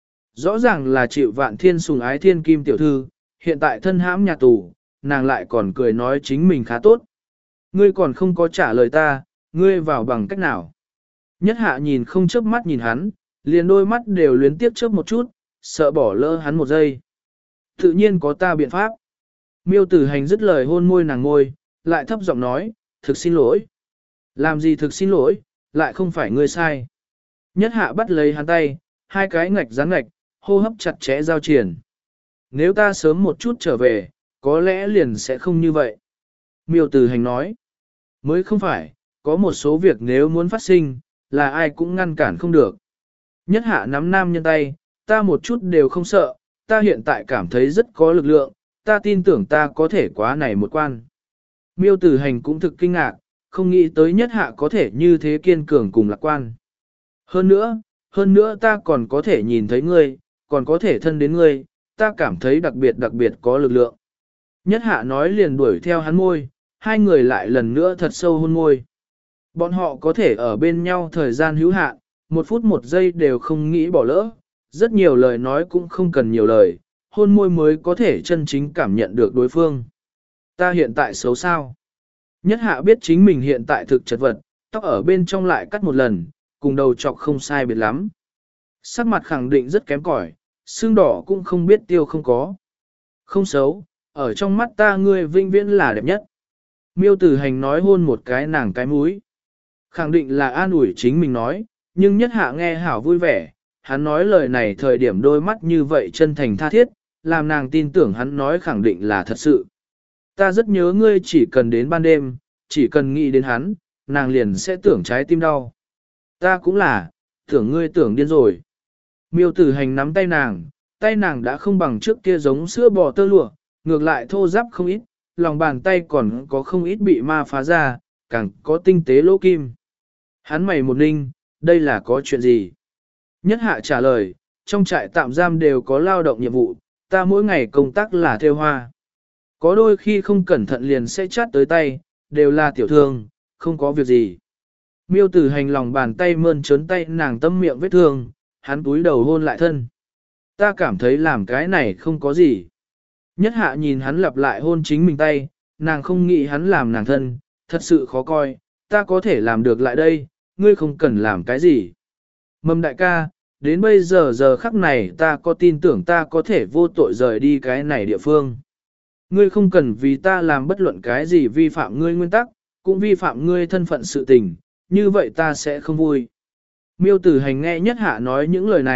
Rõ ràng là chịu vạn thiên sùng ái thiên kim tiểu thư, hiện tại thân hãm nhà tù, nàng lại còn cười nói chính mình khá tốt. Ngươi còn không có trả lời ta, ngươi vào bằng cách nào? Nhất hạ nhìn không chớp mắt nhìn hắn, liền đôi mắt đều luyến tiếp chớp một chút, sợ bỏ lỡ hắn một giây. Tự nhiên có ta biện pháp. Miêu tử hành dứt lời hôn môi nàng ngôi, lại thấp giọng nói, thực xin lỗi. Làm gì thực xin lỗi, lại không phải ngươi sai. Nhất hạ bắt lấy hắn tay, hai cái ngạch rắn ngạch, hô hấp chặt chẽ giao triển. Nếu ta sớm một chút trở về, có lẽ liền sẽ không như vậy. Miêu tử hành nói, mới không phải, có một số việc nếu muốn phát sinh, là ai cũng ngăn cản không được. Nhất hạ nắm nam nhân tay, ta một chút đều không sợ, ta hiện tại cảm thấy rất có lực lượng, ta tin tưởng ta có thể quá này một quan. Miêu tử hành cũng thực kinh ngạc, không nghĩ tới nhất hạ có thể như thế kiên cường cùng lạc quan. Hơn nữa, hơn nữa ta còn có thể nhìn thấy ngươi, còn có thể thân đến ngươi, ta cảm thấy đặc biệt đặc biệt có lực lượng. Nhất hạ nói liền đuổi theo hắn môi, hai người lại lần nữa thật sâu hôn môi. Bọn họ có thể ở bên nhau thời gian hữu hạn, một phút một giây đều không nghĩ bỏ lỡ, rất nhiều lời nói cũng không cần nhiều lời, hôn môi mới có thể chân chính cảm nhận được đối phương. Ta hiện tại xấu sao? Nhất hạ biết chính mình hiện tại thực chật vật, tóc ở bên trong lại cắt một lần, cùng đầu trọc không sai biệt lắm. Sắc mặt khẳng định rất kém cỏi, xương đỏ cũng không biết tiêu không có. Không xấu, ở trong mắt ta ngươi vinh viễn là đẹp nhất. Miêu tử hành nói hôn một cái nàng cái mũi. Khẳng định là an ủi chính mình nói, nhưng nhất hạ nghe hảo vui vẻ, hắn nói lời này thời điểm đôi mắt như vậy chân thành tha thiết, làm nàng tin tưởng hắn nói khẳng định là thật sự. Ta rất nhớ ngươi chỉ cần đến ban đêm, chỉ cần nghĩ đến hắn, nàng liền sẽ tưởng trái tim đau. Ta cũng là, tưởng ngươi tưởng điên rồi. Miêu tử hành nắm tay nàng, tay nàng đã không bằng trước kia giống sữa bò tơ lụa, ngược lại thô ráp không ít, lòng bàn tay còn có không ít bị ma phá ra, càng có tinh tế lỗ kim. Hắn mày một ninh, đây là có chuyện gì? Nhất hạ trả lời, trong trại tạm giam đều có lao động nhiệm vụ, ta mỗi ngày công tác là theo hoa. Có đôi khi không cẩn thận liền sẽ chát tới tay, đều là tiểu thương, không có việc gì. Miêu tử hành lòng bàn tay mơn trớn tay nàng tâm miệng vết thương, hắn túi đầu hôn lại thân. Ta cảm thấy làm cái này không có gì. Nhất hạ nhìn hắn lặp lại hôn chính mình tay, nàng không nghĩ hắn làm nàng thân, thật sự khó coi, ta có thể làm được lại đây, ngươi không cần làm cái gì. Mầm đại ca, đến bây giờ giờ khắc này ta có tin tưởng ta có thể vô tội rời đi cái này địa phương. Ngươi không cần vì ta làm bất luận cái gì vi phạm ngươi nguyên tắc, cũng vi phạm ngươi thân phận sự tình, như vậy ta sẽ không vui. Miêu tử hành nghe nhất hạ nói những lời này,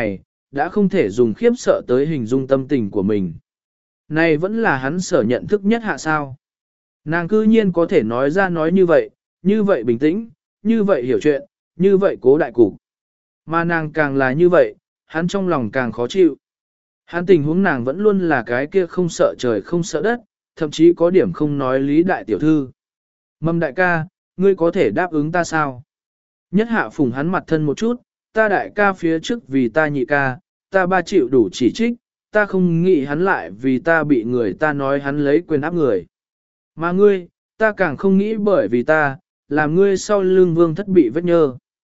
đã không thể dùng khiếp sợ tới hình dung tâm tình của mình. Này vẫn là hắn sở nhận thức nhất hạ sao. Nàng cư nhiên có thể nói ra nói như vậy, như vậy bình tĩnh, như vậy hiểu chuyện, như vậy cố đại cục. Mà nàng càng là như vậy, hắn trong lòng càng khó chịu. Hắn tình huống nàng vẫn luôn là cái kia không sợ trời không sợ đất, thậm chí có điểm không nói lý đại tiểu thư. Mâm đại ca, ngươi có thể đáp ứng ta sao? Nhất hạ phùng hắn mặt thân một chút, ta đại ca phía trước vì ta nhị ca, ta ba chịu đủ chỉ trích, ta không nghĩ hắn lại vì ta bị người ta nói hắn lấy quyền áp người. Mà ngươi, ta càng không nghĩ bởi vì ta, làm ngươi sau lưng vương thất bị vết nhơ.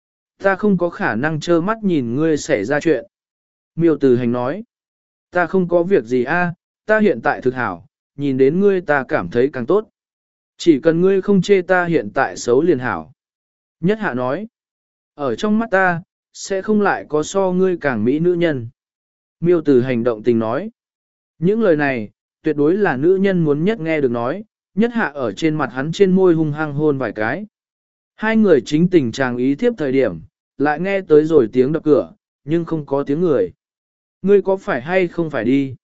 Ta không có khả năng trơ mắt nhìn ngươi xảy ra chuyện. Miêu Tử Hành nói, ta không có việc gì a, ta hiện tại thực hảo, nhìn đến ngươi ta cảm thấy càng tốt. Chỉ cần ngươi không chê ta hiện tại xấu liền hảo. Nhất hạ nói, ở trong mắt ta, sẽ không lại có so ngươi càng mỹ nữ nhân. Miêu Tử Hành động tình nói, những lời này, tuyệt đối là nữ nhân muốn nhất nghe được nói, nhất hạ ở trên mặt hắn trên môi hung hăng hôn vài cái. Hai người chính tình trạng ý thiếp thời điểm, lại nghe tới rồi tiếng đập cửa, nhưng không có tiếng người. Ngươi có phải hay không phải đi?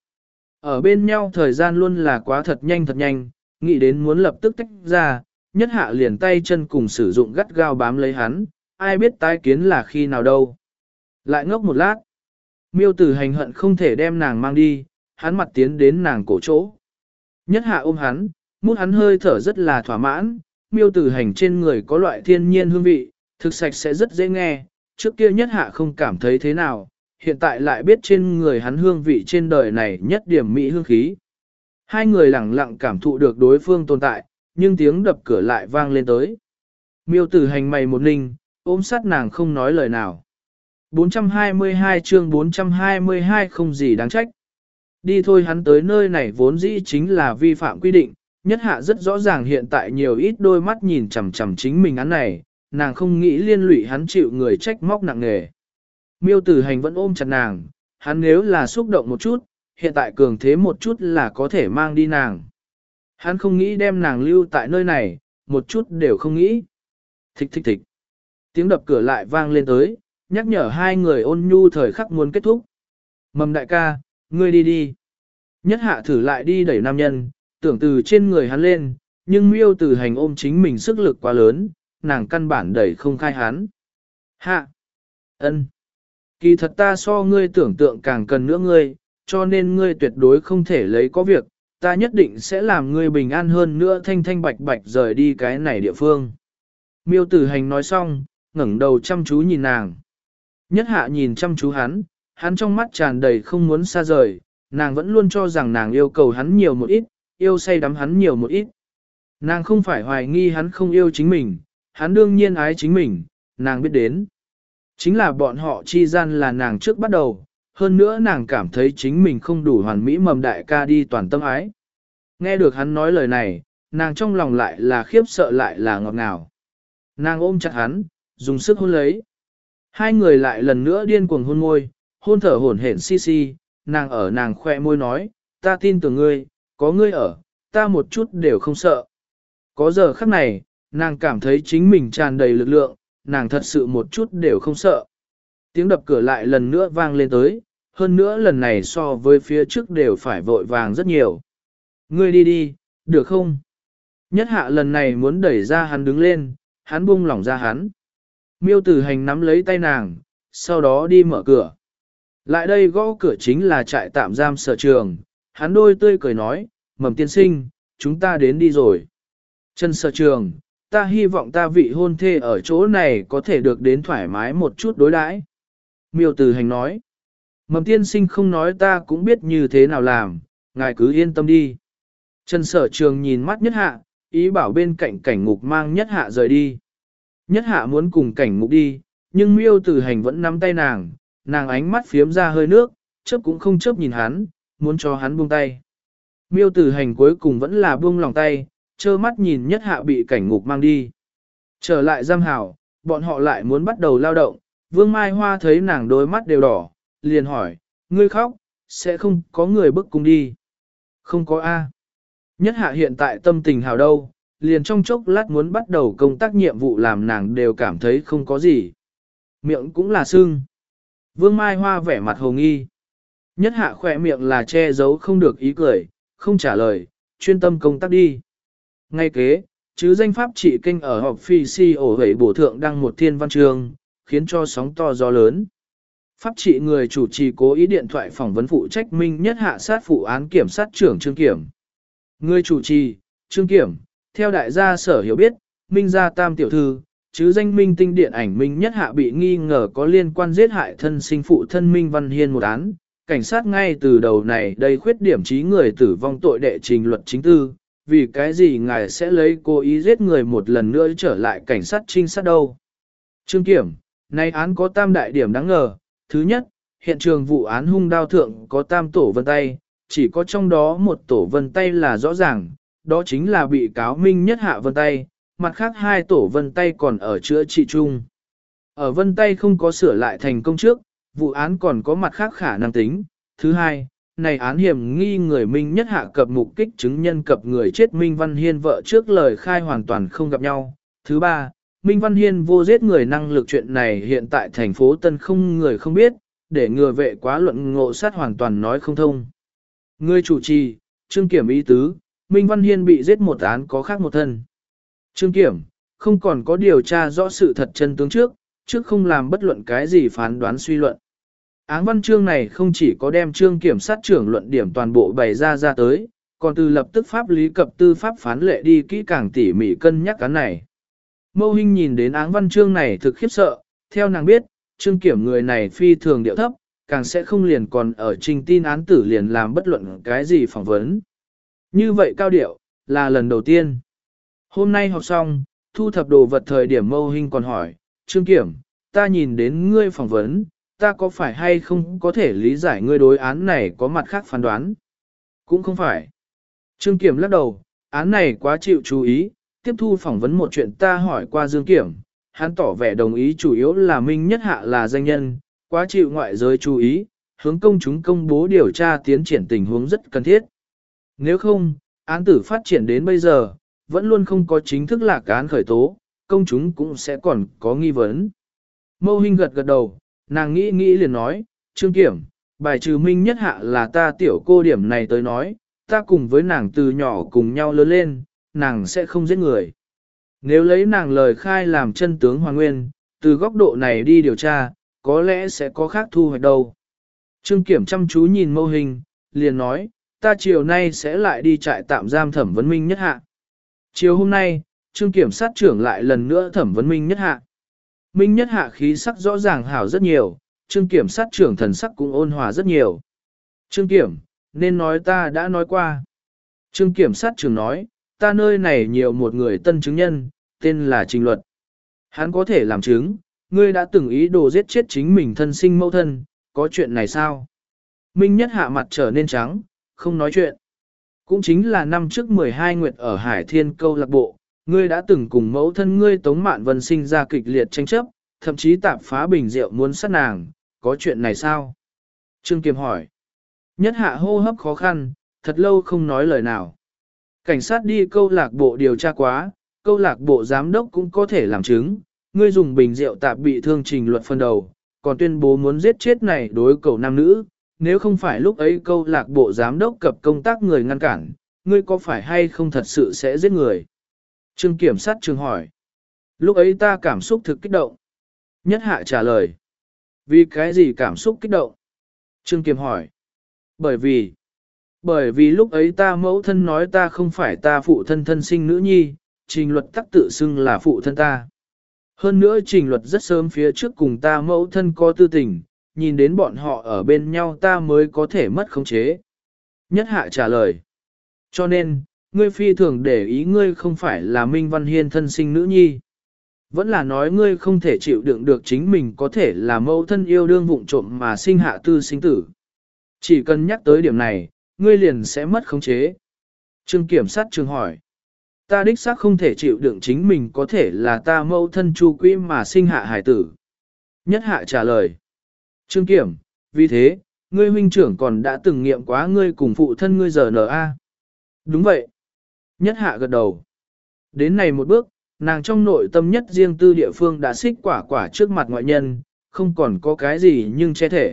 Ở bên nhau thời gian luôn là quá thật nhanh thật nhanh, nghĩ đến muốn lập tức tách ra, nhất hạ liền tay chân cùng sử dụng gắt gao bám lấy hắn, ai biết tái kiến là khi nào đâu. Lại ngốc một lát, Miêu Tử Hành hận không thể đem nàng mang đi, hắn mặt tiến đến nàng cổ chỗ. Nhất hạ ôm hắn, mút hắn hơi thở rất là thỏa mãn, Miêu Tử Hành trên người có loại thiên nhiên hương vị, thực sạch sẽ rất dễ nghe, trước kia nhất hạ không cảm thấy thế nào, hiện tại lại biết trên người hắn hương vị trên đời này nhất điểm mỹ hương khí. Hai người lặng lặng cảm thụ được đối phương tồn tại, nhưng tiếng đập cửa lại vang lên tới. Miêu Tử Hành mày một ninh, ôm sát nàng không nói lời nào. bốn trăm hai mươi hai chương bốn trăm hai mươi hai không gì đáng trách. Đi thôi, hắn tới nơi này vốn dĩ chính là vi phạm quy định, nhất hạ rất rõ ràng hiện tại nhiều ít đôi mắt nhìn chằm chằm chính mình án này, nàng không nghĩ liên lụy hắn chịu người trách móc nặng nề. Miêu Tử Hành vẫn ôm chặt nàng, hắn nếu là xúc động một chút, hiện tại cường thế một chút là có thể mang đi nàng. Hắn không nghĩ đem nàng lưu tại nơi này, một chút đều không nghĩ. Thích thích thích. Tiếng đập cửa lại vang lên tới, nhắc nhở hai người ôn nhu thời khắc muốn kết thúc. Mầm đại ca, ngươi đi đi. Nhất hạ thử lại đi đẩy nam nhân, tưởng từ trên người hắn lên, nhưng Miêu Tử Hành ôm chính mình sức lực quá lớn, nàng căn bản đẩy không khai hắn. Hạ! Ân. Kỳ thật ta so ngươi tưởng tượng càng cần nữa ngươi, cho nên ngươi tuyệt đối không thể lấy có việc, ta nhất định sẽ làm ngươi bình an hơn nữa thanh thanh bạch bạch rời đi cái này địa phương. Miêu Tử Hành nói xong, ngẩng đầu chăm chú nhìn nàng. Nhất hạ nhìn chăm chú hắn, hắn trong mắt tràn đầy không muốn xa rời, nàng vẫn luôn cho rằng nàng yêu cầu hắn nhiều một ít, yêu say đắm hắn nhiều một ít. Nàng không phải hoài nghi hắn không yêu chính mình, hắn đương nhiên ái chính mình, nàng biết đến. Chính là bọn họ chi gian là nàng trước bắt đầu, hơn nữa nàng cảm thấy chính mình không đủ hoàn mỹ mầm đại ca đi toàn tâm ái. Nghe được hắn nói lời này, nàng trong lòng lại là khiếp sợ lại là ngọt ngào. Nàng ôm chặt hắn, dùng sức hôn lấy. Hai người lại lần nữa điên cuồng hôn môi, hôn thở hổn hển si si, nàng ở nàng khoe môi nói, ta tin tưởng ngươi, có ngươi ở, ta một chút đều không sợ. Có giờ khắc này, nàng cảm thấy chính mình tràn đầy lực lượng, nàng thật sự một chút đều không sợ. Tiếng đập cửa lại lần nữa vang lên tới, hơn nữa lần này so với phía trước đều phải vội vàng rất nhiều. Ngươi đi đi, được không? Nhất hạ lần này muốn đẩy ra hắn đứng lên, hắn buông lỏng ra hắn. Miêu Tử Hành nắm lấy tay nàng, sau đó đi mở cửa. Lại đây gõ cửa chính là trại tạm giam Sở Trường, hắn đôi tươi cười nói, Mầm tiên sinh, chúng ta đến đi rồi. Trần Sở Trường, ta hy vọng ta vị hôn thê ở chỗ này có thể được đến thoải mái một chút đối đãi. Miêu Tử Hành nói, Mầm tiên sinh không nói ta cũng biết như thế nào làm, ngài cứ yên tâm đi. Trần Sở Trường nhìn mắt Nhất Hạ, ý bảo bên cạnh Cảnh Ngục mang Nhất Hạ rời đi. Nhất Hạ muốn cùng Cảnh Ngục đi, nhưng Miêu Tử Hành vẫn nắm tay nàng, nàng ánh mắt phiếm ra hơi nước, chớp cũng không chớp nhìn hắn, muốn cho hắn buông tay. Miêu Tử Hành cuối cùng vẫn là buông lòng tay, trơ mắt nhìn Nhất Hạ bị Cảnh Ngục mang đi. Trở lại giam hảo, bọn họ lại muốn bắt đầu lao động, Vương Mai Hoa thấy nàng đôi mắt đều đỏ, liền hỏi, ngươi khóc, sẽ không có người bức cung đi. Không có A. Nhất Hạ hiện tại tâm tình hào đâu, liền trong chốc lát muốn bắt đầu công tác nhiệm vụ làm nàng đều cảm thấy không có gì. Miệng cũng là sưng. Vương Mai Hoa vẻ mặt hồ nghi. Nhất hạ khỏe miệng là che giấu không được ý cười, không trả lời, chuyên tâm công tác đi. Ngay kế, chứ danh pháp trị kinh ở họp phi si ổ hẩy bổ thượng đăng một thiên văn chương, khiến cho sóng to gió lớn. Pháp trị người chủ trì cố ý điện thoại phỏng vấn phụ trách Minh Nhất hạ sát vụ án kiểm sát trưởng Trương Kiểm. Người chủ trì, Trương Kiểm, theo đại gia sở hiểu biết, Minh gia tam tiểu thư, chứ danh minh tinh điện ảnh Minh Nhất hạ bị nghi ngờ có liên quan giết hại thân sinh phụ thân Minh Văn Hiên một án. Cảnh sát ngay từ đầu này đây khuyết điểm trí người tử vong tội đệ trình luật chính tư, vì cái gì ngài sẽ lấy cố ý giết người một lần nữa trở lại cảnh sát trinh sát đâu. Trương Kiểm, này án có tam đại điểm đáng ngờ. Thứ nhất, hiện trường vụ án hung đao thượng có tam tổ vân tay, chỉ có trong đó một tổ vân tay là rõ ràng, đó chính là bị cáo Minh Nhất hạ vân tay, mặt khác hai tổ vân tay còn ở chữa trị chung. Ở vân tay không có sửa lại thành công trước, vụ án còn có mặt khác khả năng tính. Thứ hai, này án hiểm nghi người Minh Nhất hạ cập mục kích chứng nhân cập người chết Minh Văn Hiên vợ trước lời khai hoàn toàn không gặp nhau. Thứ ba, Minh Văn Hiên vô giết người năng lực chuyện này hiện tại thành phố Tân không người không biết, để ngừa vệ quá luận ngộ sát hoàn toàn nói không thông. Người chủ trì, Trương Kiểm ý tứ, Minh Văn Hiên bị giết một án có khác một thân. Trương Kiểm, không còn có điều tra rõ sự thật chân tướng trước, trước không làm bất luận cái gì phán đoán suy luận. Áng văn chương này không chỉ có đem Trương Kiểm sát trưởng luận điểm toàn bộ bày ra ra tới, còn từ lập tức pháp lý cập tư pháp phán lệ đi kỹ càng tỉ mỉ cân nhắc cái này. Mâu Hinh nhìn đến áng văn chương này thực khiếp sợ, theo nàng biết, Trương Kiểm người này phi thường điệu thấp, càng sẽ không liền còn ở trình tin án tử liền làm bất luận cái gì phỏng vấn. Như vậy cao điệu, là lần đầu tiên. Hôm nay học xong, thu thập đồ vật thời điểm Mâu Hinh còn hỏi, Trương Kiểm, ta nhìn đến ngươi phỏng vấn, ta có phải hay không có thể lý giải ngươi đối án này có mặt khác phán đoán? Cũng không phải. Trương Kiểm lắc đầu, án này quá chịu chú ý, tiếp thu phỏng vấn một chuyện ta hỏi qua Dương Kiểm, hắn tỏ vẻ đồng ý chủ yếu là Minh Nhất hạ là danh nhân, quá chịu ngoại giới chú ý, hướng công chúng công bố điều tra tiến triển tình huống rất cần thiết. Nếu không, án tử phát triển đến bây giờ, vẫn luôn không có chính thức lạc án khởi tố, công chúng cũng sẽ còn có nghi vấn. Mâu Hinh gật gật đầu, nàng nghĩ nghĩ liền nói, Trương Kiểm, bài trừ Minh Nhất hạ là ta tiểu cô điểm này tới nói, ta cùng với nàng từ nhỏ cùng nhau lớn lên, nàng sẽ không giết người. Nếu lấy nàng lời khai làm chân tướng hoàn nguyên, từ góc độ này đi điều tra, có lẽ sẽ có khác thu hoạch đâu. Trương Kiểm chăm chú nhìn Mâu Hinh, liền nói, ta chiều nay sẽ lại đi trại tạm giam thẩm vấn Minh Nhất hạ. Chiều hôm nay, Trương Kiểm sát trưởng lại lần nữa thẩm vấn Minh Nhất hạ. Minh Nhất hạ khí sắc rõ ràng hảo rất nhiều, Trương Kiểm sát trưởng thần sắc cũng ôn hòa rất nhiều. Trương Kiểm, nên nói ta đã nói qua. Trương Kiểm sát trưởng nói, ta nơi này nhiều một người tân chứng nhân, tên là Trình Luật. Hắn có thể làm chứng, ngươi đã từng ý đồ giết chết chính mình thân sinh mẫu thân, có chuyện này sao? Minh Nhất hạ mặt trở nên trắng, không nói chuyện. Cũng chính là năm trước mười hai nguyệt ở Hải Thiên câu lạc bộ, ngươi đã từng cùng mẫu thân ngươi Tống Mạn Vân sinh ra kịch liệt tranh chấp, thậm chí tạp phá bình rượu muốn sát nàng, có chuyện này sao? Trương Kiểm hỏi. Nhất hạ hô hấp khó khăn, thật lâu không nói lời nào. Cảnh sát đi câu lạc bộ điều tra quá, câu lạc bộ giám đốc cũng có thể làm chứng, ngươi dùng bình rượu tạp bị thương Trình Luật phân đầu, còn tuyên bố muốn giết chết này đối cầu nam nữ, nếu không phải lúc ấy câu lạc bộ giám đốc cập công tác người ngăn cản, ngươi có phải hay không thật sự sẽ giết người? Trương Kiểm sát trường hỏi. Lúc ấy ta cảm xúc thực kích động. Nhất hạ trả lời. Vì cái gì cảm xúc kích động? Trương Kiểm hỏi. Bởi vì, bởi vì lúc ấy ta mẫu thân nói ta không phải ta phụ thân thân sinh nữ nhi, Trình Luật tắc tự xưng là phụ thân ta. Hơn nữa Trình Luật rất sớm phía trước cùng ta mẫu thân có tư tình, nhìn đến bọn họ ở bên nhau ta mới có thể mất khống chế. Nhất hạ trả lời. Cho nên, ngươi phi thường để ý ngươi không phải là Minh Văn Hiên thân sinh nữ nhi. Vẫn là nói ngươi không thể chịu đựng được chính mình có thể là mẫu thân yêu đương vụng trộm mà sinh hạ tư sinh tử. Chỉ cần nhắc tới điểm này, ngươi liền sẽ mất khống chế. Trương Kiểm sát trường hỏi. Ta đích xác không thể chịu đựng chính mình có thể là ta mẫu thân Chu Quỹ mà sinh hạ hải tử. Nhất hạ trả lời. Trương Kiểm, vì thế, ngươi huynh trưởng còn đã từng nghiệm quá ngươi cùng phụ thân ngươi giờ nở a. Đúng vậy. Nhất hạ gật đầu. Đến này một bước, nàng trong nội tâm nhất riêng tư địa phương đã xích quả quả trước mặt ngoại nhân, không còn có cái gì nhưng che thể.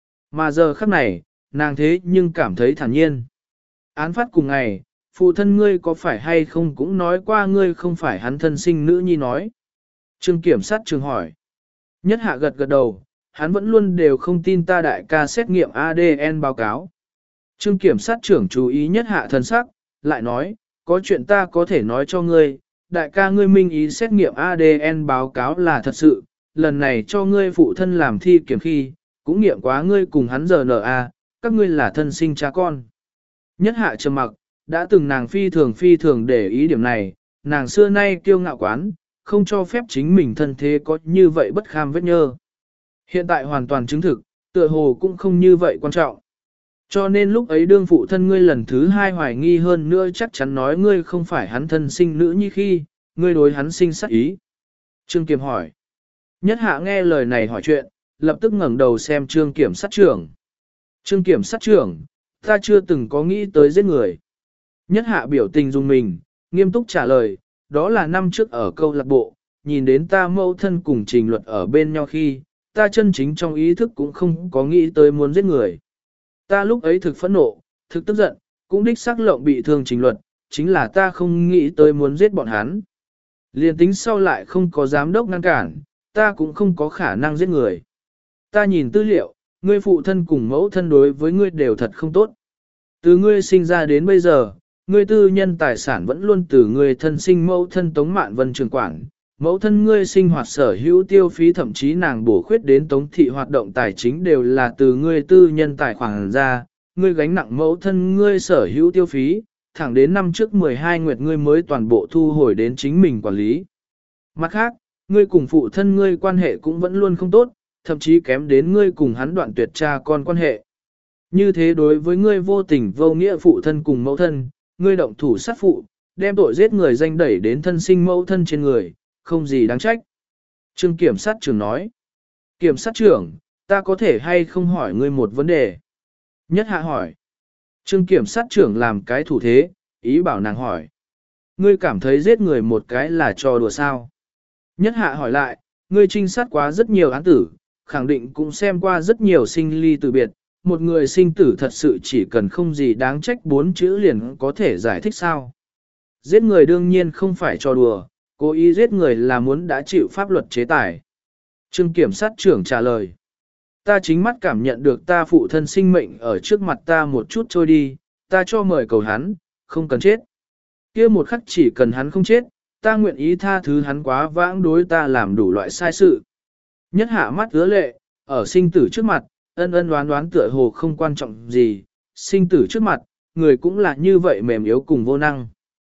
Mà giờ khắc này, nàng thế nhưng cảm thấy thản nhiên. Án phát cùng ngày, phụ thân ngươi có phải hay không cũng nói qua ngươi không phải hắn thân sinh nữ nhi nói. Trương kiểm sát trường hỏi. Nhất hạ gật gật đầu, hắn vẫn luôn đều không tin ta đại ca xét nghiệm a đê en báo cáo. Trương kiểm sát trưởng chú ý nhất hạ thân sắc, lại nói, có chuyện ta có thể nói cho ngươi, đại ca ngươi minh ý xét nghiệm a đê en báo cáo là thật sự, lần này cho ngươi phụ thân làm thi kiểm khi, cũng nghiệm quá ngươi cùng hắn giờ nở a, các ngươi là thân sinh cha con. Nhất hạ trầm mặc, đã từng nàng phi thường phi thường để ý điểm này, nàng xưa nay kiêu ngạo quán, không cho phép chính mình thân thế có như vậy bất kham vết nhơ. Hiện tại hoàn toàn chứng thực, tựa hồ cũng không như vậy quan trọng. Cho nên lúc ấy đương phụ thân ngươi lần thứ hai hoài nghi hơn nữa chắc chắn nói ngươi không phải hắn thân sinh nữ như khi, ngươi đối hắn sinh sát ý. Trương Kiểm hỏi. Nhất hạ nghe lời này hỏi chuyện, lập tức ngẩng đầu xem Trương Kiểm sát trưởng. Trương Kiểm sát trưởng, ta chưa từng có nghĩ tới giết người. Nhất hạ biểu tình dùng mình, nghiêm túc trả lời, đó là năm trước ở câu lạc bộ, nhìn đến ta mẫu thân cùng trình luật ở bên nhau khi, ta chân chính trong ý thức cũng không có nghĩ tới muốn giết người. Ta lúc ấy thực phẫn nộ, thực tức giận, cũng đích xác lộng bị thương trình luật, chính là ta không nghĩ tới muốn giết bọn hắn. Liên tính sau lại không có giám đốc ngăn cản, ta cũng không có khả năng giết người. Ta nhìn tư liệu, ngươi phụ thân cùng mẫu thân đối với ngươi đều thật không tốt. Từ ngươi sinh ra đến bây giờ, ngươi tư nhân tài sản vẫn luôn từ ngươi thân sinh mẫu thân Tống Mạn Vân trường quản. Mẫu thân ngươi sinh hoạt sở hữu tiêu phí thậm chí nàng bổ khuyết đến Tống thị hoạt động tài chính đều là từ ngươi tư nhân tài khoản ra, ngươi gánh nặng mẫu thân ngươi sở hữu tiêu phí, thẳng đến năm trước mười hai nguyệt ngươi mới toàn bộ thu hồi đến chính mình quản lý. Mặt khác, ngươi cùng phụ thân ngươi quan hệ cũng vẫn luôn không tốt, thậm chí kém đến ngươi cùng hắn đoạn tuyệt cha con quan hệ. Như thế đối với ngươi vô tình vô nghĩa phụ thân cùng mẫu thân, ngươi động thủ sát phụ, đem tội giết người danh đẩy đến thân sinh mẫu thân trên người, không gì đáng trách. Trương kiểm sát trưởng nói, kiểm sát trưởng, ta có thể hay không hỏi ngươi một vấn đề? Nhất hạ hỏi, trương kiểm sát trưởng làm cái thủ thế, ý bảo nàng hỏi. Ngươi cảm thấy giết người một cái là trò đùa sao? Nhất hạ hỏi lại, ngươi trinh sát quá rất nhiều án tử, khẳng định cũng xem qua rất nhiều sinh ly từ biệt, một người sinh tử thật sự chỉ cần không gì đáng trách bốn chữ liền có thể giải thích sao? Giết người đương nhiên không phải trò đùa, cố ý giết người là muốn đã chịu pháp luật chế tài. Trương kiểm sát trưởng trả lời. Ta chính mắt cảm nhận được ta phụ thân sinh mệnh ở trước mặt ta một chút trôi đi, ta cho mời cầu hắn, không cần chết. Kia một khắc chỉ cần hắn không chết, ta nguyện ý tha thứ hắn quá vãng đối ta làm đủ loại sai sự. Nhất hạ mắt ứa lệ, ở sinh tử trước mặt, ân ân đoán đoán tựa hồ không quan trọng gì, sinh tử trước mặt, người cũng là như vậy mềm yếu cùng vô năng.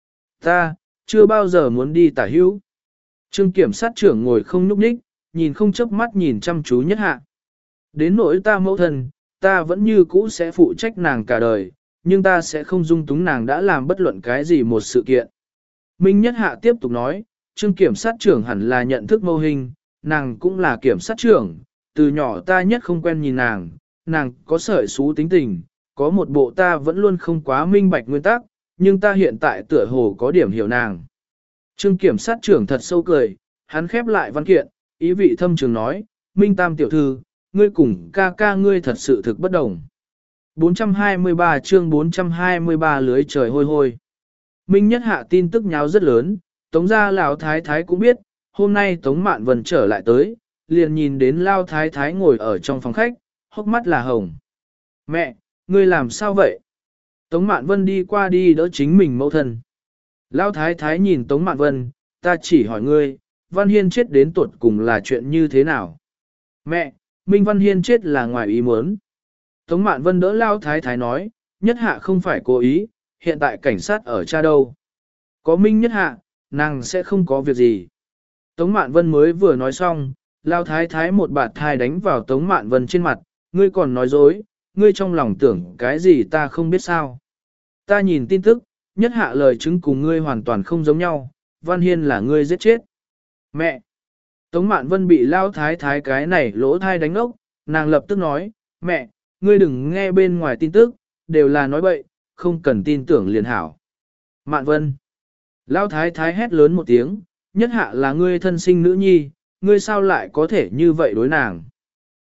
Ta, chưa bao giờ muốn đi tả hữu. Trương kiểm sát trưởng ngồi không nhúc nhích, nhìn không chớp mắt nhìn chăm chú nhất hạ. Đến nỗi ta mẫu thân, ta vẫn như cũ sẽ phụ trách nàng cả đời, nhưng ta sẽ không dung túng nàng đã làm bất luận cái gì một sự kiện. Minh Nhất Hạ tiếp tục nói, Trương kiểm sát trưởng hẳn là nhận thức mâu hình, nàng cũng là kiểm sát trưởng, từ nhỏ ta nhất không quen nhìn nàng, nàng có sợi xú tính tình, có một bộ ta vẫn luôn không quá minh bạch nguyên tắc, nhưng ta hiện tại tựa hồ có điểm hiểu nàng. Trương kiểm sát trưởng thật sâu cười, hắn khép lại văn kiện, ý vị thâm trường nói, Minh Tam tiểu thư, ngươi cùng ca ca ngươi thật sự thực bất đồng. bốn trăm hai mươi ba chương bốn trăm hai mươi ba lưới trời hôi hôi. Minh Nhất Hạ tin tức nháo rất lớn, Tống gia Lão Thái Thái cũng biết, hôm nay Tống Mạn Vân trở lại tới, liền nhìn đến Lão Thái Thái ngồi ở trong phòng khách, hốc mắt là hồng. Mẹ, ngươi làm sao vậy? Tống Mạn Vân đi qua đi đỡ chính mình mẫu thân. Lão Thái Thái nhìn Tống Mạn Vân, ta chỉ hỏi ngươi, Văn Hiên chết đến tuột cùng là chuyện như thế nào? Mẹ, Minh Văn Hiên chết là ngoài ý muốn. Tống Mạn Vân đỡ Lão Thái Thái nói, Nhất Hạ không phải cố ý, hiện tại cảnh sát ở cha đâu. Có Minh Nhất Hạ, nàng sẽ không có việc gì. Tống Mạn Vân mới vừa nói xong, Lão Thái Thái một bạt thai đánh vào Tống Mạn Vân trên mặt, ngươi còn nói dối, ngươi trong lòng tưởng cái gì ta không biết sao. Ta nhìn tin tức, Nhất Hạ lời chứng cùng ngươi hoàn toàn không giống nhau, Văn Hiên là ngươi giết chết. Mẹ! Tống Mạn Vân bị Lão Thái Thái cái này lỗ thai đánh ốc, nàng lập tức nói, mẹ, ngươi đừng nghe bên ngoài tin tức, đều là nói bậy, không cần tin tưởng liền hảo. Mạn Vân! Lão Thái Thái hét lớn một tiếng, Nhất Hạ là ngươi thân sinh nữ nhi, ngươi sao lại có thể như vậy đối nàng.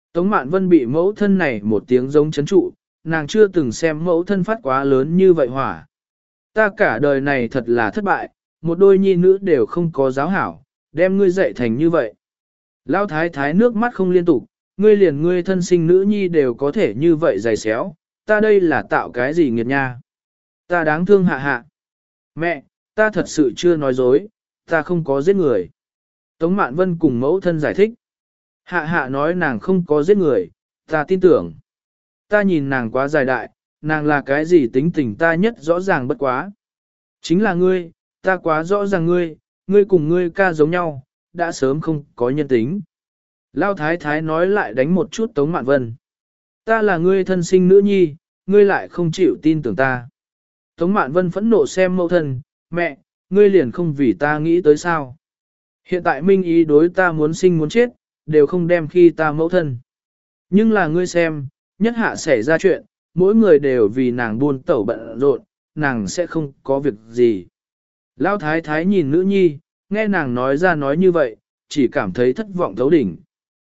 Tống Mạn Vân bị mẫu thân này một tiếng giống chấn trụ, nàng chưa từng xem mẫu thân phát quá lớn như vậy hỏa. Ta cả đời này thật là thất bại, một đôi nhi nữ đều không có giáo hảo, đem ngươi dạy thành như vậy. Lão thái thái nước mắt không liên tục, ngươi liền ngươi thân sinh nữ nhi đều có thể như vậy dày xéo, ta đây là tạo cái gì nghiệt nha. Ta đáng thương hạ hạ. Mẹ, ta thật sự chưa nói dối, ta không có giết người. Tống Mạn Vân cùng mẫu thân giải thích. Hạ hạ nói nàng không có giết người, ta tin tưởng. Ta nhìn nàng quá dài đại, nàng là cái gì tính tình ta nhất rõ ràng bất quá. Chính là ngươi, ta quá rõ ràng ngươi, ngươi cùng ngươi ca giống nhau, đã sớm không có nhân tính. Lao thái thái nói lại đánh một chút Tống Mạn Vân. Ta là ngươi thân sinh nữ nhi, ngươi lại không chịu tin tưởng ta. Tống Mạn Vân phẫn nộ xem mẫu thân, mẹ, ngươi liền không vì ta nghĩ tới sao. Hiện tại Minh ý đối ta muốn sinh muốn chết, đều không đem khi ta mẫu thân. Nhưng là ngươi xem, nhất hạ xảy ra chuyện, mỗi người đều vì nàng buôn tẩu bận rộn, nàng sẽ không có việc gì. Lão thái thái nhìn nữ nhi, nghe nàng nói ra nói như vậy, chỉ cảm thấy thất vọng thấu đỉnh.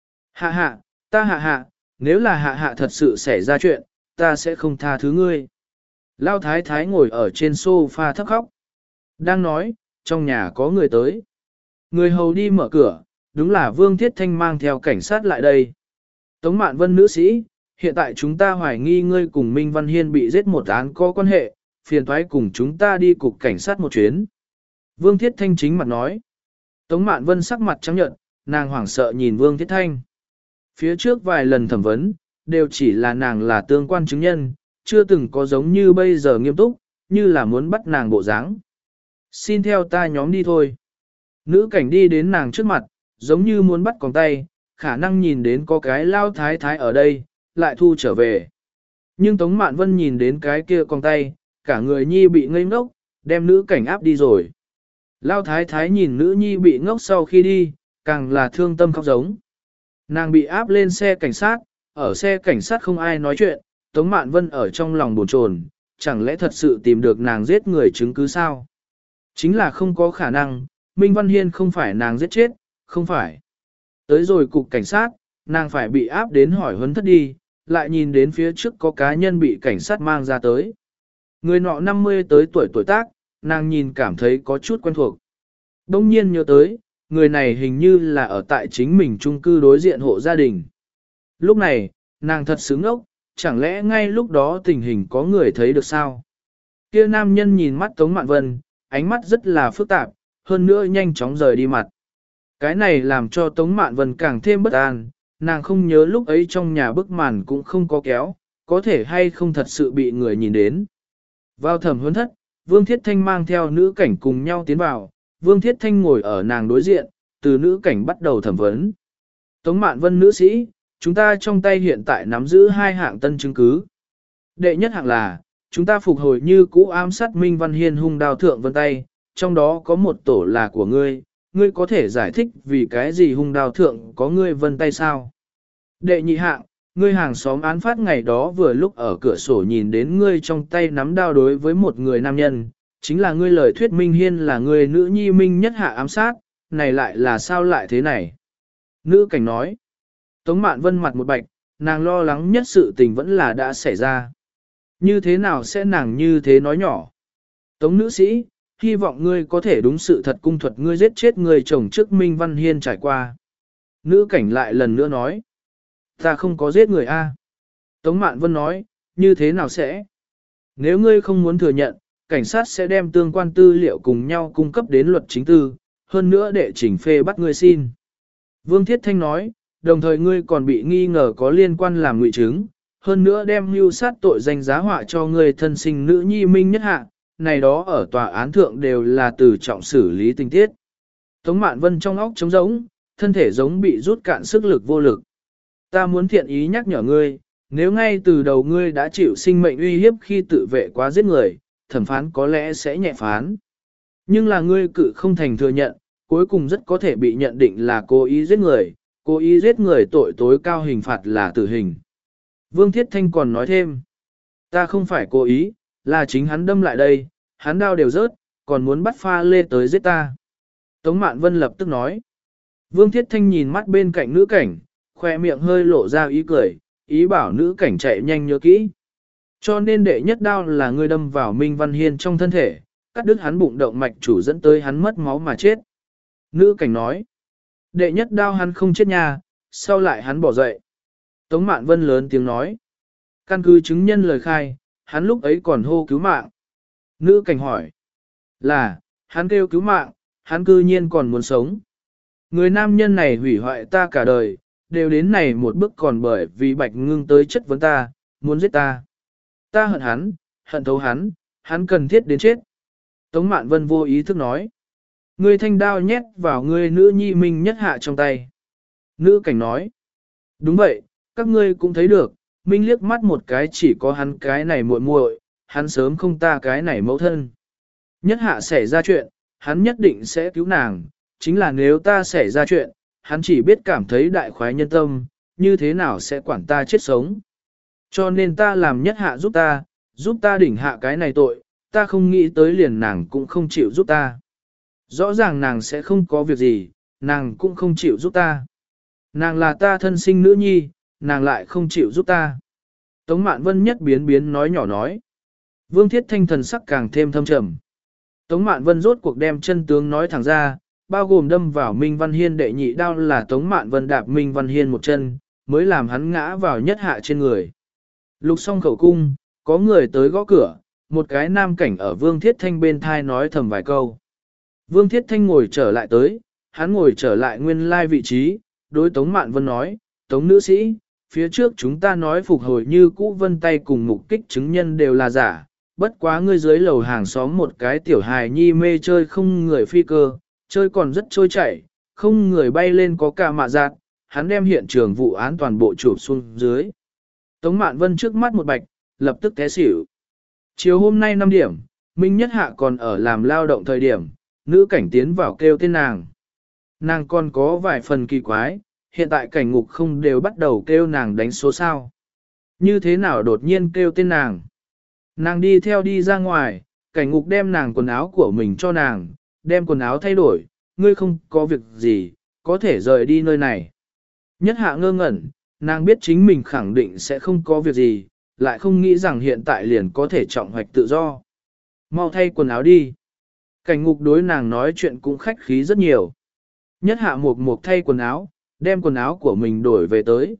Hạ hạ, ta hạ hạ, nếu là hạ hạ thật sự xảy ra chuyện, ta sẽ không tha thứ ngươi. Lão thái thái ngồi ở trên sofa thấp khóc. Đang nói, trong nhà có người tới. Người hầu đi mở cửa, đúng là Vương Thiết Thanh mang theo cảnh sát lại đây. Tống Mạn Vân nữ sĩ, hiện tại chúng ta hoài nghi ngươi cùng Minh Văn Hiên bị giết một án có quan hệ, phiền thoái cùng chúng ta đi cục cảnh sát một chuyến. Vương Thiết Thanh chính mặt nói. Tống Mạn Vân sắc mặt trắng nhợt, nàng hoảng sợ nhìn Vương Thiết Thanh. Phía trước vài lần thẩm vấn, đều chỉ là nàng là tương quan chứng nhân, chưa từng có giống như bây giờ nghiêm túc, như là muốn bắt nàng bộ dáng. Xin theo ta nhóm đi thôi. Nữ cảnh đi đến nàng trước mặt, giống như muốn bắt còng tay, khả năng nhìn đến có cái lao thái thái ở đây, lại thu trở về. Nhưng Tống Mạn Vân nhìn đến cái kia còng tay, cả người nhi bị ngây ngốc, đem nữ cảnh áp đi rồi. Lao thái thái nhìn nữ nhi bị ngốc sau khi đi, càng là thương tâm khóc giống. Nàng bị áp lên xe cảnh sát, ở xe cảnh sát không ai nói chuyện, Tống Mạn Vân ở trong lòng bồn chồn, chẳng lẽ thật sự tìm được nàng giết người chứng cứ sao? Chính là không có khả năng, Minh Văn Hiên không phải nàng giết chết, không phải. Tới rồi cục cảnh sát, nàng phải bị áp đến hỏi huấn thất đi, lại nhìn đến phía trước có cá nhân bị cảnh sát mang ra tới. Người nọ năm mươi tới tuổi tuổi tác, nàng nhìn cảm thấy có chút quen thuộc. Đông nhiên nhớ tới, người này hình như là ở tại chính mình chung cư đối diện hộ gia đình. Lúc này, nàng thật sướng ốc, chẳng lẽ ngay lúc đó tình hình có người thấy được sao? Kia nam nhân nhìn mắt Tống Mạn Vân, ánh mắt rất là phức tạp, hơn nữa nhanh chóng rời đi mặt. Cái này làm cho Tống Mạn Vân càng thêm bất an, nàng không nhớ lúc ấy trong nhà bức màn cũng không có kéo, có thể hay không thật sự bị người nhìn đến. Vào thẩm huấn thất, Vương Thiết Thanh mang theo nữ cảnh cùng nhau tiến vào, Vương Thiết Thanh ngồi ở nàng đối diện, từ nữ cảnh bắt đầu thẩm vấn. Tống Mạn Vân nữ sĩ, chúng ta trong tay hiện tại nắm giữ hai hạng tân chứng cứ. Đệ nhất hạng là, chúng ta phục hồi như cũ ám sát Minh Văn Hiên hung đao thượng vân tay, trong đó có một tổ là của ngươi, ngươi có thể giải thích vì cái gì hung đao thượng có ngươi vân tay sao? Đệ nhị hạng, ngươi hàng xóm án phát ngày đó vừa lúc ở cửa sổ nhìn đến ngươi trong tay nắm đao đối với một người nam nhân, chính là ngươi lời thuyết Minh Hiên là người nữ nhi Minh nhất hạ ám sát, này lại là sao lại thế này? Nữ cảnh nói, Tống Mạn Vân mặt một bạch, nàng lo lắng nhất sự tình vẫn là đã xảy ra. Như thế nào sẽ nàng như thế nói nhỏ? Tống nữ sĩ, hy vọng ngươi có thể đúng sự thật cung thuật ngươi giết chết người chồng trước Minh Văn Hiên trải qua. Nữ cảnh lại lần nữa nói, ta không có giết người a. Tống Mạn Vân nói, như thế nào sẽ? Nếu ngươi không muốn thừa nhận, cảnh sát sẽ đem tương quan tư liệu cùng nhau cung cấp đến luật chính tư, hơn nữa để chỉnh phê bắt ngươi xin. Vương Thiết Thanh nói, đồng thời ngươi còn bị nghi ngờ có liên quan làm ngụy chứng, hơn nữa đem mưu sát tội danh giá họa cho ngươi thân sinh nữ nhi Minh nhất hạ, này đó ở tòa án thượng đều là từ trọng xử lý tình tiết. Tống Mạn Vân trong óc trống rỗng, thân thể giống bị rút cạn sức lực vô lực. Ta muốn thiện ý nhắc nhở ngươi, nếu ngay từ đầu ngươi đã chịu sinh mệnh uy hiếp khi tự vệ quá giết người, thẩm phán có lẽ sẽ nhẹ phán. Nhưng là ngươi cự không thành thừa nhận, cuối cùng rất có thể bị nhận định là cố ý giết người, cố ý giết người tội tối cao hình phạt là tử hình. Vương Thiết Thanh còn nói thêm, ta không phải cố ý, là chính hắn đâm lại đây, hắn đao đều rớt, còn muốn bắt pha lê tới giết ta. Tống Mạn Vân lập tức nói, Vương Thiết Thanh nhìn mắt bên cạnh nữ cảnh, khoe miệng hơi lộ ra ý cười, ý bảo nữ cảnh chạy nhanh nhớ kỹ. Cho nên đệ nhất đao là ngươi đâm vào Minh Văn Hiên trong thân thể, cắt đứt hắn bụng động mạch chủ dẫn tới hắn mất máu mà chết. Nữ cảnh nói, đệ nhất đao hắn không chết nha, sau lại hắn bỏ dậy. Tống Mạn Vân lớn tiếng nói, căn cứ chứng nhân lời khai, hắn lúc ấy còn hô cứu mạng. Nữ cảnh hỏi, là, hắn kêu cứu mạng, hắn cư nhiên còn muốn sống. Người nam nhân này hủy hoại ta cả đời, đều đến này một bước còn bởi vì Bạch Ngưng tới chất vấn ta, muốn giết ta. Ta hận hắn, hận thấu hắn, hắn cần thiết đến chết. Tống Mạn Vân vô ý thức nói. Ngươi thanh đao nhét vào ngươi nữ nhi Minh Nhất Hạ trong tay. Nữ cảnh nói. Đúng vậy, các ngươi cũng thấy được, Minh liếc mắt một cái chỉ có hắn cái này muội muội, hắn sớm không ta cái này mẫu thân. Nhất Hạ xảy ra chuyện, hắn nhất định sẽ cứu nàng, chính là nếu ta xảy ra chuyện, hắn chỉ biết cảm thấy đại khoái nhân tâm, như thế nào sẽ quản ta chết sống. Cho nên ta làm Nhất Hạ giúp ta, giúp ta đỉnh hạ cái này tội, ta không nghĩ tới liền nàng cũng không chịu giúp ta. Rõ ràng nàng sẽ không có việc gì, nàng cũng không chịu giúp ta. Nàng là ta thân sinh nữ nhi, nàng lại không chịu giúp ta. Tống Mạn Vân nhất biến biến nói nhỏ nói. Vương Thiết Thanh thần sắc càng thêm thâm trầm. Tống Mạn Vân rốt cuộc đem chân tướng nói thẳng ra, bao gồm đâm vào Minh Văn Hiên đệ nhị đao là Tống Mạn Vân đạp Minh Văn Hiên một chân, mới làm hắn ngã vào Nhất Hạ trên người. Lục xong khẩu cung, có người tới gõ cửa, một cái nam cảnh ở Vương Thiết Thanh bên thai nói thầm vài câu. Vương Thiết Thanh ngồi trở lại tới, hắn ngồi trở lại nguyên lai vị trí, đối Tống Mạn Vân nói, Tống nữ sĩ, phía trước chúng ta nói phục hồi như cũ vân tay cùng mục kích chứng nhân đều là giả, bất quá ngươi dưới lầu hàng xóm một cái tiểu hài nhi mê chơi không người phi cơ, chơi còn rất trôi chảy, không người bay lên có cả mạ giạt, hắn đem hiện trường vụ án toàn bộ chụp xuống dưới. Tống Mạn Vân trước mắt một bạch, lập tức té xỉu. Chiều hôm nay năm điểm, Minh Nhất Hạ còn ở làm lao động thời điểm, nữ cảnh tiến vào kêu tên nàng. Nàng còn có vài phần kỳ quái, hiện tại cảnh ngục không đều bắt đầu kêu nàng đánh số sao. Như thế nào đột nhiên kêu tên nàng. Nàng đi theo đi ra ngoài, cảnh ngục đem nàng quần áo của mình cho nàng, đem quần áo thay đổi, ngươi không có việc gì, có thể rời đi nơi này. Nhất Hạ ngơ ngẩn, nàng biết chính mình khẳng định sẽ không có việc gì, lại không nghĩ rằng hiện tại liền có thể trọng hoạch tự do. Mau thay quần áo đi. Cảnh ngục đối nàng nói chuyện cũng khách khí rất nhiều. Nhất Hạ mục mục thay quần áo, đem quần áo của mình đổi về tới.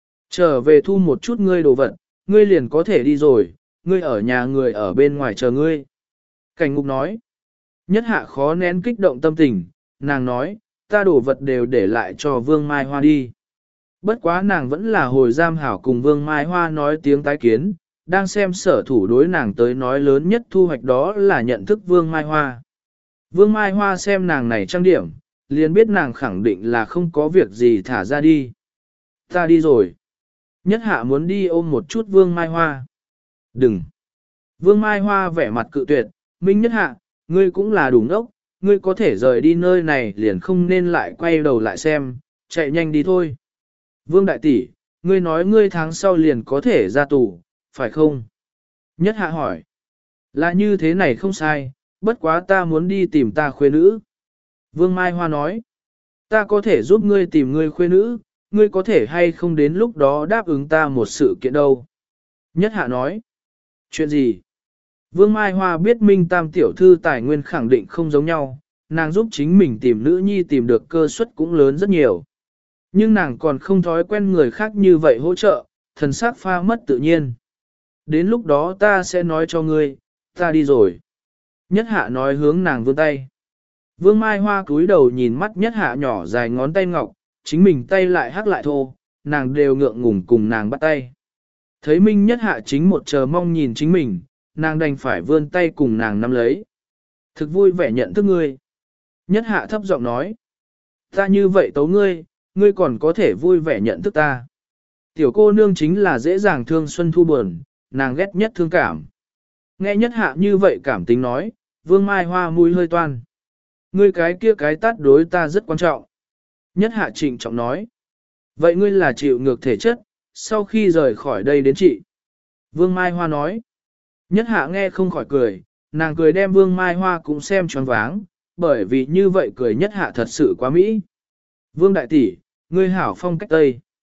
Trở về thu một chút ngươi đồ vật, ngươi liền có thể đi rồi, ngươi ở nhà người ở bên ngoài chờ ngươi. Cảnh ngục nói. Nhất Hạ khó nén kích động tâm tình, nàng nói, ta đồ vật đều để lại cho Vương Mai Hoa đi. Bất quá nàng vẫn là hồi giam hảo cùng Vương Mai Hoa nói tiếng tái kiến, đang xem sở thủ đối nàng tới nói lớn nhất thu hoạch đó là nhận thức Vương Mai Hoa. Vương Mai Hoa xem nàng này trang điểm, liền biết nàng khẳng định là không có việc gì thả ra đi. Ta đi rồi. Nhất Hạ muốn đi ôm một chút Vương Mai Hoa. Đừng. Vương Mai Hoa vẻ mặt cự tuyệt, Minh Nhất Hạ, ngươi cũng là đủ ngốc, ngươi có thể rời đi nơi này liền không nên lại quay đầu lại xem, chạy nhanh đi thôi. Vương Đại Tỷ, ngươi nói ngươi tháng sau liền có thể ra tù, phải không? Nhất Hạ hỏi. Là như thế này không sai, bất quá ta muốn đi tìm ta khuê nữ. Vương Mai Hoa nói. Ta có thể giúp ngươi tìm ngươi khuê nữ, ngươi có thể hay không đến lúc đó đáp ứng ta một sự kiện đâu. Nhất Hạ nói. Chuyện gì? Vương Mai Hoa biết Minh Tam tiểu thư tài nguyên khẳng định không giống nhau, nàng giúp chính mình tìm nữ nhi tìm được cơ suất cũng lớn rất nhiều. Nhưng nàng còn không thói quen người khác như vậy hỗ trợ, thần sắc pha mất tự nhiên. Đến lúc đó ta sẽ nói cho ngươi, ta đi rồi. Nhất Hạ nói hướng nàng vươn tay. Vương Mai Hoa cúi đầu nhìn mắt Nhất Hạ nhỏ dài ngón tay ngọc, chính mình tay lại hắc lại thô, nàng đều ngượng ngùng cùng nàng bắt tay. Thấy Minh Nhất Hạ chính một chờ mong nhìn chính mình, nàng đành phải vươn tay cùng nàng nắm lấy. Thực vui vẻ nhận thức ngươi. Nhất Hạ thấp giọng nói. Ta như vậy tấu ngươi, ngươi còn có thể vui vẻ nhận thức ta. Tiểu cô nương chính là dễ dàng thương xuân thu buồn, nàng ghét nhất thương cảm. Nghe Nhất Hạ như vậy cảm tính nói, Vương Mai Hoa mũi hơi toan. Ngươi cái kia cái tát đối ta rất quan trọng. Nhất Hạ trịnh trọng nói. Vậy ngươi là chịu ngược thể chất, sau khi rời khỏi đây đến chị. Vương Mai Hoa nói. Nhất Hạ nghe không khỏi cười, nàng cười đem Vương Mai Hoa cũng xem choáng váng, bởi vì như vậy cười Nhất Hạ thật sự quá mỹ. Vương Đại Tỷ, ngươi hảo phong cách Tây.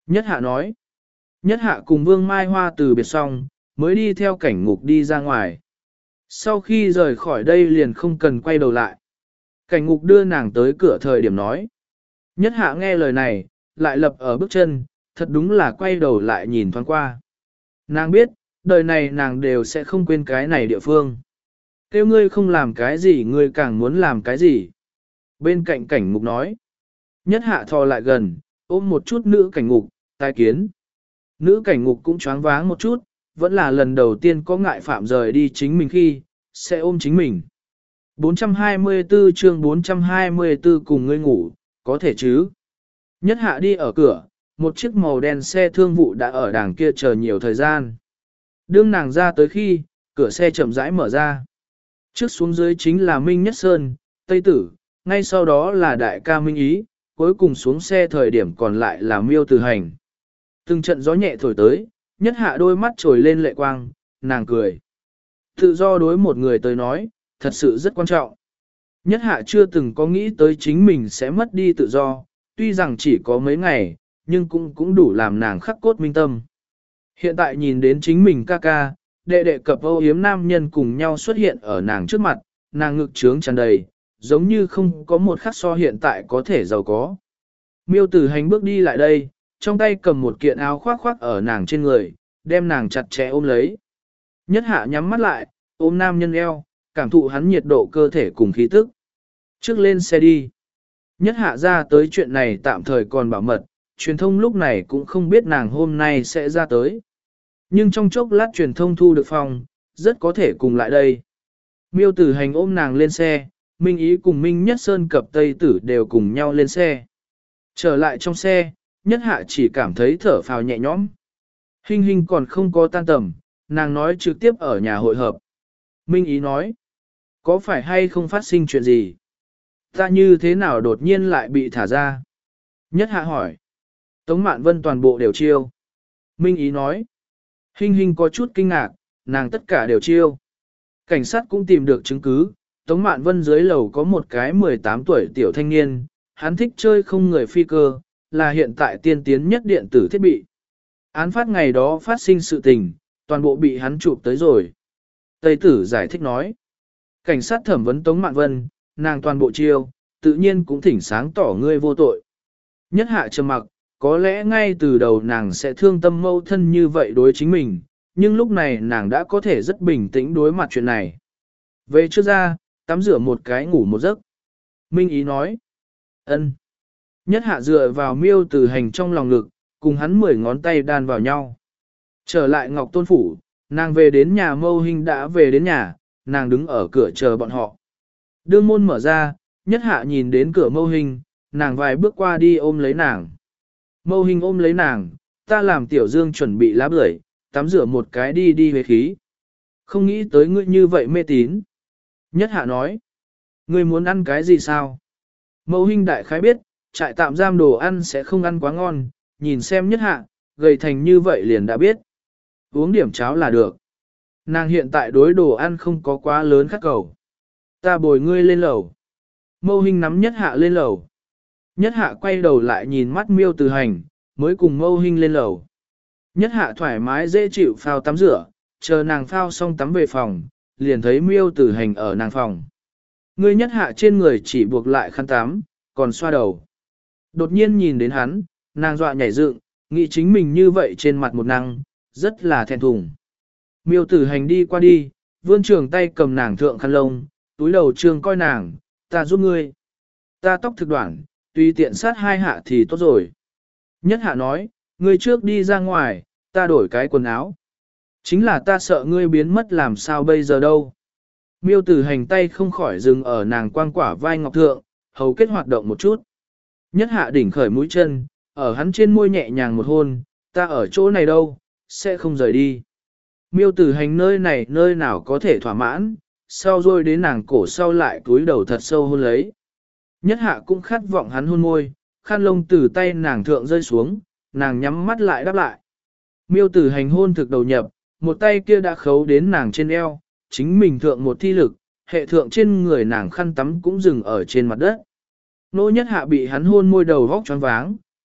Nhất hạ nói. Nhất hạ cùng Vương Mai Hoa từ biệt xong, mới đi theo cảnh ngục đi ra ngoài. Sau khi rời khỏi đây liền không cần quay đầu lại. Cảnh ngục đưa nàng tới cửa thời điểm nói. Nhất hạ nghe lời này, lại lập ở bước chân, thật đúng là quay đầu lại nhìn thoáng qua. Nàng biết, đời này nàng đều sẽ không quên cái này địa phương. Kêu ngươi không làm cái gì ngươi càng muốn làm cái gì. Bên cạnh cảnh ngục nói. Nhất hạ thò lại gần, ôm một chút nữ cảnh ngục, tai kiến. Nữ cảnh ngục cũng choáng váng một chút, vẫn là lần đầu tiên có ngại phạm rời đi chính mình khi, sẽ ôm chính mình. bốn trăm hai mươi tư chương bốn trăm hai mươi tư cùng ngươi ngủ, có thể chứ. Nhất hạ đi ở cửa, một chiếc màu đen xe thương vụ đã ở đằng kia chờ nhiều thời gian. Đương nàng ra tới khi, cửa xe chậm rãi mở ra. Trước xuống dưới chính là Minh Nhất Sơn, Tây Tử, ngay sau đó là đại ca Minh Ý, cuối cùng xuống xe thời điểm còn lại là Miêu Từ Hành. Từng trận gió nhẹ thổi tới, nhất hạ đôi mắt trồi lên lệ quang, nàng cười. Tự do đối một người tới nói, thật sự rất quan trọng. Nhất hạ chưa từng có nghĩ tới chính mình sẽ mất đi tự do, tuy rằng chỉ có mấy ngày, nhưng cũng cũng đủ làm nàng khắc cốt minh tâm. Hiện tại nhìn đến chính mình ca ca, đệ đệ cập âu yếm nam nhân cùng nhau xuất hiện ở nàng trước mặt, nàng ngực trướng tràn đầy, giống như không có một khắc so hiện tại có thể giàu có. Miêu Tử Hành bước đi lại đây, trong tay cầm một kiện áo khoác khoác ở nàng trên người, đem nàng chặt chẽ ôm lấy. Nhất hạ nhắm mắt lại, ôm nam nhân eo, cảm thụ hắn nhiệt độ cơ thể cùng khí tức. Trước lên xe đi. Nhất hạ ra tới chuyện này tạm thời còn bảo mật, truyền thông lúc này cũng không biết nàng hôm nay sẽ ra tới. Nhưng trong chốc lát truyền thông thu được phòng, rất có thể cùng lại đây. Miêu Tử Hành ôm nàng lên xe, Minh Ý cùng Minh Nhất Sơn cập Tây Tử đều cùng nhau lên xe. Trở lại trong xe, Nhất hạ chỉ cảm thấy thở phào nhẹ nhõm. Hình hình còn không có tan tầm, nàng nói trực tiếp ở nhà hội hợp. Minh Ý nói, có phải hay không phát sinh chuyện gì? Ta như thế nào đột nhiên lại bị thả ra? Nhất hạ hỏi. Tống Mạn Vân toàn bộ đều chiêu. Minh Ý nói. Hình hình có chút kinh ngạc, nàng tất cả đều chiêu. Cảnh sát cũng tìm được chứng cứ, Tống Mạn Vân dưới lầu có một cái mười tám tuổi tiểu thanh niên, hắn thích chơi không người phi cơ, là hiện tại tiên tiến nhất điện tử thiết bị. Án phát ngày đó phát sinh sự tình, toàn bộ bị hắn chụp tới rồi. Tây Tử giải thích nói. Cảnh sát thẩm vấn Tống Mạn Vân, nàng toàn bộ chiêu, tự nhiên cũng thỉnh sáng tỏ ngươi vô tội. Nhất hạ trầm mặc, có lẽ ngay từ đầu nàng sẽ thương tâm mâu thân như vậy đối chính mình, nhưng lúc này nàng đã có thể rất bình tĩnh đối mặt chuyện này. Về trước ra, tắm rửa một cái ngủ một giấc. Minh Ý nói. Ân. Nhất hạ dựa vào Miêu Tử Hành trong lòng ngực, cùng hắn mười ngón tay đan vào nhau. Trở lại Ngọc Tôn Phủ, nàng về đến nhà Mâu Hinh đã về đến nhà, nàng đứng ở cửa chờ bọn họ. Đương môn mở ra, Nhất hạ nhìn đến cửa Mâu Hinh, nàng vài bước qua đi ôm lấy nàng. Mâu Hinh ôm lấy nàng, ta làm Tiểu Dương chuẩn bị lá bưởi, tắm rửa một cái đi đi về khí. Không nghĩ tới ngươi như vậy mê tín. Nhất hạ nói, ngươi muốn ăn cái gì sao? Mâu Hinh đại khái biết, trại tạm giam đồ ăn sẽ không ăn quá ngon, nhìn xem Nhất hạ, gầy thành như vậy liền đã biết. Uống điểm cháo là được. Nàng hiện tại đối đồ ăn không có quá lớn khát cầu. Ta bồi ngươi lên lầu. Mâu Hinh nắm Nhất hạ lên lầu. Nhất hạ quay đầu lại nhìn mắt Miêu Từ Hành, mới cùng Mâu Hinh lên lầu. Nhất hạ thoải mái dễ chịu phao tắm rửa, chờ nàng phao xong tắm về phòng, liền thấy Miêu Tử Hành ở nàng phòng. Ngươi Nhất hạ trên người chỉ buộc lại khăn tắm, còn xoa đầu. Đột nhiên nhìn đến hắn, nàng dọa nhảy dựng, nghĩ chính mình như vậy trên mặt một năng, rất là thẹn thùng. Miêu Tử Hành đi qua đi, vươn trường tay cầm nàng thượng khăn lông, túi đầu trường coi nàng, ta giúp ngươi. Ta tóc thực đoạn, tùy tiện sát hai hạ thì tốt rồi. Nhất hạ nói, ngươi trước đi ra ngoài, ta đổi cái quần áo. Chính là ta sợ ngươi biến mất làm sao bây giờ đâu. Miêu Tử Hành tay không khỏi dừng ở nàng quang quả vai ngọc thượng, hầu kết hoạt động một chút. Nhất hạ đỉnh khởi mũi chân, ở hắn trên môi nhẹ nhàng một hôn, ta ở chỗ này đâu, sẽ không rời đi. Miêu Tử Hành nơi này nơi nào có thể thỏa mãn, sau rồi đến nàng cổ sau lại cúi đầu thật sâu hôn lấy. Nhất hạ cũng khát vọng hắn hôn môi, khăn lông từ tay nàng thượng rơi xuống, nàng nhắm mắt lại đáp lại. Miêu Tử Hành hôn thực đầu nhập, một tay kia đã khấu đến nàng trên eo, chính mình thượng một thi lực, hệ thượng trên người nàng khăn tắm cũng dừng ở trên mặt đất. Nô Nhất hạ bị hắn hôn môi đầu vóc choáng váng,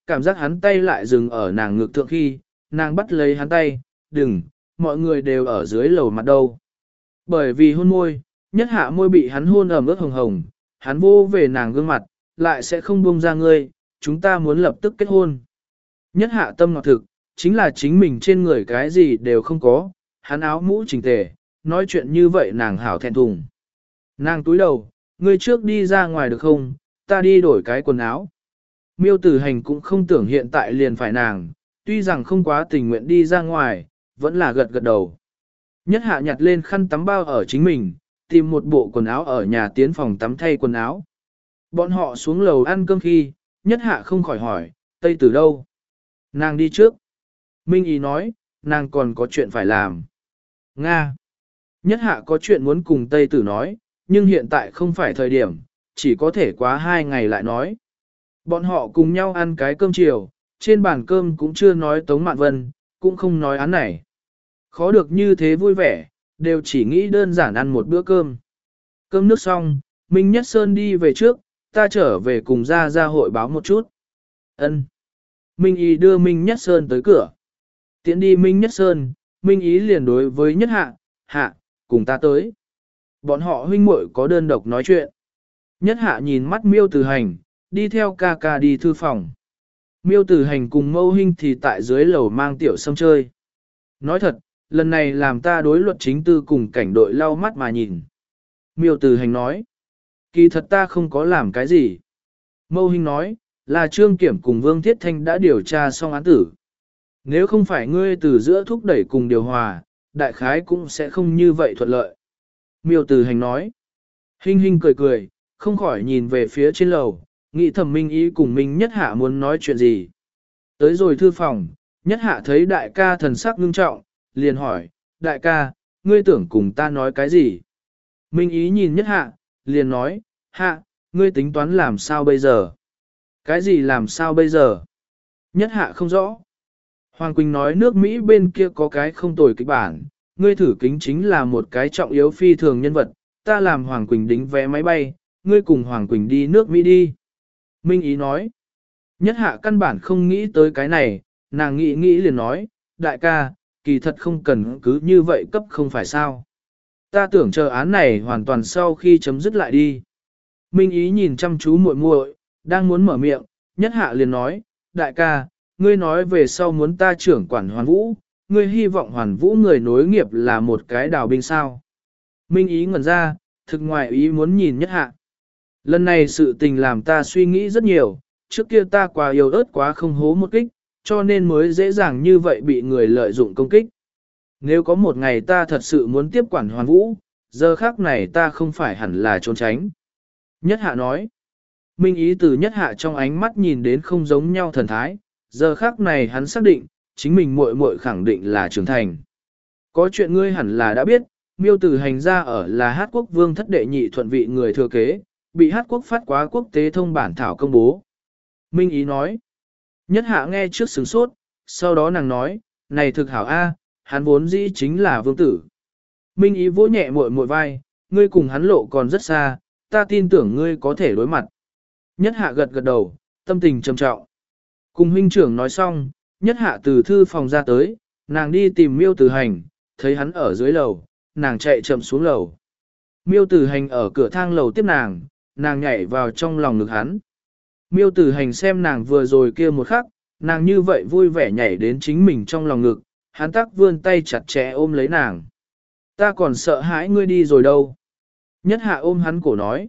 cảm giác hắn tay lại dừng ở nàng ngực thượng khi, nàng bắt lấy hắn tay, đừng, mọi người đều ở dưới lầu mặt đâu. Bởi vì hôn môi, nhất hạ môi bị hắn hôn ẩm ướt hồng hồng, hắn vô về nàng gương mặt, lại sẽ không buông ra ngươi, chúng ta muốn lập tức kết hôn. Nhất hạ tâm ngọt thực, chính là chính mình trên người cái gì đều không có, hắn áo mũ chỉnh tề, nói chuyện như vậy nàng hảo thẹn thùng. Nàng túi đầu, ngươi trước đi ra ngoài được không, ta đi đổi cái quần áo. Miêu Tử Hành cũng không tưởng hiện tại liền phải nàng, tuy rằng không quá tình nguyện đi ra ngoài, vẫn là gật gật đầu. Nhất hạ nhặt lên khăn tắm bao ở chính mình, tìm một bộ quần áo ở nhà tiến phòng tắm thay quần áo. Bọn họ xuống lầu ăn cơm khi, nhất hạ không khỏi hỏi, Tây Tử đâu? Nàng đi trước. Minh Ý nói, nàng còn có chuyện phải làm. Nga. Nhất hạ có chuyện muốn cùng Tây Tử nói, nhưng hiện tại không phải thời điểm, chỉ có thể quá hai ngày lại nói. Bọn họ cùng nhau ăn cái cơm chiều, trên bàn cơm cũng chưa nói Tống Mạn Vân, cũng không nói án này. Khó được như thế vui vẻ, đều chỉ nghĩ đơn giản ăn một bữa cơm. Cơm nước xong, Minh Nhất Sơn đi về trước, ta trở về cùng ra ra hội báo một chút. Ân. Minh Ý đưa Minh Nhất Sơn tới cửa. Tiễn đi Minh Nhất Sơn, Minh Ý liền đối với Nhất Hạ, Hạ, cùng ta tới. Bọn họ huynh muội có đơn độc nói chuyện. Nhất Hạ nhìn mắt Miêu Tử Hành, đi theo ca ca đi thư phòng. Miêu Tử Hành cùng Mâu Hinh thì tại dưới lầu mang tiểu sâm chơi. Nói thật, lần này làm ta đối luật chính tư cùng cảnh đội lau mắt mà nhìn. Miêu Tử Hành nói, kỳ thật ta không có làm cái gì. Mâu Hinh nói, là Trương Kiểm cùng Vương Thiết Thanh đã điều tra xong án tử. Nếu không phải ngươi từ giữa thúc đẩy cùng điều hòa, đại khái cũng sẽ không như vậy thuận lợi. Miêu Tử Hành nói, Hinh Hinh cười cười, không khỏi nhìn về phía trên lầu, nghĩ thẩm Minh Ý cùng Minh Nhất Hạ muốn nói chuyện gì. Tới rồi thư phòng, Nhất Hạ thấy đại ca thần sắc ngưng trọng, liền hỏi, đại ca, ngươi tưởng cùng ta nói cái gì? Minh Ý nhìn Nhất Hạ, liền nói, Hạ, ngươi tính toán làm sao bây giờ? Cái gì làm sao bây giờ? Nhất Hạ không rõ. Hoàng Quỳnh nói nước Mỹ bên kia có cái không tồi kịch bản, ngươi thử kính chính là một cái trọng yếu phi thường nhân vật, ta làm Hoàng Quỳnh đính vé máy bay, ngươi cùng Hoàng Quỳnh đi nước Mỹ đi. Minh Ý nói, Nhất Hạ căn bản không nghĩ tới cái này, nàng nghĩ nghĩ liền nói, đại ca, kỳ thật không cần cứ như vậy cấp không phải sao. Ta tưởng chờ án này hoàn toàn sau khi chấm dứt lại đi. Minh Ý nhìn chăm chú muội muội, đang muốn mở miệng, Nhất Hạ liền nói, đại ca, ngươi nói về sau muốn ta trưởng quản Hoàn Vũ, ngươi hy vọng Hoàn Vũ người nối nghiệp là một cái đào binh sao. Minh Ý ngẩn ra, thực ngoại ý muốn nhìn Nhất Hạ. Lần này sự tình làm ta suy nghĩ rất nhiều, trước kia ta quá yêu ớt quá không hố một kích, cho nên mới dễ dàng như vậy bị người lợi dụng công kích. Nếu có một ngày ta thật sự muốn tiếp quản Hoàn Vũ, giờ khác này ta không phải hẳn là trốn tránh. Nhất Hạ nói, Minh Ý từ Nhất Hạ trong ánh mắt nhìn đến không giống nhau thần thái, giờ khác này hắn xác định, chính mình muội muội khẳng định là trưởng thành. Có chuyện ngươi hẳn là đã biết, Miêu Tử Hành ra ở là Hát Quốc Vương thất đệ nhị thuận vị người thừa kế, bị Hát Quốc phát quá quốc tế thông bản thảo công bố. Minh Ý nói, Nhất Hạ nghe trước sửng sốt, sau đó nàng nói, này thực hảo A, hắn vốn dĩ chính là vương tử. Minh Ý vỗ nhẹ muội muội vai, ngươi cùng hắn lộ còn rất xa, ta tin tưởng ngươi có thể đối mặt. Nhất Hạ gật gật đầu, tâm tình trầm trọng. Cùng huynh trưởng nói xong, Nhất Hạ từ thư phòng ra tới, nàng đi tìm Miêu Tử Hành, thấy hắn ở dưới lầu, nàng chạy chậm xuống lầu. Miêu Tử Hành ở cửa thang lầu tiếp nàng, nàng nhảy vào trong lòng ngực hắn. Miêu Tử Hành xem nàng vừa rồi kia một khắc, nàng như vậy vui vẻ nhảy đến chính mình trong lòng ngực, hắn tắc vươn tay chặt chẽ ôm lấy nàng. Ta còn sợ hãi ngươi đi rồi đâu. Nhất Hạ ôm hắn cổ nói.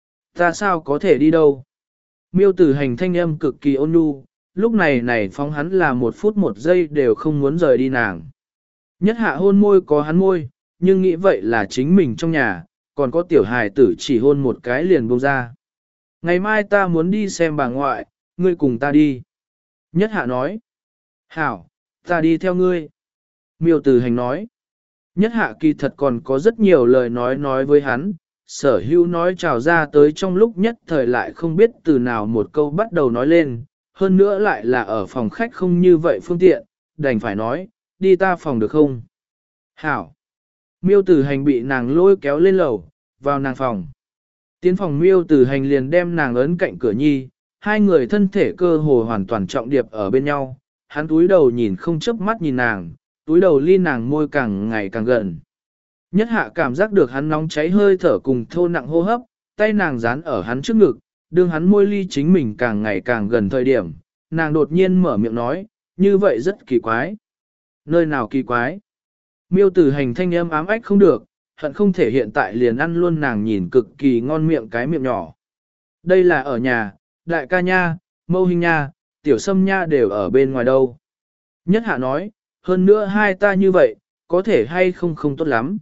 Ta sao có thể đi đâu. Miêu Tử Hành thanh âm cực kỳ ôn nhu, lúc này này phóng hắn là một phút một giây đều không muốn rời đi nàng. Nhất Hạ hôn môi có hắn môi, nhưng nghĩ vậy là chính mình trong nhà, còn có tiểu hài tử chỉ hôn một cái liền buông ra. Ngày mai ta muốn đi xem bà ngoại, ngươi cùng ta đi. Nhất Hạ nói. Hảo, ta đi theo ngươi. Miêu Tử Hành nói. Nhất Hạ kỳ thật còn có rất nhiều lời nói nói với hắn, sở hữu nói trào ra tới trong lúc nhất thời lại không biết từ nào một câu bắt đầu nói lên, hơn nữa lại là ở phòng khách không như vậy phương tiện, đành phải nói, đi ta phòng được không? Hảo. Miêu Tử Hành bị nàng lôi kéo lên lầu, vào nàng phòng. Tiến phòng Miêu Tử Hành liền đem nàng ấn cạnh cửa nhi, hai người thân thể cơ hồ hoàn toàn trọng điệp ở bên nhau, hắn túi đầu nhìn không chớp mắt nhìn nàng, túi đầu ly nàng môi càng ngày càng gần. Nhất hạ cảm giác được hắn nóng cháy hơi thở cùng thô nặng hô hấp, tay nàng dán ở hắn trước ngực, đương hắn môi ly chính mình càng ngày càng gần thời điểm, nàng đột nhiên mở miệng nói, như vậy rất kỳ quái. Nơi nào kỳ quái? Miêu Tử Hành thanh âm ám ách không được, hận không thể hiện tại liền ăn luôn nàng nhìn cực kỳ ngon miệng cái miệng nhỏ. Đây là ở nhà, đại ca nha, mâu hình nha, tiểu sâm nha đều ở bên ngoài đâu. Nhất hạ nói, hơn nữa hai ta như vậy, có thể hay không không tốt lắm.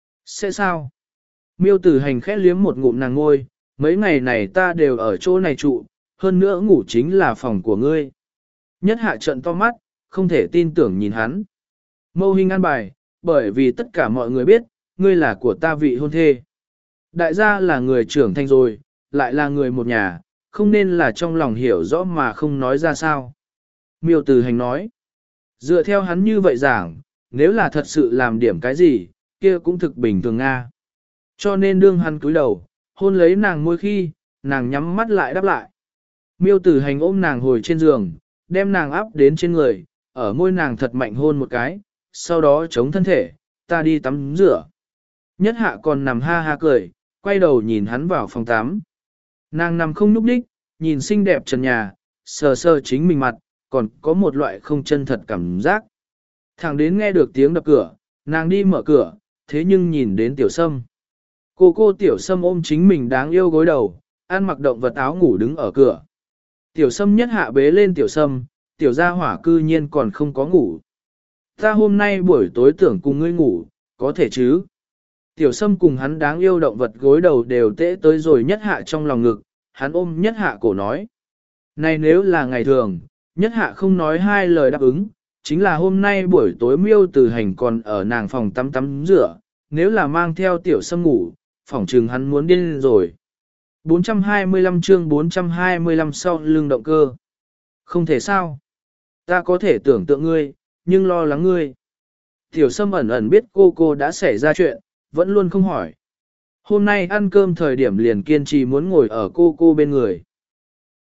Sẽ sao? Miêu Tử Hành khẽ liếm một ngụm nàng ngôi, mấy ngày này ta đều ở chỗ này trụ, hơn nữa ngủ chính là phòng của ngươi. Nhất hạ trận to mắt, không thể tin tưởng nhìn hắn. Mâu hình ăn bài, bởi vì tất cả mọi người biết, ngươi là của ta vị hôn thê. Đại gia là người trưởng thành rồi, lại là người một nhà, không nên là trong lòng hiểu rõ mà không nói ra sao. Miêu Tử Hành nói, dựa theo hắn như vậy giảng, nếu là thật sự làm điểm cái gì, kia cũng thực bình thường Nga. Cho nên đương hắn cúi đầu, hôn lấy nàng môi khi, nàng nhắm mắt lại đáp lại. Miêu Tử Hành ôm nàng hồi trên giường, đem nàng áp đến trên người, ở môi nàng thật mạnh hôn một cái, sau đó chống thân thể, ta đi tắm rửa. Nhất hạ còn nằm ha ha cười, quay đầu nhìn hắn vào phòng tắm. Nàng nằm không nhúc đích, nhìn xinh đẹp trần nhà, sờ sờ chính mình mặt, còn có một loại không chân thật cảm giác. Thẳng đến nghe được tiếng đập cửa, nàng đi mở cửa, thế nhưng nhìn đến tiểu sâm. Cô cô tiểu sâm ôm chính mình đáng yêu gối đầu, ăn mặc động vật áo ngủ đứng ở cửa. Tiểu sâm nhất hạ bế lên tiểu sâm, tiểu gia hỏa cư nhiên còn không có ngủ. Ta hôm nay buổi tối tưởng cùng ngươi ngủ, có thể chứ? Tiểu sâm cùng hắn đáng yêu động vật gối đầu đều tễ tới rồi nhất hạ trong lòng ngực, hắn ôm nhất hạ cổ nói. Này nếu là ngày thường, nhất hạ không nói hai lời đáp ứng, chính là hôm nay buổi tối Miêu Tử Hành còn ở nàng phòng tắm tắm rửa, nếu là mang theo tiểu sâm ngủ, phỏng trừng hắn muốn điên rồi. bốn trăm hai mươi lăm chương bốn trăm hai mươi lăm sau lưng động cơ. Không thể sao? Ta có thể tưởng tượng ngươi, nhưng lo lắng ngươi. Tiểu sâm ẩn ẩn biết cô cô đã xảy ra chuyện, vẫn luôn không hỏi. Hôm nay ăn cơm thời điểm liền kiên trì muốn ngồi ở cô cô bên người.